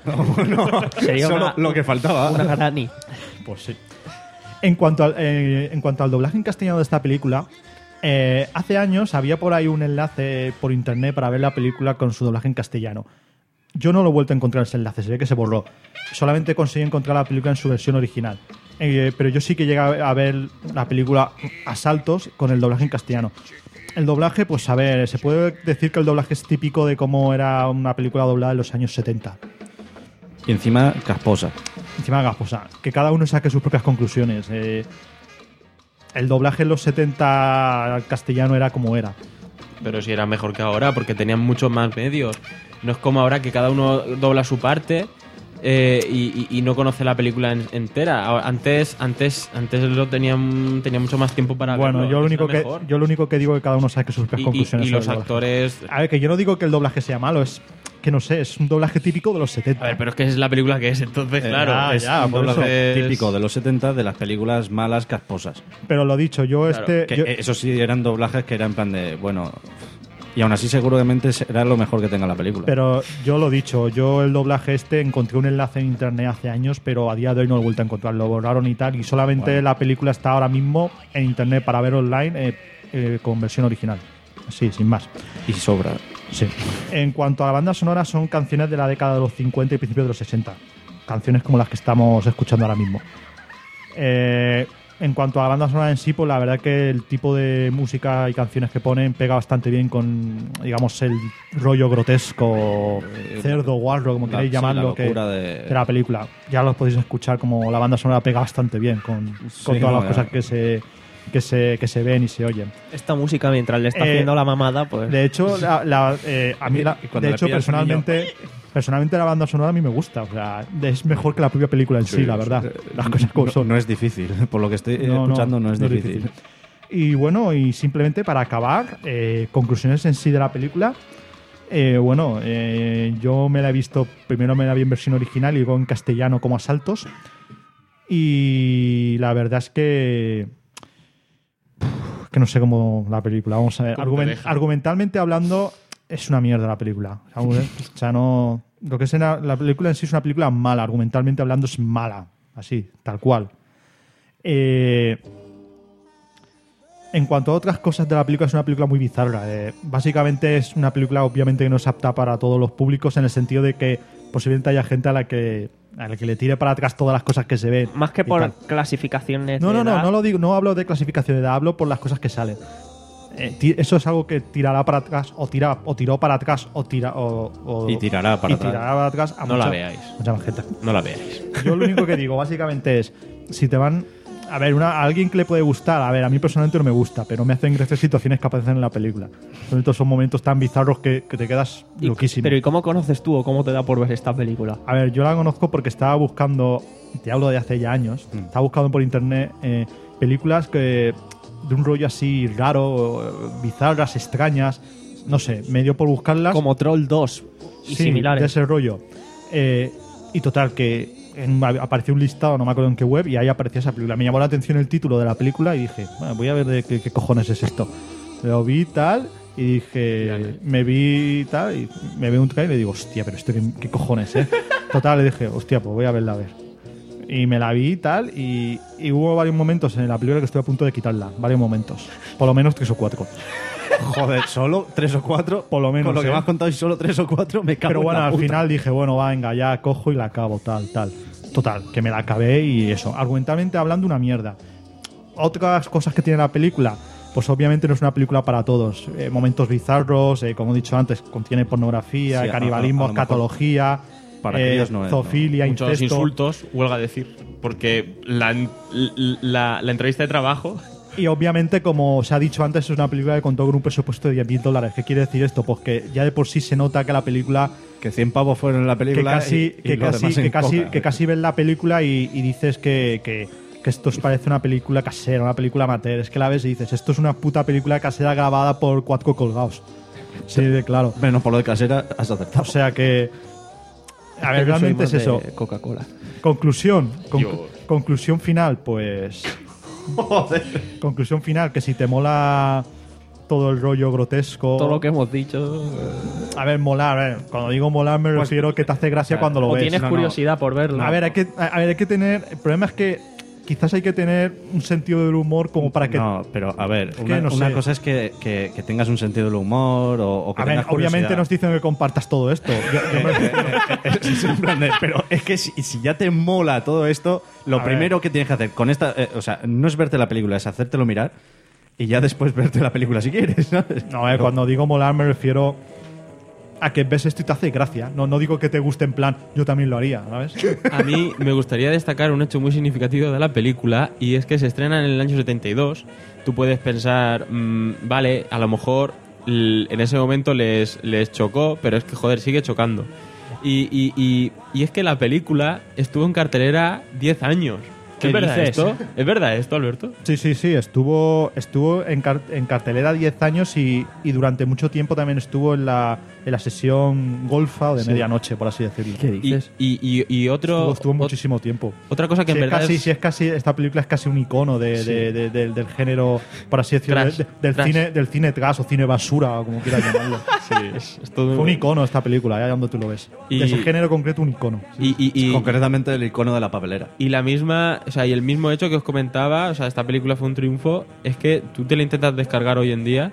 Sería Solo una- lo que faltaba. Una garani. Pues sí. En cuanto al, eh, en cuanto al doblaje en castellano de esta película, eh, hace años había por ahí un enlace por internet para ver la película con su doblaje en castellano. Yo no lo he vuelto a encontrar ese enlace, se ve que se borró. Solamente conseguí encontrar la película en su versión original. Eh, pero yo sí que llegué a ver la película a saltos con el doblaje en castellano. El doblaje, pues a ver, se puede decir que el doblaje es típico de cómo era una película doblada en los años setenta. Y encima, casposa. Encima gasposa. Que cada uno saque sus propias conclusiones. Eh, el doblaje en los setenta al castellano era como era. Pero si era mejor que ahora, porque tenían muchos más medios. No es como ahora que cada uno dobla su parte eh, y, y- y no conoce la película en- entera. Ahora- Antes, antes, antes lo tenían, tenía mucho más tiempo para Bueno, verlo. yo lo, Eso único era que, mejor. yo lo único que digo es que cada uno saque sus propias Y- y- conclusiones. y sobre los el doblaje. actores- A ver, que yo no digo que el doblaje sea malo, es que no sé, es un doblaje típico de los setenta. A ver, pero es que es la película que es, entonces, claro. ya, es ya, un por eso. doblaje Típico de los setenta de las películas malas casposas. Pero lo dicho, yo Claro, este. Que, yo- eh, Eso sí, eran doblajes que eran en plan de, bueno... Y aún así seguramente será lo mejor que tenga la película. Pero yo lo dicho, yo el doblaje este encontré un enlace en internet hace años, pero a día de hoy no lo he vuelto a encontrar, lo borraron y tal, y solamente Bueno. la película está ahora mismo en internet para ver online eh, eh, con versión original. Sí, sin más. Y sobra. Sí. En cuanto a la banda sonora, son canciones de la década de los cincuenta y principios de los sesenta. Canciones como las que estamos escuchando ahora mismo. Eh, en cuanto a la banda sonora en sí, pues la verdad que el tipo de música y canciones que ponen pega bastante bien con, digamos, el rollo grotesco, cerdo, guarro, como La- queréis sí, la llamarlo, que, locura de- de la película. Ya los podéis escuchar como la banda sonora pega bastante bien con, con Sí, todas no, las ya. cosas que se, que, se, que se ven y se oyen. Esta música, mientras le está Eh, haciendo la mamada, pues. De hecho, la, la- eh, a mí, la- Y cuando de le hecho pilla el personalmente, personalmente la banda sonora a mí me gusta. O sea, es mejor que la propia película en sí, Sí, la verdad. sí. Las cosas como No- son. no es difícil. Por lo que estoy No, no, escuchando, no, es no es difícil. difícil. Y bueno, y simplemente para acabar, eh, conclusiones en sí de la película. Eh, bueno, eh, yo me la he visto, primero me la vi en versión original y luego en castellano como asaltos. Y la verdad es que. Uf, que no sé cómo la película. Vamos a ver. ¿Cómo te Argumen- deja? argumentalmente hablando, es una mierda la película. ¿Sabes? O sea, no. Lo que es la, la película en sí es una película mala. Argumentalmente hablando es mala. Así, tal cual. Eh. En cuanto a otras cosas de la película, es una película muy bizarra. Eh, básicamente es una película obviamente que no es apta para todos los públicos en el sentido de que posiblemente haya gente a la que a la que le tire para atrás todas las cosas que se ven. Más que y por tal. clasificaciones. No, de no, no, edad. no lo digo, no hablo de clasificación de edad, hablo por las cosas que salen. Eh, ti- eso es algo que tirará para atrás, o tira, o tiró para atrás, o tira, o, o- Y tirará para y atrás. tirará para atrás a No la mucha- veáis. mucha más gente. No la veáis. Yo lo único que digo básicamente es, si te van A ver, una, a alguien que le puede gustar, a ver, a mí personalmente no me gusta, pero me hacen gracia situaciones que aparecen en la película. Estos son momentos tan bizarros que, que te quedas loquísimo. Pero ¿y cómo conoces tú o cómo te da por ver esta película? A ver, yo la conozco porque estaba buscando, te hablo de hace ya años, mm. estaba buscando por internet eh, películas que de un rollo así raro, bizarras, extrañas, no sé, me dio por buscarlas. Como Troll dos y sí, similares. de ese rollo. Eh, y total, que en, apareció un listado, no me acuerdo en qué web, y ahí aparecía esa película. Me llamó la atención el título de la película y dije, bueno, voy a ver de qué, qué cojones es esto. Lo vi tal y dije, me vi tal y me veo un trailer y digo, hostia, pero esto qué, qué cojones, ¿eh? Total, le dije, hostia, pues voy a verla a ver. Y me la vi y tal, y, y hubo varios momentos en la película que estuve a punto de quitarla. Varios momentos. Por lo menos tres o cuatro. Joder, solo tres o cuatro. Por lo menos. Con lo que ¿eh? me has contado y solo tres o cuatro, me cago Pero bueno, en la al puta. final dije, bueno, va, venga, ya cojo y la acabo, tal, tal. Total, que me la acabé y eso. Argumentalmente hablando, una mierda. Otras cosas que tiene la película, pues obviamente no es una película para todos. Eh, momentos bizarros, eh, como he dicho antes, contiene pornografía, Sí, canibalismo, a- a- a lo mejor escatología, para eh, aquellos no es, zoofilia, Muchos incesto. insultos, huelga decir, porque la, la, la entrevista de trabajo... Y obviamente, como se ha dicho antes, es una película que contó con un presupuesto de diez mil dólares. ¿Qué quiere decir esto? Pues que ya de por sí se nota que la película... Que cien pavos fueron en la Que película casi, y, y que lo casi, demás en que casi, coca. que casi ves la película y, y dices que, que, que esto os parece una película casera, una película amateur. Es que la ves y dices, esto es una puta película casera grabada por cuatro colgados. Sí, claro. Menos por lo de casera, has acertado. O sea que... A ver, que yo soy realmente más es eso. de Coca-Cola. Conclusión. Con- Dios. conclusión final, pues... Conclusión final, que si te mola todo el rollo grotesco... Todo lo que hemos dicho. A ver, molar, a ver, cuando digo molar me refiero que te hace gracia Claro. cuando lo O ves. tienes curiosidad por verlo. A ver, hay que, a ver, hay que tener... El problema es que quizás hay que tener un sentido del humor como para que... No, pero a ver, que una, no una sé. cosa es que, que- que tengas un sentido del humor o, o que A ver, tengas obviamente curiosidad. nos dicen que compartas todo esto. Yo- yo me- Es en plan de- pero es que si, si ya te mola todo esto, lo A primero ver. que tienes que hacer con esta, eh, o sea, no es verte la película, es hacértelo mirar y ya después verte la película si quieres, ¿sabes? No, a ver, cuando digo molar me refiero a que ves esto y te hace gracia. No, no digo que te guste en plan, yo también lo haría, ¿sabes? A mí me gustaría destacar un hecho muy significativo de la película y es que se estrena en el año setenta y dos. Tú puedes pensar, mmm, vale, a lo mejor l- en ese momento les, les chocó, pero es que, joder, sigue chocando. Y, y, y, y es que la película estuvo en cartelera diez años. ¿Qué ¿Es verdad dices? esto? ¿Es verdad esto, Alberto? Sí, sí, sí, estuvo, estuvo en, car- en cartelera diez años y, y durante mucho tiempo también estuvo en la, en la sesión golfa o de Sí. medianoche, por así decirlo. ¿Qué Y, dices? y, y, y otro... Estuvo, estuvo ot- muchísimo tiempo. Otra cosa que Si en es verdad casi, es- si es casi, esta película es casi un icono de, Sí. de- de- del- del género, por así decirlo, Trash, de- del, trash. cine, del cine trash o cine basura, o como quieras llamarlo. Sí, es, es todo- Fue un icono esta película, ya donde tú lo ves. Y- De ese género concreto, un icono. Y, y, y- Concretamente el icono de la papelera. Y la misma, o sea, y el mismo hecho que os comentaba, o sea, esta película fue un triunfo, es que tú te la intentas descargar hoy en día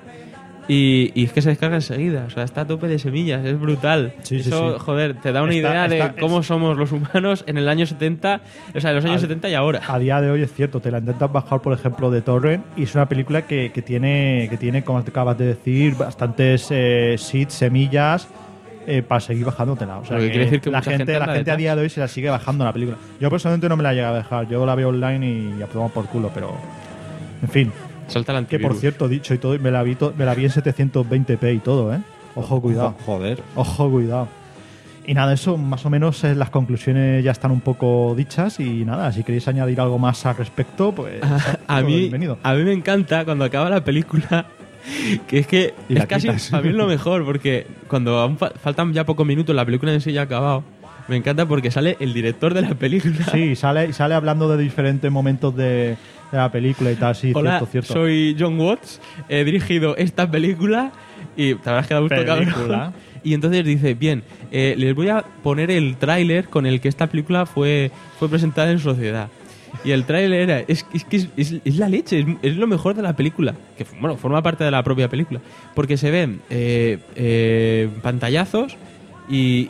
y, y es que se descarga enseguida, o sea, está a tope de semillas, es brutal. Sí, sí, Eso, sí. joder, te da una Está- idea de está- cómo es- somos los humanos en el año setenta, o sea, en los años Al- setenta y ahora. A día de hoy es cierto, te la intentas bajar, por ejemplo, de Torrent y es una película que, que tiene, que tiene, como te acabas de decir, bastantes eh, seeds, semillas eh, para seguir bajándola. O sea, Lo que quiere decir que la mucha gente, gente la anda gente a detrás. día de hoy se la sigue bajando la película. Yo personalmente no me la llego a dejar, yo la veo online y a tomar por culo, pero en fin. Salta el Que por antivirus. cierto, dicho y todo, me la vi, to- me la vi en setecientos veinte p y todo, ¿eh? Ojo, cuidado. Joder. Ojo, cuidado. Y nada, eso más o menos eh, las conclusiones ya están un poco dichas y nada, si queréis añadir algo más al respecto, pues A todo mí, bienvenido. a mí me encanta cuando acaba la película que es que Y es la casi quitas. a mí es lo mejor porque cuando aún fa- faltan ya pocos minutos la película en sí ya ha acabado. Me encanta porque sale el director de la película. Sí, sale, sale hablando de diferentes momentos de, de la película y tal, sí, Hola, cierto, cierto. soy John Watts, he dirigido esta película y te habrás quedado gusto, Película. cabrón. Y entonces dice, bien, eh, les voy a poner el tráiler con el que esta película fue, fue presentada en sociedad. Y el tráiler era, es, es que es, es- es la leche, es, es lo mejor de la película, que bueno, forma parte de la propia película, porque se ven eh, eh, pantallazos y,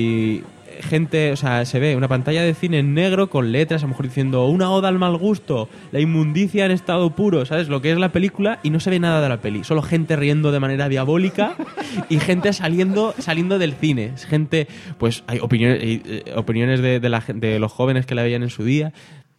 y gente, o sea, se ve una pantalla de cine en negro con letras, a lo mejor diciendo una oda al mal gusto, la inmundicia en estado puro, ¿sabes? Lo que es la película y no se ve nada de la peli, solo gente riendo de manera diabólica y gente saliendo saliendo del cine, gente, pues hay opiniones, eh, opiniones de, de, la, gen- de los jóvenes que la veían en su día.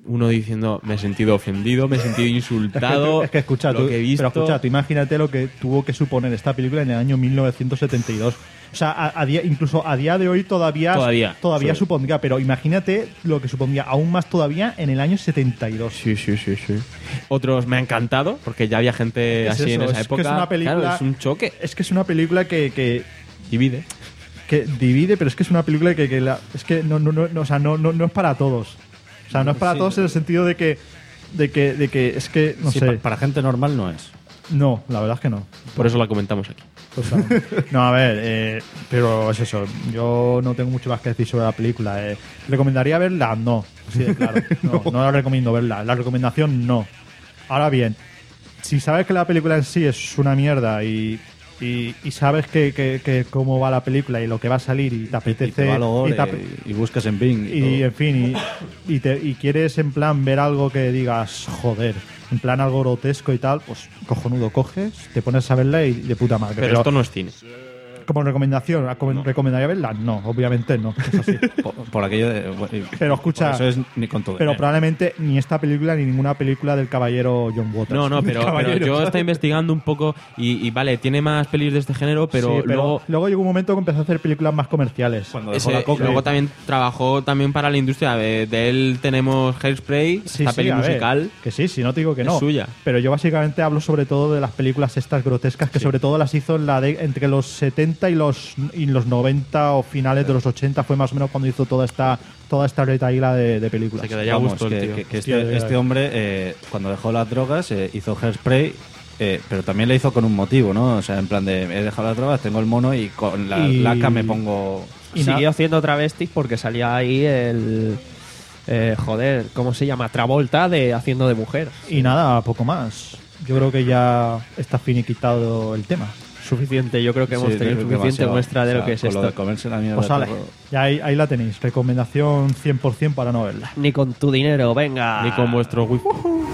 uno diciendo, me he sentido ofendido, me he sentido insultado. Es que, es que escucha, lo tú, que he visto. pero escucha, tú imagínate lo que tuvo que suponer esta película en el año mil novecientos setenta y dos. O sea, a, a día, incluso a día de hoy todavía, Todavía, todavía sí. supondría, pero imagínate lo que supondría aún más todavía en el año setenta y dos. Sí, sí, sí, sí. Otros me ha encantado, porque ya había gente Es así en eso, esa es época. que es una película, Claro, es un choque. Es que es una película que, que divide. Que divide, pero es que es una película que, que la, es que no, no, no, no, o sea, no, no, no es para todos. O sea, no es para Sí. todos en el sentido de que, de que, de que es que no Sí, sé. pa- para gente normal no es. No, la verdad es que no. Por eso la comentamos aquí. O sea, no, a ver, eh, pero es eso. Yo no tengo mucho más que decir sobre la película. Eh. ¿Recomendaría verla? No. Sí, de claro. No, no la recomiendo verla. La recomendación, no. Ahora bien, si sabes que la película en sí es una mierda y, y, y sabes que, que, que cómo va la película y lo que va a salir y te apetece... Y te va lo gore y, te ape- y buscas en Bing. Y, y todo. en fin, y, y, te- y quieres en plan ver algo que digas, joder, en plan algo grotesco y tal, pues cojonudo, coges, te pones a verla y de puta madre. Pero, esto no es cine. Como recomendación, ¿recom- ¿recomendaría verla? No, obviamente no. Es así. Por, por aquello de. bueno, Pero escucha, por eso es ni con todo. pero eh. probablemente ni esta película ni ninguna película del caballero John Waters. No, no, pero, pero Caballero, yo ¿sabes? estaba investigando un poco y, y vale, tiene más pelis de este género, pero, Sí, luego... luego llegó un momento que empezó a hacer películas más comerciales. ese- luego también trabajó también para la industria. De, de él tenemos Hairspray, Sí, esta sí, peli a ver, musical. que sí, sí, no te digo que Es no. suya. Pero yo básicamente hablo sobre todo de las películas estas grotescas que sobre todo las hizo en la de, entre los setenta y los y los noventa o finales de los ochenta, fue más o menos cuando hizo toda esta toda esta retaíla de, de películas. Vamos, que, que- que este, este hombre, eh, cuando dejó las drogas, eh, hizo Hairspray, eh, pero también le hizo con un motivo, ¿no? O sea, en plan de, he dejado las drogas, tengo el mono y con la Y- laca me pongo... Y siguió haciendo travestis porque salía ahí el... eh, joder, ¿cómo se llama? Travolta de haciendo de mujer. Y nada, poco más. Yo creo que ya está finiquitado el tema. Suficiente, yo creo que hemos tenido suficiente demasiado. muestra de O lo sea, que es con esto. lo de comerse la mierda Pues de vale, perro. ya ahí, ahí la tenéis. Recomendación cien por ciento para no verla. Ni con tu dinero, venga. Ni con vuestro wifi.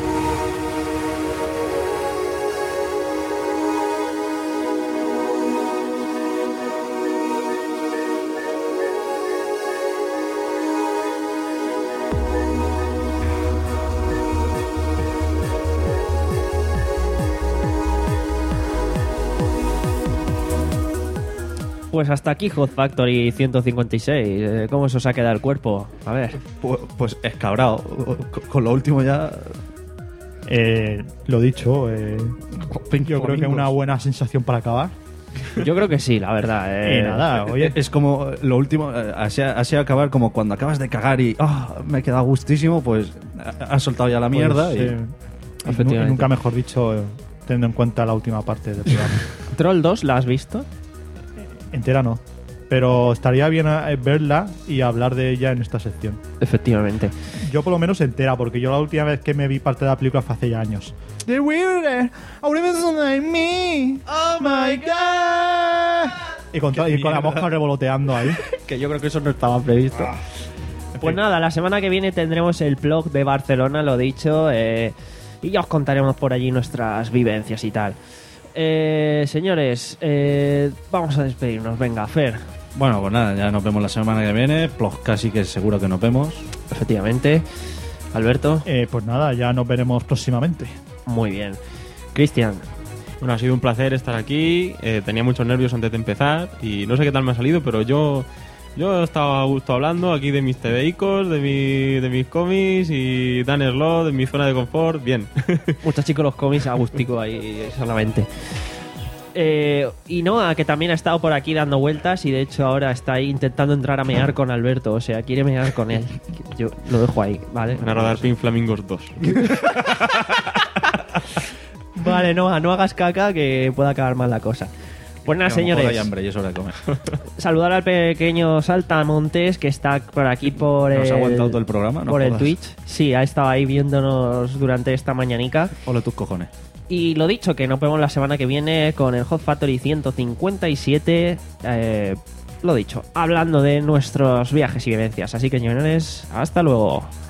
Pues hasta aquí Hot Factory ciento cincuenta y seis. Eh, ¿Cómo se os ha quedado el cuerpo? A ver. Pues, pues escabrado. Con, con lo último ya... Eh, lo dicho, eh, yo creo que es una buena sensación para acabar. Yo creo que sí, la verdad. eh. Y nada, oye. Es como lo último, eh, así, así acabar como cuando acabas de cagar y ah, me he quedado gustísimo, pues ha- has soltado ya la mierda. Pues, y, eh, y nu- Efectivamente. y nunca mejor dicho, eh, teniendo en cuenta la última parte del programa. ¿Troll dos la has visto? Entera no. Pero estaría bien eh, verla y hablar de ella en esta sección. Efectivamente. Yo por lo menos entera, porque yo la última vez que me vi parte de la película fue hace ya años. The weirder, like me. Oh my god. Y con, to- y con la mosca revoloteando ahí. Que yo creo que eso no estaba previsto. Pues nada, la semana que viene tendremos el blog de Barcelona, lo dicho, eh, y ya os contaremos por allí nuestras vivencias y tal. Eh, señores, eh, vamos a despedirnos. Venga, Fer. Bueno, pues nada, ya nos vemos la semana que viene. Plus casi que seguro que nos vemos. Efectivamente. Alberto. Eh, pues nada, ya nos veremos próximamente. Muy bien. Cristian. Bueno, ha sido un placer estar aquí. Eh, tenía muchos nervios antes de empezar y no sé qué tal me ha salido, pero yo yo estaba a gusto hablando aquí de mis tebeicos, de, mi, de mis cómics y Dan Slot, de mi zona de confort. Bien. Muchos chicos los cómics agustico ahí solamente. Eh, y Noah, que también ha estado por aquí dando vueltas y de hecho ahora está ahí intentando entrar a mear con Alberto. O sea, quiere mear con él. Yo lo dejo ahí, ¿vale? Van a rodar Pink Flamingos dos. Vale, Noah, no hagas caca que pueda acabar mal la cosa. Pues nada, Que a lo mejor señores. hay hambre y es hora de comer. Saludar al pequeño Saltamontes que está por aquí por Nos el, ha aguantado todo el programa, no por el jodas. Twitch. Sí, ha estado ahí viéndonos durante esta mañanica. Hola tus cojones. Y lo dicho, que nos vemos la semana que viene con el Hot Factory ciento cincuenta y siete. Eh, lo dicho, hablando de nuestros viajes y vivencias. Así que, señores, hasta luego.